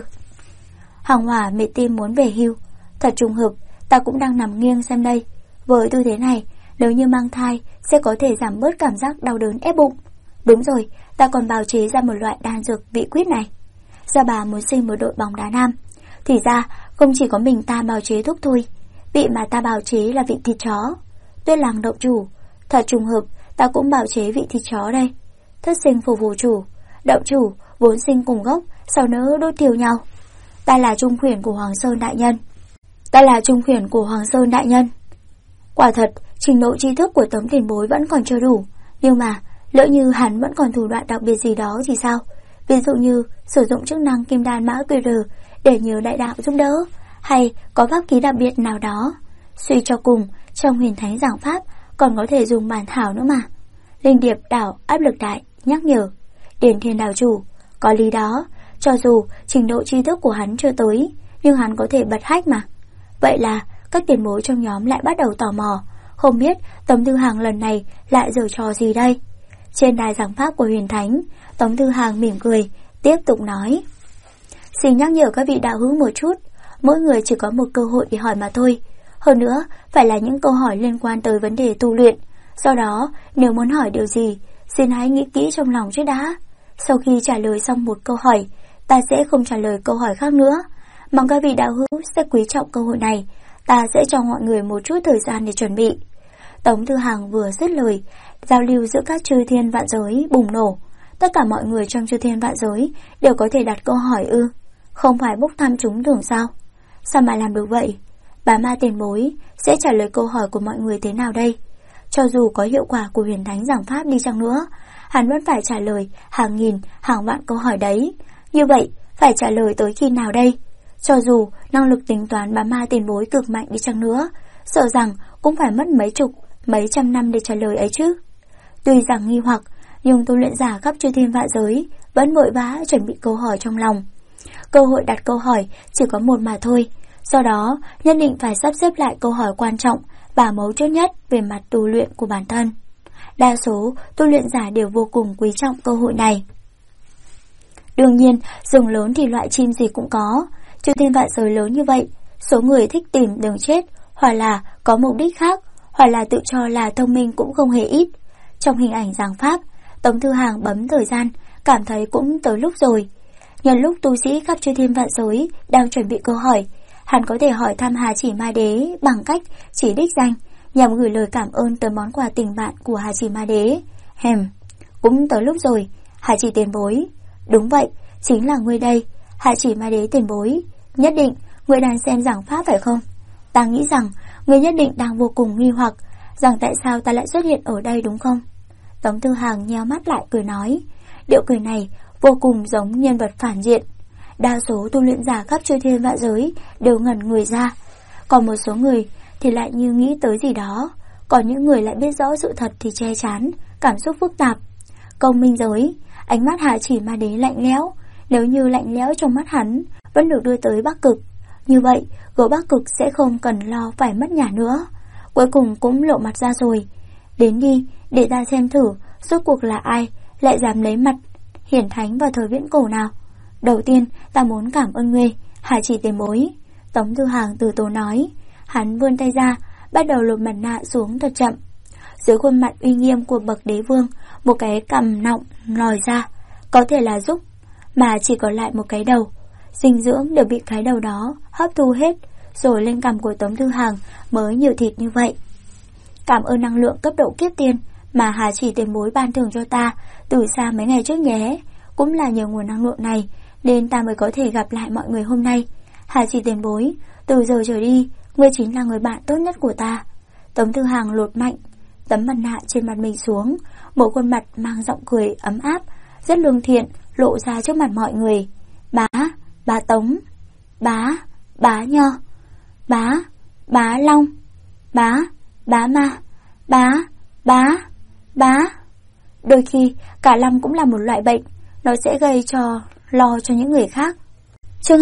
Hoàng Hỏa mệt tim muốn về hưu. Thật trùng hợp, ta cũng đang nằm nghiêng xem đây. Với tư thế này, nếu như mang thai sẽ có thể giảm bớt cảm giác đau đớn ép bụng. Đúng rồi, ta còn bào chế ra một loại đan dược vị quyết này. Gia bà muốn sinh một đội bóng đá nam. Thì ra không chỉ có mình ta bào chế thuốc thôi, vị mà ta bào chế là vị thịt chó. Tuyết Làng động chủ. Thật trùng hợp, ta cũng bào chế vị thịt chó đây. Thất sinh phù phù chủ. Động chủ vốn sinh cùng gốc, sao nỡ đốt thiêu nhau. Ta là trung khuyển của Hoàng Sơn đại nhân. Ta là trung khuyển của Hoàng Sơn đại nhân. Quả thật, trình độ tri thức của Tống tiền bối vẫn còn chưa đủ. Nhưng mà, lỡ như hắn vẫn còn thủ đoạn đặc biệt gì đó thì sao? Ví dụ như sử dụng chức năng kim đan mã QR để nhờ đại đạo giúp đỡ, hay có pháp khí đặc biệt nào đó. Suy cho cùng, trong huyền thánh giảng pháp còn có thể dùng bản thảo nữa mà. Linh điệp đảo áp lực đại nhắc nhở: Điền Thiên đảo chủ, có lý đó, cho dù trình độ tri thức của hắn chưa tới, nhưng hắn có thể bật hack mà. Vậy là các tiền bối trong nhóm lại bắt đầu tò mò, không biết Tống Thư Hằng lần này lại giở trò gì đây. Trên đài giảng pháp của huyền thánh, Tống Thư Hằng mỉm cười, tiếp tục nói: xin nhắc nhở các vị đạo hữu một chút, mỗi người chỉ có một cơ hội để hỏi mà thôi. Hơn nữa, phải là những câu hỏi liên quan tới vấn đề tu luyện. Do đó, nếu muốn hỏi điều gì, xin hãy nghĩ kỹ trong lòng trước đã. Sau khi trả lời xong một câu hỏi, ta sẽ không trả lời câu hỏi khác nữa. Mong các vị đạo hữu sẽ quý trọng cơ hội này, ta sẽ cho mọi người một chút thời gian để chuẩn bị. Tống Thư Hằng vừa dứt lời, giao lưu giữa các chư thiên vạn giới bùng nổ. Tất cả mọi người trong chư thiên vạn giới đều có thể đặt câu hỏi ư? Không phải bốc thăm trúng thưởng sao? Sao mà làm được vậy? Bá ma tiền bối sẽ trả lời câu hỏi của mọi người thế nào đây? Cho dù có hiệu quả của huyền thánh giảng pháp đi chăng nữa, hắn vẫn phải trả lời hàng nghìn, hàng vạn câu hỏi đấy. Như vậy, phải trả lời tới khi nào đây? Cho dù năng lực tính toán bá ma tiền bối cực mạnh đi chăng nữa, sợ rằng cũng phải mất mấy chục, mấy trăm năm để trả lời ấy chứ. Tuy rằng nghi hoặc, nhưng tu luyện giả khắp chư thiên vạn giới vẫn vội vã chuẩn bị câu hỏi trong lòng. Cơ hội đặt câu hỏi chỉ có một mà thôi, do đó nhất định phải sắp xếp lại câu hỏi quan trọng và mấu chốt nhất về mặt tu luyện của bản thân. Đa số tu luyện giả đều vô cùng quý trọng cơ hội này. Đương nhiên, rừng lớn thì loại chim gì cũng có, chư thiên vạn giới lớn như vậy, số người thích tìm đường chết, hoặc là có mục đích khác, hoặc là tự cho là thông minh cũng không hề ít. Trong hình ảnh giảng pháp, Tống Thư Hằng bấm thời gian, cảm thấy cũng tới lúc rồi. Nhân lúc tu sĩ khắp chư thiên vạn giới đang chuẩn bị câu hỏi, hắn có thể hỏi thăm Hà Chỉ Ma Đế bằng cách chỉ đích danh, nhằm gửi lời cảm ơn tới món quà tình bạn của Hà Chỉ Ma Đế. Cũng tới lúc rồi, Hà Chỉ tiền bối. Đúng vậy, chính là ngươi đây, Hà Chỉ Ma Đế tiền bối. Nhất định, ngươi đang xem giảng pháp phải không? Ta nghĩ rằng, ngươi nhất định đang vô cùng nghi hoặc, rằng tại sao ta lại xuất hiện ở đây đúng không? Tống Thư Hằng nheo mắt lại cười nói. Điệu cười này vô cùng giống nhân vật phản diện. Đa số tu luyện giả khắp chư thiên vạn giới đều ngẩn người ra, còn một số người thì lại như nghĩ tới gì đó, Còn những người lại biết rõ sự thật thì che chắn, cảm xúc phức tạp. Công minh giới, ánh mắt Hà Chỉ Ma Đế lạnh lẽo. Nếu như lạnh lẽo trong mắt hắn vẫn được đưa tới Bắc Cực, như vậy gấu Bắc Cực sẽ không cần lo phải mất nhà nữa. Cuối cùng cũng lộ mặt ra rồi. Đến đi, để ta xem thử rốt cuộc là ai lại dám lấy mặt hiển thánh vào thời viễn cổ nào. Đầu tiên ta muốn cảm ơn ngươi, Hà Chỉ tiền bối. Tống Thư Hàng từ tốn nói. Hắn vươn tay ra, bắt đầu lột mặt nạ xuống thật chậm. Dưới khuôn mặt uy nghiêm của bậc đế vương, một cái cằm nọng lòi ra. Có thể là giúp, mà chỉ còn lại một cái đầu. Dinh dưỡng đều bị cái đầu đó hấp thu hết, rồi lên cằm của Tống Thư Hàng mới nhiều thịt như vậy. Cảm ơn năng lượng cấp độ kiếp tiên mà Hà Chỉ tiền bối ban thưởng cho ta từ xa mấy ngày trước nhé. Cũng là nhờ nguồn năng lượng này nên ta mới có thể gặp lại mọi người hôm nay. Hà Chỉ tiền bối, từ giờ trở đi, ngươi chính là người bạn tốt nhất của ta. Tống Thư Hàng lột mạnh tấm mặt nạ trên mặt mình xuống, một khuôn mặt mang giọng cười ấm áp, rất lương thiện lộ ra trước mặt mọi người. Bá Tống, bá Nho, bá Long, bá Ma, bá. Đôi khi cả Long cũng là một loại bệnh, nó sẽ gây lo cho những người khác. Chương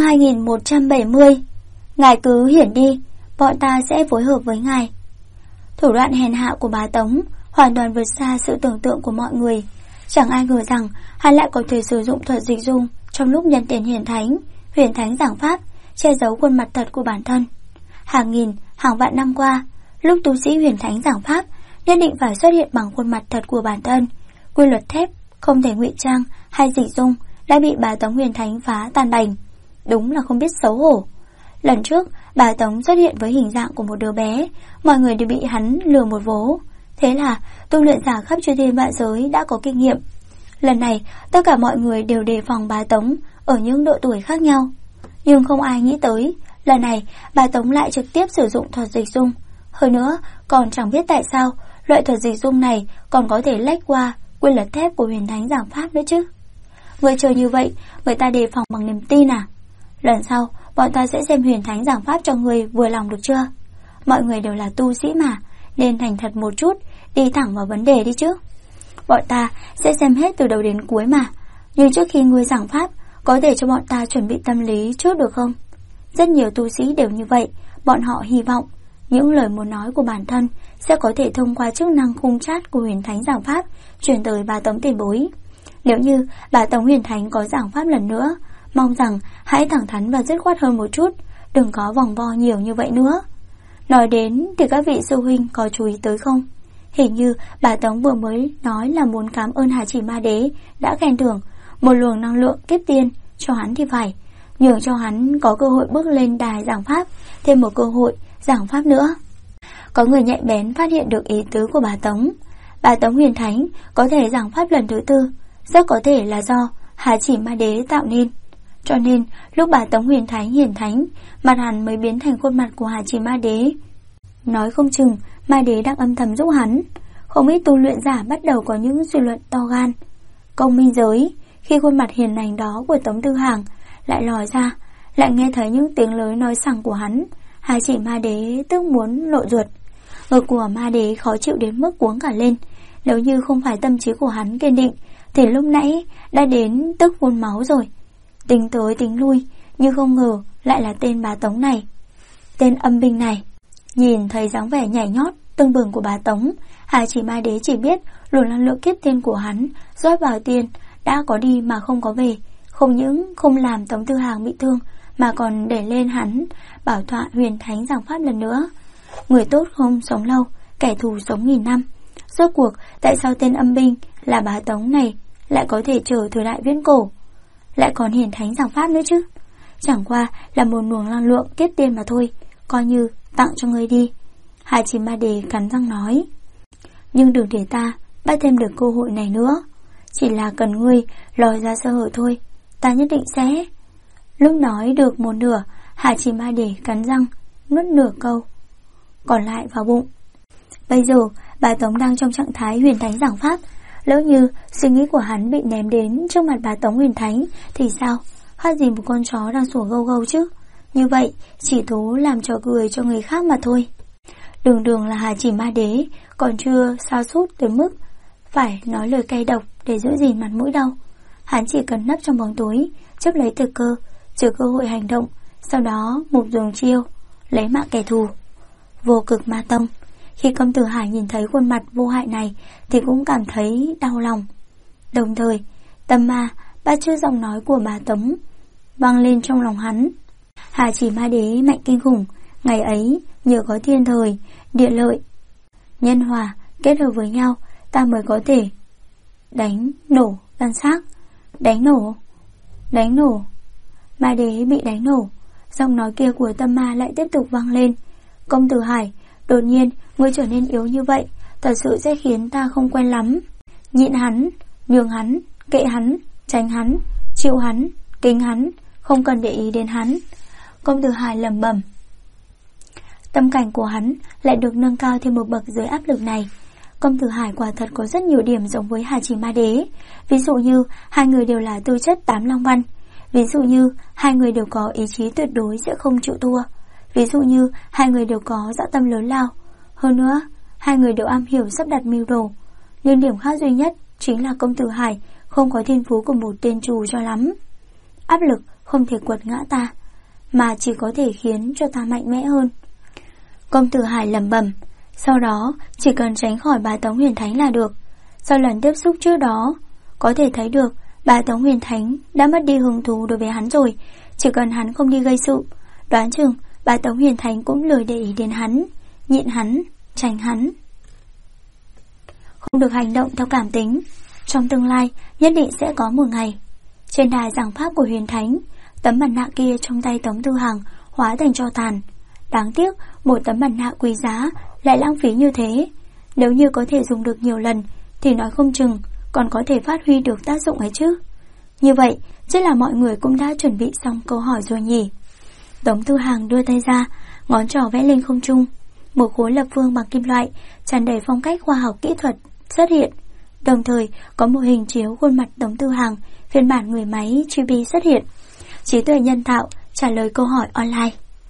2170. Ngài cứ hiển đi, bọn ta sẽ phối hợp với ngài. Thủ đoạn hèn hạ của bá Tống hoàn toàn vượt xa sự tưởng tượng của mọi người. Chẳng ai ngờ rằng hắn lại có thể sử dụng thuật dịch dung trong lúc nhân tiền huyền thánh giảng pháp, che giấu khuôn mặt thật của bản thân. Hàng nghìn, hàng vạn năm qua, lúc tu sĩ huyền thánh giảng pháp nhất định phải xuất hiện bằng khuôn mặt thật của bản thân. Quy luật thép không thể ngụy trang hay dịch dung đã bị bá Tống huyền thánh phá tan bành. Đúng là không biết xấu hổ. Lần trước bá Tống xuất hiện với hình dạng của một đứa bé, mọi người đều bị hắn lừa một vố. Thế là tu luyện giả khắp chư thiên vạn giới đã có kinh nghiệm. Lần này tất cả mọi người đều đề phòng bá Tống ở những độ tuổi khác nhau. Nhưng không ai nghĩ tới lần này bá Tống lại trực tiếp sử dụng thuật dịch dung. Hơn nữa còn chẳng biết tại sao loại thuật dịch dung này còn có thể lách qua quy luật thép của huyền thánh giảng pháp nữa chứ. Người chơi như vậy người ta đề phòng bằng niềm tin à? Lần sau bọn ta sẽ xem huyền thánh giảng pháp cho người vừa lòng được chưa? Mọi người đều là tu sĩ mà, nên thành thật một chút, đi thẳng vào vấn đề đi chứ. Bọn ta sẽ xem hết từ đầu đến cuối mà. Nhưng trước khi ngươi giảng pháp, có thể cho bọn ta chuẩn bị tâm lý trước được không? Rất nhiều tu sĩ đều như vậy. Bọn họ hy vọng những lời muốn nói của bản thân sẽ có thể thông qua chức năng khung chat của huyền thánh giảng pháp chuyển tới bá Tống tiền bối. Nếu như bá Tống huyền thánh có giảng pháp lần nữa, mong rằng hãy thẳng thắn và dứt khoát hơn một chút, đừng có vòng vo nhiều như vậy nữa. Nói đến thì các vị sư huynh có chú ý tới không? Hình như bá Tống vừa mới nói là muốn cảm ơn Hà Chỉ Ma Đế đã khen thưởng một luồng năng lượng kiếp tiên cho hắn thì phải, nhường cho hắn có cơ hội bước lên đài giảng pháp, thêm một cơ hội giảng pháp nữa. Có người nhạy bén phát hiện được ý tứ của bá Tống. Bá Tống huyền thánh có thể giảng pháp lần thứ tư, rất có thể là do Hà Chỉ Ma Đế tạo nên. Cho nên lúc bá Tống huyền thánh hiển thánh, mặt hắn mới biến thành khuôn mặt của Hà Chỉ Ma Đế. Nói không chừng Ma Đế đang âm thầm giúp hắn. Không ít tu luyện giả bắt đầu có những suy luận to gan. Công minh giới, khi khuôn mặt hiền lành đó của Tống Thư Hàng lại lòi ra, lại nghe thấy những tiếng lớn nói sằng của hắn, Hà Chỉ Ma Đế tức muốn lộ ruột. Ngực của Ma Đế khó chịu đến mức cuống cả lên. Nếu như không phải tâm trí của hắn kiên định thì lúc nãy đã đến tức phun máu rồi. Tính tới tính lui, nhưng không ngờ lại là tên bá Tống này, tên âm binh này. Nhìn thấy dáng vẻ nhảy nhót tưng bừng của bá Tống, Hà Chỉ Ma Đế chỉ biết luồng năng lượng kiếp tiên của hắn rót vào tiên đã có đi mà không có về. Không những không làm Tống Thư Hàng bị thương, mà còn để lên hắn bảo tọa huyền thánh giảng pháp lần nữa. Người tốt không sống lâu, kẻ thù sống nghìn năm. Rốt cuộc tại sao tên âm binh là bá Tống này lại có thể trở thời đại viễn cổ, lại còn hiển thánh giảng pháp nữa chứ? Chẳng qua là một luồng năng lượng kiếp tiên mà thôi, coi như tặng cho ngươi đi. Hà Chỉ Ma Đế cắn răng nói. Nhưng đừng để ta bắt thêm được cơ hội này nữa. Chỉ là cần ngươi lòi ra sơ hở thôi, ta nhất định sẽ. Lúc nói được một nửa, Hà Chỉ Ma Đế cắn răng nuốt nửa câu còn lại vào bụng. Bây giờ bá Tống đang trong trạng thái huyền thánh giảng pháp. Lỡ như suy nghĩ của hắn bị ném đến trước mặt bá Tống huyền thánh thì sao? Khác gì một con chó đang sủa gâu gâu chứ. Như vậy chỉ thú làm trò cười cho người khác mà thôi. Đường là Hà Chỉ Ma Đế, còn chưa sa sút tới mức phải nói lời cay độc để giữ gìn mặt mũi đâu. Hắn chỉ cần nấp trong bóng tối, chấp lấy thời cơ, chờ cơ hội hành động, sau đó mục dùng chiêu, lấy mạng kẻ thù. Vô Cực Ma Tông. Khi Công Tử Hải nhìn thấy khuôn mặt vô hại này thì cũng cảm thấy đau lòng. Đồng thời, tâm ma bắt chước giọng nói của bà Tống vang lên trong lòng hắn. Hà Chỉ Ma Đế mạnh kinh khủng, ngày ấy nhờ có thiên thời, địa lợi, nhân hòa kết hợp với nhau, ta mới có thể đánh nổ Gian Xác. Đánh nổ. Ma Đế bị đánh nổ. Giọng nói kia của tâm ma lại tiếp tục vang lên. Công Tử Hải, đột nhiên ngươi trở nên yếu như vậy, thật sự sẽ khiến ta không quen lắm. Nhịn hắn, nhường hắn, kệ hắn, tránh hắn, chịu hắn, kính hắn, không cần để ý đến hắn. Công Tử Hải lẩm bẩm. Tâm cảnh của hắn lại được nâng cao thêm một bậc dưới áp lực này. Công Tử Hải quả thật có rất nhiều điểm giống với Hà Chỉ Ma Đế. Ví dụ như hai người đều là tư chất 8 long văn. Ví dụ như hai người đều có ý chí tuyệt đối sẽ không chịu thua. Ví dụ như hai người đều có dã tâm lớn lao. Hơn nữa, hai người đều am hiểu sắp đặt mưu đồ. Nhưng điểm khác duy nhất chính là Công Tử Hải không có thiên phú của một tên trù cho lắm. Áp lực không thể quật ngã ta, mà chỉ có thể khiến cho ta mạnh mẽ hơn. Công Tử Hải lẩm bẩm. Sau đó chỉ cần tránh khỏi Bá Tống Huyền Thánh là được. Sau lần tiếp xúc trước đó, có thể thấy được Bá Tống Huyền Thánh đã mất đi hứng thú đối với hắn rồi. Chỉ cần hắn không đi gây sự, đoán chừng Bá Tống Huyền Thánh cũng lười để ý đến hắn, nhịn hắn, tránh hắn. Không được hành động theo cảm tính. Trong tương lai nhất định sẽ có một ngày, trên đài giảng pháp của Huyền Thánh, tấm mặt nạ kia trong tay Tống Tư Hằng hóa thành tro tàn. Đáng tiếc một tấm mặt nạ quý giá lại lãng phí như thế. Nếu như có thể dùng được nhiều lần thì nói không chừng còn có thể phát huy được tác dụng ấy chứ. Như vậy chắc là mọi người cũng đã chuẩn bị xong câu hỏi rồi nhỉ. Tống Tư Hằng đưa tay ra, ngón trỏ vẽ lên không trung. Một khối lập phương bằng kim loại tràn đầy phong cách khoa học kỹ thuật xuất hiện. Đồng thời có một hình chiếu khuôn mặt Tống Tư Hằng phiên bản người máy chibi xuất hiện. Trí tuệ nhân tạo trả lời câu hỏi online.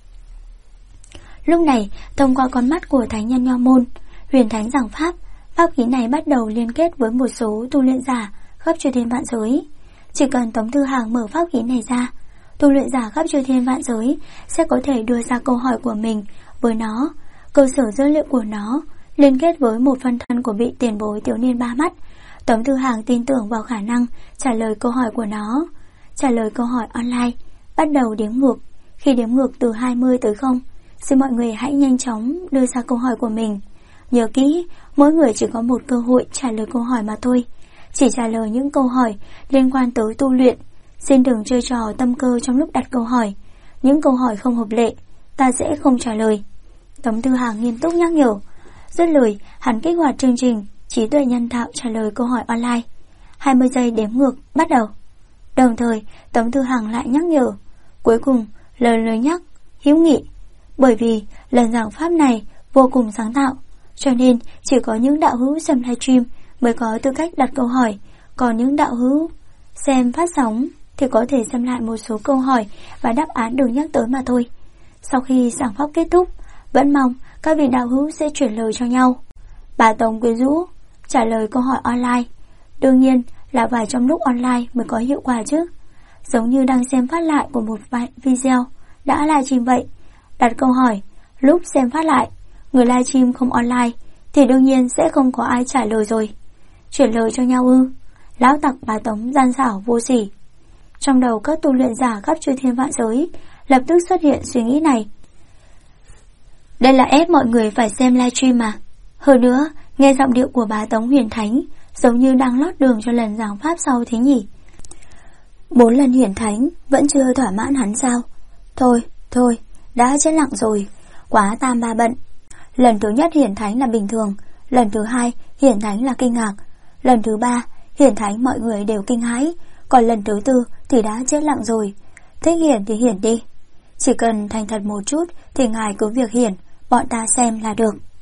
Lúc này, thông qua con mắt của Thánh Nhân Nho Môn, Huyền Thánh giảng pháp, pháp khí này bắt đầu liên kết với một số tu luyện giả khắp chư thiên vạn giới. Chỉ cần Tống Tư Hằng mở pháp khí này ra, tu luyện giả khắp chư thiên vạn giới sẽ có thể đưa ra câu hỏi của mình với nó. Cơ sở dữ liệu của nó liên kết với một phân thân của vị tiền bối thiếu niên ba mắt. Tống Tư Hằng tin tưởng vào khả năng trả lời câu hỏi của nó. Trả lời câu hỏi online, bắt đầu đếm ngược. Khi đếm ngược từ 20 tới 0, xin mọi người hãy nhanh chóng đưa ra câu hỏi của mình. Nhớ kỹ, mỗi người chỉ có một cơ hội trả lời câu hỏi mà thôi. Chỉ trả lời những câu hỏi liên quan tới tu luyện. Xin đừng chơi trò tâm cơ trong lúc đặt câu hỏi. Những câu hỏi không hợp lệ, ta sẽ không trả lời. Tống Tư Hằng nghiêm túc nhắc nhở. Dứt lời, hắn kích hoạt chương trình trí tuệ nhân tạo trả lời câu hỏi online. 20 giây đếm ngược, bắt đầu. Đồng thời, Tống Tư Hằng lại nhắc nhở. Cuối cùng, lời nhắc, hữu nghị. Bởi vì lần giảng pháp này vô cùng sáng tạo, cho nên chỉ có những đạo hữu xem livestream mới có tư cách đặt câu hỏi. Còn những đạo hữu xem phát sóng thì có thể xem lại một số câu hỏi và đáp án được nhắc tới mà thôi. Sau khi giảng pháp kết thúc, vẫn mong các vị đạo hữu sẽ chuyển lời cho nhau. Bà Tống quyến rũ trả lời câu hỏi online. Đương nhiên là phải trong lúc online mới có hiệu quả chứ. Giống như đang xem phát lại của một video đã livestream vậy. Đặt câu hỏi, lúc xem phát lại, người livestream không online thì đương nhiên sẽ không có ai trả lời rồi. Chuyển lời cho nhau ư? Lão tặc bà Tống gian xảo vô sỉ. Trong đầu các tu luyện giả khắp chư thiên vạn giới lập tức xuất hiện suy nghĩ này. Đây là ép mọi người phải xem livestream mà. Hơn nữa, nghe giọng điệu của bá Tống Huyền Thánh giống như đang lót đường cho lần giảng pháp sau thế nhỉ. 4 lần Huyền Thánh vẫn chưa thỏa mãn hắn sao? Thôi, đã chết lặng rồi, quá tam ba bận. Lần thứ nhất Hiển Thánh là bình thường, lần thứ hai Hiển Thánh là kinh ngạc, lần thứ ba Hiển Thánh mọi người đều kinh hãi, còn lần thứ tư thì đã chết lặng rồi. Thích hiển thì hiển đi, chỉ cần thành thật một chút thì ngài cứ việc hiển, bọn ta xem là được.